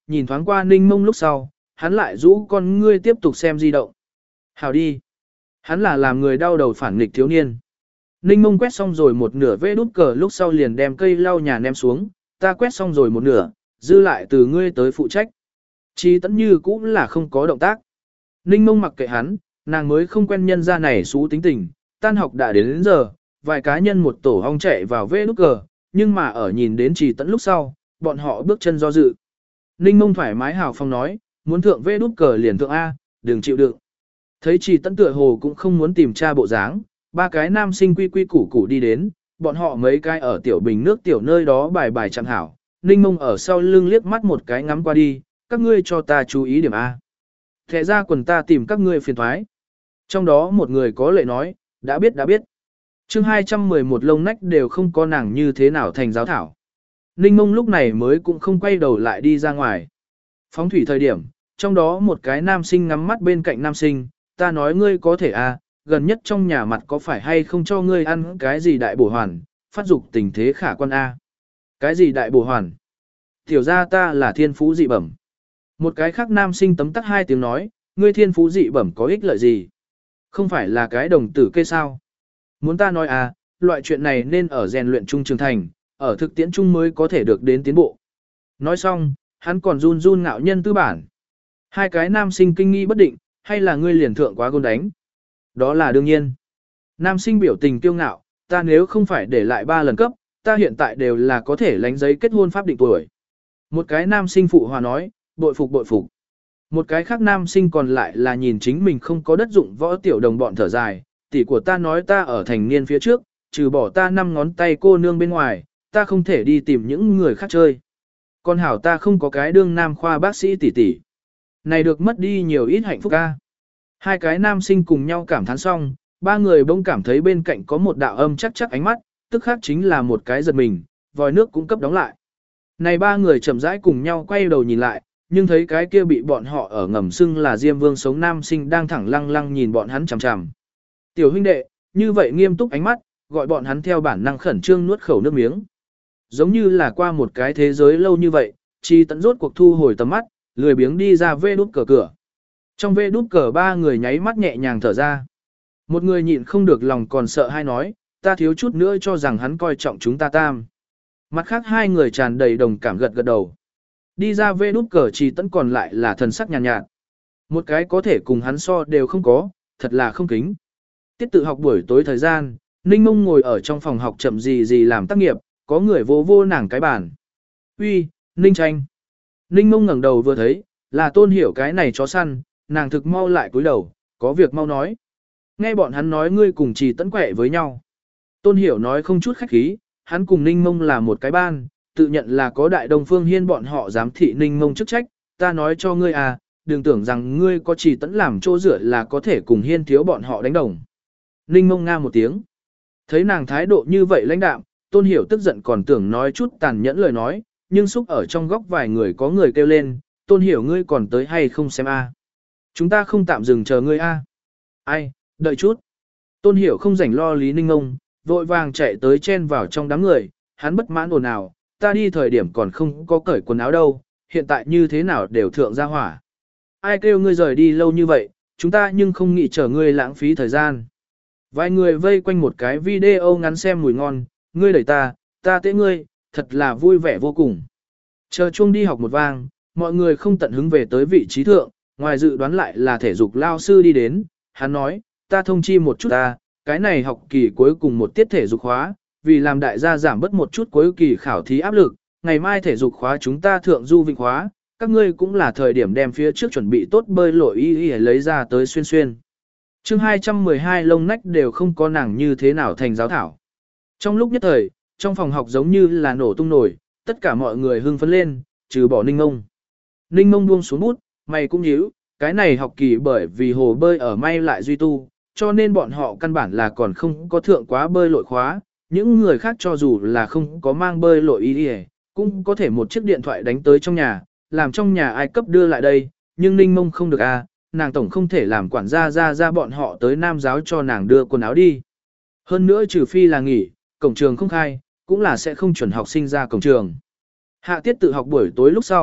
nhìn thoáng qua Ninh Mông lúc sau, hắn lại rũ con ngươi tiếp tục xem di động. Hào đi. Hắn là làm người đau đầu phản nghịch thiếu niên. Ninh Mông quét xong rồi một nửa vê đút cờ lúc sau liền đem cây lau nhà ném xuống, ta quét xong rồi một nửa, dư lại từ ngươi tới phụ trách. Chi Tấn như cũng là không có động tác. Ninh Mông mặc kệ hắn, nàng mới không quen nhân ra này xú tính tình, tan học đã đến, đến giờ, vài cá nhân một tổ hong chạy vào vê đút cờ, nhưng mà ở nhìn đến Trì Tấn lúc sau, bọn họ bước chân do dự. Ninh Mông thoải mái hào phong nói, muốn thượng vê đút cờ liền thượng A, đừng chịu đựng. Thấy Trì Tấn tựa hồ cũng không muốn tìm tra bộ dáng, ba cái nam sinh quy quy củ củ đi đến, bọn họ mấy cái ở tiểu bình nước tiểu nơi đó bài bài chẳng hảo. Ninh Mông ở sau lưng liếc mắt một cái ngắm qua đi, các ngươi cho ta chú ý điểm A. Thẻ ra quần ta tìm các ngươi phiền thoái. Trong đó một người có lệ nói, đã biết đã biết. chương hai trăm mười một lông nách đều không có nàng như thế nào thành giáo thảo. Ninh Mông lúc này mới cũng không quay đầu lại đi ra ngoài. Phóng thủy thời điểm, trong đó một cái nam sinh ngắm mắt bên cạnh nam sinh, ta nói ngươi có thể à, gần nhất trong nhà mặt có phải hay không cho ngươi ăn cái gì đại bổ hoàn, phát dục tình thế khả quan A. Cái gì đại bổ hoàn? Tiểu ra ta là thiên phú dị bẩm. Một cái khác nam sinh tấm tắc hai tiếng nói, ngươi thiên phú dị bẩm có ích lợi gì? Không phải là cái đồng tử kê sao? Muốn ta nói à, loại chuyện này nên ở rèn luyện trung trường thành, ở thực tiễn trung mới có thể được đến tiến bộ. Nói xong, hắn còn run run ngạo nhân tư bản. Hai cái nam sinh kinh nghi bất định, hay là ngươi liền thượng quá gôn đánh? Đó là đương nhiên. Nam sinh biểu tình kiêu ngạo, ta nếu không phải để lại ba lần cấp, ta hiện tại đều là có thể lánh giấy kết hôn pháp định tuổi. Một cái nam sinh phụ hòa nói, bội phục bội phục. Một cái khác nam sinh còn lại là nhìn chính mình không có đất dụng võ tiểu đồng bọn thở dài, tỷ của ta nói ta ở thành niên phía trước, trừ bỏ ta năm ngón tay cô nương bên ngoài, ta không thể đi tìm những người khác chơi. Con hảo ta không có cái đương nam khoa bác sĩ tỷ tỷ. Này được mất đi nhiều ít hạnh phúc ca. Hai cái nam sinh cùng nhau cảm thán xong, ba người bỗng cảm thấy bên cạnh có một đạo âm chắc chắc ánh mắt, tức khác chính là một cái giật mình, vòi nước cũng cấp đóng lại. Này ba người chậm rãi cùng nhau quay đầu nhìn lại, nhưng thấy cái kia bị bọn họ ở ngầm xưng là Diêm Vương sống nam sinh đang thẳng lăng lăng nhìn bọn hắn chằm chằm. Tiểu huynh đệ, như vậy nghiêm túc ánh mắt, gọi bọn hắn theo bản năng khẩn trương nuốt khẩu nước miếng. Giống như là qua một cái thế giới lâu như vậy, Chi Tấn rốt cuộc thu hồi tầm mắt, lười biếng đi ra vê đút cờ cửa. Trong vê đút cờ ba người nháy mắt nhẹ nhàng thở ra. Một người nhịn không được lòng còn sợ hay nói, ta thiếu chút nữa cho rằng hắn coi trọng chúng ta tam. Mặt khác hai người tràn đầy đồng cảm gật gật đầu. Đi ra vê đút cờ Chi Tấn còn lại là thần sắc nhàn nhạt, nhạt. Một cái có thể cùng hắn so đều không có, thật là không kính. Tiết tự học buổi tối thời gian, Ninh Mông ngồi ở trong phòng học chậm gì gì làm tác nghiệp, có người vô vô nàng cái bàn. Uy, Ninh Tranh. Ninh Mông ngẩng đầu vừa thấy, là Tôn Hiểu cái này chó săn, nàng thực mau lại cúi đầu, có việc mau nói. Nghe bọn hắn nói ngươi cùng Trì Tấn quẹ với nhau. Tôn Hiểu nói không chút khách khí, hắn cùng Ninh Mông là một cái ban, tự nhận là có Đại Đông Phương Hiên bọn họ giám thị Ninh Mông chức trách, ta nói cho ngươi à, đừng tưởng rằng ngươi có Trì Tấn làm chỗ dựa là có thể cùng Hiên thiếu bọn họ đánh đồng. Ninh Mông nga một tiếng. Thấy nàng thái độ như vậy lãnh đạm, Tôn Hiểu tức giận còn tưởng nói chút tàn nhẫn lời nói, nhưng xúc ở trong góc vài người có người kêu lên, Tôn Hiểu ngươi còn tới hay không xem a? Chúng ta không tạm dừng chờ ngươi a. Ai, đợi chút. Tôn Hiểu không rảnh lo Lý Ninh Ngông, vội vàng chạy tới chen vào trong đám người, hắn bất mãn ồn ào, ta đi thời điểm còn không có cởi quần áo đâu, hiện tại như thế nào đều thượng ra hỏa. Ai kêu ngươi rời đi lâu như vậy, chúng ta nhưng không nghĩ chờ ngươi lãng phí thời gian. Vài người vây quanh một cái video ngắn xem mùi ngon, ngươi đẩy ta, ta tế ngươi, thật là vui vẻ vô cùng. Chờ chuông đi học một vang, mọi người không tận hứng về tới vị trí thượng, ngoài dự đoán lại là thể dục lao sư đi đến, hắn nói, ta thông chi một chút ta, cái này học kỳ cuối cùng một tiết thể dục khóa, vì làm đại gia giảm bớt một chút cuối kỳ khảo thí áp lực, ngày mai thể dục khóa chúng ta thượng du vịnh khóa, các ngươi cũng là thời điểm đem phía trước chuẩn bị tốt bơi lội y y lấy ra tới xuyên xuyên. chương hai trăm mười hai lông nách đều không có nàng như thế nào thành giáo thảo. Trong lúc nhất thời, trong phòng học giống như là nổ tung nổi, tất cả mọi người hưng phấn lên, trừ bỏ Ninh Mông. Ninh Mông buông xuống bút, mày cũng nhíu, cái này học kỳ bởi vì hồ bơi ở may lại duy tu, cho nên bọn họ căn bản là còn không có thượng quá bơi lội khóa, những người khác cho dù là không có mang bơi lội y y, cũng có thể một chiếc điện thoại đánh tới trong nhà, làm trong nhà ai cấp đưa lại đây, nhưng Ninh Mông không được à, nàng tổng không thể làm quản gia ra ra bọn họ tới nam giáo cho nàng đưa quần áo đi. Hơn nữa trừ phi là nghỉ, cổng trường không khai, cũng là sẽ không chuẩn học sinh ra cổng trường. Hạ tiết tự học buổi tối lúc sau,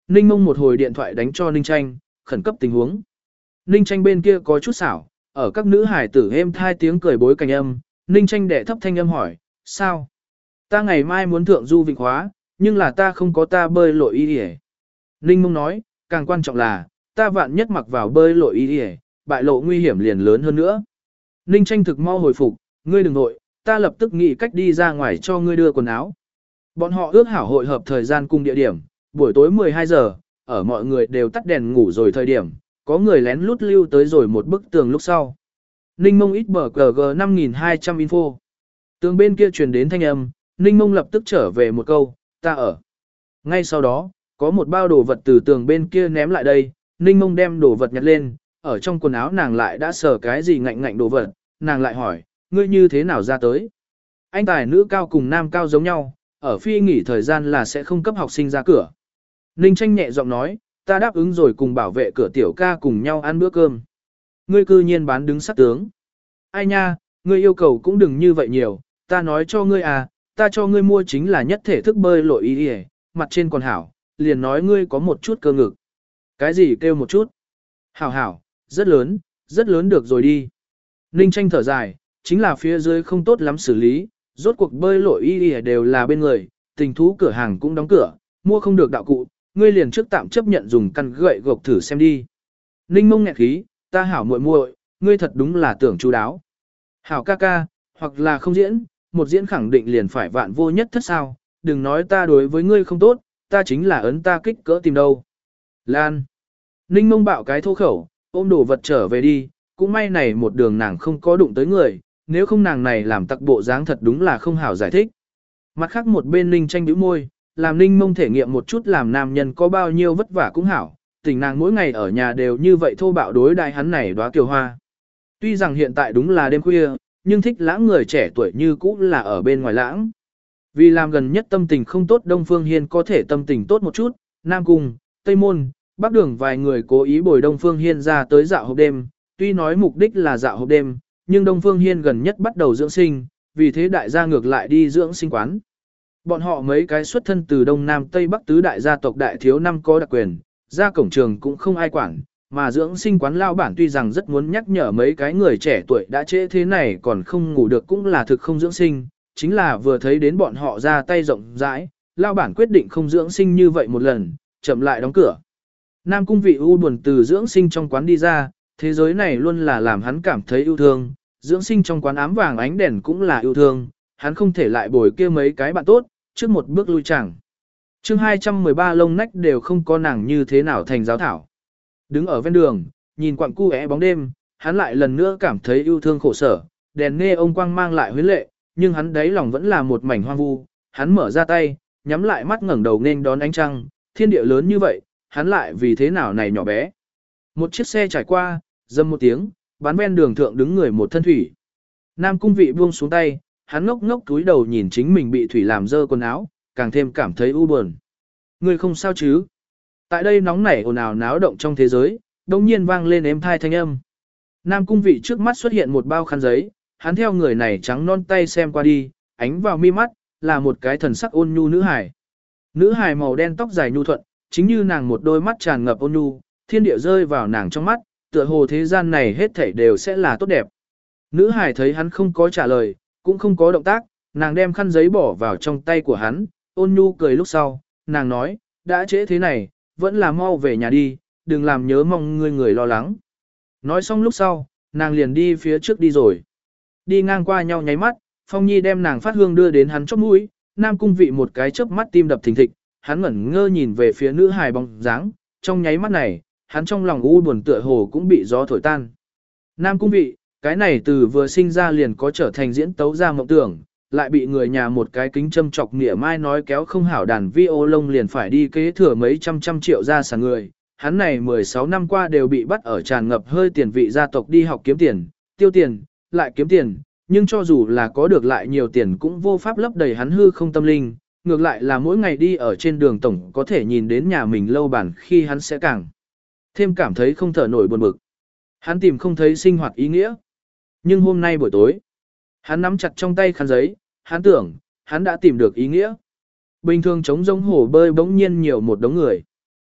Ninh Mông một hồi điện thoại đánh cho Ninh Tranh, khẩn cấp tình huống. Ninh Tranh bên kia có chút xảo, ở các nữ hải tử êm thai tiếng cười bối cảnh âm, Ninh Tranh đệ thấp thanh âm hỏi, sao? Ta ngày mai muốn thượng du vịnh khóa, nhưng là ta không có ta bơi lội y yể. Ninh Mông nói, càng quan trọng là, ta vạn nhất mặc vào bơi lội y yể, bại lộ nguy hiểm liền lớn hơn nữa. Ninh Tranh thực mau hồi phục, ngươi đừng nội, ta lập tức nghĩ cách đi ra ngoài cho ngươi đưa quần áo. Bọn họ ước hảo hội hợp thời gian cùng địa điểm, buổi tối mười hai giờ, ở mọi người đều tắt đèn ngủ rồi thời điểm, có người lén lút lưu tới rồi một bức tường lúc sau. Ninh Mông ít bờ cờ g năm nghìn hai trăm info. Tường bên kia truyền đến thanh âm, Ninh Mông lập tức trở về một câu, ta ở. Ngay sau đó, có một bao đồ vật từ tường bên kia ném lại đây, Ninh Mông đem đồ vật nhặt lên, ở trong quần áo nàng lại đã sờ cái gì ngạnh ngạnh đồ vật, nàng lại hỏi, ngươi như thế nào ra tới? Anh tài nữ cao cùng nam cao giống nhau, ở phi nghỉ thời gian là sẽ không cấp học sinh ra cửa. Ninh Tranh nhẹ giọng nói, ta đáp ứng rồi cùng bảo vệ cửa tiểu ca cùng nhau ăn bữa cơm. Ngươi cư nhiên bán đứng sát tướng. Ai nha, ngươi yêu cầu cũng đừng như vậy nhiều, ta nói cho ngươi à, ta cho ngươi mua chính là nhất thể thức bơi lội y y, mặt trên còn hảo, liền nói ngươi có một chút cơ ngực. Cái gì kêu một chút? Hảo hảo, rất lớn, rất lớn được rồi đi. Ninh Tranh thở dài, chính là phía dưới không tốt lắm xử lý, rốt cuộc bơi lội y y đều là bên người, tình thú cửa hàng cũng đóng cửa, mua không được đạo cụ, ngươi liền trước tạm chấp nhận dùng căn gậy gộc thử xem đi. Ninh Mông nghẹn khí, ta hảo muội muội, ngươi thật đúng là tưởng chu đáo. Hảo ca ca, hoặc là không diễn, một diễn khẳng định liền phải vạn vô nhất thất sao, đừng nói ta đối với ngươi không tốt, ta chính là ấn ta kích cỡ tìm đâu. Lan. Ninh Mông bạo cái thô khẩu, ôm đồ vật trở về đi, cũng may này một đường nàng không có đụng tới người, nếu không nàng này làm tặc bộ dáng thật đúng là không hảo giải thích. Mặt khác một bên Ninh Tranh bĩu môi, làm Ninh Mông thể nghiệm một chút làm nam nhân có bao nhiêu vất vả cũng hảo, tình nàng mỗi ngày ở nhà đều như vậy thô bạo đối đại hắn này đóa kiều hoa. Tuy rằng hiện tại đúng là đêm khuya, nhưng thích lãng người trẻ tuổi như cũ là ở bên ngoài lãng. Vì làm gần nhất tâm tình không tốt Đông Phương Hiên có thể tâm tình tốt một chút, Nam Cung, Tây Môn, Bắc Đường vài người cố ý bồi Đông Phương Hiên ra tới dạo hộp đêm, tuy nói mục đích là dạo hộp đêm, nhưng Đông Phương Hiên gần nhất bắt đầu dưỡng sinh, vì thế đại gia ngược lại đi dưỡng sinh quán. Bọn họ mấy cái xuất thân từ Đông Nam Tây Bắc tứ đại gia tộc đại thiếu năm có đặc quyền, ra cổng trường cũng không ai quản, mà dưỡng sinh quán lao bản tuy rằng rất muốn nhắc nhở mấy cái người trẻ tuổi đã trễ thế này còn không ngủ được cũng là thực không dưỡng sinh, chính là vừa thấy đến bọn họ ra tay rộng rãi, lao bản quyết định không dưỡng sinh như vậy một lần, chậm lại đóng cửa. Nam Cung Vị u buồn từ dưỡng sinh trong quán đi ra, thế giới này luôn là làm hắn cảm thấy yêu thương, dưỡng sinh trong quán ám vàng ánh đèn cũng là yêu thương, hắn không thể lại bồi kia mấy cái bạn tốt, trước một bước lui chẳng. chương hai trăm mười ba lông nách đều không có nàng như thế nào thành giáo thảo. Đứng ở ven đường, nhìn quặng cu é bóng đêm, hắn lại lần nữa cảm thấy yêu thương khổ sở, đèn nghe ông quang mang lại huyến lệ, nhưng hắn đáy lòng vẫn là một mảnh hoang vu, hắn mở ra tay, nhắm lại mắt ngẩng đầu nên đón ánh trăng, thiên địa lớn như vậy, hắn lại vì thế nào này nhỏ bé. Một chiếc xe trải qua, dâm một tiếng, bán ven đường thượng đứng người một thân thủy. Nam Cung Vị buông xuống tay, hắn ngốc ngốc túi đầu nhìn chính mình bị thủy làm dơ quần áo, càng thêm cảm thấy u buồn. Người không sao chứ? Tại đây nóng nảy ồn ào náo động trong thế giới, đồng nhiên vang lên êm thai thanh âm. Nam Cung Vị trước mắt xuất hiện một bao khăn giấy, hắn theo người này trắng non tay xem qua đi, ánh vào mi mắt, là một cái thần sắc ôn nhu nữ hài. Nữ hài màu đen tóc dài nhu thuận, chính như nàng một đôi mắt tràn ngập ôn nhu, thiên địa rơi vào nàng trong mắt, tựa hồ thế gian này hết thảy đều sẽ là tốt đẹp. Nữ hài thấy hắn không có trả lời, cũng không có động tác, nàng đem khăn giấy bỏ vào trong tay của hắn, ôn nhu cười lúc sau, nàng nói, đã trễ thế này, vẫn là mau về nhà đi, đừng làm nhớ mong ngươi người lo lắng. Nói xong lúc sau, nàng liền đi phía trước đi rồi. Đi ngang qua nhau nháy mắt, Phong Nhi đem nàng phát hương đưa đến hắn chóp mũi, Nam Cung Vị một cái chớp mắt tim đập thình thịch, hắn ngẩn ngơ nhìn về phía nữ hài bóng dáng, trong nháy mắt này, hắn trong lòng u buồn tựa hồ cũng bị gió thổi tan. Nam Cung Vị, cái này từ vừa sinh ra liền có trở thành diễn tấu ra mộng tưởng, lại bị người nhà một cái kính châm chọc nghĩa mai nói kéo không hảo đàn vi ô lông liền phải đi kế thừa mấy trăm trăm triệu gia sản người. Hắn này mười sáu năm qua đều bị bắt ở tràn ngập hơi tiền vị gia tộc đi học kiếm tiền, tiêu tiền, lại kiếm tiền, nhưng cho dù là có được lại nhiều tiền cũng vô pháp lấp đầy hắn hư không tâm linh, ngược lại là mỗi ngày đi ở trên đường tổng có thể nhìn đến nhà mình lâu bản khi hắn sẽ càng thêm cảm thấy không thở nổi buồn bực. Hắn tìm không thấy sinh hoạt ý nghĩa. Nhưng hôm nay buổi tối, hắn nắm chặt trong tay khăn giấy, hắn tưởng, hắn đã tìm được ý nghĩa. Bình thường trống rỗng hồ bơi bỗng nhiên nhiều một đống người.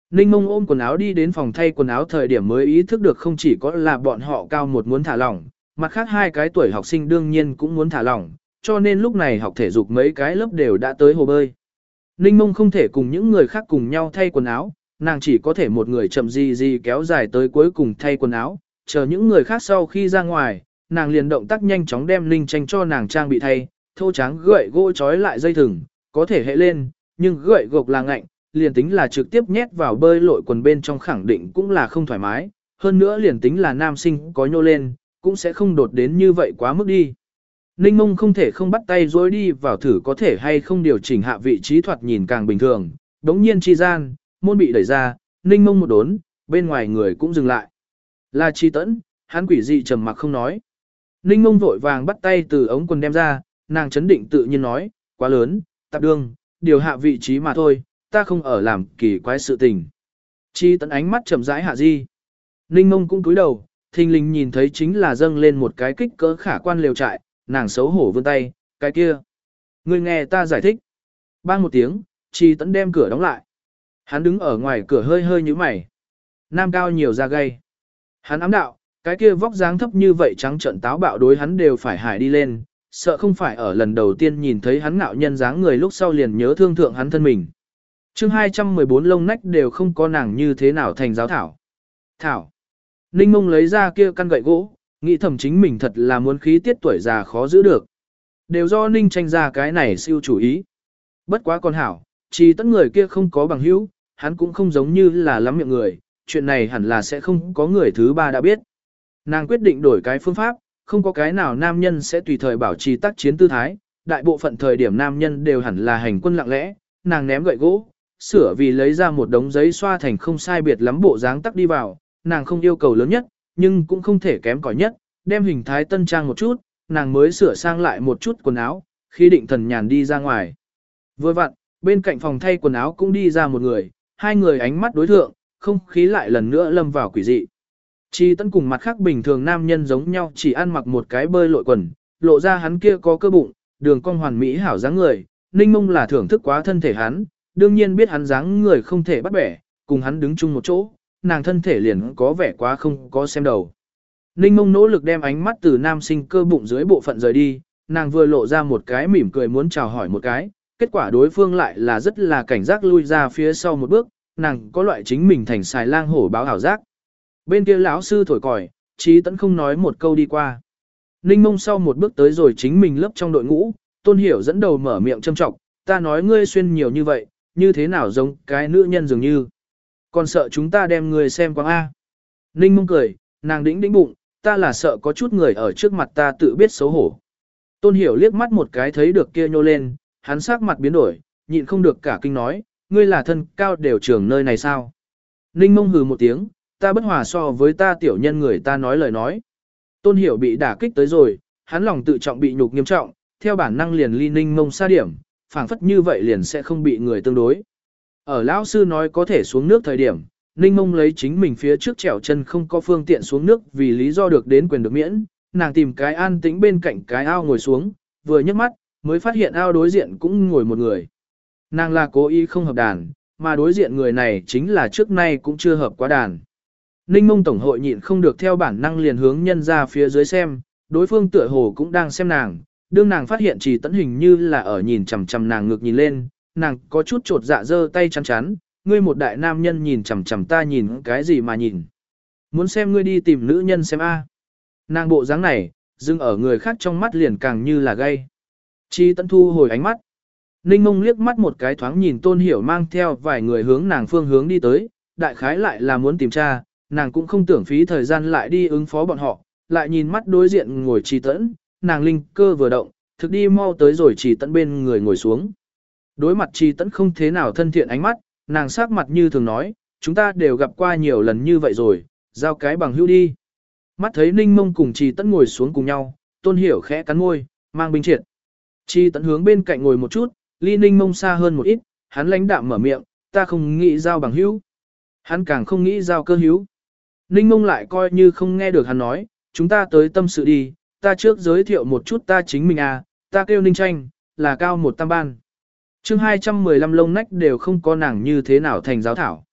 Ninh Mông ôm quần áo đi đến phòng thay quần áo thời điểm mới ý thức được không chỉ có là bọn họ cao một muốn thả lỏng, mặt khác hai cái tuổi học sinh đương nhiên cũng muốn thả lỏng, cho nên lúc này học thể dục mấy cái lớp đều đã tới hồ bơi. Ninh Mông không thể cùng những người khác cùng nhau thay quần áo, nàng chỉ có thể một người chậm gì gì kéo dài tới cuối cùng thay quần áo, chờ những người khác sau khi ra ngoài, nàng liền động tác nhanh chóng đem Ninh Tranh cho nàng trang bị thay, thô tráng gậy gỗ trói lại dây thừng, có thể hệ lên, nhưng gậy gộc là ngạnh, liền tính là trực tiếp nhét vào bơi lội quần bên trong khẳng định cũng là không thoải mái, hơn nữa liền tính là nam sinh có nhô lên, cũng sẽ không đột đến như vậy quá mức đi. Ninh Mông không thể không bắt tay dối đi vào thử có thể hay không điều chỉnh hạ vị trí thoạt nhìn càng bình thường, đống nhiên chi gian, môn bị đẩy ra, Ninh Mông một đốn, bên ngoài người cũng dừng lại. Là Chi Tẫn, hắn quỷ dị trầm mặc không nói. Ninh Mông vội vàng bắt tay từ ống quần đem ra, nàng chấn định tự nhiên nói, quá lớn, tạp đương, điều hạ vị trí mà thôi, ta không ở làm kỳ quái sự tình. Chi Tẫn ánh mắt chậm rãi hạ di. Ninh Mông cũng cúi đầu, thình lình nhìn thấy chính là dâng lên một cái kích cỡ khả quan lều trại, nàng xấu hổ vươn tay, cái kia. Ngươi nghe ta giải thích. Bang một tiếng, Chi Tẫn đem cửa đóng lại. Hắn đứng ở ngoài cửa hơi hơi như mày. Nam cao nhiều da gay. Hắn ám đạo, cái kia vóc dáng thấp như vậy trắng trợn táo bạo đối hắn đều phải hải đi lên, sợ không phải ở lần đầu tiên nhìn thấy hắn ngạo nhân dáng người lúc sau liền nhớ thương thượng hắn thân mình. chương hai trăm mười bốn lông nách đều không có nàng như thế nào thành giáo thảo. Thảo. Ninh Mông lấy ra kia căn gậy gỗ, nghĩ thầm chính mình thật là muốn khí tiết tuổi già khó giữ được. Đều do Ninh Tranh ra cái này siêu chủ ý. Bất quá con hảo, chỉ tất người kia không có bằng hữu, hắn cũng không giống như là lắm miệng người, chuyện này hẳn là sẽ không có người thứ ba đã biết. Nàng quyết định đổi cái phương pháp, không có cái nào nam nhân sẽ tùy thời bảo trì tác chiến tư thái, đại bộ phận thời điểm nam nhân đều hẳn là hành quân lặng lẽ, nàng ném gậy gỗ, sửa vì lấy ra một đống giấy xoa thành không sai biệt lắm bộ dáng tắc đi vào, nàng không yêu cầu lớn nhất, nhưng cũng không thể kém cỏi nhất, đem hình thái tân trang một chút, nàng mới sửa sang lại một chút quần áo, khi định thần nhàn đi ra ngoài. Vừa vặn, bên cạnh phòng thay quần áo cũng đi ra một người, hai người ánh mắt đối thượng, không khí lại lần nữa lâm vào quỷ dị. Chi Tẫn cùng mặt khác bình thường nam nhân giống nhau chỉ ăn mặc một cái bơi lội quần, lộ ra hắn kia có cơ bụng, đường cong hoàn mỹ hảo dáng người, Ninh Mông là thưởng thức quá thân thể hắn, đương nhiên biết hắn dáng người không thể bắt bẻ, cùng hắn đứng chung một chỗ, nàng thân thể liền có vẻ quá không có xem đầu. Ninh Mông nỗ lực đem ánh mắt từ nam sinh cơ bụng dưới bộ phận rời đi, nàng vừa lộ ra một cái mỉm cười muốn chào hỏi một cái, kết quả đối phương lại là rất là cảnh giác lui ra phía sau một bước, nàng có loại chính mình thành xài lang hổ báo hảo giác. Bên kia lão sư thổi còi, Chí Tẫn không nói một câu đi qua. Ninh Mông sau một bước tới rồi chính mình lớp trong đội ngũ, Tôn Hiểu dẫn đầu mở miệng châm trọng, ta nói ngươi xuyên nhiều như vậy, như thế nào giống cái nữ nhân dường như. Còn sợ chúng ta đem ngươi xem quang A. Ninh Mông cười, nàng đĩnh đĩnh bụng, ta là sợ có chút người ở trước mặt ta tự biết xấu hổ. Tôn Hiểu liếc mắt một cái thấy được kia nhô lên, hắn sắc mặt biến đổi, nhịn không được cả kinh nói, ngươi là thân cao đều trưởng nơi này sao. Ninh Mông hừ một tiếng, ta bất hòa so với ta tiểu nhân người ta nói lời nói. Tôn Hiểu bị đả kích tới rồi, hắn lòng tự trọng bị nhục nghiêm trọng, theo bản năng liền ly Ninh Mông xa điểm, phảng phất như vậy liền sẽ không bị người tương đối. Ở lão sư nói có thể xuống nước thời điểm, Ninh Mông lấy chính mình phía trước trèo chân không có phương tiện xuống nước vì lý do được đến quyền được miễn, nàng tìm cái an tĩnh bên cạnh cái ao ngồi xuống, vừa nhấc mắt, mới phát hiện ao đối diện cũng ngồi một người. Nàng là cố ý không hợp đàn, mà đối diện người này chính là trước nay cũng chưa hợp quá đàn. Ninh Mông tổng hội nhịn không được theo bản năng liền hướng nhân ra phía dưới xem, đối phương tựa hồ cũng đang xem nàng, đương nàng phát hiện Chỉ Tẫn hình như là ở nhìn chằm chằm nàng ngược nhìn lên, nàng có chút trột dạ giơ tay chắn chắn, ngươi một đại nam nhân nhìn chằm chằm ta nhìn cái gì mà nhìn. Muốn xem ngươi đi tìm nữ nhân xem a. Nàng bộ dáng này, dừng ở người khác trong mắt liền càng như là gay. Chi Tẫn thu hồi ánh mắt. Ninh Mông liếc mắt một cái thoáng nhìn Tôn Hiểu mang theo vài người hướng nàng phương hướng đi tới, đại khái lại là muốn tìm tra, nàng cũng không tưởng phí thời gian lại đi ứng phó bọn họ, lại nhìn mắt đối diện ngồi Chi Tẫn, nàng linh cơ vừa động, thực đi mau tới rồi Chi Tẫn bên người ngồi xuống. Đối mặt Chi Tẫn không thế nào thân thiện ánh mắt, nàng sắc mặt như thường nói, chúng ta đều gặp qua nhiều lần như vậy rồi, giao cái bằng hữu đi. Mắt thấy Ninh Mông cùng Chi Tẫn ngồi xuống cùng nhau, Tôn Hiểu khẽ cắn môi, mang binh triệt. Chi Tẫn hướng bên cạnh ngồi một chút, ly Ninh Mông xa hơn một ít, hắn lãnh đạm mở miệng, ta không nghĩ giao bằng hữu. Hắn càng không nghĩ giao cơ hữu. Ninh Mông lại coi như không nghe được hắn nói, chúng ta tới tâm sự đi, ta trước giới thiệu một chút ta chính mình à, ta kêu Ninh Tranh, là cao một tam ban. chương hai trăm mười lăm lông nách đều không có nàng như thế nào thành giáo thảo.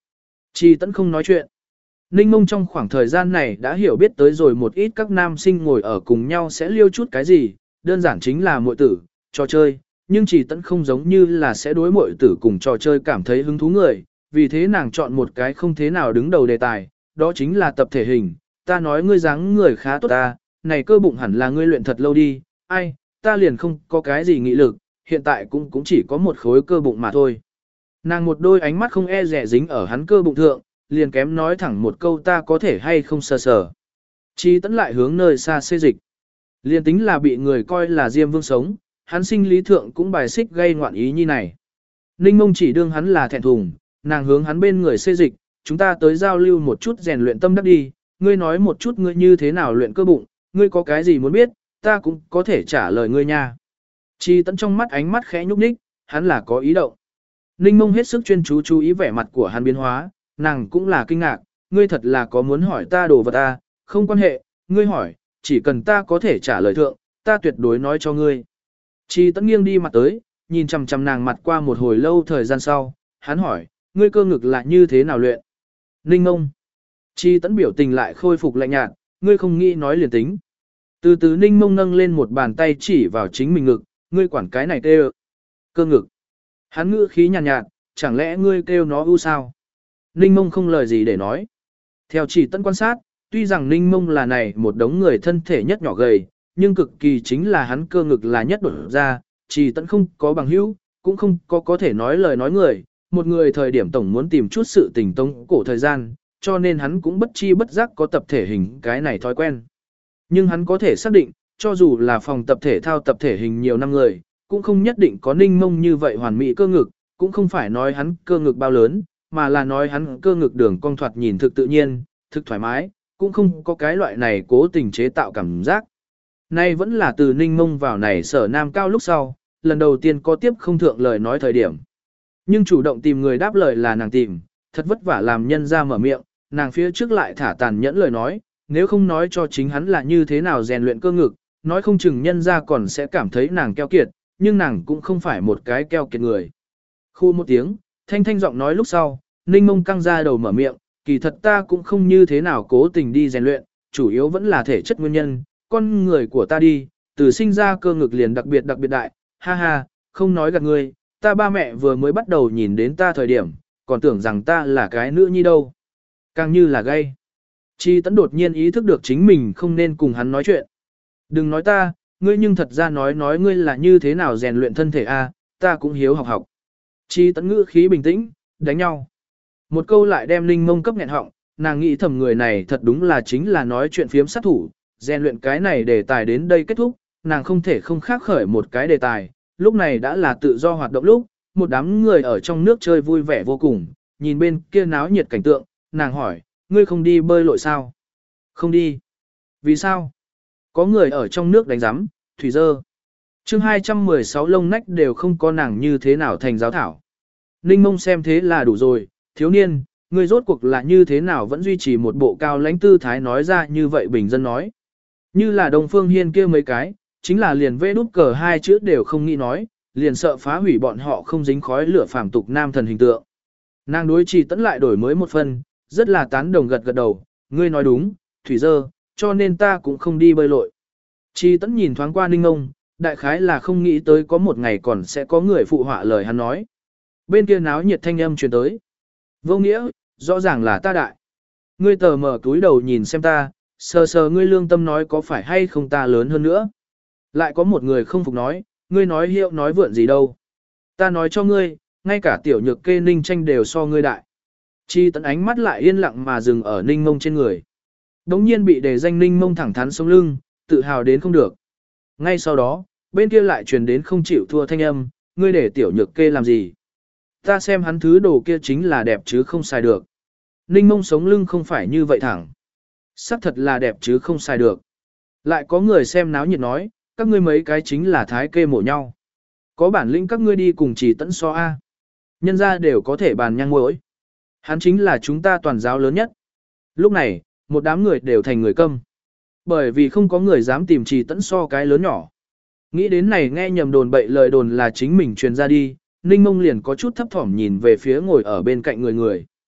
Chi Tẫn không nói chuyện. Ninh Mông trong khoảng thời gian này đã hiểu biết tới rồi một ít các nam sinh ngồi ở cùng nhau sẽ liêu chút cái gì, đơn giản chính là muội tử, trò chơi, nhưng Chi Tẫn không giống như là sẽ đối muội tử cùng trò chơi cảm thấy hứng thú người, vì thế nàng chọn một cái không thế nào đứng đầu đề tài, đó chính là tập thể hình, ta nói ngươi dáng người khá tốt ta, này cơ bụng hẳn là ngươi luyện thật lâu đi, ai, ta liền không có cái gì nghị lực, hiện tại cũng cũng chỉ có một khối cơ bụng mà thôi. Nàng một đôi ánh mắt không e rẻ dính ở hắn cơ bụng thượng, liền kém nói thẳng một câu ta có thể hay không sờ sờ. Chi Tẫn lại hướng nơi xa xê dịch. Liền tính là bị người coi là Diêm Vương sống, hắn sinh lý thượng cũng bài xích gây ngoạn ý như này. Ninh Mông chỉ đương hắn là thẹn thùng, nàng hướng hắn bên người xê dịch, chúng ta tới giao lưu một chút rèn luyện tâm đắc đi, ngươi nói một chút ngươi như thế nào luyện cơ bụng, ngươi có cái gì muốn biết, ta cũng có thể trả lời ngươi nha. Chi Tẫn trong mắt ánh mắt khẽ nhúc nhích, hắn là có ý động. Ninh Mông hết sức chuyên chú chú ý vẻ mặt của hắn biến hóa, nàng cũng là kinh ngạc, ngươi thật là có muốn hỏi ta đồ vật ta, không quan hệ, ngươi hỏi, chỉ cần ta có thể trả lời thượng, ta tuyệt đối nói cho ngươi. Chi Tẫn nghiêng đi mặt tới, nhìn chằm chằm nàng mặt qua một hồi lâu thời gian sau, hắn hỏi, ngươi cơ ngực là như thế nào luyện? Ninh Mông. Chi Tẫn biểu tình lại khôi phục lạnh nhạt, ngươi không nghĩ nói liền tính. Từ từ Ninh Mông nâng lên một bàn tay chỉ vào chính mình ngực, ngươi quản cái này kêu cơ ngực. Hắn ngữ khí nhàn nhạt, nhạt, chẳng lẽ ngươi kêu nó ưu sao? Ninh Mông không lời gì để nói. Theo Chỉ Tẫn quan sát, tuy rằng Ninh Mông là này một đống người thân thể nhất nhỏ gầy, nhưng cực kỳ chính là hắn cơ ngực là nhất đột ra, Chỉ Tẫn không có bằng hữu, cũng không có có thể nói lời nói người, một người thời điểm tổng muốn tìm chút sự tình tống cổ thời gian, cho nên hắn cũng bất chi bất giác có tập thể hình cái này thói quen. Nhưng hắn có thể xác định, cho dù là phòng tập thể thao tập thể hình nhiều năm người, cũng không nhất định có Ninh Mông như vậy hoàn mỹ cơ ngực, cũng không phải nói hắn cơ ngực bao lớn, mà là nói hắn cơ ngực đường cong thoạt nhìn thực tự nhiên, thực thoải mái, cũng không có cái loại này cố tình chế tạo cảm giác. Nay vẫn là từ Ninh Mông vào này sở nam cao lúc sau, lần đầu tiên có tiếp không thượng lời nói thời điểm. Nhưng chủ động tìm người đáp lời là nàng tìm, thật vất vả làm nhân ra mở miệng, nàng phía trước lại thả tàn nhẫn lời nói, nếu không nói cho chính hắn là như thế nào rèn luyện cơ ngực, nói không chừng nhân ra còn sẽ cảm thấy nàng keo kiệt, nhưng nàng cũng không phải một cái keo kiệt người. Khu một tiếng, thanh thanh giọng nói lúc sau, Ninh Mông căng ra đầu mở miệng, kỳ thật ta cũng không như thế nào cố tình đi rèn luyện, chủ yếu vẫn là thể chất nguyên nhân, con người của ta đi, từ sinh ra cơ ngực liền đặc biệt đặc biệt đại, ha ha, không nói gạt ngươi, ta ba mẹ vừa mới bắt đầu nhìn đến ta thời điểm, còn tưởng rằng ta là cái nữ nhi đâu. Càng như là gay. Chi Tẫn đột nhiên ý thức được chính mình không nên cùng hắn nói chuyện. Đừng nói ta, ngươi nhưng thật ra nói nói ngươi là như thế nào rèn luyện thân thể a, ta cũng hiếu học học. Chi Tẫn ngữ khí bình tĩnh, đánh nhau. Một câu lại đem Ninh Mông cấp nghẹn họng, nàng nghĩ thầm người này thật đúng là chính là nói chuyện phiếm sát thủ, rèn luyện cái này đề tài đến đây kết thúc, nàng không thể không khác khởi một cái đề tài, lúc này đã là tự do hoạt động lúc, một đám người ở trong nước chơi vui vẻ vô cùng, nhìn bên kia náo nhiệt cảnh tượng, nàng hỏi, ngươi không đi bơi lội sao? Không đi. Vì sao? Có người ở trong nước đánh giám, thủy dơ. chương hai trăm mười sáu lông nách đều không có nàng như thế nào thành giáo thảo. Ninh Mông xem thế là đủ rồi, thiếu niên, ngươi rốt cuộc là như thế nào vẫn duy trì một bộ cao lãnh tư thái nói ra như vậy bình dân nói. Như là Đông Phương Hiên kia mấy cái, chính là liền vê đút cờ hai chữ đều không nghĩ nói, liền sợ phá hủy bọn họ không dính khói lửa phàm tục nam thần hình tượng. Nàng đối Trì Tẫn lại đổi mới một phần, rất là tán đồng gật gật đầu, ngươi nói đúng, thủy dơ, cho nên ta cũng không đi bơi lội. Trì Tẫn nhìn thoáng qua Ninh Mông, đại khái là không nghĩ tới có một ngày còn sẽ có người phụ họa lời hắn nói. Bên kia náo nhiệt thanh âm truyền tới. Vô nghĩa, rõ ràng là ta đại. Ngươi tờ mở túi đầu nhìn xem ta, sờ sờ ngươi lương tâm nói có phải hay không ta lớn hơn nữa. Lại có một người không phục nói, ngươi nói hiệu nói vượn gì đâu. Ta nói cho ngươi, ngay cả tiểu nhược kê Ninh Tranh đều so ngươi đại. Chi Tẫn ánh mắt lại yên lặng mà dừng ở Ninh Mông trên người. Đống nhiên bị đề danh Ninh Mông thẳng thắn sống lưng, tự hào đến không được. Ngay sau đó, bên kia lại truyền đến không chịu thua thanh âm, ngươi để tiểu nhược kê làm gì. Ta xem hắn thứ đồ kia chính là đẹp chứ không xài được. Ninh Mông sống lưng không phải như vậy thẳng. Sắc thật là đẹp chứ không xài được. Lại có người xem náo nhiệt nói, các ngươi mấy cái chính là thái kê mổ nhau. Có bản lĩnh các ngươi đi cùng Trì Tẫn so A. Nhân ra đều có thể bàn nhang muỗi. Hắn chính là chúng ta toàn giáo lớn nhất. Lúc này, một đám người đều thành người câm. Bởi vì không có người dám tìm Trì Tẫn so cái lớn nhỏ. Nghĩ đến này nghe nhầm đồn bậy lời đồn là chính mình truyền ra đi, Ninh Mông liền có chút thấp thỏm nhìn về phía ngồi ở bên cạnh người người.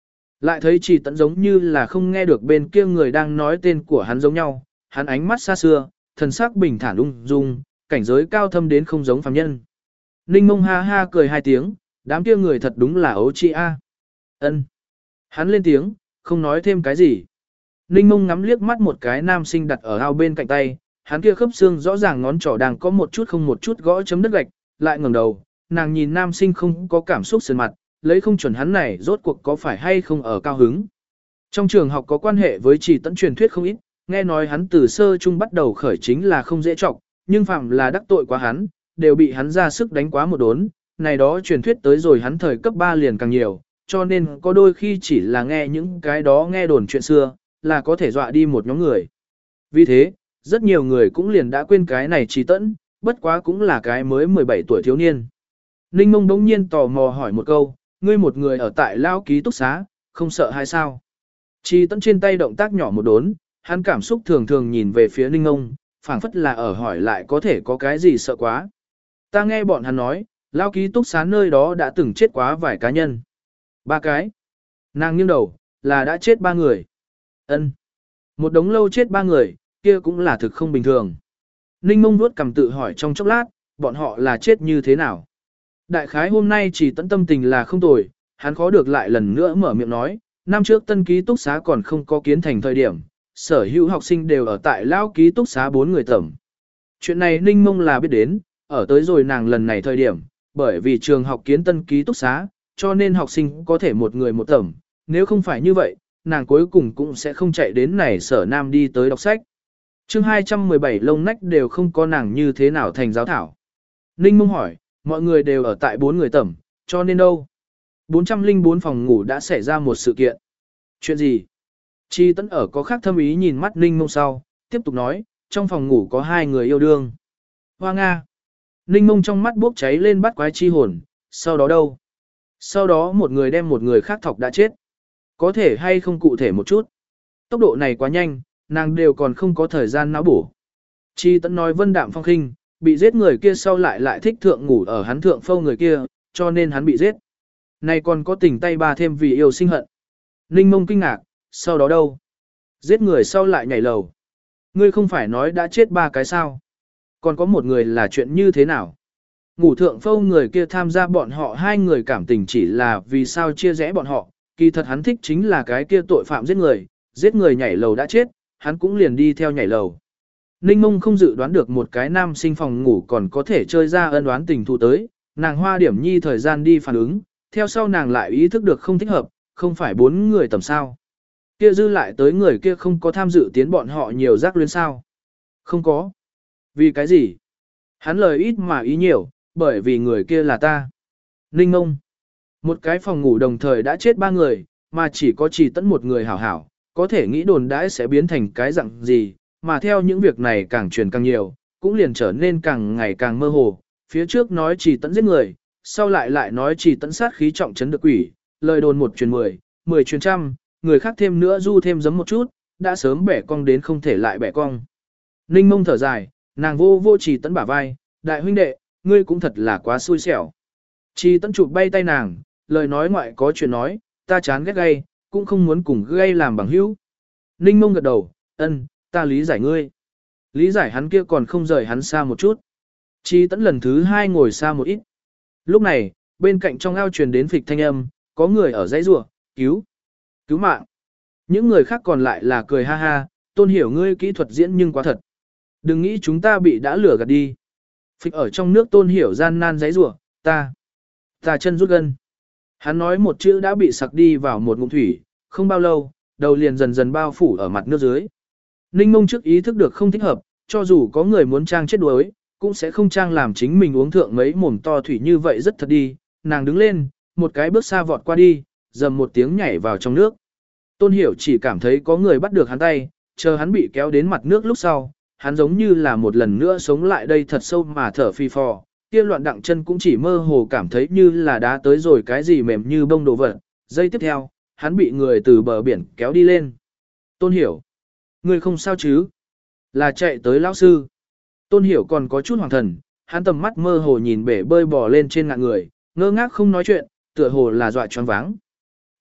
Lại thấy Trì Tẫn giống như là không nghe được bên kia người đang nói tên của hắn giống nhau, hắn ánh mắt xa xưa, thần sắc bình thản ung dung, cảnh giới cao thâm đến không giống phàm nhân. Ninh Mông ha ha cười hai tiếng, đám kia người thật đúng là ấu trĩ a. Ân. Hắn lên tiếng, không nói thêm cái gì. Ninh Mông ngắm liếc mắt một cái nam sinh đặt ở ao bên cạnh tay, hắn kia khớp xương rõ ràng ngón trỏ đang có một chút không một chút gõ chấm đất gạch, lại ngẩng đầu, nàng nhìn nam sinh không có cảm xúc sườn mặt, lấy không chuẩn hắn này rốt cuộc có phải hay không ở cao hứng. Trong trường học có quan hệ với Trì Tẫn truyền thuyết không ít, nghe nói hắn từ sơ trung bắt đầu khởi chính là không dễ trọng, nhưng phạm là đắc tội quá hắn, đều bị hắn ra sức đánh quá một đốn, này đó truyền thuyết tới rồi hắn thời cấp ba liền càng nhiều, cho nên có đôi khi chỉ là nghe những cái đó nghe đồn chuyện xưa, là có thể dọa đi một nhóm người. Vì thế, rất nhiều người cũng liền đã quên cái này Trì Tẫn, bất quá cũng là cái mới mười bảy tuổi thiếu niên. Ninh Mông đống nhiên tò mò hỏi một câu, ngươi một người ở tại lao ký túc xá, không sợ hay sao? Trì Tẫn trên tay động tác nhỏ một đốn, hắn cảm xúc thường thường nhìn về phía Ninh Mông, phảng phất là ở hỏi lại có thể có cái gì sợ quá. Ta nghe bọn hắn nói, lao ký túc xá nơi đó đã từng chết quá vài cá nhân. Ba cái. Nàng nghiêng đầu, là đã chết ba người. Ân. Một đống lâu chết ba người, kia cũng là thực không bình thường. Ninh Mông vuốt cằm tự hỏi trong chốc lát, bọn họ là chết như thế nào? Đại khái hôm nay Trì Tẫn tâm tình là không tồi, hắn khó được lại lần nữa mở miệng nói, năm trước tân ký túc xá còn không có kiến thành thời điểm, sở hữu học sinh đều ở tại lao ký túc xá bốn người tẩm. Chuyện này Ninh Mông là biết đến, ở tới rồi nàng lần này thời điểm, bởi vì trường học kiến tân ký túc xá, cho nên học sinh có thể một người một tẩm, nếu không phải như vậy, nàng cuối cùng cũng sẽ không chạy đến này sở nam đi tới đọc sách. Chương hai trăm mười bảy lông nách đều không có nàng như thế nào thành giáo thảo. Ninh Mông hỏi, mọi người đều ở tại bốn người tẩm, cho nên đâu? bốn trăm lẻ bốn phòng ngủ đã xảy ra một sự kiện. Chuyện gì? Trì Tẫn ở có khác thâm ý nhìn mắt Ninh Mông sau, tiếp tục nói, trong phòng ngủ có hai người yêu đương. Hoa Nga. Ninh Mông trong mắt bốc cháy lên bắt quái chi hồn, sau đó đâu? Sau đó một người đem một người khác thọc đã chết. Có thể hay không cụ thể một chút? Tốc độ này quá nhanh, nàng đều còn không có thời gian não bổ. Trì Tẫn nói vân đạm phong khinh, bị giết người kia sau lại lại thích thượng ngủ ở hắn thượng phâu người kia, cho nên hắn bị giết. Này còn có tình tay ba thêm vì yêu sinh hận. Ninh Mông kinh ngạc, sau đó đâu? Giết người sau lại nhảy lầu. Ngươi không phải nói đã chết ba cái sao? Còn có một người là chuyện như thế nào? Ngủ thượng phâu người kia tham gia bọn họ hai người cảm tình chỉ là vì sao chia rẽ bọn họ, kỳ thật hắn thích chính là cái kia tội phạm giết người, giết người nhảy lầu đã chết, hắn cũng liền đi theo nhảy lầu. Ninh Mông không dự đoán được một cái nam sinh phòng ngủ còn có thể chơi ra ân oán tình thù tới, nàng hoa điểm nhi thời gian đi phản ứng, theo sau nàng lại ý thức được không thích hợp, không phải bốn người tầm sao. Kia dư lại tới người kia không có tham dự tiến bọn họ nhiều giác luyến sao. Không có. Vì cái gì? Hắn lời ít mà ý nhiều, bởi vì người kia là ta. Ninh Mông. Một cái phòng ngủ đồng thời đã chết ba người, mà chỉ có Trì Tẫn một người hảo hảo, có thể nghĩ đồn đãi sẽ biến thành cái dạng gì, mà theo những việc này càng truyền càng nhiều, cũng liền trở nên càng ngày càng mơ hồ. Phía trước nói Trì Tẫn giết người, sau lại lại nói Trì Tẫn sát khí trọng trấn được quỷ, lời đồn một truyền mười, mười truyền trăm, người khác thêm nữa du thêm giấm một chút, đã sớm bẻ cong đến không thể lại bẻ cong. Ninh Mông thở dài, nàng vô vô Trì Tẫn bả vai, đại huynh đệ, ngươi cũng thật là quá xui xẻo. Trì Tẫn chụp bay tay nàng, lời nói ngoại có chuyện nói, ta chán ghét gay, cũng không muốn cùng gay làm bằng hữu. Ninh Mông gật đầu, ân, ta lý giải ngươi. Lý giải hắn kia còn không rời hắn xa một chút. Trì Tẫn lần thứ hai ngồi xa một ít. Lúc này, bên cạnh trong ao truyền đến phịch thanh âm, có người ở dãy rủa, cứu, cứu mạng. Những người khác còn lại là cười ha ha, Tôn Hiểu ngươi kỹ thuật diễn nhưng quá thật. Đừng nghĩ chúng ta bị đã lừa gạt đi. Phịch ở trong nước Tôn Hiểu gian nan dãy rủa, ta, ta chân rút gân. Hắn nói một chữ đã bị sặc đi vào một ngụm thủy, không bao lâu, đầu liền dần dần bao phủ ở mặt nước dưới. Ninh Mông trước ý thức được không thích hợp, cho dù có người muốn trang chết đuối, cũng sẽ không trang làm chính mình uống thượng mấy mồm to thủy như vậy rất thật đi. Nàng đứng lên, một cái bước xa vọt qua đi, dầm một tiếng nhảy vào trong nước. Tôn Hiểu chỉ cảm thấy có người bắt được hắn tay, chờ hắn bị kéo đến mặt nước lúc sau, hắn giống như là một lần nữa sống lại đây thật sâu mà thở phi phò, kia loạn đặng chân cũng chỉ mơ hồ cảm thấy như là đá tới rồi cái gì mềm như bông đồ vật. Giây tiếp theo, hắn bị người từ bờ biển kéo đi lên. Tôn Hiểu, ngươi không sao chứ? Là chạy tới lão sư. Tôn Hiểu còn có chút hoàng thần, hắn tầm mắt mơ hồ nhìn bể bơi bò lên trên ngạn người, ngơ ngác không nói chuyện, tựa hồ là dọa choáng váng.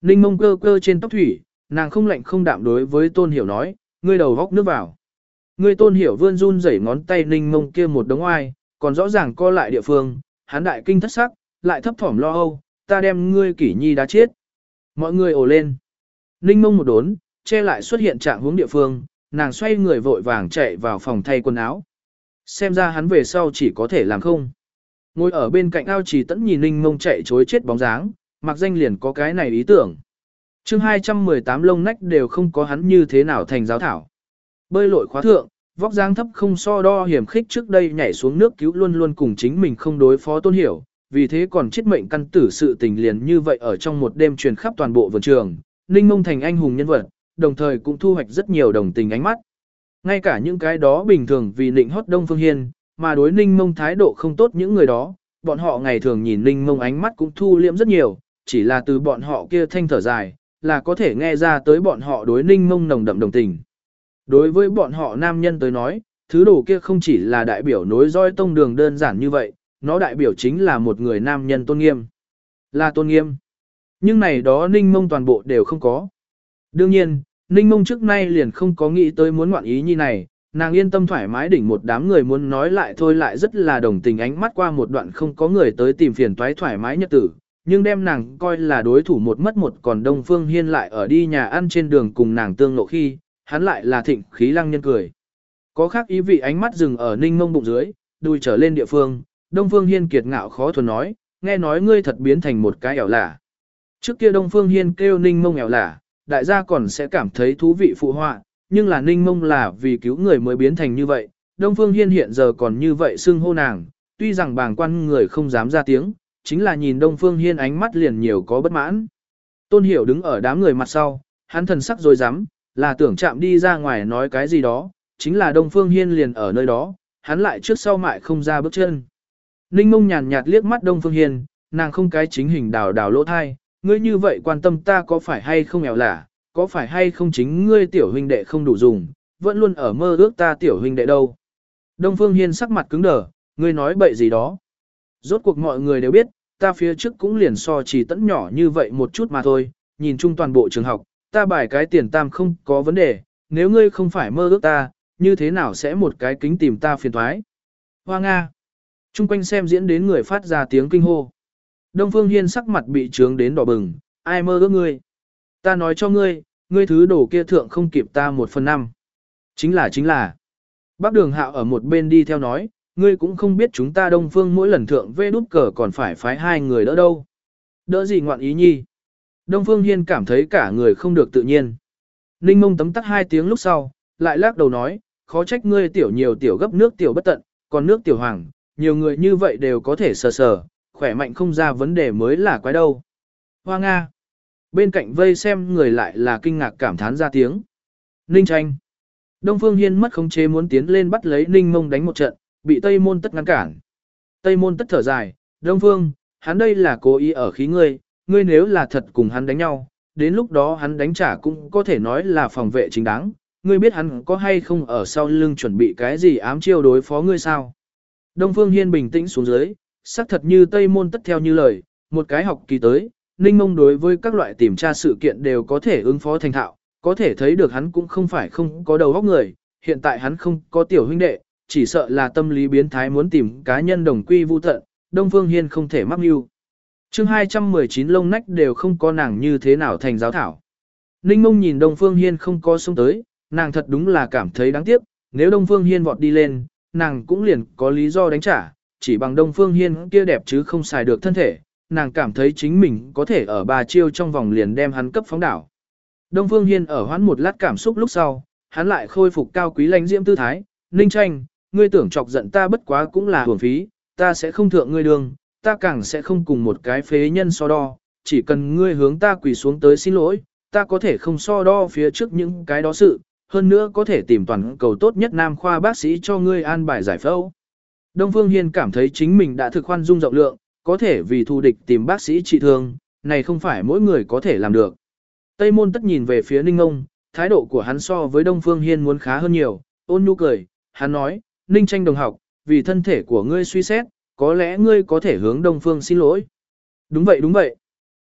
Ninh Mông cơ cơ trên tóc thủy, nàng không lạnh không đạm đối với Tôn Hiểu nói, ngươi đầu góc nước vào. Ngươi Tôn Hiểu vươn run rẩy ngón tay Ninh Mông kia một đống oai, còn rõ ràng co lại địa phương, hắn đại kinh thất sắc, lại thấp thỏm lo âu, ta đem ngươi kỷ nhi đá chết. Mọi người ồ lên. Ninh Mông một đốn, che lại xuất hiện trạng hướng địa phương, nàng xoay người vội vàng chạy vào phòng thay quần áo. Xem ra hắn về sau chỉ có thể làm không. Ngồi ở bên cạnh ao trì tẫn nhìn Ninh Mông chạy chối chết bóng dáng, mặc danh liền có cái này ý tưởng. chương hai trăm mười tám lông nách đều không có hắn như thế nào thành giáo thảo. Bơi lội khóa thượng, vóc dáng thấp không so đo hiểm khích trước đây nhảy xuống nước cứu luôn luôn cùng chính mình không đối phó Tôn Hiểu, vì thế còn chết mệnh căn tử sự tình liền như vậy ở trong một đêm truyền khắp toàn bộ vườn trường, Ninh Mông thành anh hùng nhân vật, đồng thời cũng thu hoạch rất nhiều đồng tình ánh mắt. Ngay cả những cái đó bình thường vì nịnh hót Đông Phương Hiên, mà đối Ninh Mông thái độ không tốt những người đó, bọn họ ngày thường nhìn Ninh Mông ánh mắt cũng thu liễm rất nhiều, chỉ là từ bọn họ kia thanh thở dài, là có thể nghe ra tới bọn họ đối Ninh Mông nồng đậm đồng tình. Đối với bọn họ nam nhân tới nói, thứ đồ kia không chỉ là đại biểu nối roi tông đường đơn giản như vậy, nó đại biểu chính là một người nam nhân tôn nghiêm. Là tôn nghiêm. Nhưng này đó Ninh Mông toàn bộ đều không có. Đương nhiên, Ninh Mông trước nay liền không có nghĩ tới muốn ngoạn ý như này, nàng yên tâm thoải mái đỉnh một đám người muốn nói lại thôi lại rất là đồng tình ánh mắt qua một đoạn không có người tới tìm phiền toái thoải mái nhật tử, nhưng đem nàng coi là đối thủ một mất một còn Đông Phương Hiên lại ở đi nhà ăn trên đường cùng nàng tương lộ khi, hắn lại là thịnh khí lăng nhân cười. Có khác ý vị ánh mắt dừng ở Ninh Mông bụng dưới, đùi trở lên địa phương, Đông Phương Hiên kiệt ngạo khó thuần nói, nghe nói ngươi thật biến thành một cái ẻo lả. Trước kia Đông Phương Hiên kêu Ninh Mông ẻo lả, đại gia còn sẽ cảm thấy thú vị phụ họa, nhưng là Ninh Mông là vì cứu người mới biến thành như vậy, Đông Phương Hiên hiện giờ còn như vậy xưng hô nàng, tuy rằng bàng quan người không dám ra tiếng, chính là nhìn Đông Phương Hiên ánh mắt liền nhiều có bất mãn. Tôn Hiểu đứng ở đám người mặt sau, hắn thần sắc rồi dám, là tưởng chạm đi ra ngoài nói cái gì đó, chính là Đông Phương Hiên liền ở nơi đó, hắn lại trước sau mại không ra bước chân. Ninh Mông nhàn nhạt liếc mắt Đông Phương Hiên, nàng không cái chính hình đào đào lỗ thai, ngươi như vậy quan tâm ta có phải hay không nghèo lả, có phải hay không chính ngươi tiểu huynh đệ không đủ dùng, vẫn luôn ở mơ ước ta tiểu huynh đệ đâu. Đông Phương Hiên sắc mặt cứng đờ, ngươi nói bậy gì đó. Rốt cuộc mọi người đều biết, ta phía trước cũng liền so chỉ tẫn nhỏ như vậy một chút mà thôi, nhìn chung toàn bộ trường học, ta bài cái tiền tam không có vấn đề, nếu ngươi không phải mơ ước ta, như thế nào sẽ một cái kính tìm ta phiền thoái. Hoa Nga. Trung quanh xem diễn đến người phát ra tiếng kinh hô. Đông Phương Hiên sắc mặt bị trướng đến đỏ bừng, ai mơ ước ngươi. Ta nói cho ngươi, ngươi thứ đồ kia thượng không kịp ta một phần năm. Chính là chính là. Bác Đường Hạo ở một bên đi theo nói, ngươi cũng không biết chúng ta Đông Phương mỗi lần thượng vê đút cờ còn phải phái hai người đỡ đâu. Đỡ gì ngoạn ý nhi. Đông Phương Hiên cảm thấy cả người không được tự nhiên. Ninh Mông tấm tắc hai tiếng lúc sau, lại lắc đầu nói, khó trách ngươi tiểu nhiều tiểu gấp nước tiểu bất tận, còn nước tiểu hoàng, nhiều người như vậy đều có thể sờ sờ, khỏe mạnh không ra vấn đề mới là quái đâu. Hoa Nga. Bên cạnh vây xem người lại là kinh ngạc cảm thán ra tiếng. Ninh Tranh. Đông Phương Hiên mất khống chế muốn tiến lên bắt lấy Ninh Mông đánh một trận, bị Tây Môn Tất ngăn cản. Tây Môn Tất thở dài, Đông Phương, hắn đây là cố ý ở khí ngươi, ngươi nếu là thật cùng hắn đánh nhau, đến lúc đó hắn đánh trả cũng có thể nói là phòng vệ chính đáng, ngươi biết hắn có hay không ở sau lưng chuẩn bị cái gì ám chiêu đối phó ngươi sao. Đông Phương Hiên bình tĩnh xuống dưới, xác thật như Tây Môn Tất theo như lời, một cái học kỳ tới, Ninh Mông đối với các loại tìm tra sự kiện đều có thể ứng phó thành thạo, có thể thấy được hắn cũng không phải không có đầu óc người, hiện tại hắn không có tiểu huynh đệ, chỉ sợ là tâm lý biến thái muốn tìm cá nhân đồng quy vu tận, Đông Phương Hiên không thể mắc mưu. chương hai trăm mười chín lông nách đều không có nàng như thế nào thành giáo thảo. Ninh Mông nhìn Đông Phương Hiên không có xông tới, nàng thật đúng là cảm thấy đáng tiếc, nếu Đông Phương Hiên vọt đi lên, nàng cũng liền có lý do đánh trả, chỉ bằng Đông Phương Hiên kia đẹp chứ không xài được thân thể, nàng cảm thấy chính mình có thể ở ba chiêu trong vòng liền đem hắn cấp phóng đảo. Đông Phương Hiên ở hoãn một lát cảm xúc lúc sau, hắn lại khôi phục cao quý lãnh diễm tư thái, Ninh Tranh, ngươi tưởng chọc giận ta bất quá cũng là hưởng phí, ta sẽ không thượng ngươi đường, ta càng sẽ không cùng một cái phế nhân so đo, chỉ cần ngươi hướng ta quỳ xuống tới xin lỗi, ta có thể không so đo phía trước những cái đó sự, hơn nữa có thể tìm toàn cầu tốt nhất nam khoa bác sĩ cho ngươi an bài giải phẫu. Đông Phương Hiên cảm thấy chính mình đã thực khoan dung rộng lượng, có thể vì thù địch tìm bác sĩ trị thương, này không phải mỗi người có thể làm được. Tây Môn Tất nhìn về phía Ninh Ngông, thái độ của hắn so với Đông Phương Hiên muốn khá hơn nhiều, ôn nhu cười, hắn nói, Ninh Tranh đồng học, vì thân thể của ngươi suy xét, có lẽ ngươi có thể hướng Đông Phương xin lỗi. Đúng vậy đúng vậy.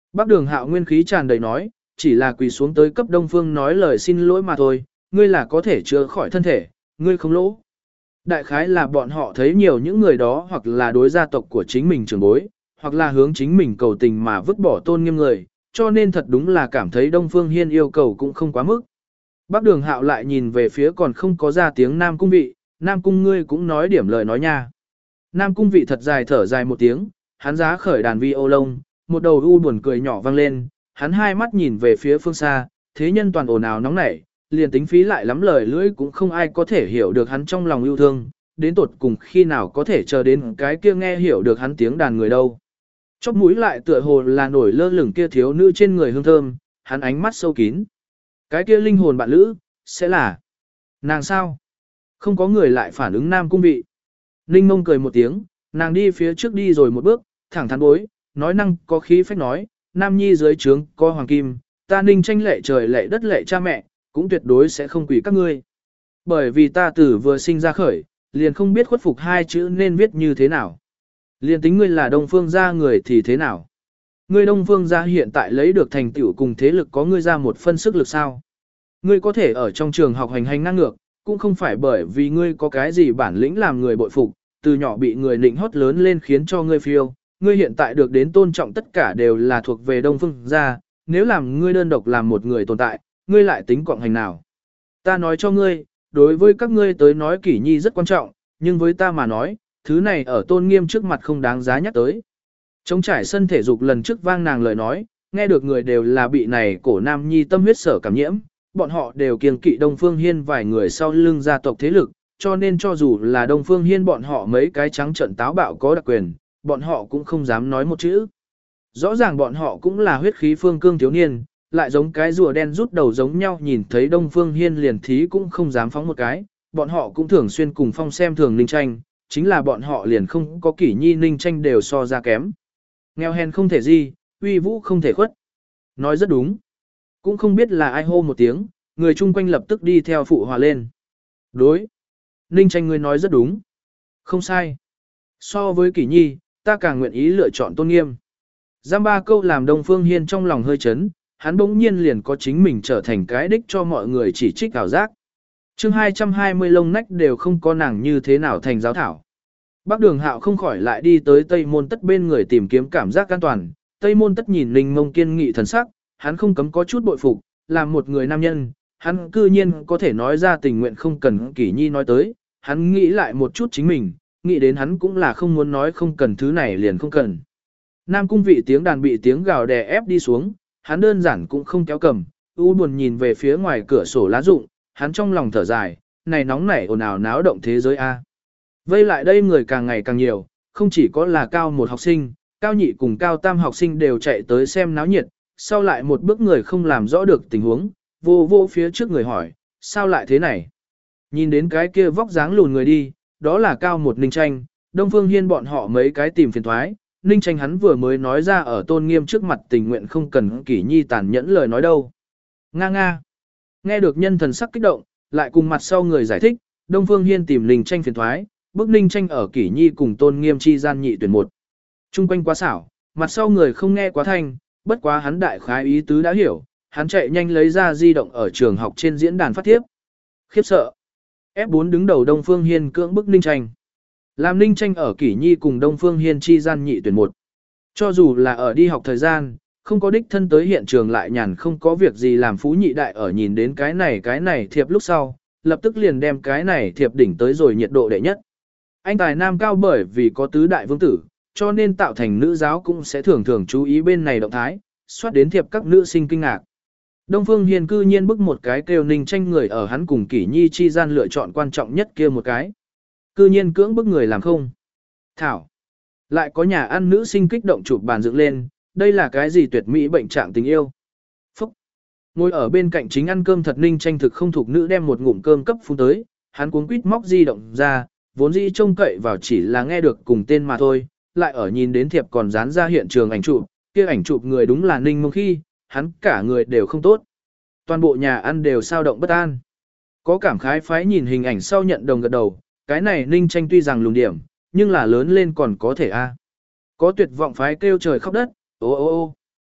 Bác Đường Hạo nguyên khí tràn đầy nói, chỉ là quỳ xuống tới cấp Đông Phương nói lời xin lỗi mà thôi, ngươi là có thể chữa khỏi thân thể, ngươi không lỗ. Đại khái là bọn họ thấy nhiều những người đó hoặc là đối gia tộc của chính mình trưởng bối, hoặc là hướng chính mình cầu tình mà vứt bỏ tôn nghiêm người, cho nên thật đúng là cảm thấy Đông Phương Hiên yêu cầu cũng không quá mức. Bác Đường Hạo lại nhìn về phía còn không có ra tiếng Nam Cung Vị, Nam Cung ngươi cũng nói điểm lời nói nha. Nam Cung Vị thật dài thở dài một tiếng, hắn giá khởi đàn vi ô lông, một đầu u buồn cười nhỏ vang lên, hắn hai mắt nhìn về phía phương xa, thế nhân toàn ồn ào nóng nảy, liền tính phí lại lắm lời lưỡi cũng không ai có thể hiểu được hắn trong lòng yêu thương, đến tột cùng khi nào có thể chờ đến cái kia nghe hiểu được hắn tiếng đàn người đâu. Chóp mũi lại tựa hồ là nổi lơ lửng kia thiếu nữ trên người hương thơm, hắn ánh mắt sâu kín. Cái kia linh hồn bạn lữ, sẽ là nàng sao? Không có người lại phản ứng Nam Cung Vị. Ninh Mông cười một tiếng, nàng đi phía trước đi rồi một bước, thẳng thắn bối, nói năng có khí phách nói, Nam Nhi dưới trướng có hoàng kim, ta Ninh tranh lệ trời lệ đất lệ cha mẹ, cũng tuyệt đối sẽ không quỷ các ngươi. Bởi vì ta tử vừa sinh ra khởi, liền không biết khuất phục hai chữ nên viết như thế nào. Liền tính ngươi là Đông Phương gia người thì thế nào? Ngươi Đông Phương gia hiện tại lấy được thành tựu cùng thế lực có ngươi ra một phân sức lực sao? Ngươi có thể ở trong trường học hành hành năng ngược, cũng không phải bởi vì ngươi có cái gì bản lĩnh làm người bội phục, từ nhỏ bị người nịnh hót lớn lên khiến cho ngươi phiêu. Ngươi hiện tại được đến tôn trọng tất cả đều là thuộc về Đông Phương gia, nếu làm ngươi đơn độc làm một người tồn tại, ngươi lại tính quọng hành nào? Ta nói cho ngươi, đối với các ngươi tới nói kỷ nhi rất quan trọng, nhưng với ta mà nói, thứ này ở tôn nghiêm trước mặt không đáng giá nhắc tới. Trống trải sân thể dục lần trước vang nàng lời nói, nghe được người đều là bị này cổ nam nhi tâm huyết sở cảm nhiễm, bọn họ đều kiêng kỵ Đông Phương Hiên vài người sau lưng gia tộc thế lực, cho nên cho dù là Đông Phương Hiên bọn họ mấy cái trắng trận táo bạo có đặc quyền, bọn họ cũng không dám nói một chữ. Rõ ràng bọn họ cũng là huyết khí phương cương thiếu niên, lại giống cái rùa đen rút đầu giống nhau nhìn thấy Đông Phương Hiên liền thí cũng không dám phóng một cái, bọn họ cũng thường xuyên cùng phong xem thường Ninh Tranh, chính là bọn họ liền không có kỷ nhi Ninh Tranh đều so ra kém. Nghèo hèn không thể gì, uy vũ không thể khuất. Nói rất đúng. Cũng không biết là ai hô một tiếng, người chung quanh lập tức đi theo phụ hòa lên. Đối. Ninh Tranh ngươi nói rất đúng. Không sai. So với kỷ nhi, ta càng nguyện ý lựa chọn tôn nghiêm. Giam ba câu làm Đông Phương Hiên trong lòng hơi chấn, hắn bỗng nhiên liền có chính mình trở thành cái đích cho mọi người chỉ trích ảo giác. chương hai trăm hai mươi lông nách đều không có nàng như thế nào thành giáo thảo. Bác Đường Hạo không khỏi lại đi tới Tây Môn Tất bên người tìm kiếm cảm giác an toàn. Tây Môn Tất nhìn Ninh Mông kiên nghị thần sắc, hắn không cấm có chút bội phục, làm một người nam nhân, hắn cư nhiên có thể nói ra tình nguyện không cần kỷ nhi nói tới, hắn nghĩ lại một chút chính mình, nghĩ đến hắn cũng là không muốn nói không cần thứ này liền không cần. Nam Cung Vị tiếng đàn bị tiếng gào đè ép đi xuống, hắn đơn giản cũng không kéo cầm, u buồn nhìn về phía ngoài cửa sổ lá rụng, hắn trong lòng thở dài, này nóng nảy ồn ào náo động thế giới a. Vây lại đây người càng ngày càng nhiều, không chỉ có là cao một học sinh, cao nhị cùng cao tam học sinh đều chạy tới xem náo nhiệt, sau lại một bước người không làm rõ được tình huống, vô vô phía trước người hỏi, sao lại thế này? Nhìn đến cái kia vóc dáng lùn người đi, đó là cao một Ninh Tranh, Đông Phương Hiên bọn họ mấy cái tìm phiền thoái, Ninh Tranh hắn vừa mới nói ra ở tôn nghiêm trước mặt tình nguyện không cần kỷ nhi tàn nhẫn lời nói đâu. Nga nga. Nghe được nhân thần sắc kích động, lại cùng mặt sau người giải thích, Đông Phương Hiên tìm Ninh Tranh phiền thoái, bức Ninh Tranh ở kỷ nhi cùng tôn nghiêm chi gian nhị tuyển một. Trung quanh quá xảo, mặt sau người không nghe quá thanh, bất quá hắn đại khái ý tứ đã hiểu, hắn chạy nhanh lấy ra di động ở trường học trên diễn đàn phát tiếp. Khiếp sợ. ép bốn đứng đầu Đông Phương Hiên cưỡng bức Ninh Tranh. Làm Ninh Tranh ở kỷ nhi cùng Đông Phương Hiên chi gian nhị tuyển một. Cho dù là ở đi học thời gian, không có đích thân tới hiện trường lại nhàn không có việc gì làm phú nhị đại ở nhìn đến cái này cái này thiệp lúc sau, lập tức liền đem cái này thiệp đỉnh tới rồi nhiệt độ đệ nhất. Anh tài nam cao bởi vì có tứ đại vương tử, cho nên tạo thành nữ giáo cũng sẽ thường thường chú ý bên này động thái, soát đến thiệp các nữ sinh kinh ngạc. Đông Phương Hiên cư nhiên bức một cái kêu Ninh Tranh người ở hắn cùng kỷ nhi chi gian lựa chọn quan trọng nhất kia một cái. Cư nhiên cưỡng bức người làm không. Thảo. Lại có nhà ăn nữ sinh kích động chụp bàn dựng lên, đây là cái gì tuyệt mỹ bệnh trạng tình yêu. Phúc. Ngồi ở bên cạnh chính ăn cơm thật Ninh Tranh thực không thuộc nữ đem một ngụm cơm cấp phun tới, hắn cuống quýt móc di động ra, vốn dĩ trông cậy vào chỉ là nghe được cùng tên mà thôi, lại ở nhìn đến thiệp còn dán ra hiện trường ảnh chụp, kia ảnh chụp người đúng là Ninh Mông khi, hắn cả người đều không tốt. Toàn bộ nhà ăn đều sao động bất an. Có cảm khái phái nhìn hình ảnh sau nhận đồng gật đầu, cái này Ninh Tranh tuy rằng lùn điểm, nhưng là lớn lên còn có thể a. Có tuyệt vọng phái kêu trời khóc đất, ô ô ô.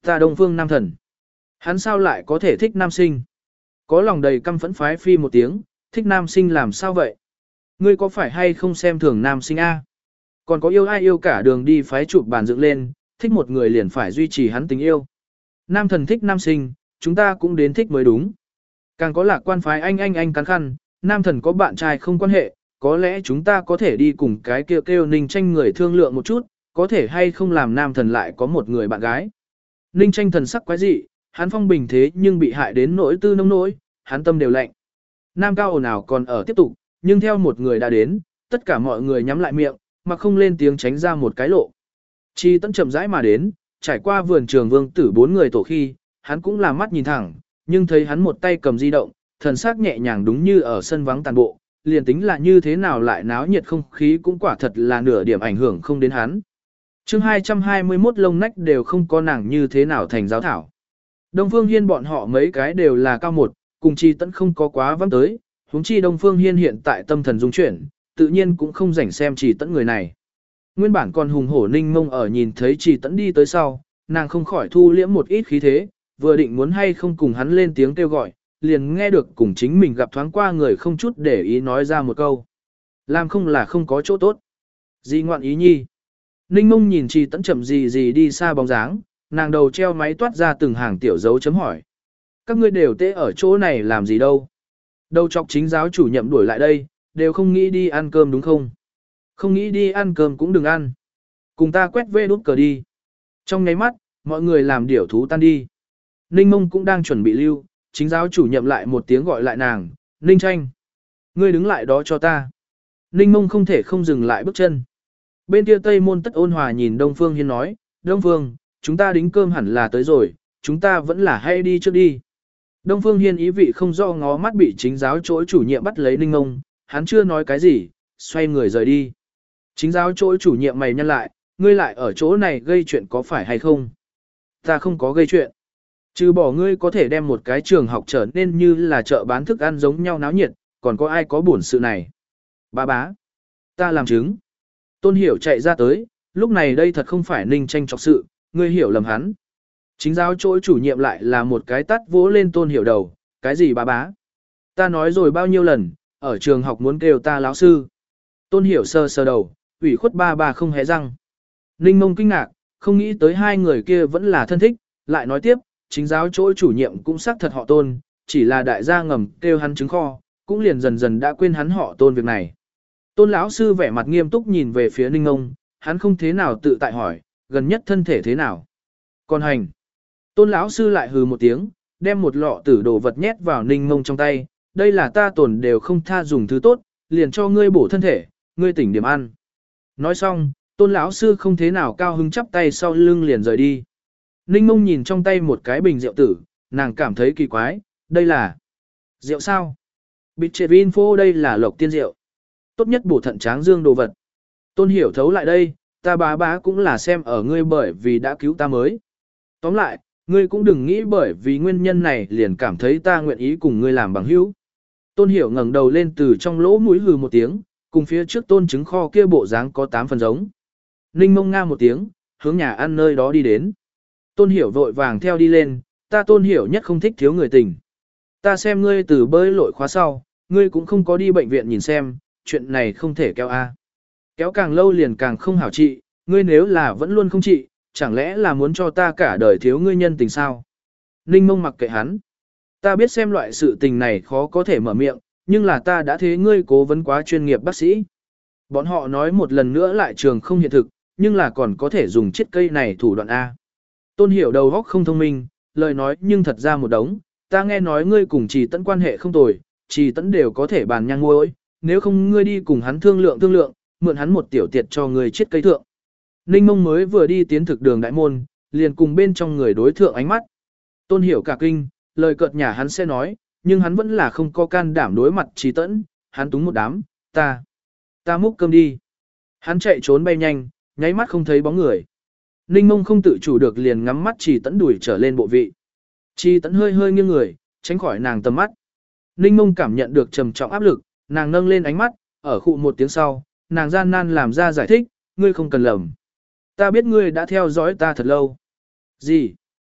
Ta Đông Phương Nam Thần. Hắn sao lại có thể thích nam sinh? Có lòng đầy căm phẫn phái phi một tiếng, thích nam sinh làm sao vậy? Ngươi có phải hay không xem thường nam sinh A? Còn có yêu ai yêu cả đường đi phái chụp bàn dựng lên, thích một người liền phải duy trì hắn tình yêu. Nam thần thích nam sinh, chúng ta cũng đến thích mới đúng. Càng có lạc quan phái anh anh anh cắn khăn, nam thần có bạn trai không quan hệ, có lẽ chúng ta có thể đi cùng cái kêu kêu Ninh Tranh người thương lượng một chút, có thể hay không làm nam thần lại có một người bạn gái. Ninh Tranh thần sắc quái dị, hắn phong bình thế nhưng bị hại đến nỗi tư nông nỗi, hắn tâm đều lạnh. Nam cao ồn ào còn ở tiếp tục, nhưng theo một người đã đến, tất cả mọi người nhắm lại miệng, mà không lên tiếng tránh ra một cái lộ. Chi Tấn chậm rãi mà đến, trải qua vườn trường vương tử bốn người tổ khi, hắn cũng là mắt nhìn thẳng, nhưng thấy hắn một tay cầm di động, thần sắc nhẹ nhàng đúng như ở sân vắng tàn bộ, liền tính là như thế nào lại náo nhiệt không khí cũng quả thật là nửa điểm ảnh hưởng không đến hắn. chương hai trăm hai mươi mốt lông nách đều không có nàng như thế nào thành giáo thảo. Đông Phương Hiên bọn họ mấy cái đều là cao một, cùng Chi Tấn không có quá vắng tới, huống chi Đông Phương Hiên hiện tại tâm thần dung chuyển, tự nhiên cũng không rảnh xem Chi Tấn người này. Nguyên bản còn hùng hổ Ninh Mông ở nhìn thấy Chi Tấn đi tới sau, nàng không khỏi thu liễm một ít khí thế, vừa định muốn hay không cùng hắn lên tiếng kêu gọi, liền nghe được cùng chính mình gặp thoáng qua người không chút để ý nói ra một câu. Làm không là không có chỗ tốt. Gì ngoạn ý nhi. Ninh Mông nhìn Chi Tấn chậm gì gì đi xa bóng dáng, nàng đầu treo máy toát ra từng hàng tiểu dấu chấm hỏi. Các ngươi đều tê ở chỗ này làm gì đâu? Đầu chọc chính giáo chủ nhậm đuổi lại đây, đều không nghĩ đi ăn cơm đúng không? Không nghĩ đi ăn cơm cũng đừng ăn. Cùng ta quét vê đút cờ đi. Trong nháy mắt, mọi người làm điểu thú tan đi. Ninh Mông cũng đang chuẩn bị lưu, chính giáo chủ nhậm lại một tiếng gọi lại nàng, Ninh Tranh. Ngươi đứng lại đó cho ta. Ninh Mông không thể không dừng lại bước chân. Bên kia Tây Môn Tất ôn hòa nhìn Đông Phương Hiên nói, Đông Phương, chúng ta đính cơm hẳn là tới rồi, chúng ta vẫn là hay đi trước đi. Đông Phương Hiên ý vị không do ngó mắt bị chính giáo chỗ chủ nhiệm bắt lấy Ninh Mông, hắn chưa nói cái gì, xoay người rời đi. Chính giáo chỗ chủ nhiệm mày nhăn lại, ngươi lại ở chỗ này gây chuyện có phải hay không? Ta không có gây chuyện. Trừ bỏ ngươi có thể đem một cái trường học trở nên như là chợ bán thức ăn giống nhau náo nhiệt, còn có ai có buồn sự này? Bá bá. Ta làm chứng. Tôn Hiểu chạy ra tới, lúc này đây thật không phải Ninh Tranh trọc sự, ngươi hiểu lầm hắn. Chính giáo chỗ chủ nhiệm lại là một cái tắt vỗ lên Tôn Hiểu đầu, cái gì bá bá? Ta nói rồi bao nhiêu lần, ở trường học muốn kêu ta lão sư. Tôn Hiểu sơ sơ đầu, ủy khuất ba ba không hé răng. Ninh Mông kinh ngạc, không nghĩ tới hai người kia vẫn là thân thích, lại nói tiếp, chính giáo chỗ chủ nhiệm cũng xác thật họ Tôn, chỉ là đại gia ngầm kêu hắn trứng kho, cũng liền dần dần đã quên hắn họ Tôn việc này. Tôn lão sư vẻ mặt nghiêm túc nhìn về phía Ninh Mông, hắn không thế nào tự tại hỏi, gần nhất thân thể thế nào? Còn hành. Tôn lão sư lại hừ một tiếng, đem một lọ tử đồ vật nhét vào Ninh Mông trong tay, đây là ta tổn đều không tha dùng thứ tốt, liền cho ngươi bổ thân thể, ngươi tỉnh điểm ăn. Nói xong, Tôn lão sư không thế nào cao hứng chắp tay sau lưng liền rời đi. Ninh Mông nhìn trong tay một cái bình rượu tử, nàng cảm thấy kỳ quái, đây là rượu sao? Bịt trệ info đây là lộc tiên rượu. Tốt nhất bổ thận tráng dương đồ vật. Tôn Hiểu thấu lại đây, ta bá bá cũng là xem ở ngươi bởi vì đã cứu ta mới. Tóm lại, ngươi cũng đừng nghĩ bởi vì nguyên nhân này liền cảm thấy ta nguyện ý cùng ngươi làm bằng hữu. Tôn Hiểu ngẩng đầu lên từ trong lỗ mũi hừ một tiếng, cùng phía trước tôn trứng kho kia bộ dáng có tám phần giống. Ninh Mông nga một tiếng, hướng nhà ăn nơi đó đi đến. Tôn Hiểu vội vàng theo đi lên, ta Tôn Hiểu nhất không thích thiếu người tình. Ta xem ngươi từ bơi lội khóa sau, ngươi cũng không có đi bệnh viện nhìn xem, chuyện này không thể kéo a. Kéo càng lâu liền càng không hảo trị, ngươi nếu là vẫn luôn không trị, chẳng lẽ là muốn cho ta cả đời thiếu ngươi nhân tình sao? Ninh Mông mặc kệ hắn. Ta biết xem loại sự tình này khó có thể mở miệng, nhưng là ta đã thế ngươi cố vấn quá chuyên nghiệp bác sĩ. Bọn họ nói một lần nữa lại trường không hiện thực, nhưng là còn có thể dùng chiếc cây này thủ đoạn A. Tôn Hiểu đầu óc không thông minh, lời nói nhưng thật ra một đống, ta nghe nói ngươi cùng Trì Tấn quan hệ không tồi, Trì Tấn đều có thể bàn nhang ngôi, nếu không ngươi đi cùng hắn thương lượng thương lượng, mượn hắn một tiểu tiệt cho ngươi chiếc cây thượng. Ninh Mông mới vừa đi tiến thực đường đại môn, liền cùng bên trong người đối thượng ánh mắt. Tôn Hiểu cả kinh, lời cợt nhả hắn sẽ nói, nhưng hắn vẫn là không có can đảm đối mặt Trì Tấn, hắn túng một đám, ta, ta múc cơm đi. Hắn chạy trốn bay nhanh, nháy mắt không thấy bóng người. Ninh Mông không tự chủ được liền ngắm mắt Trì Tấn đuổi trở lên bộ vị. Trì Tấn hơi hơi nghiêng người, tránh khỏi nàng tầm mắt. Ninh Mông cảm nhận được trầm trọng áp lực, nàng nâng lên ánh mắt, ở khụ một tiếng sau, nàng gian nan làm ra giải thích, ngươi không cần lầm. Ta biết ngươi đã theo dõi ta thật lâu. Gì?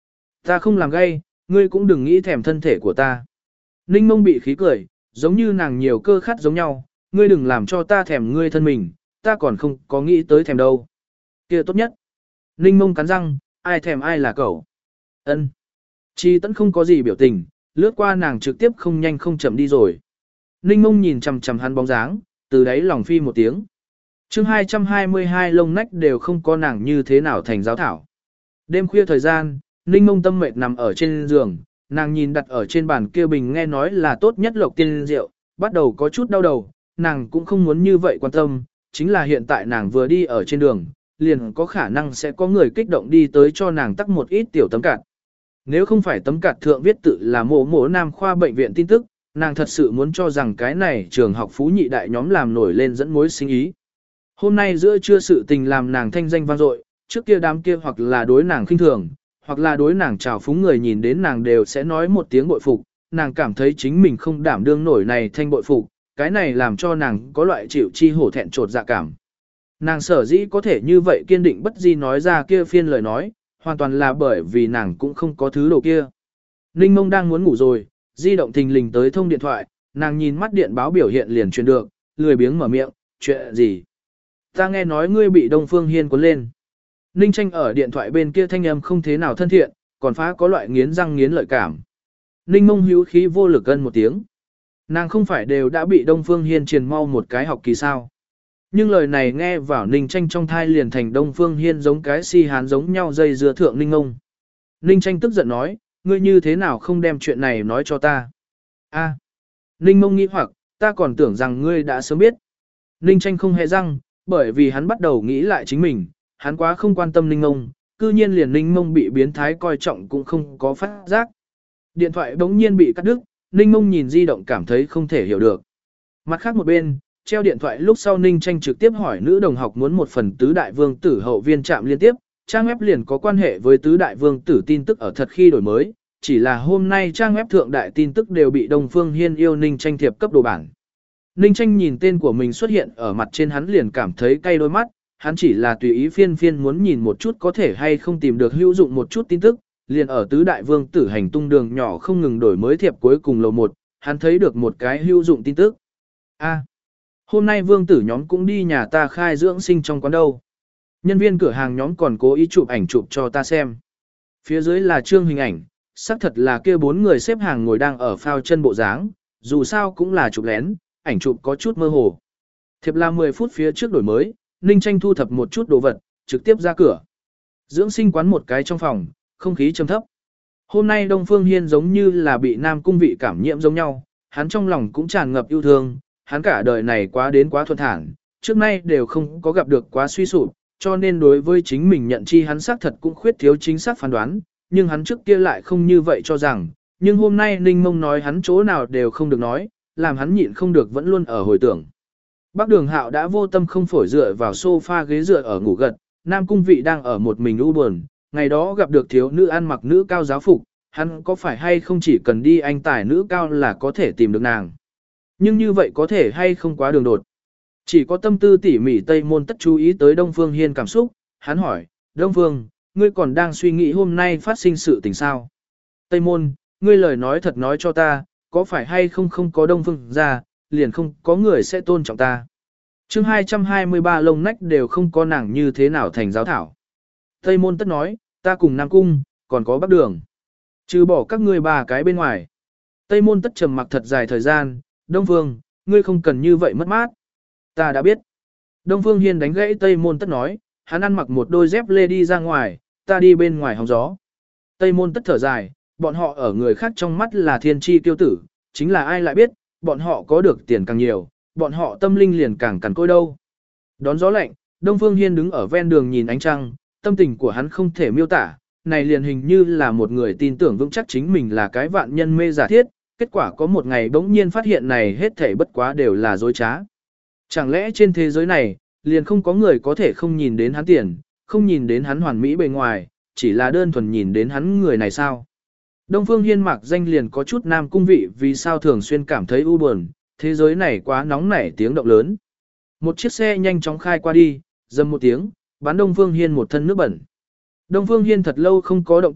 Ta không làm gay, ngươi cũng đừng nghĩ thèm thân thể của ta. Ninh Mông bị khí cười, giống như nàng nhiều cơ khát giống nhau, ngươi đừng làm cho ta thèm ngươi thân mình, ta còn không có nghĩ tới thèm đâu. Kia tốt nhất. Ninh Mông cắn răng, ai thèm ai là cậu. Ân. Chi Tẫn không có gì biểu tình, lướt qua nàng trực tiếp không nhanh không chậm đi rồi. Ninh Mông nhìn chằm chằm hắn bóng dáng, từ đấy lòng phi một tiếng. Chương hai trăm hai mươi hai lông nách đều không có nàng như thế nào thành giáo thảo. Đêm khuya thời gian, Ninh Mông tâm mệt nằm ở trên giường, nàng nhìn đặt ở trên bàn kia bình nghe nói là tốt nhất lộc tiên rượu, bắt đầu có chút đau đầu, nàng cũng không muốn như vậy quan tâm, chính là hiện tại nàng vừa đi ở trên đường, liền có khả năng sẽ có người kích động đi tới cho nàng tắc một ít tiểu tấm cạt. Nếu không phải tấm cạt thượng viết tự là mộ mộ nam khoa bệnh viện tin tức, nàng thật sự muốn cho rằng cái này trường học phú nhị đại nhóm làm nổi lên dẫn mối sinh ý. Hôm nay giữa trưa sự tình làm nàng thanh danh vang dội, trước kia đám kia hoặc là đối nàng khinh thường, hoặc là đối nàng trào phúng người nhìn đến nàng đều sẽ nói một tiếng bội phục, nàng cảm thấy chính mình không đảm đương nổi này thanh bội phục, cái này làm cho nàng có loại chịu chi hổ thẹn trột dạ cảm. Nàng sở dĩ có thể như vậy kiên định bất di nói ra kia phiên lời nói, hoàn toàn là bởi vì nàng cũng không có thứ đồ kia. Ninh Mông đang muốn ngủ rồi, di động thình lình tới thông điện thoại, nàng nhìn mắt điện báo biểu hiện liền truyền được, lười biếng mở miệng, chuyện gì? Ta nghe nói ngươi bị Đông Phương Hiên cuốn lên. Ninh Tranh ở điện thoại bên kia thanh âm không thế nào thân thiện, còn phá có loại nghiến răng nghiến lợi cảm. Ninh Mông hữu khí vô lực ân một tiếng. Nàng không phải đều đã bị Đông Phương Hiên truyền mau một cái học kỳ sao. Nhưng lời này nghe vào Ninh Tranh trong thai liền thành Đông Phương Hiên giống cái si hán giống nhau dây dưa thượng Ninh Mông. Ninh Tranh tức giận nói, ngươi như thế nào không đem chuyện này nói cho ta? A. Ninh Mông nghĩ hoặc, ta còn tưởng rằng ngươi đã sớm biết. Ninh Tranh không hề răng, bởi vì hắn bắt đầu nghĩ lại chính mình, hắn quá không quan tâm Ninh Mông, cư nhiên liền Ninh Mông bị biến thái coi trọng cũng không có phát giác. Điện thoại bỗng nhiên bị cắt đứt, Ninh Mông nhìn di động cảm thấy không thể hiểu được. Mặt khác một bên, treo điện thoại lúc sau Ninh Tranh trực tiếp hỏi nữ đồng học muốn một phần tứ đại vương tử hậu viên trạm liên tiếp, trang web liền có quan hệ với tứ đại vương tử tin tức ở thật khi đổi mới, chỉ là hôm nay trang web thượng đại tin tức đều bị Đông Phương Hiên yêu Ninh Tranh thiệp cấp đồ bản. Ninh Tranh nhìn tên của mình xuất hiện ở mặt trên hắn liền cảm thấy cay đôi mắt, hắn chỉ là tùy ý phiên phiên muốn nhìn một chút có thể hay không tìm được hữu dụng một chút tin tức, liền ở tứ đại vương tử hành tung đường nhỏ không ngừng đổi mới thiệp cuối cùng lầu một, hắn thấy được một cái hữu dụng tin tức. A, hôm nay vương tử nhóm cũng đi nhà ta khai dưỡng sinh trong quán đâu. Nhân viên cửa hàng nhóm còn cố ý chụp ảnh chụp cho ta xem. Phía dưới là trương hình ảnh, xác thật là kia bốn người xếp hàng ngồi đang ở phao chân bộ dáng, dù sao cũng là chụp lén, ảnh chụp có chút mơ hồ. Thiệp là mười phút phía trước đổi mới, Ninh Tranh thu thập một chút đồ vật, trực tiếp ra cửa. Dưỡng sinh quán một cái trong phòng, không khí trầm thấp. Hôm nay Đông Phương Hiên giống như là bị Nam Cung Vị cảm nhiễm giống nhau, hắn trong lòng cũng tràn ngập yêu thương, hắn cả đời này quá đến quá thuần thản, trước nay đều không có gặp được quá suy sụp, cho nên đối với chính mình nhận chi hắn xác thật cũng khuyết thiếu chính xác phán đoán, nhưng hắn trước kia lại không như vậy cho rằng, nhưng hôm nay Ninh Mông nói hắn chỗ nào đều không được nói, làm hắn nhịn không được vẫn luôn ở hồi tưởng. Bác Đường Hạo đã vô tâm không phổi dựa vào sofa ghế dựa ở ngủ gật, Nam Cung Vị đang ở một mình u buồn, ngày đó gặp được thiếu nữ ăn mặc nữ cao giáo phục, hắn có phải hay không chỉ cần đi anh tài nữ cao là có thể tìm được nàng. Nhưng như vậy có thể hay không quá đường đột. Chỉ có tâm tư tỉ mỉ Tây Môn Tất chú ý tới Đông Phương Hiên cảm xúc, hắn hỏi, Đông Phương, ngươi còn đang suy nghĩ hôm nay phát sinh sự tình sao? Tây Môn, ngươi lời nói thật nói cho ta, có phải hay không không có Đông Phương ra, liền không có người sẽ tôn trọng ta. Chương hai trăm hai mươi ba lông nách đều không có nàng như thế nào thành giáo thảo. Tây Môn Tất nói, ta cùng Nam Cung, còn có Bắc Đường. Trừ bỏ các ngươi ba cái bên ngoài. Tây Môn Tất trầm mặc thật dài thời gian, Đông Phương, ngươi không cần như vậy mất mát. Ta đã biết. Đông Phương Hiên đánh gãy Tây Môn Tất nói, hắn ăn mặc một đôi dép lê đi ra ngoài, ta đi bên ngoài hóng gió. Tây Môn Tất thở dài, bọn họ ở người khác trong mắt là thiên tri kiêu tử, chính là ai lại biết, bọn họ có được tiền càng nhiều, bọn họ tâm linh liền càng cằn côi đâu. Đón gió lạnh, Đông Phương Hiên đứng ở ven đường nhìn ánh trăng, tâm tình của hắn không thể miêu tả, này liền hình như là một người tin tưởng vững chắc chính mình là cái vạn nhân mê giả thiết, kết quả có một ngày bỗng nhiên phát hiện này hết thảy bất quá đều là dối trá. Chẳng lẽ trên thế giới này, liền không có người có thể không nhìn đến hắn tiền, không nhìn đến hắn hoàn mỹ bề ngoài, chỉ là đơn thuần nhìn đến hắn người này sao? Đông Phương Hiên mặc danh liền có chút Nam Cung Vị vì sao thường xuyên cảm thấy u buồn, thế giới này quá nóng nảy tiếng động lớn. Một chiếc xe nhanh chóng khai qua đi, dầm một tiếng, bắn Đông Phương Hiên một thân nước bẩn. Đông Phương Hiên thật lâu không có động tác,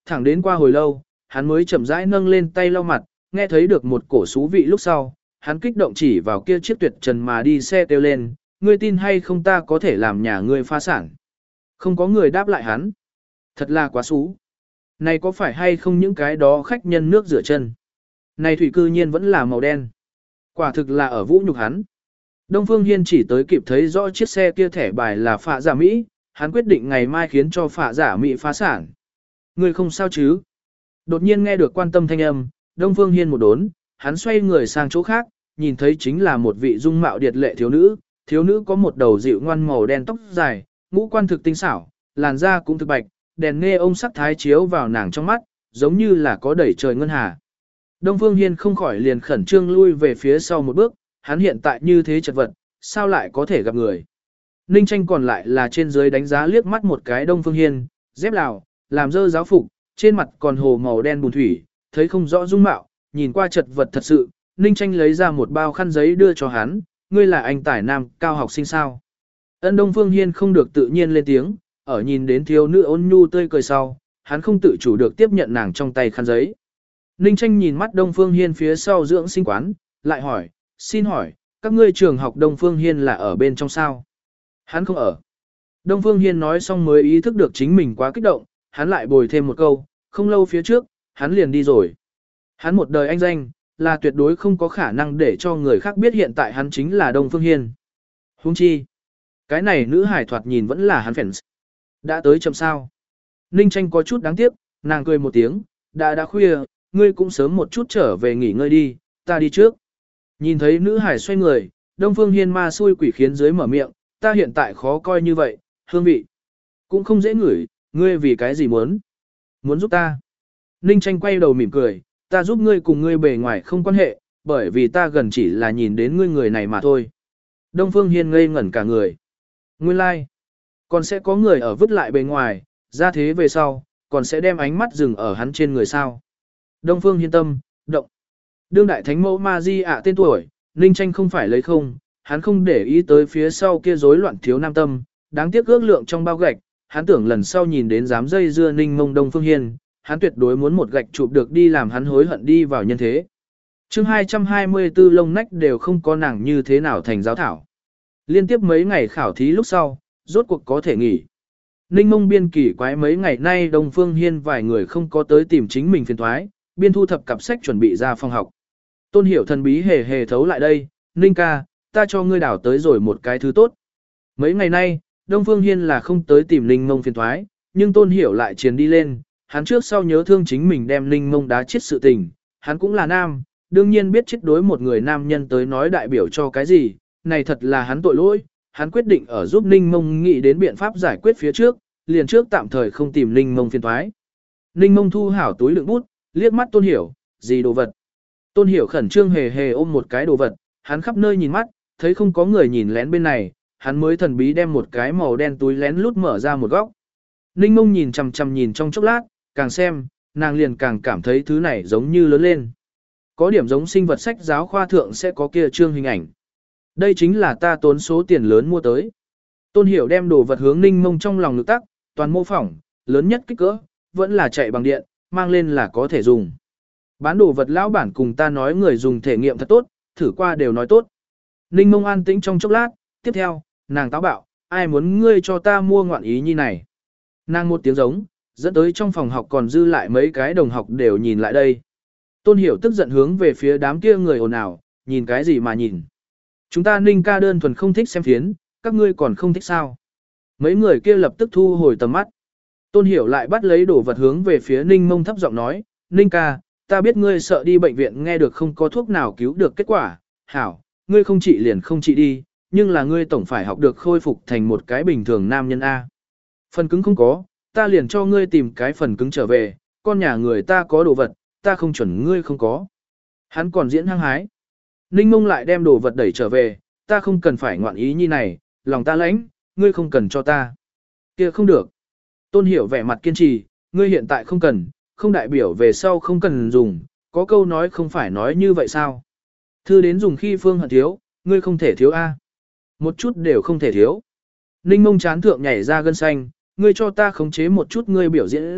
thẳng đến qua hồi lâu, hắn mới chậm rãi nâng lên tay lau mặt, nghe thấy được một cổ xú vị lúc sau, hắn kích động chỉ vào kia chiếc tuyệt trần mà đi xe kêu lên, ngươi tin hay không ta có thể làm nhà ngươi phá sản. Không có người đáp lại hắn. Thật là quá xú. Này có phải hay không những cái đó khách nhân nước rửa chân. Này thủy cư nhiên vẫn là màu đen. Quả thực là ở vũ nhục hắn. Đông Phương Hiên chỉ tới kịp thấy rõ chiếc xe kia thẻ bài là phạ giả Mỹ, hắn quyết định ngày mai khiến cho phạ giả Mỹ phá sản. Ngươi không sao chứ? Đột nhiên nghe được quan tâm thanh âm, Đông Phương Hiên một đốn, hắn xoay người sang chỗ khác, nhìn thấy chính là một vị dung mạo điệt lệ thiếu nữ, thiếu nữ có một đầu dịu ngoan màu đen tóc dài, ngũ quan thực tinh xảo, làn da cũng thực bạch, đèn nghe ông sắc thái chiếu vào nàng trong mắt, giống như là có đẩy trời ngân hà. Đông Phương Hiên không khỏi liền khẩn trương lui về phía sau một bước, hắn hiện tại như thế chật vật, sao lại có thể gặp người. Ninh Tranh còn lại là trên dưới đánh giá liếc mắt một cái Đông Phương Hiên, dép lào, làm dơ giáo phục, trên mặt còn hồ màu đen bùn thủy, thấy không rõ dung mạo, nhìn qua chật vật thật sự, Ninh Tranh lấy ra một bao khăn giấy đưa cho hắn, ngươi là anh tải nam cao học sinh sao. Ân Đông Phương Hiên không được tự nhiên lên tiếng, ở nhìn đến thiếu nữ ôn nhu tươi cười sau, hắn không tự chủ được tiếp nhận nàng trong tay khăn giấy. Ninh Tranh nhìn mắt Đông Phương Hiên phía sau dưỡng sinh quán, lại hỏi, xin hỏi, các ngươi trường học Đông Phương Hiên là ở bên trong sao? Hắn không ở. Đông Phương Hiên nói xong mới ý thức được chính mình quá kích động, hắn lại bồi thêm một câu, không lâu phía trước, hắn liền đi rồi. Hắn một đời anh danh, là tuyệt đối không có khả năng để cho người khác biết hiện tại hắn chính là Đông Phương Hiên. Huống chi, cái này nữ hải thoạt nhìn vẫn là hắn fans. Đã tới chậm sao? Ninh Tranh có chút đáng tiếc, nàng cười một tiếng, đã đã khuya, ngươi cũng sớm một chút trở về nghỉ ngơi đi, ta đi trước. Nhìn thấy nữ hải xoay người, Đông Phương Hiên ma xui quỷ khiến dưới mở miệng, ta hiện tại khó coi như vậy, hương vị. Cũng không dễ ngửi, ngươi vì cái gì muốn? Muốn giúp ta? Ninh Tranh quay đầu mỉm cười, ta giúp ngươi cùng ngươi bề ngoài không quan hệ, bởi vì ta gần chỉ là nhìn đến ngươi người này mà thôi. Đông Phương Hiên ngây ngẩn cả người. Nguyên lai, like. Còn sẽ có người ở vứt lại bề ngoài, ra thế về sau, còn sẽ đem ánh mắt dừng ở hắn trên người sao. Đông Phương Hiên tâm, động. Đương đại thánh mẫu Ma Di ạ tên tuổi, Ninh Tranh không phải lấy không, hắn không để ý tới phía sau kia rối loạn thiếu nam tâm, đáng tiếc ước lượng trong bao gạch, hắn tưởng lần sau nhìn đến dám dây dưa Ninh Mông Đông Phương Hiên, hắn tuyệt đối muốn một gạch chụp được đi làm hắn hối hận đi vào nhân thế. Chương hai trăm hai mươi tư lông nách đều không có nàng như thế nào thành giáo thảo. Liên tiếp mấy ngày khảo thí lúc sau, rốt cuộc có thể nghỉ. Ninh Mông biên kỳ quái mấy ngày nay Đông Phương Hiên vài người không có tới tìm chính mình phiền thoái, biên thu thập cặp sách chuẩn bị ra phòng học. Tôn Hiểu thần bí hề hề thấu lại đây, Ninh ca, ta cho ngươi đảo tới rồi một cái thứ tốt. Mấy ngày nay, Đông Phương Hiên là không tới tìm Ninh Mông phiền thoái, nhưng Tôn Hiểu lại chiến đi lên, hắn trước sau nhớ thương chính mình đem Ninh Mông đá chết sự tình, hắn cũng là nam, đương nhiên biết chết đối một người nam nhân tới nói đại biểu cho cái gì, này thật là hắn tội lỗi, hắn quyết định ở giúp Ninh Mông nghĩ đến biện pháp giải quyết phía trước, liền trước tạm thời không tìm Ninh Mông phiền thoái. Ninh Mông thu hảo túi đựng bút, liếc mắt Tôn Hiểu, gì đồ vật. Tôn Hiểu khẩn trương hề hề ôm một cái đồ vật, hắn khắp nơi nhìn mắt, thấy không có người nhìn lén bên này, hắn mới thần bí đem một cái màu đen túi lén lút mở ra một góc. Ninh Mông nhìn chằm chằm nhìn trong chốc lát, càng xem, nàng liền càng cảm thấy thứ này giống như lớn lên. Có điểm giống sinh vật sách giáo khoa thượng sẽ có kia trương hình ảnh. Đây chính là ta tốn số tiền lớn mua tới. Tôn Hiểu đem đồ vật hướng Ninh Mông trong lòng lực tắc, toàn mô phỏng, lớn nhất kích cỡ, vẫn là chạy bằng điện, mang lên là có thể dùng. Bán đồ vật lão bản cùng ta nói người dùng thể nghiệm thật tốt, thử qua đều nói tốt. Ninh Mông an tĩnh trong chốc lát, tiếp theo, nàng táo bạo, ai muốn ngươi cho ta mua ngoạn ý như này. Nàng một tiếng giống, dẫn tới trong phòng học còn dư lại mấy cái đồng học đều nhìn lại đây. Tôn Hiểu tức giận hướng về phía đám kia người ồn ào, nhìn cái gì mà nhìn. Chúng ta Ninh ca đơn thuần không thích xem phiến, các ngươi còn không thích sao. Mấy người kia lập tức thu hồi tầm mắt. Tôn Hiểu lại bắt lấy đồ vật hướng về phía Ninh Mông thấp giọng nói, Ninh ca, ta biết ngươi sợ đi bệnh viện nghe được không có thuốc nào cứu được kết quả, hảo, ngươi không trị liền không trị đi, nhưng là ngươi tổng phải học được khôi phục thành một cái bình thường nam nhân A. Phần cứng không có, ta liền cho ngươi tìm cái phần cứng trở về, con nhà người ta có đồ vật, ta không chuẩn ngươi không có. Hắn còn diễn hăng hái. Ninh Mông lại đem đồ vật đẩy trở về, ta không cần phải ngoạn ý như này, lòng ta lãnh, ngươi không cần cho ta. Kia không được. Tôn Hiểu vẻ mặt kiên trì, ngươi hiện tại không cần, không đại biểu về sau không cần dùng, có câu nói không phải nói như vậy sao. Thư đến dùng khi phương hận thiếu, ngươi không thể thiếu A. Một chút đều không thể thiếu. Ninh Mông chán thượng nhảy ra gân xanh, ngươi cho ta khống chế một chút ngươi biểu diễn dục,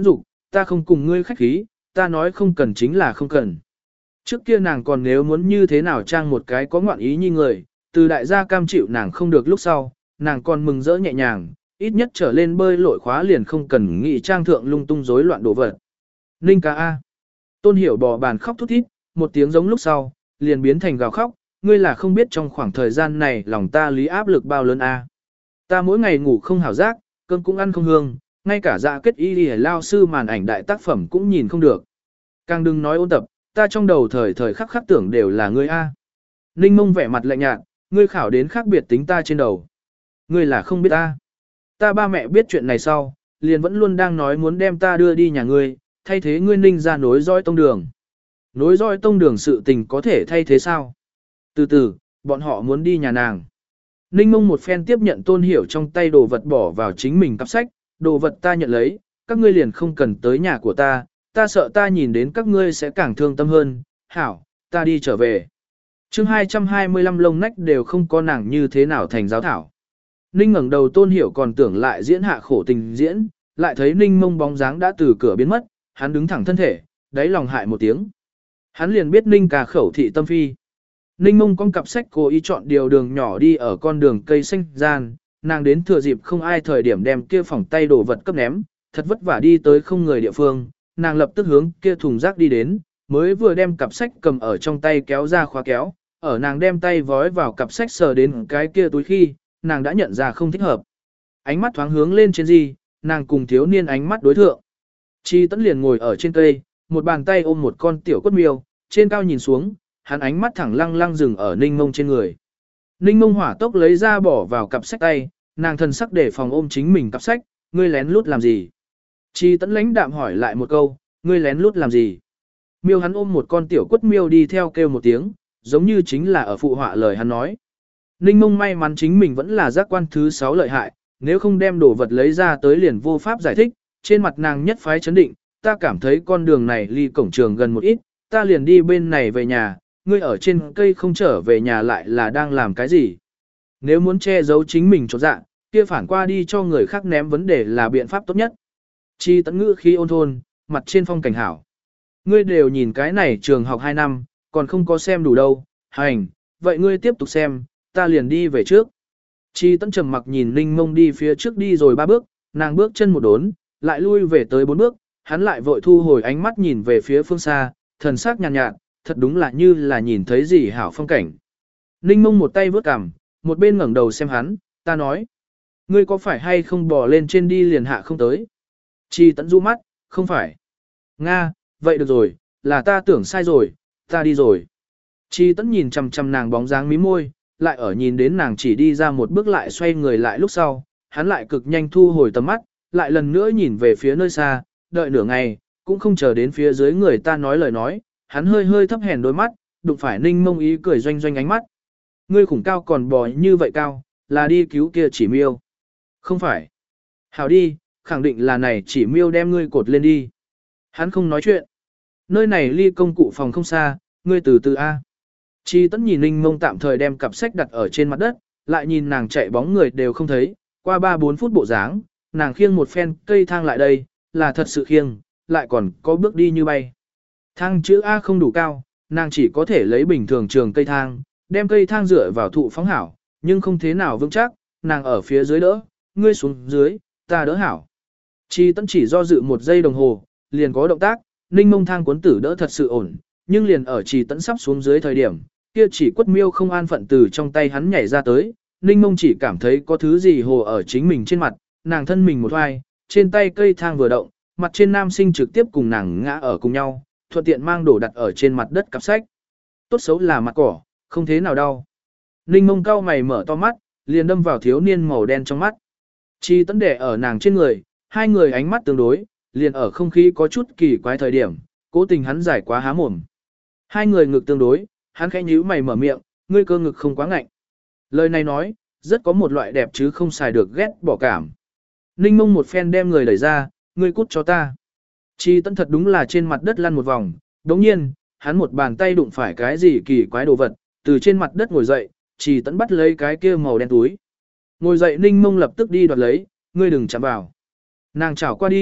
ta không cùng ngươi khách khí, ta nói không cần chính là không cần. Trước kia nàng còn nếu muốn như thế nào trang một cái có ngoạn ý như người, từ đại gia cam chịu nàng không được lúc sau, nàng còn mừng rỡ nhẹ nhàng, ít nhất trở lên bơi lội khóa liền không cần nghị trang thượng lung tung rối loạn đổ vật. Ninh ca A. Tôn Hiểu bò bàn khóc thút thít, một tiếng giống lúc sau, liền biến thành gào khóc, ngươi là không biết trong khoảng thời gian này lòng ta lý áp lực bao lớn A. Ta mỗi ngày ngủ không hảo giác, cơm cũng ăn không hương, ngay cả dạ kết y đi lao sư màn ảnh đại tác phẩm cũng nhìn không được. Càng đừng nói ôn tập, ta trong đầu thời thời khắc khắc tưởng đều là ngươi A. Ninh Mông vẻ mặt lạnh nhạt, ngươi khảo đến khác biệt tính ta trên đầu. Ngươi là không biết ta. Ta ba mẹ biết chuyện này sau, liền vẫn luôn đang nói muốn đem ta đưa đi nhà ngươi, thay thế ngươi Ninh ra nối dõi tông đường. Nối dõi tông đường sự tình có thể thay thế sao? Từ từ, bọn họ muốn đi nhà nàng. Ninh Mông một phen tiếp nhận Tôn Hiểu trong tay đồ vật bỏ vào chính mình cặp sách, đồ vật ta nhận lấy, các ngươi liền không cần tới nhà của ta, ta sợ ta nhìn đến các ngươi sẽ càng thương tâm hơn, hảo, ta đi trở về. chương hai trăm hai mươi lăm lông nách đều không có nàng như thế nào thành giáo thảo. Ninh ngẩng đầu Tôn Hiểu còn tưởng lại diễn hạ khổ tình diễn, lại thấy Ninh Mông bóng dáng đã từ cửa biến mất, hắn đứng thẳng thân thể, đáy lòng hại một tiếng. Hắn liền biết Ninh ca khẩu thị tâm phi. Ninh Mông con cặp sách cố ý chọn điều đường nhỏ đi ở con đường cây xanh gian, nàng đến thừa dịp không ai thời điểm đem kia phòng tay đồ vật cấp ném, thật vất vả đi tới không người địa phương, nàng lập tức hướng kia thùng rác đi đến, mới vừa đem cặp sách cầm ở trong tay kéo ra khóa kéo, ở nàng đem tay vói vào cặp sách sờ đến cái kia túi khi, nàng đã nhận ra không thích hợp. Ánh mắt thoáng hướng lên trên gì, nàng cùng thiếu niên ánh mắt đối thượng. Chi Tấn liền ngồi ở trên cây, một bàn tay ôm một con tiểu quất miêu, trên cao nhìn xuống, hắn ánh mắt thẳng lăng lăng dừng ở Ninh Mông trên người. Ninh Mông hỏa tốc lấy ra bỏ vào cặp sách tay, nàng thần sắc để phòng ôm chính mình cặp sách, ngươi lén lút làm gì? Chi Tấn lãnh đạm hỏi lại một câu, ngươi lén lút làm gì? Miêu hắn ôm một con tiểu quất miêu đi theo kêu một tiếng, giống như chính là ở phụ họa lời hắn nói. Ninh Mông may mắn chính mình vẫn là giác quan thứ sáu lợi hại, nếu không đem đồ vật lấy ra tới liền vô pháp giải thích, trên mặt nàng nhất phái chấn định, ta cảm thấy con đường này ly cổng trường gần một ít, ta liền đi bên này về nhà, ngươi ở trên cây không trở về nhà lại là đang làm cái gì? Nếu muốn che giấu chính mình cho dạ, kia phản qua đi cho người khác ném vấn đề là biện pháp tốt nhất. Chi Tấn ngữ khi ôn thôn, mặt trên phong cảnh hảo. Ngươi đều nhìn cái này trường học hai năm, còn không có xem đủ đâu, hành, vậy ngươi tiếp tục xem, ta liền đi về trước. Chi Tấn trầm mặc nhìn Ninh Mông đi phía trước đi rồi ba bước, nàng bước chân một đốn, lại lui về tới bốn bước, hắn lại vội thu hồi ánh mắt nhìn về phía phương xa, thần sắc nhàn nhạt, nhạt, thật đúng là như là nhìn thấy gì hảo phong cảnh. Ninh Mông một tay vớt cằm, một bên ngẩng đầu xem hắn, ta nói, ngươi có phải hay không bò lên trên đi liền hạ không tới? Chi Tấn du mắt, không phải. Nga, vậy được rồi, là ta tưởng sai rồi, ta đi rồi. Chi Tấn nhìn chằm chằm nàng bóng dáng mí môi, lại ở nhìn đến nàng chỉ đi ra một bước lại xoay người lại lúc sau, hắn lại cực nhanh thu hồi tầm mắt, lại lần nữa nhìn về phía nơi xa, đợi nửa ngày, cũng không chờ đến phía dưới người ta nói lời nói, hắn hơi hơi thấp hèn đôi mắt, đụng phải Ninh Mông ý cười doanh doanh ánh mắt. Ngươi khủng cao còn bò như vậy cao, là đi cứu kia chỉ miêu. Không phải. Hảo đi, khẳng định là này chỉ miêu đem ngươi cột lên đi. Hắn không nói chuyện. Nơi này ly công cụ phòng không xa, ngươi từ từ A. Chi Tấn nhìn Ninh Mông tạm thời đem cặp sách đặt ở trên mặt đất, lại nhìn nàng chạy bóng người đều không thấy, qua ba bốn phút bộ dáng, nàng khiêng một phen cây thang lại đây, là thật sự khiêng, lại còn có bước đi như bay. Thang chữ A không đủ cao, nàng chỉ có thể lấy bình thường trường cây thang, đem cây thang dựa vào thụ phóng hảo, nhưng không thế nào vững chắc, nàng ở phía dưới đỡ, ngươi xuống dưới, ta đỡ hảo. Chi Tấn chỉ do dự một giây đồng hồ, liền có động tác, Ninh Mông thang cuốn tử đỡ thật sự ổn, nhưng liền ở Chi Tấn sắp xuống dưới thời điểm, kia chỉ quất miêu không an phận từ trong tay hắn nhảy ra tới, Ninh Mông chỉ cảm thấy có thứ gì hồ ở chính mình trên mặt, nàng thân mình một hoài, trên tay cây thang vừa động, mặt trên nam sinh trực tiếp cùng nàng ngã ở cùng nhau, thuận tiện mang đồ đặt ở trên mặt đất cặp sách. Tốt xấu là mặt cỏ, không thế nào đau. Ninh Mông cau mày mở to mắt, liền đâm vào thiếu niên màu đen trong mắt. Chi Tấn đẻ ở nàng trên người, hai người ánh mắt tương đối, liền ở không khí có chút kỳ quái thời điểm, cố tình hắn giải quá há mồm. Hai người ngực tương đối, hắn khẽ nhíu mày mở miệng, ngươi cơ ngực không quá ngạnh. Lời này nói, rất có một loại đẹp chứ không xài được ghét bỏ cảm. Ninh Mông một phen đem người đẩy ra, ngươi cút cho ta. Chi Tấn thật đúng là trên mặt đất lăn một vòng, đồng nhiên, hắn một bàn tay đụng phải cái gì kỳ quái đồ vật, từ trên mặt đất ngồi dậy, Chi Tấn bắt lấy cái kia màu đen túi. Ngồi dậy Ninh Mông lập tức đi đoạt lấy, ngươi đừng chạm vào. Nàng chảo qua đi,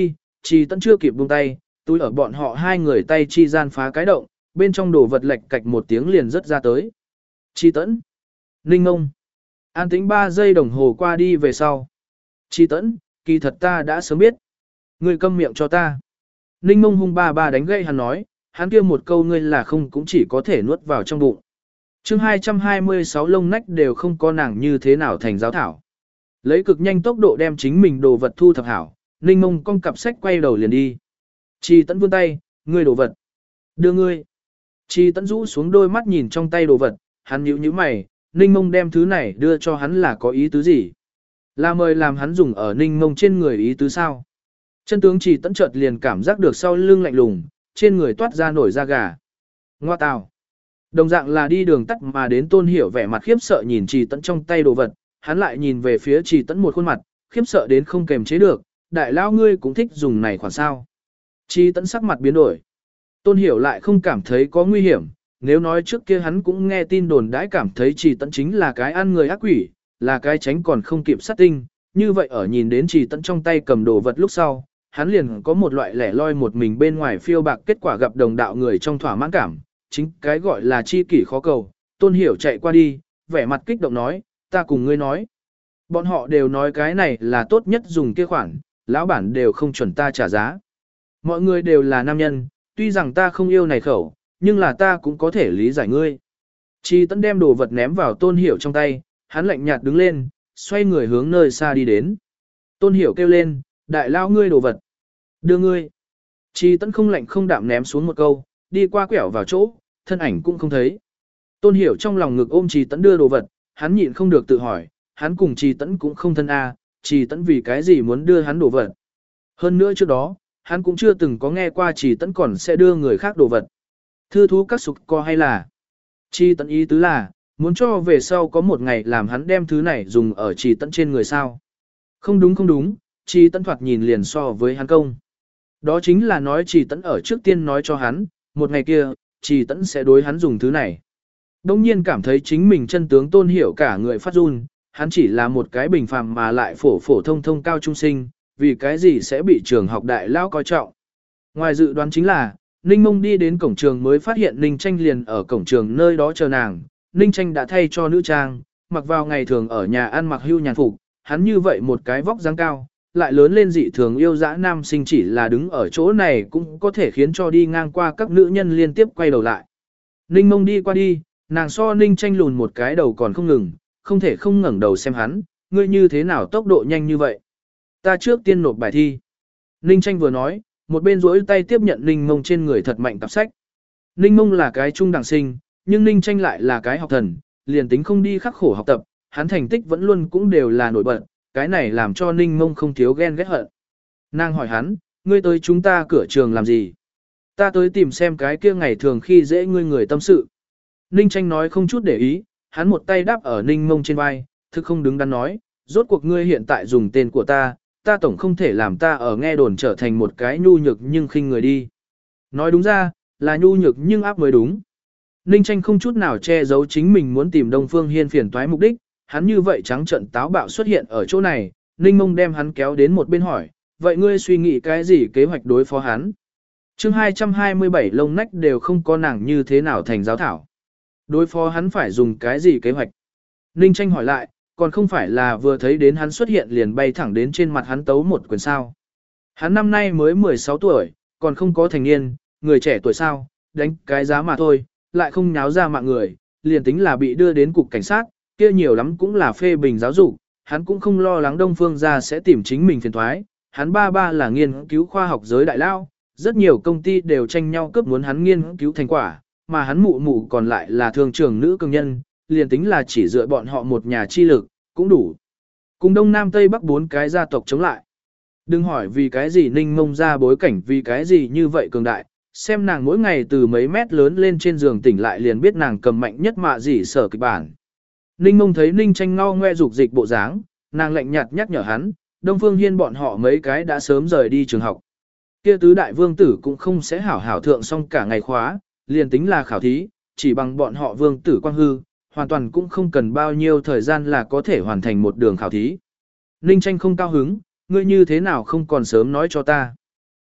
Trì Tẫn chưa kịp buông tay, túi ở bọn họ hai người tay chi gian phá cái động, bên trong đồ vật lệch cạch một tiếng liền rất ra tới. Trì Tẫn, Ninh Ngông, an tĩnh ba giây đồng hồ qua đi về sau. Trì Tẫn, kỳ thật ta đã sớm biết. Ngươi câm miệng cho ta. Ninh Ngông hung ba ba đánh gậy hắn nói, hắn kia một câu ngươi là không cũng chỉ có thể nuốt vào trong bụng. chương hai trăm hai mươi sáu lông nách đều không có nàng như thế nào thành giáo thảo. Lấy cực nhanh tốc độ đem chính mình đồ vật thu thập hảo, Ninh Ngông cong cặp sách quay đầu liền đi. Trì Tẫn vươn tay, ngươi đồ vật. Đưa ngươi. Trì Tẫn rũ xuống đôi mắt nhìn trong tay đồ vật, hắn nhíu nhíu mày, Ninh Ngông đem thứ này đưa cho hắn là có ý tứ gì? Là mời làm hắn dùng ở Ninh Ngông trên người ý tứ sao? Chân tướng Trì Tẫn chợt liền cảm giác được sau lưng lạnh lùng, trên người toát ra nổi da gà. Ngoa tào. Đồng dạng là đi đường tắt mà đến Tôn Hiểu vẻ mặt khiếp sợ nhìn Trì Tẫn trong tay đồ vật, hắn lại nhìn về phía Trì Tẫn một khuôn mặt, khiếp sợ đến không kềm chế được, đại lao ngươi cũng thích dùng này khoản sao. Trì Tẫn sắc mặt biến đổi. Tôn Hiểu lại không cảm thấy có nguy hiểm, nếu nói trước kia hắn cũng nghe tin đồn đãi cảm thấy Trì Tẫn chính là cái ăn người ác quỷ, là cái tránh còn không kịp sát tinh, như vậy ở nhìn đến Trì Tẫn trong tay cầm đồ vật lúc sau, hắn liền có một loại lẻ loi một mình bên ngoài phiêu bạc kết quả gặp đồng đạo người trong thỏa mãn cảm, chính cái gọi là chi kỷ khó cầu. Tôn Hiểu chạy qua đi, vẻ mặt kích động nói, ta cùng ngươi nói. Bọn họ đều nói cái này là tốt nhất dùng kia khoản, lão bản đều không chuẩn ta trả giá. Mọi người đều là nam nhân, tuy rằng ta không yêu này khẩu, nhưng là ta cũng có thể lý giải ngươi. Trì Tẫn đem đồ vật ném vào Tôn Hiểu trong tay, hắn lạnh nhạt đứng lên, xoay người hướng nơi xa đi đến. Tôn Hiểu kêu lên, đại lao ngươi đồ vật. Đưa ngươi. Trì Tẫn không lạnh không đạm ném xuống một câu, đi qua quẹo vào chỗ, thân ảnh cũng không thấy. Tôn Hiểu trong lòng ngực ôm Trì Tẫn đưa đồ vật, hắn nhịn không được tự hỏi, hắn cùng Trì Tẫn cũng không thân a, Trì Tẫn vì cái gì muốn đưa hắn đồ vật. Hơn nữa trước đó, hắn cũng chưa từng có nghe qua Trì Tẫn còn sẽ đưa người khác đồ vật. Thư thú các sục co hay là. Trì Tẫn ý tứ là, muốn cho về sau có một ngày làm hắn đem thứ này dùng ở Trì Tẫn trên người sao. Không đúng không đúng, Trì Tẫn thoạt nhìn liền so với hắn công. Đó chính là nói Trì Tẫn ở trước tiên nói cho hắn, một ngày kia, Trì Tẫn sẽ đối hắn dùng thứ này. Đông nhiên cảm thấy chính mình chân tướng Tôn Hiểu cả người phát run, hắn chỉ là một cái bình phàm mà lại phổ phổ thông thông cao trung sinh, vì cái gì sẽ bị trường học đại lao coi trọng. Ngoài dự đoán chính là, Ninh Mông đi đến cổng trường mới phát hiện Ninh Tranh liền ở cổng trường nơi đó chờ nàng, Ninh Tranh đã thay cho nữ trang, mặc vào ngày thường ở nhà ăn mặc hưu nhàn phục, hắn như vậy một cái vóc dáng cao, lại lớn lên dị thường yêu dã nam sinh chỉ là đứng ở chỗ này cũng có thể khiến cho đi ngang qua các nữ nhân liên tiếp quay đầu lại. Ninh Mông đi qua đi, nàng so Ninh Tranh lùn một cái đầu còn không ngừng, không thể không ngẩng đầu xem hắn, ngươi như thế nào tốc độ nhanh như vậy. Ta trước tiên nộp bài thi. Ninh Tranh vừa nói, một bên duỗi tay tiếp nhận Ninh Mông trên người thật mạnh cặp sách. Ninh Mông là cái trung đẳng sinh, nhưng Ninh Tranh lại là cái học thần, liền tính không đi khắc khổ học tập, hắn thành tích vẫn luôn cũng đều là nổi bật, cái này làm cho Ninh Mông không thiếu ghen ghét hận. Nàng hỏi hắn, ngươi tới chúng ta cửa trường làm gì? Ta tới tìm xem cái kia ngày thường khi dễ ngươi người tâm sự. Ninh Tranh nói không chút để ý, hắn một tay đáp ở Ninh Mông trên vai, thực không đứng đắn nói, rốt cuộc ngươi hiện tại dùng tên của ta, ta tổng không thể làm ta ở nghe đồn trở thành một cái nhu nhược nhưng khinh người đi. Nói đúng ra, là nhu nhược nhưng áp mới đúng. Ninh Tranh không chút nào che giấu chính mình muốn tìm Đông Phương Hiên phiền toái mục đích, hắn như vậy trắng trợn táo bạo xuất hiện ở chỗ này, Ninh Mông đem hắn kéo đến một bên hỏi, vậy ngươi suy nghĩ cái gì kế hoạch đối phó hắn? chương hai trăm hai mươi bảy lông nách đều không có nàng như thế nào thành giáo thảo. Đối phó hắn phải dùng cái gì kế hoạch? Ninh Tranh hỏi lại, còn không phải là vừa thấy đến hắn xuất hiện liền bay thẳng đến trên mặt hắn tấu một quyền sao. Hắn năm nay mới mười sáu tuổi, còn không có thành niên, người trẻ tuổi sao, đánh cái giá mà thôi, lại không nháo ra mạng người, liền tính là bị đưa đến cục cảnh sát, kia nhiều lắm cũng là phê bình giáo dục, hắn cũng không lo lắng Đông Phương gia sẽ tìm chính mình phiền thoái, hắn ba ba là nghiên cứu khoa học giới đại lao, rất nhiều công ty đều tranh nhau cướp muốn hắn nghiên cứu thành quả, mà hắn mụ mụ còn lại là thương trưởng nữ công nhân, liền tính là chỉ dựa bọn họ một nhà chi lực, cũng đủ. Cùng Đông Nam Tây Bắc bốn cái gia tộc chống lại. Đừng hỏi vì cái gì Ninh Mông ra bối cảnh vì cái gì như vậy cường đại, xem nàng mỗi ngày từ mấy mét lớn lên trên giường tỉnh lại liền biết nàng cầm mạnh nhất mạ gì sở kịch bản. Ninh Mông thấy Ninh Tranh ngao ngoe dục dịch bộ dáng, nàng lạnh nhạt nhắc nhở hắn, Đông Phương Hiên bọn họ mấy cái đã sớm rời đi trường học. Kia tứ đại vương tử cũng không sẽ hảo hảo thượng xong cả ngày khóa, liền tính là khảo thí, chỉ bằng bọn họ vương tử quang hư, hoàn toàn cũng không cần bao nhiêu thời gian là có thể hoàn thành một đường khảo thí. Ninh Tranh không cao hứng, ngươi như thế nào không còn sớm nói cho ta.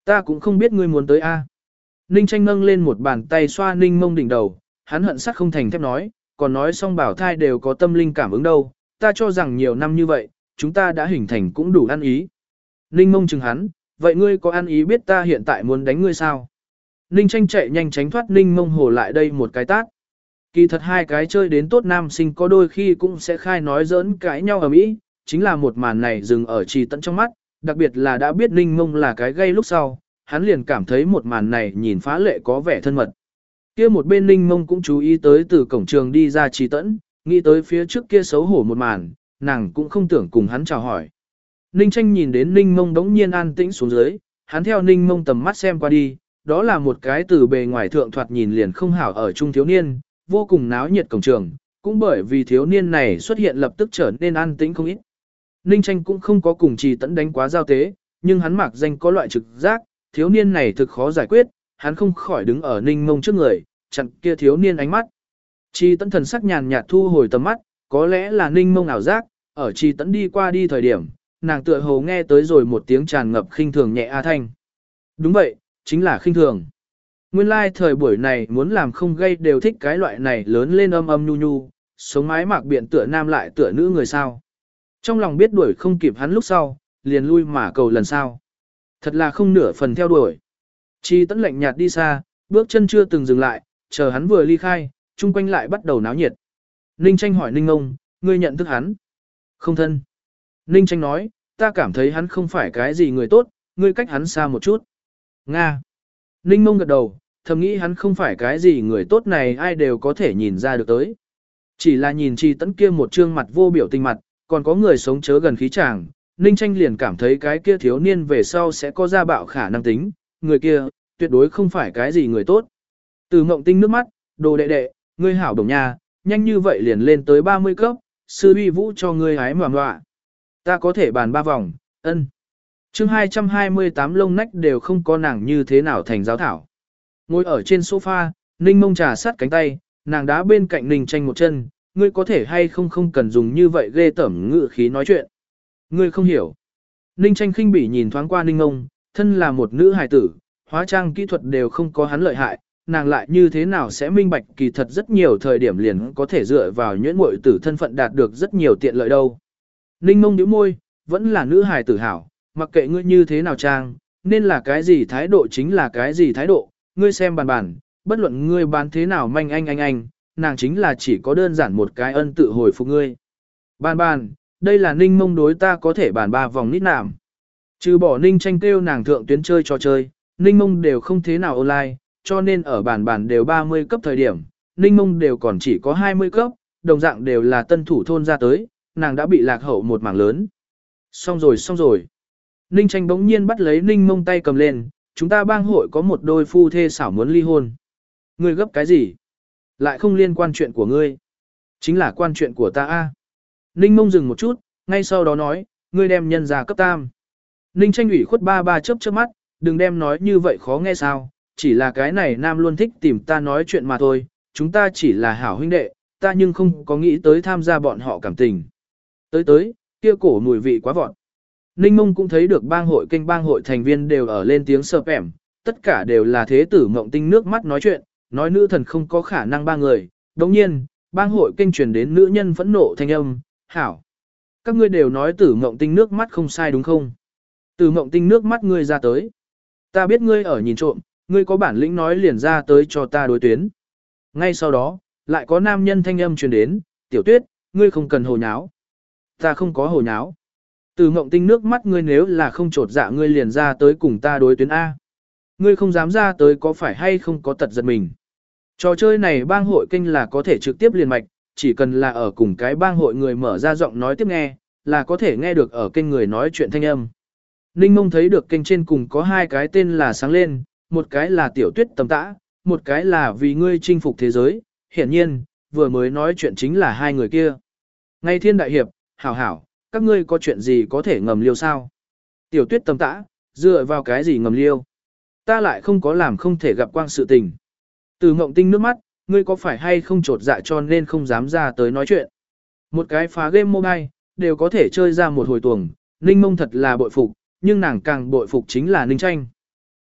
Ta cũng không biết ngươi muốn tới a. Ninh tranh nâng lên một bàn tay xoa Ninh mông đỉnh đầu, hắn hận sắt không thành thép nói, còn nói xong bảo thai đều có tâm linh cảm ứng đâu, ta cho rằng nhiều năm như vậy, chúng ta đã hình thành cũng đủ ăn ý. Ninh mông chừng hắn, vậy ngươi có ăn ý biết ta hiện tại muốn đánh ngươi sao? Ninh tranh chạy nhanh tránh thoát Ninh mông hồ lại đây một cái tát. Kỳ thật hai cái chơi đến tốt nam sinh có đôi khi cũng sẽ khai nói giỡn cãi nhau ở mỹ, chính là một màn này dừng ở trì tận trong mắt, đặc biệt là đã biết Ninh mông là cái gây lúc sau, hắn liền cảm thấy một màn này nhìn phá lệ có vẻ thân mật. Kia một bên Ninh mông cũng chú ý tới từ cổng trường đi ra trì tẫn, nghĩ tới phía trước kia xấu hổ một màn, nàng cũng không tưởng cùng hắn chào hỏi. Ninh tranh nhìn đến Ninh mông đống nhiên an tĩnh xuống dưới, hắn theo Ninh mông tầm mắt xem qua đi, đó là một cái từ bề ngoài thượng thoạt nhìn liền không hảo ở trung thiếu niên, vô cùng náo nhiệt cổng trường, cũng bởi vì thiếu niên này xuất hiện lập tức trở nên an tĩnh không ít. Ninh tranh cũng không có cùng trì tẫn đánh quá giao tế, nhưng hắn mặc danh có loại trực giác, thiếu niên này thực khó giải quyết, hắn không khỏi đứng ở Ninh mông trước người, chặn kia thiếu niên ánh mắt. Trì tẫn thần sắc nhàn nhạt thu hồi tầm mắt, có lẽ là Ninh mông ảo giác, ở trì tẫn đi qua đi thời điểm, nàng tựa hồ nghe tới rồi một tiếng tràn ngập khinh thường nhẹ a thanh. Đúng vậy, chính là khinh thường. Nguyên lai like thời buổi này muốn làm không gây đều thích cái loại này lớn lên âm âm nhu nhu, sống mái mạc biện tựa nam lại tựa nữ người sao. Trong lòng biết đuổi không kịp hắn lúc sau, liền lui mà cầu lần sau. Thật là không nửa phần theo đuổi. Chi tẫn lạnh nhạt đi xa, bước chân chưa từng dừng lại, chờ hắn vừa ly khai, chung quanh lại bắt đầu náo nhiệt. Ninh tranh hỏi Ninh ông, ngươi nhận thức hắn? Không thân. Ninh tranh nói, ta cảm thấy hắn không phải cái gì người tốt, ngươi cách hắn xa một chút. Nga. Ninh mông gật đầu, thầm nghĩ hắn không phải cái gì người tốt này ai đều có thể nhìn ra được tới. Chỉ là nhìn Chi tẫn kia một trương mặt vô biểu tình mặt, còn có người sống chớ gần khí chàng, Ninh tranh liền cảm thấy cái kia thiếu niên về sau sẽ có ra bạo khả năng tính, người kia, tuyệt đối không phải cái gì người tốt. Từ mộng tinh nước mắt, đồ đệ đệ, ngươi hảo đồng nha, nhanh như vậy liền lên tới ba mươi cấp, sư uy vũ cho ngươi hái mòa ngoạ. Ta có thể bàn ba vòng, ân. chương hai trăm hai mươi tám lông nách đều không có nàng như thế nào thành giáo thảo. Ngồi ở trên sofa, Ninh mông trà sát cánh tay, nàng đá bên cạnh Ninh tranh một chân, ngươi có thể hay không không cần dùng như vậy ghê tởm ngự khí nói chuyện. Ngươi không hiểu. Ninh tranh khinh bỉ nhìn thoáng qua Ninh mông, thân là một nữ hài tử, hóa trang kỹ thuật đều không có hắn lợi hại, nàng lại như thế nào sẽ minh bạch kỳ thật rất nhiều thời điểm liền có thể dựa vào nhuyễn muội tử thân phận đạt được rất nhiều tiện lợi đâu. Ninh mông nhíu môi, vẫn là nữ hài tử hảo, mặc kệ ngươi như thế nào trang, nên là cái gì thái độ chính là cái gì thái độ, ngươi xem bàn bàn, bất luận ngươi bán thế nào manh anh anh anh, nàng chính là chỉ có đơn giản một cái ân tự hồi phục ngươi. Bàn bàn, đây là Ninh mông đối ta có thể bàn ba vòng nít nạm. Trừ bỏ Ninh tranh kêu nàng thượng tuyến chơi trò chơi, Ninh mông đều không thế nào online, cho nên ở bàn bàn đều ba mươi cấp thời điểm, Ninh mông đều còn chỉ có hai mươi cấp, đồng dạng đều là tân thủ thôn ra tới, nàng đã bị lạc hậu một mảng lớn. Xong rồi xong rồi. Ninh tranh bỗng nhiên bắt lấy Ninh mông tay cầm lên, chúng ta bang hội có một đôi phu thê xảo muốn ly hôn. Ngươi gấp cái gì? Lại không liên quan chuyện của ngươi. Chính là quan chuyện của ta a. Ninh mông dừng một chút, ngay sau đó nói, ngươi đem nhân ra cấp tam. Ninh tranh ủy khuất ba ba chớp chớp mắt, đừng đem nói như vậy khó nghe sao, chỉ là cái này nam luôn thích tìm ta nói chuyện mà thôi, chúng ta chỉ là hảo huynh đệ, ta nhưng không có nghĩ tới tham gia bọn họ cảm tình. Tới tới, kia cổ mùi vị quá vọt. Ninh mông cũng thấy được bang hội kênh bang hội thành viên đều ở lên tiếng sợp ẻm, tất cả đều là thế tử mộng tinh nước mắt nói chuyện, nói nữ thần không có khả năng ba người, đồng nhiên, bang hội kênh truyền đến nữ nhân phẫn nộ thanh âm, hảo. Các ngươi đều nói tử mộng tinh nước mắt không sai đúng không? Tử mộng tinh nước mắt ngươi ra tới. Ta biết ngươi ở nhìn trộm, ngươi có bản lĩnh nói liền ra tới cho ta đối tuyến. Ngay sau đó, lại có nam nhân thanh âm truyền đến, tiểu tuyết, ngươi không cần hồ nháo. Ta không có hồ nháo. Tử mộng tinh nước mắt ngươi nếu là không trột dạ ngươi liền ra tới cùng ta đối tuyến A. Ngươi không dám ra tới có phải hay không có tật giật mình. Trò chơi này bang hội kênh là có thể trực tiếp liền mạch, chỉ cần là ở cùng cái bang hội người mở ra giọng nói tiếp nghe, là có thể nghe được ở kênh người nói chuyện thanh âm. Ninh mông thấy được kênh trên cùng có hai cái tên là sáng lên, một cái là tiểu tuyết tầm tã, một cái là vì ngươi chinh phục thế giới, hiển nhiên, vừa mới nói chuyện chính là hai người kia. Ngay thiên đại hiệp, hảo hảo, các ngươi có chuyện gì có thể ngầm liêu sao? Tiểu tuyết tầm tã, dựa vào cái gì ngầm liêu? Ta lại không có làm không thể gặp quang sự tình. Từ mộng tinh nước mắt, ngươi có phải hay không trột dạ cho nên không dám ra tới nói chuyện. Một cái phá game mobile, đều có thể chơi ra một hồi tuồng, Ninh mông thật là bội phục, nhưng nàng càng bội phục chính là Ninh tranh.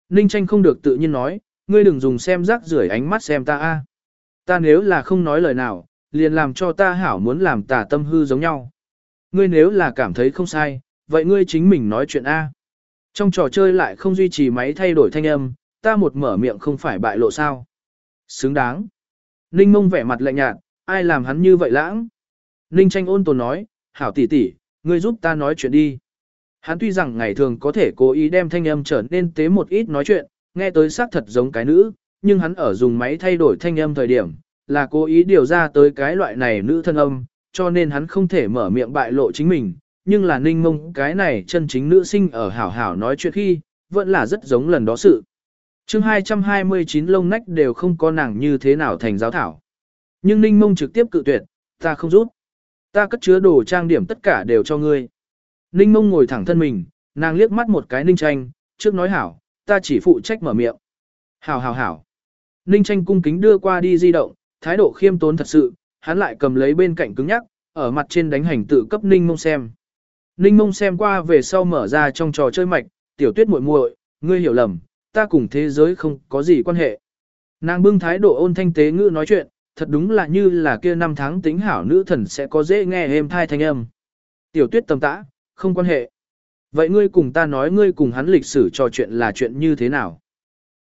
Ninh tranh không được tự nhiên nói, ngươi đừng dùng xem rác rưởi ánh mắt xem ta a. Ta nếu là không nói lời nào, liền làm cho ta hảo muốn làm tà tâm hư giống nhau. Ngươi nếu là cảm thấy không sai, vậy ngươi chính mình nói chuyện a. Trong trò chơi lại không duy trì máy thay đổi thanh âm, ta một mở miệng không phải bại lộ sao. Xứng đáng. Ninh mông vẻ mặt lạnh nhạt, ai làm hắn như vậy lãng. Ninh tranh ôn tồn nói, hảo tỷ tỷ, ngươi giúp ta nói chuyện đi. Hắn tuy rằng ngày thường có thể cố ý đem thanh âm trở nên tế một ít nói chuyện, nghe tới xác thật giống cái nữ, nhưng hắn ở dùng máy thay đổi thanh âm thời điểm, là cố ý điều ra tới cái loại này nữ thân âm, cho nên hắn không thể mở miệng bại lộ chính mình, nhưng là ninh mông cái này chân chính nữ sinh ở hảo hảo nói chuyện khi, vẫn là rất giống lần đó sự. chương hai trăm hai mươi chín lông nách đều không có nàng như thế nào thành giáo thảo. Nhưng ninh mông trực tiếp cự tuyệt, ta không rút. Ta cất chứa đồ trang điểm tất cả đều cho ngươi. Ninh mông ngồi thẳng thân mình, nàng liếc mắt một cái ninh tranh, trước nói hảo, ta chỉ phụ trách mở miệng. Hảo hảo hảo. Ninh tranh cung kính đưa qua đi di động, thái độ khiêm tốn thật sự, hắn lại cầm lấy bên cạnh cứng nhắc, ở mặt trên đánh hành tự cấp ninh mông xem. Ninh mông xem qua về sau mở ra trong trò chơi mạch, tiểu tuyết muội muội, ngươi hiểu lầm, ta cùng thế giới không có gì quan hệ. Nàng bưng thái độ ôn thanh tế ngữ nói chuyện, thật đúng là như là kia năm tháng tính hảo nữ thần sẽ có dễ nghe êm thai thanh âm. Tiểu tuyết tầm tã, không quan hệ. Vậy ngươi cùng ta nói ngươi cùng hắn lịch sử trò chuyện là chuyện như thế nào?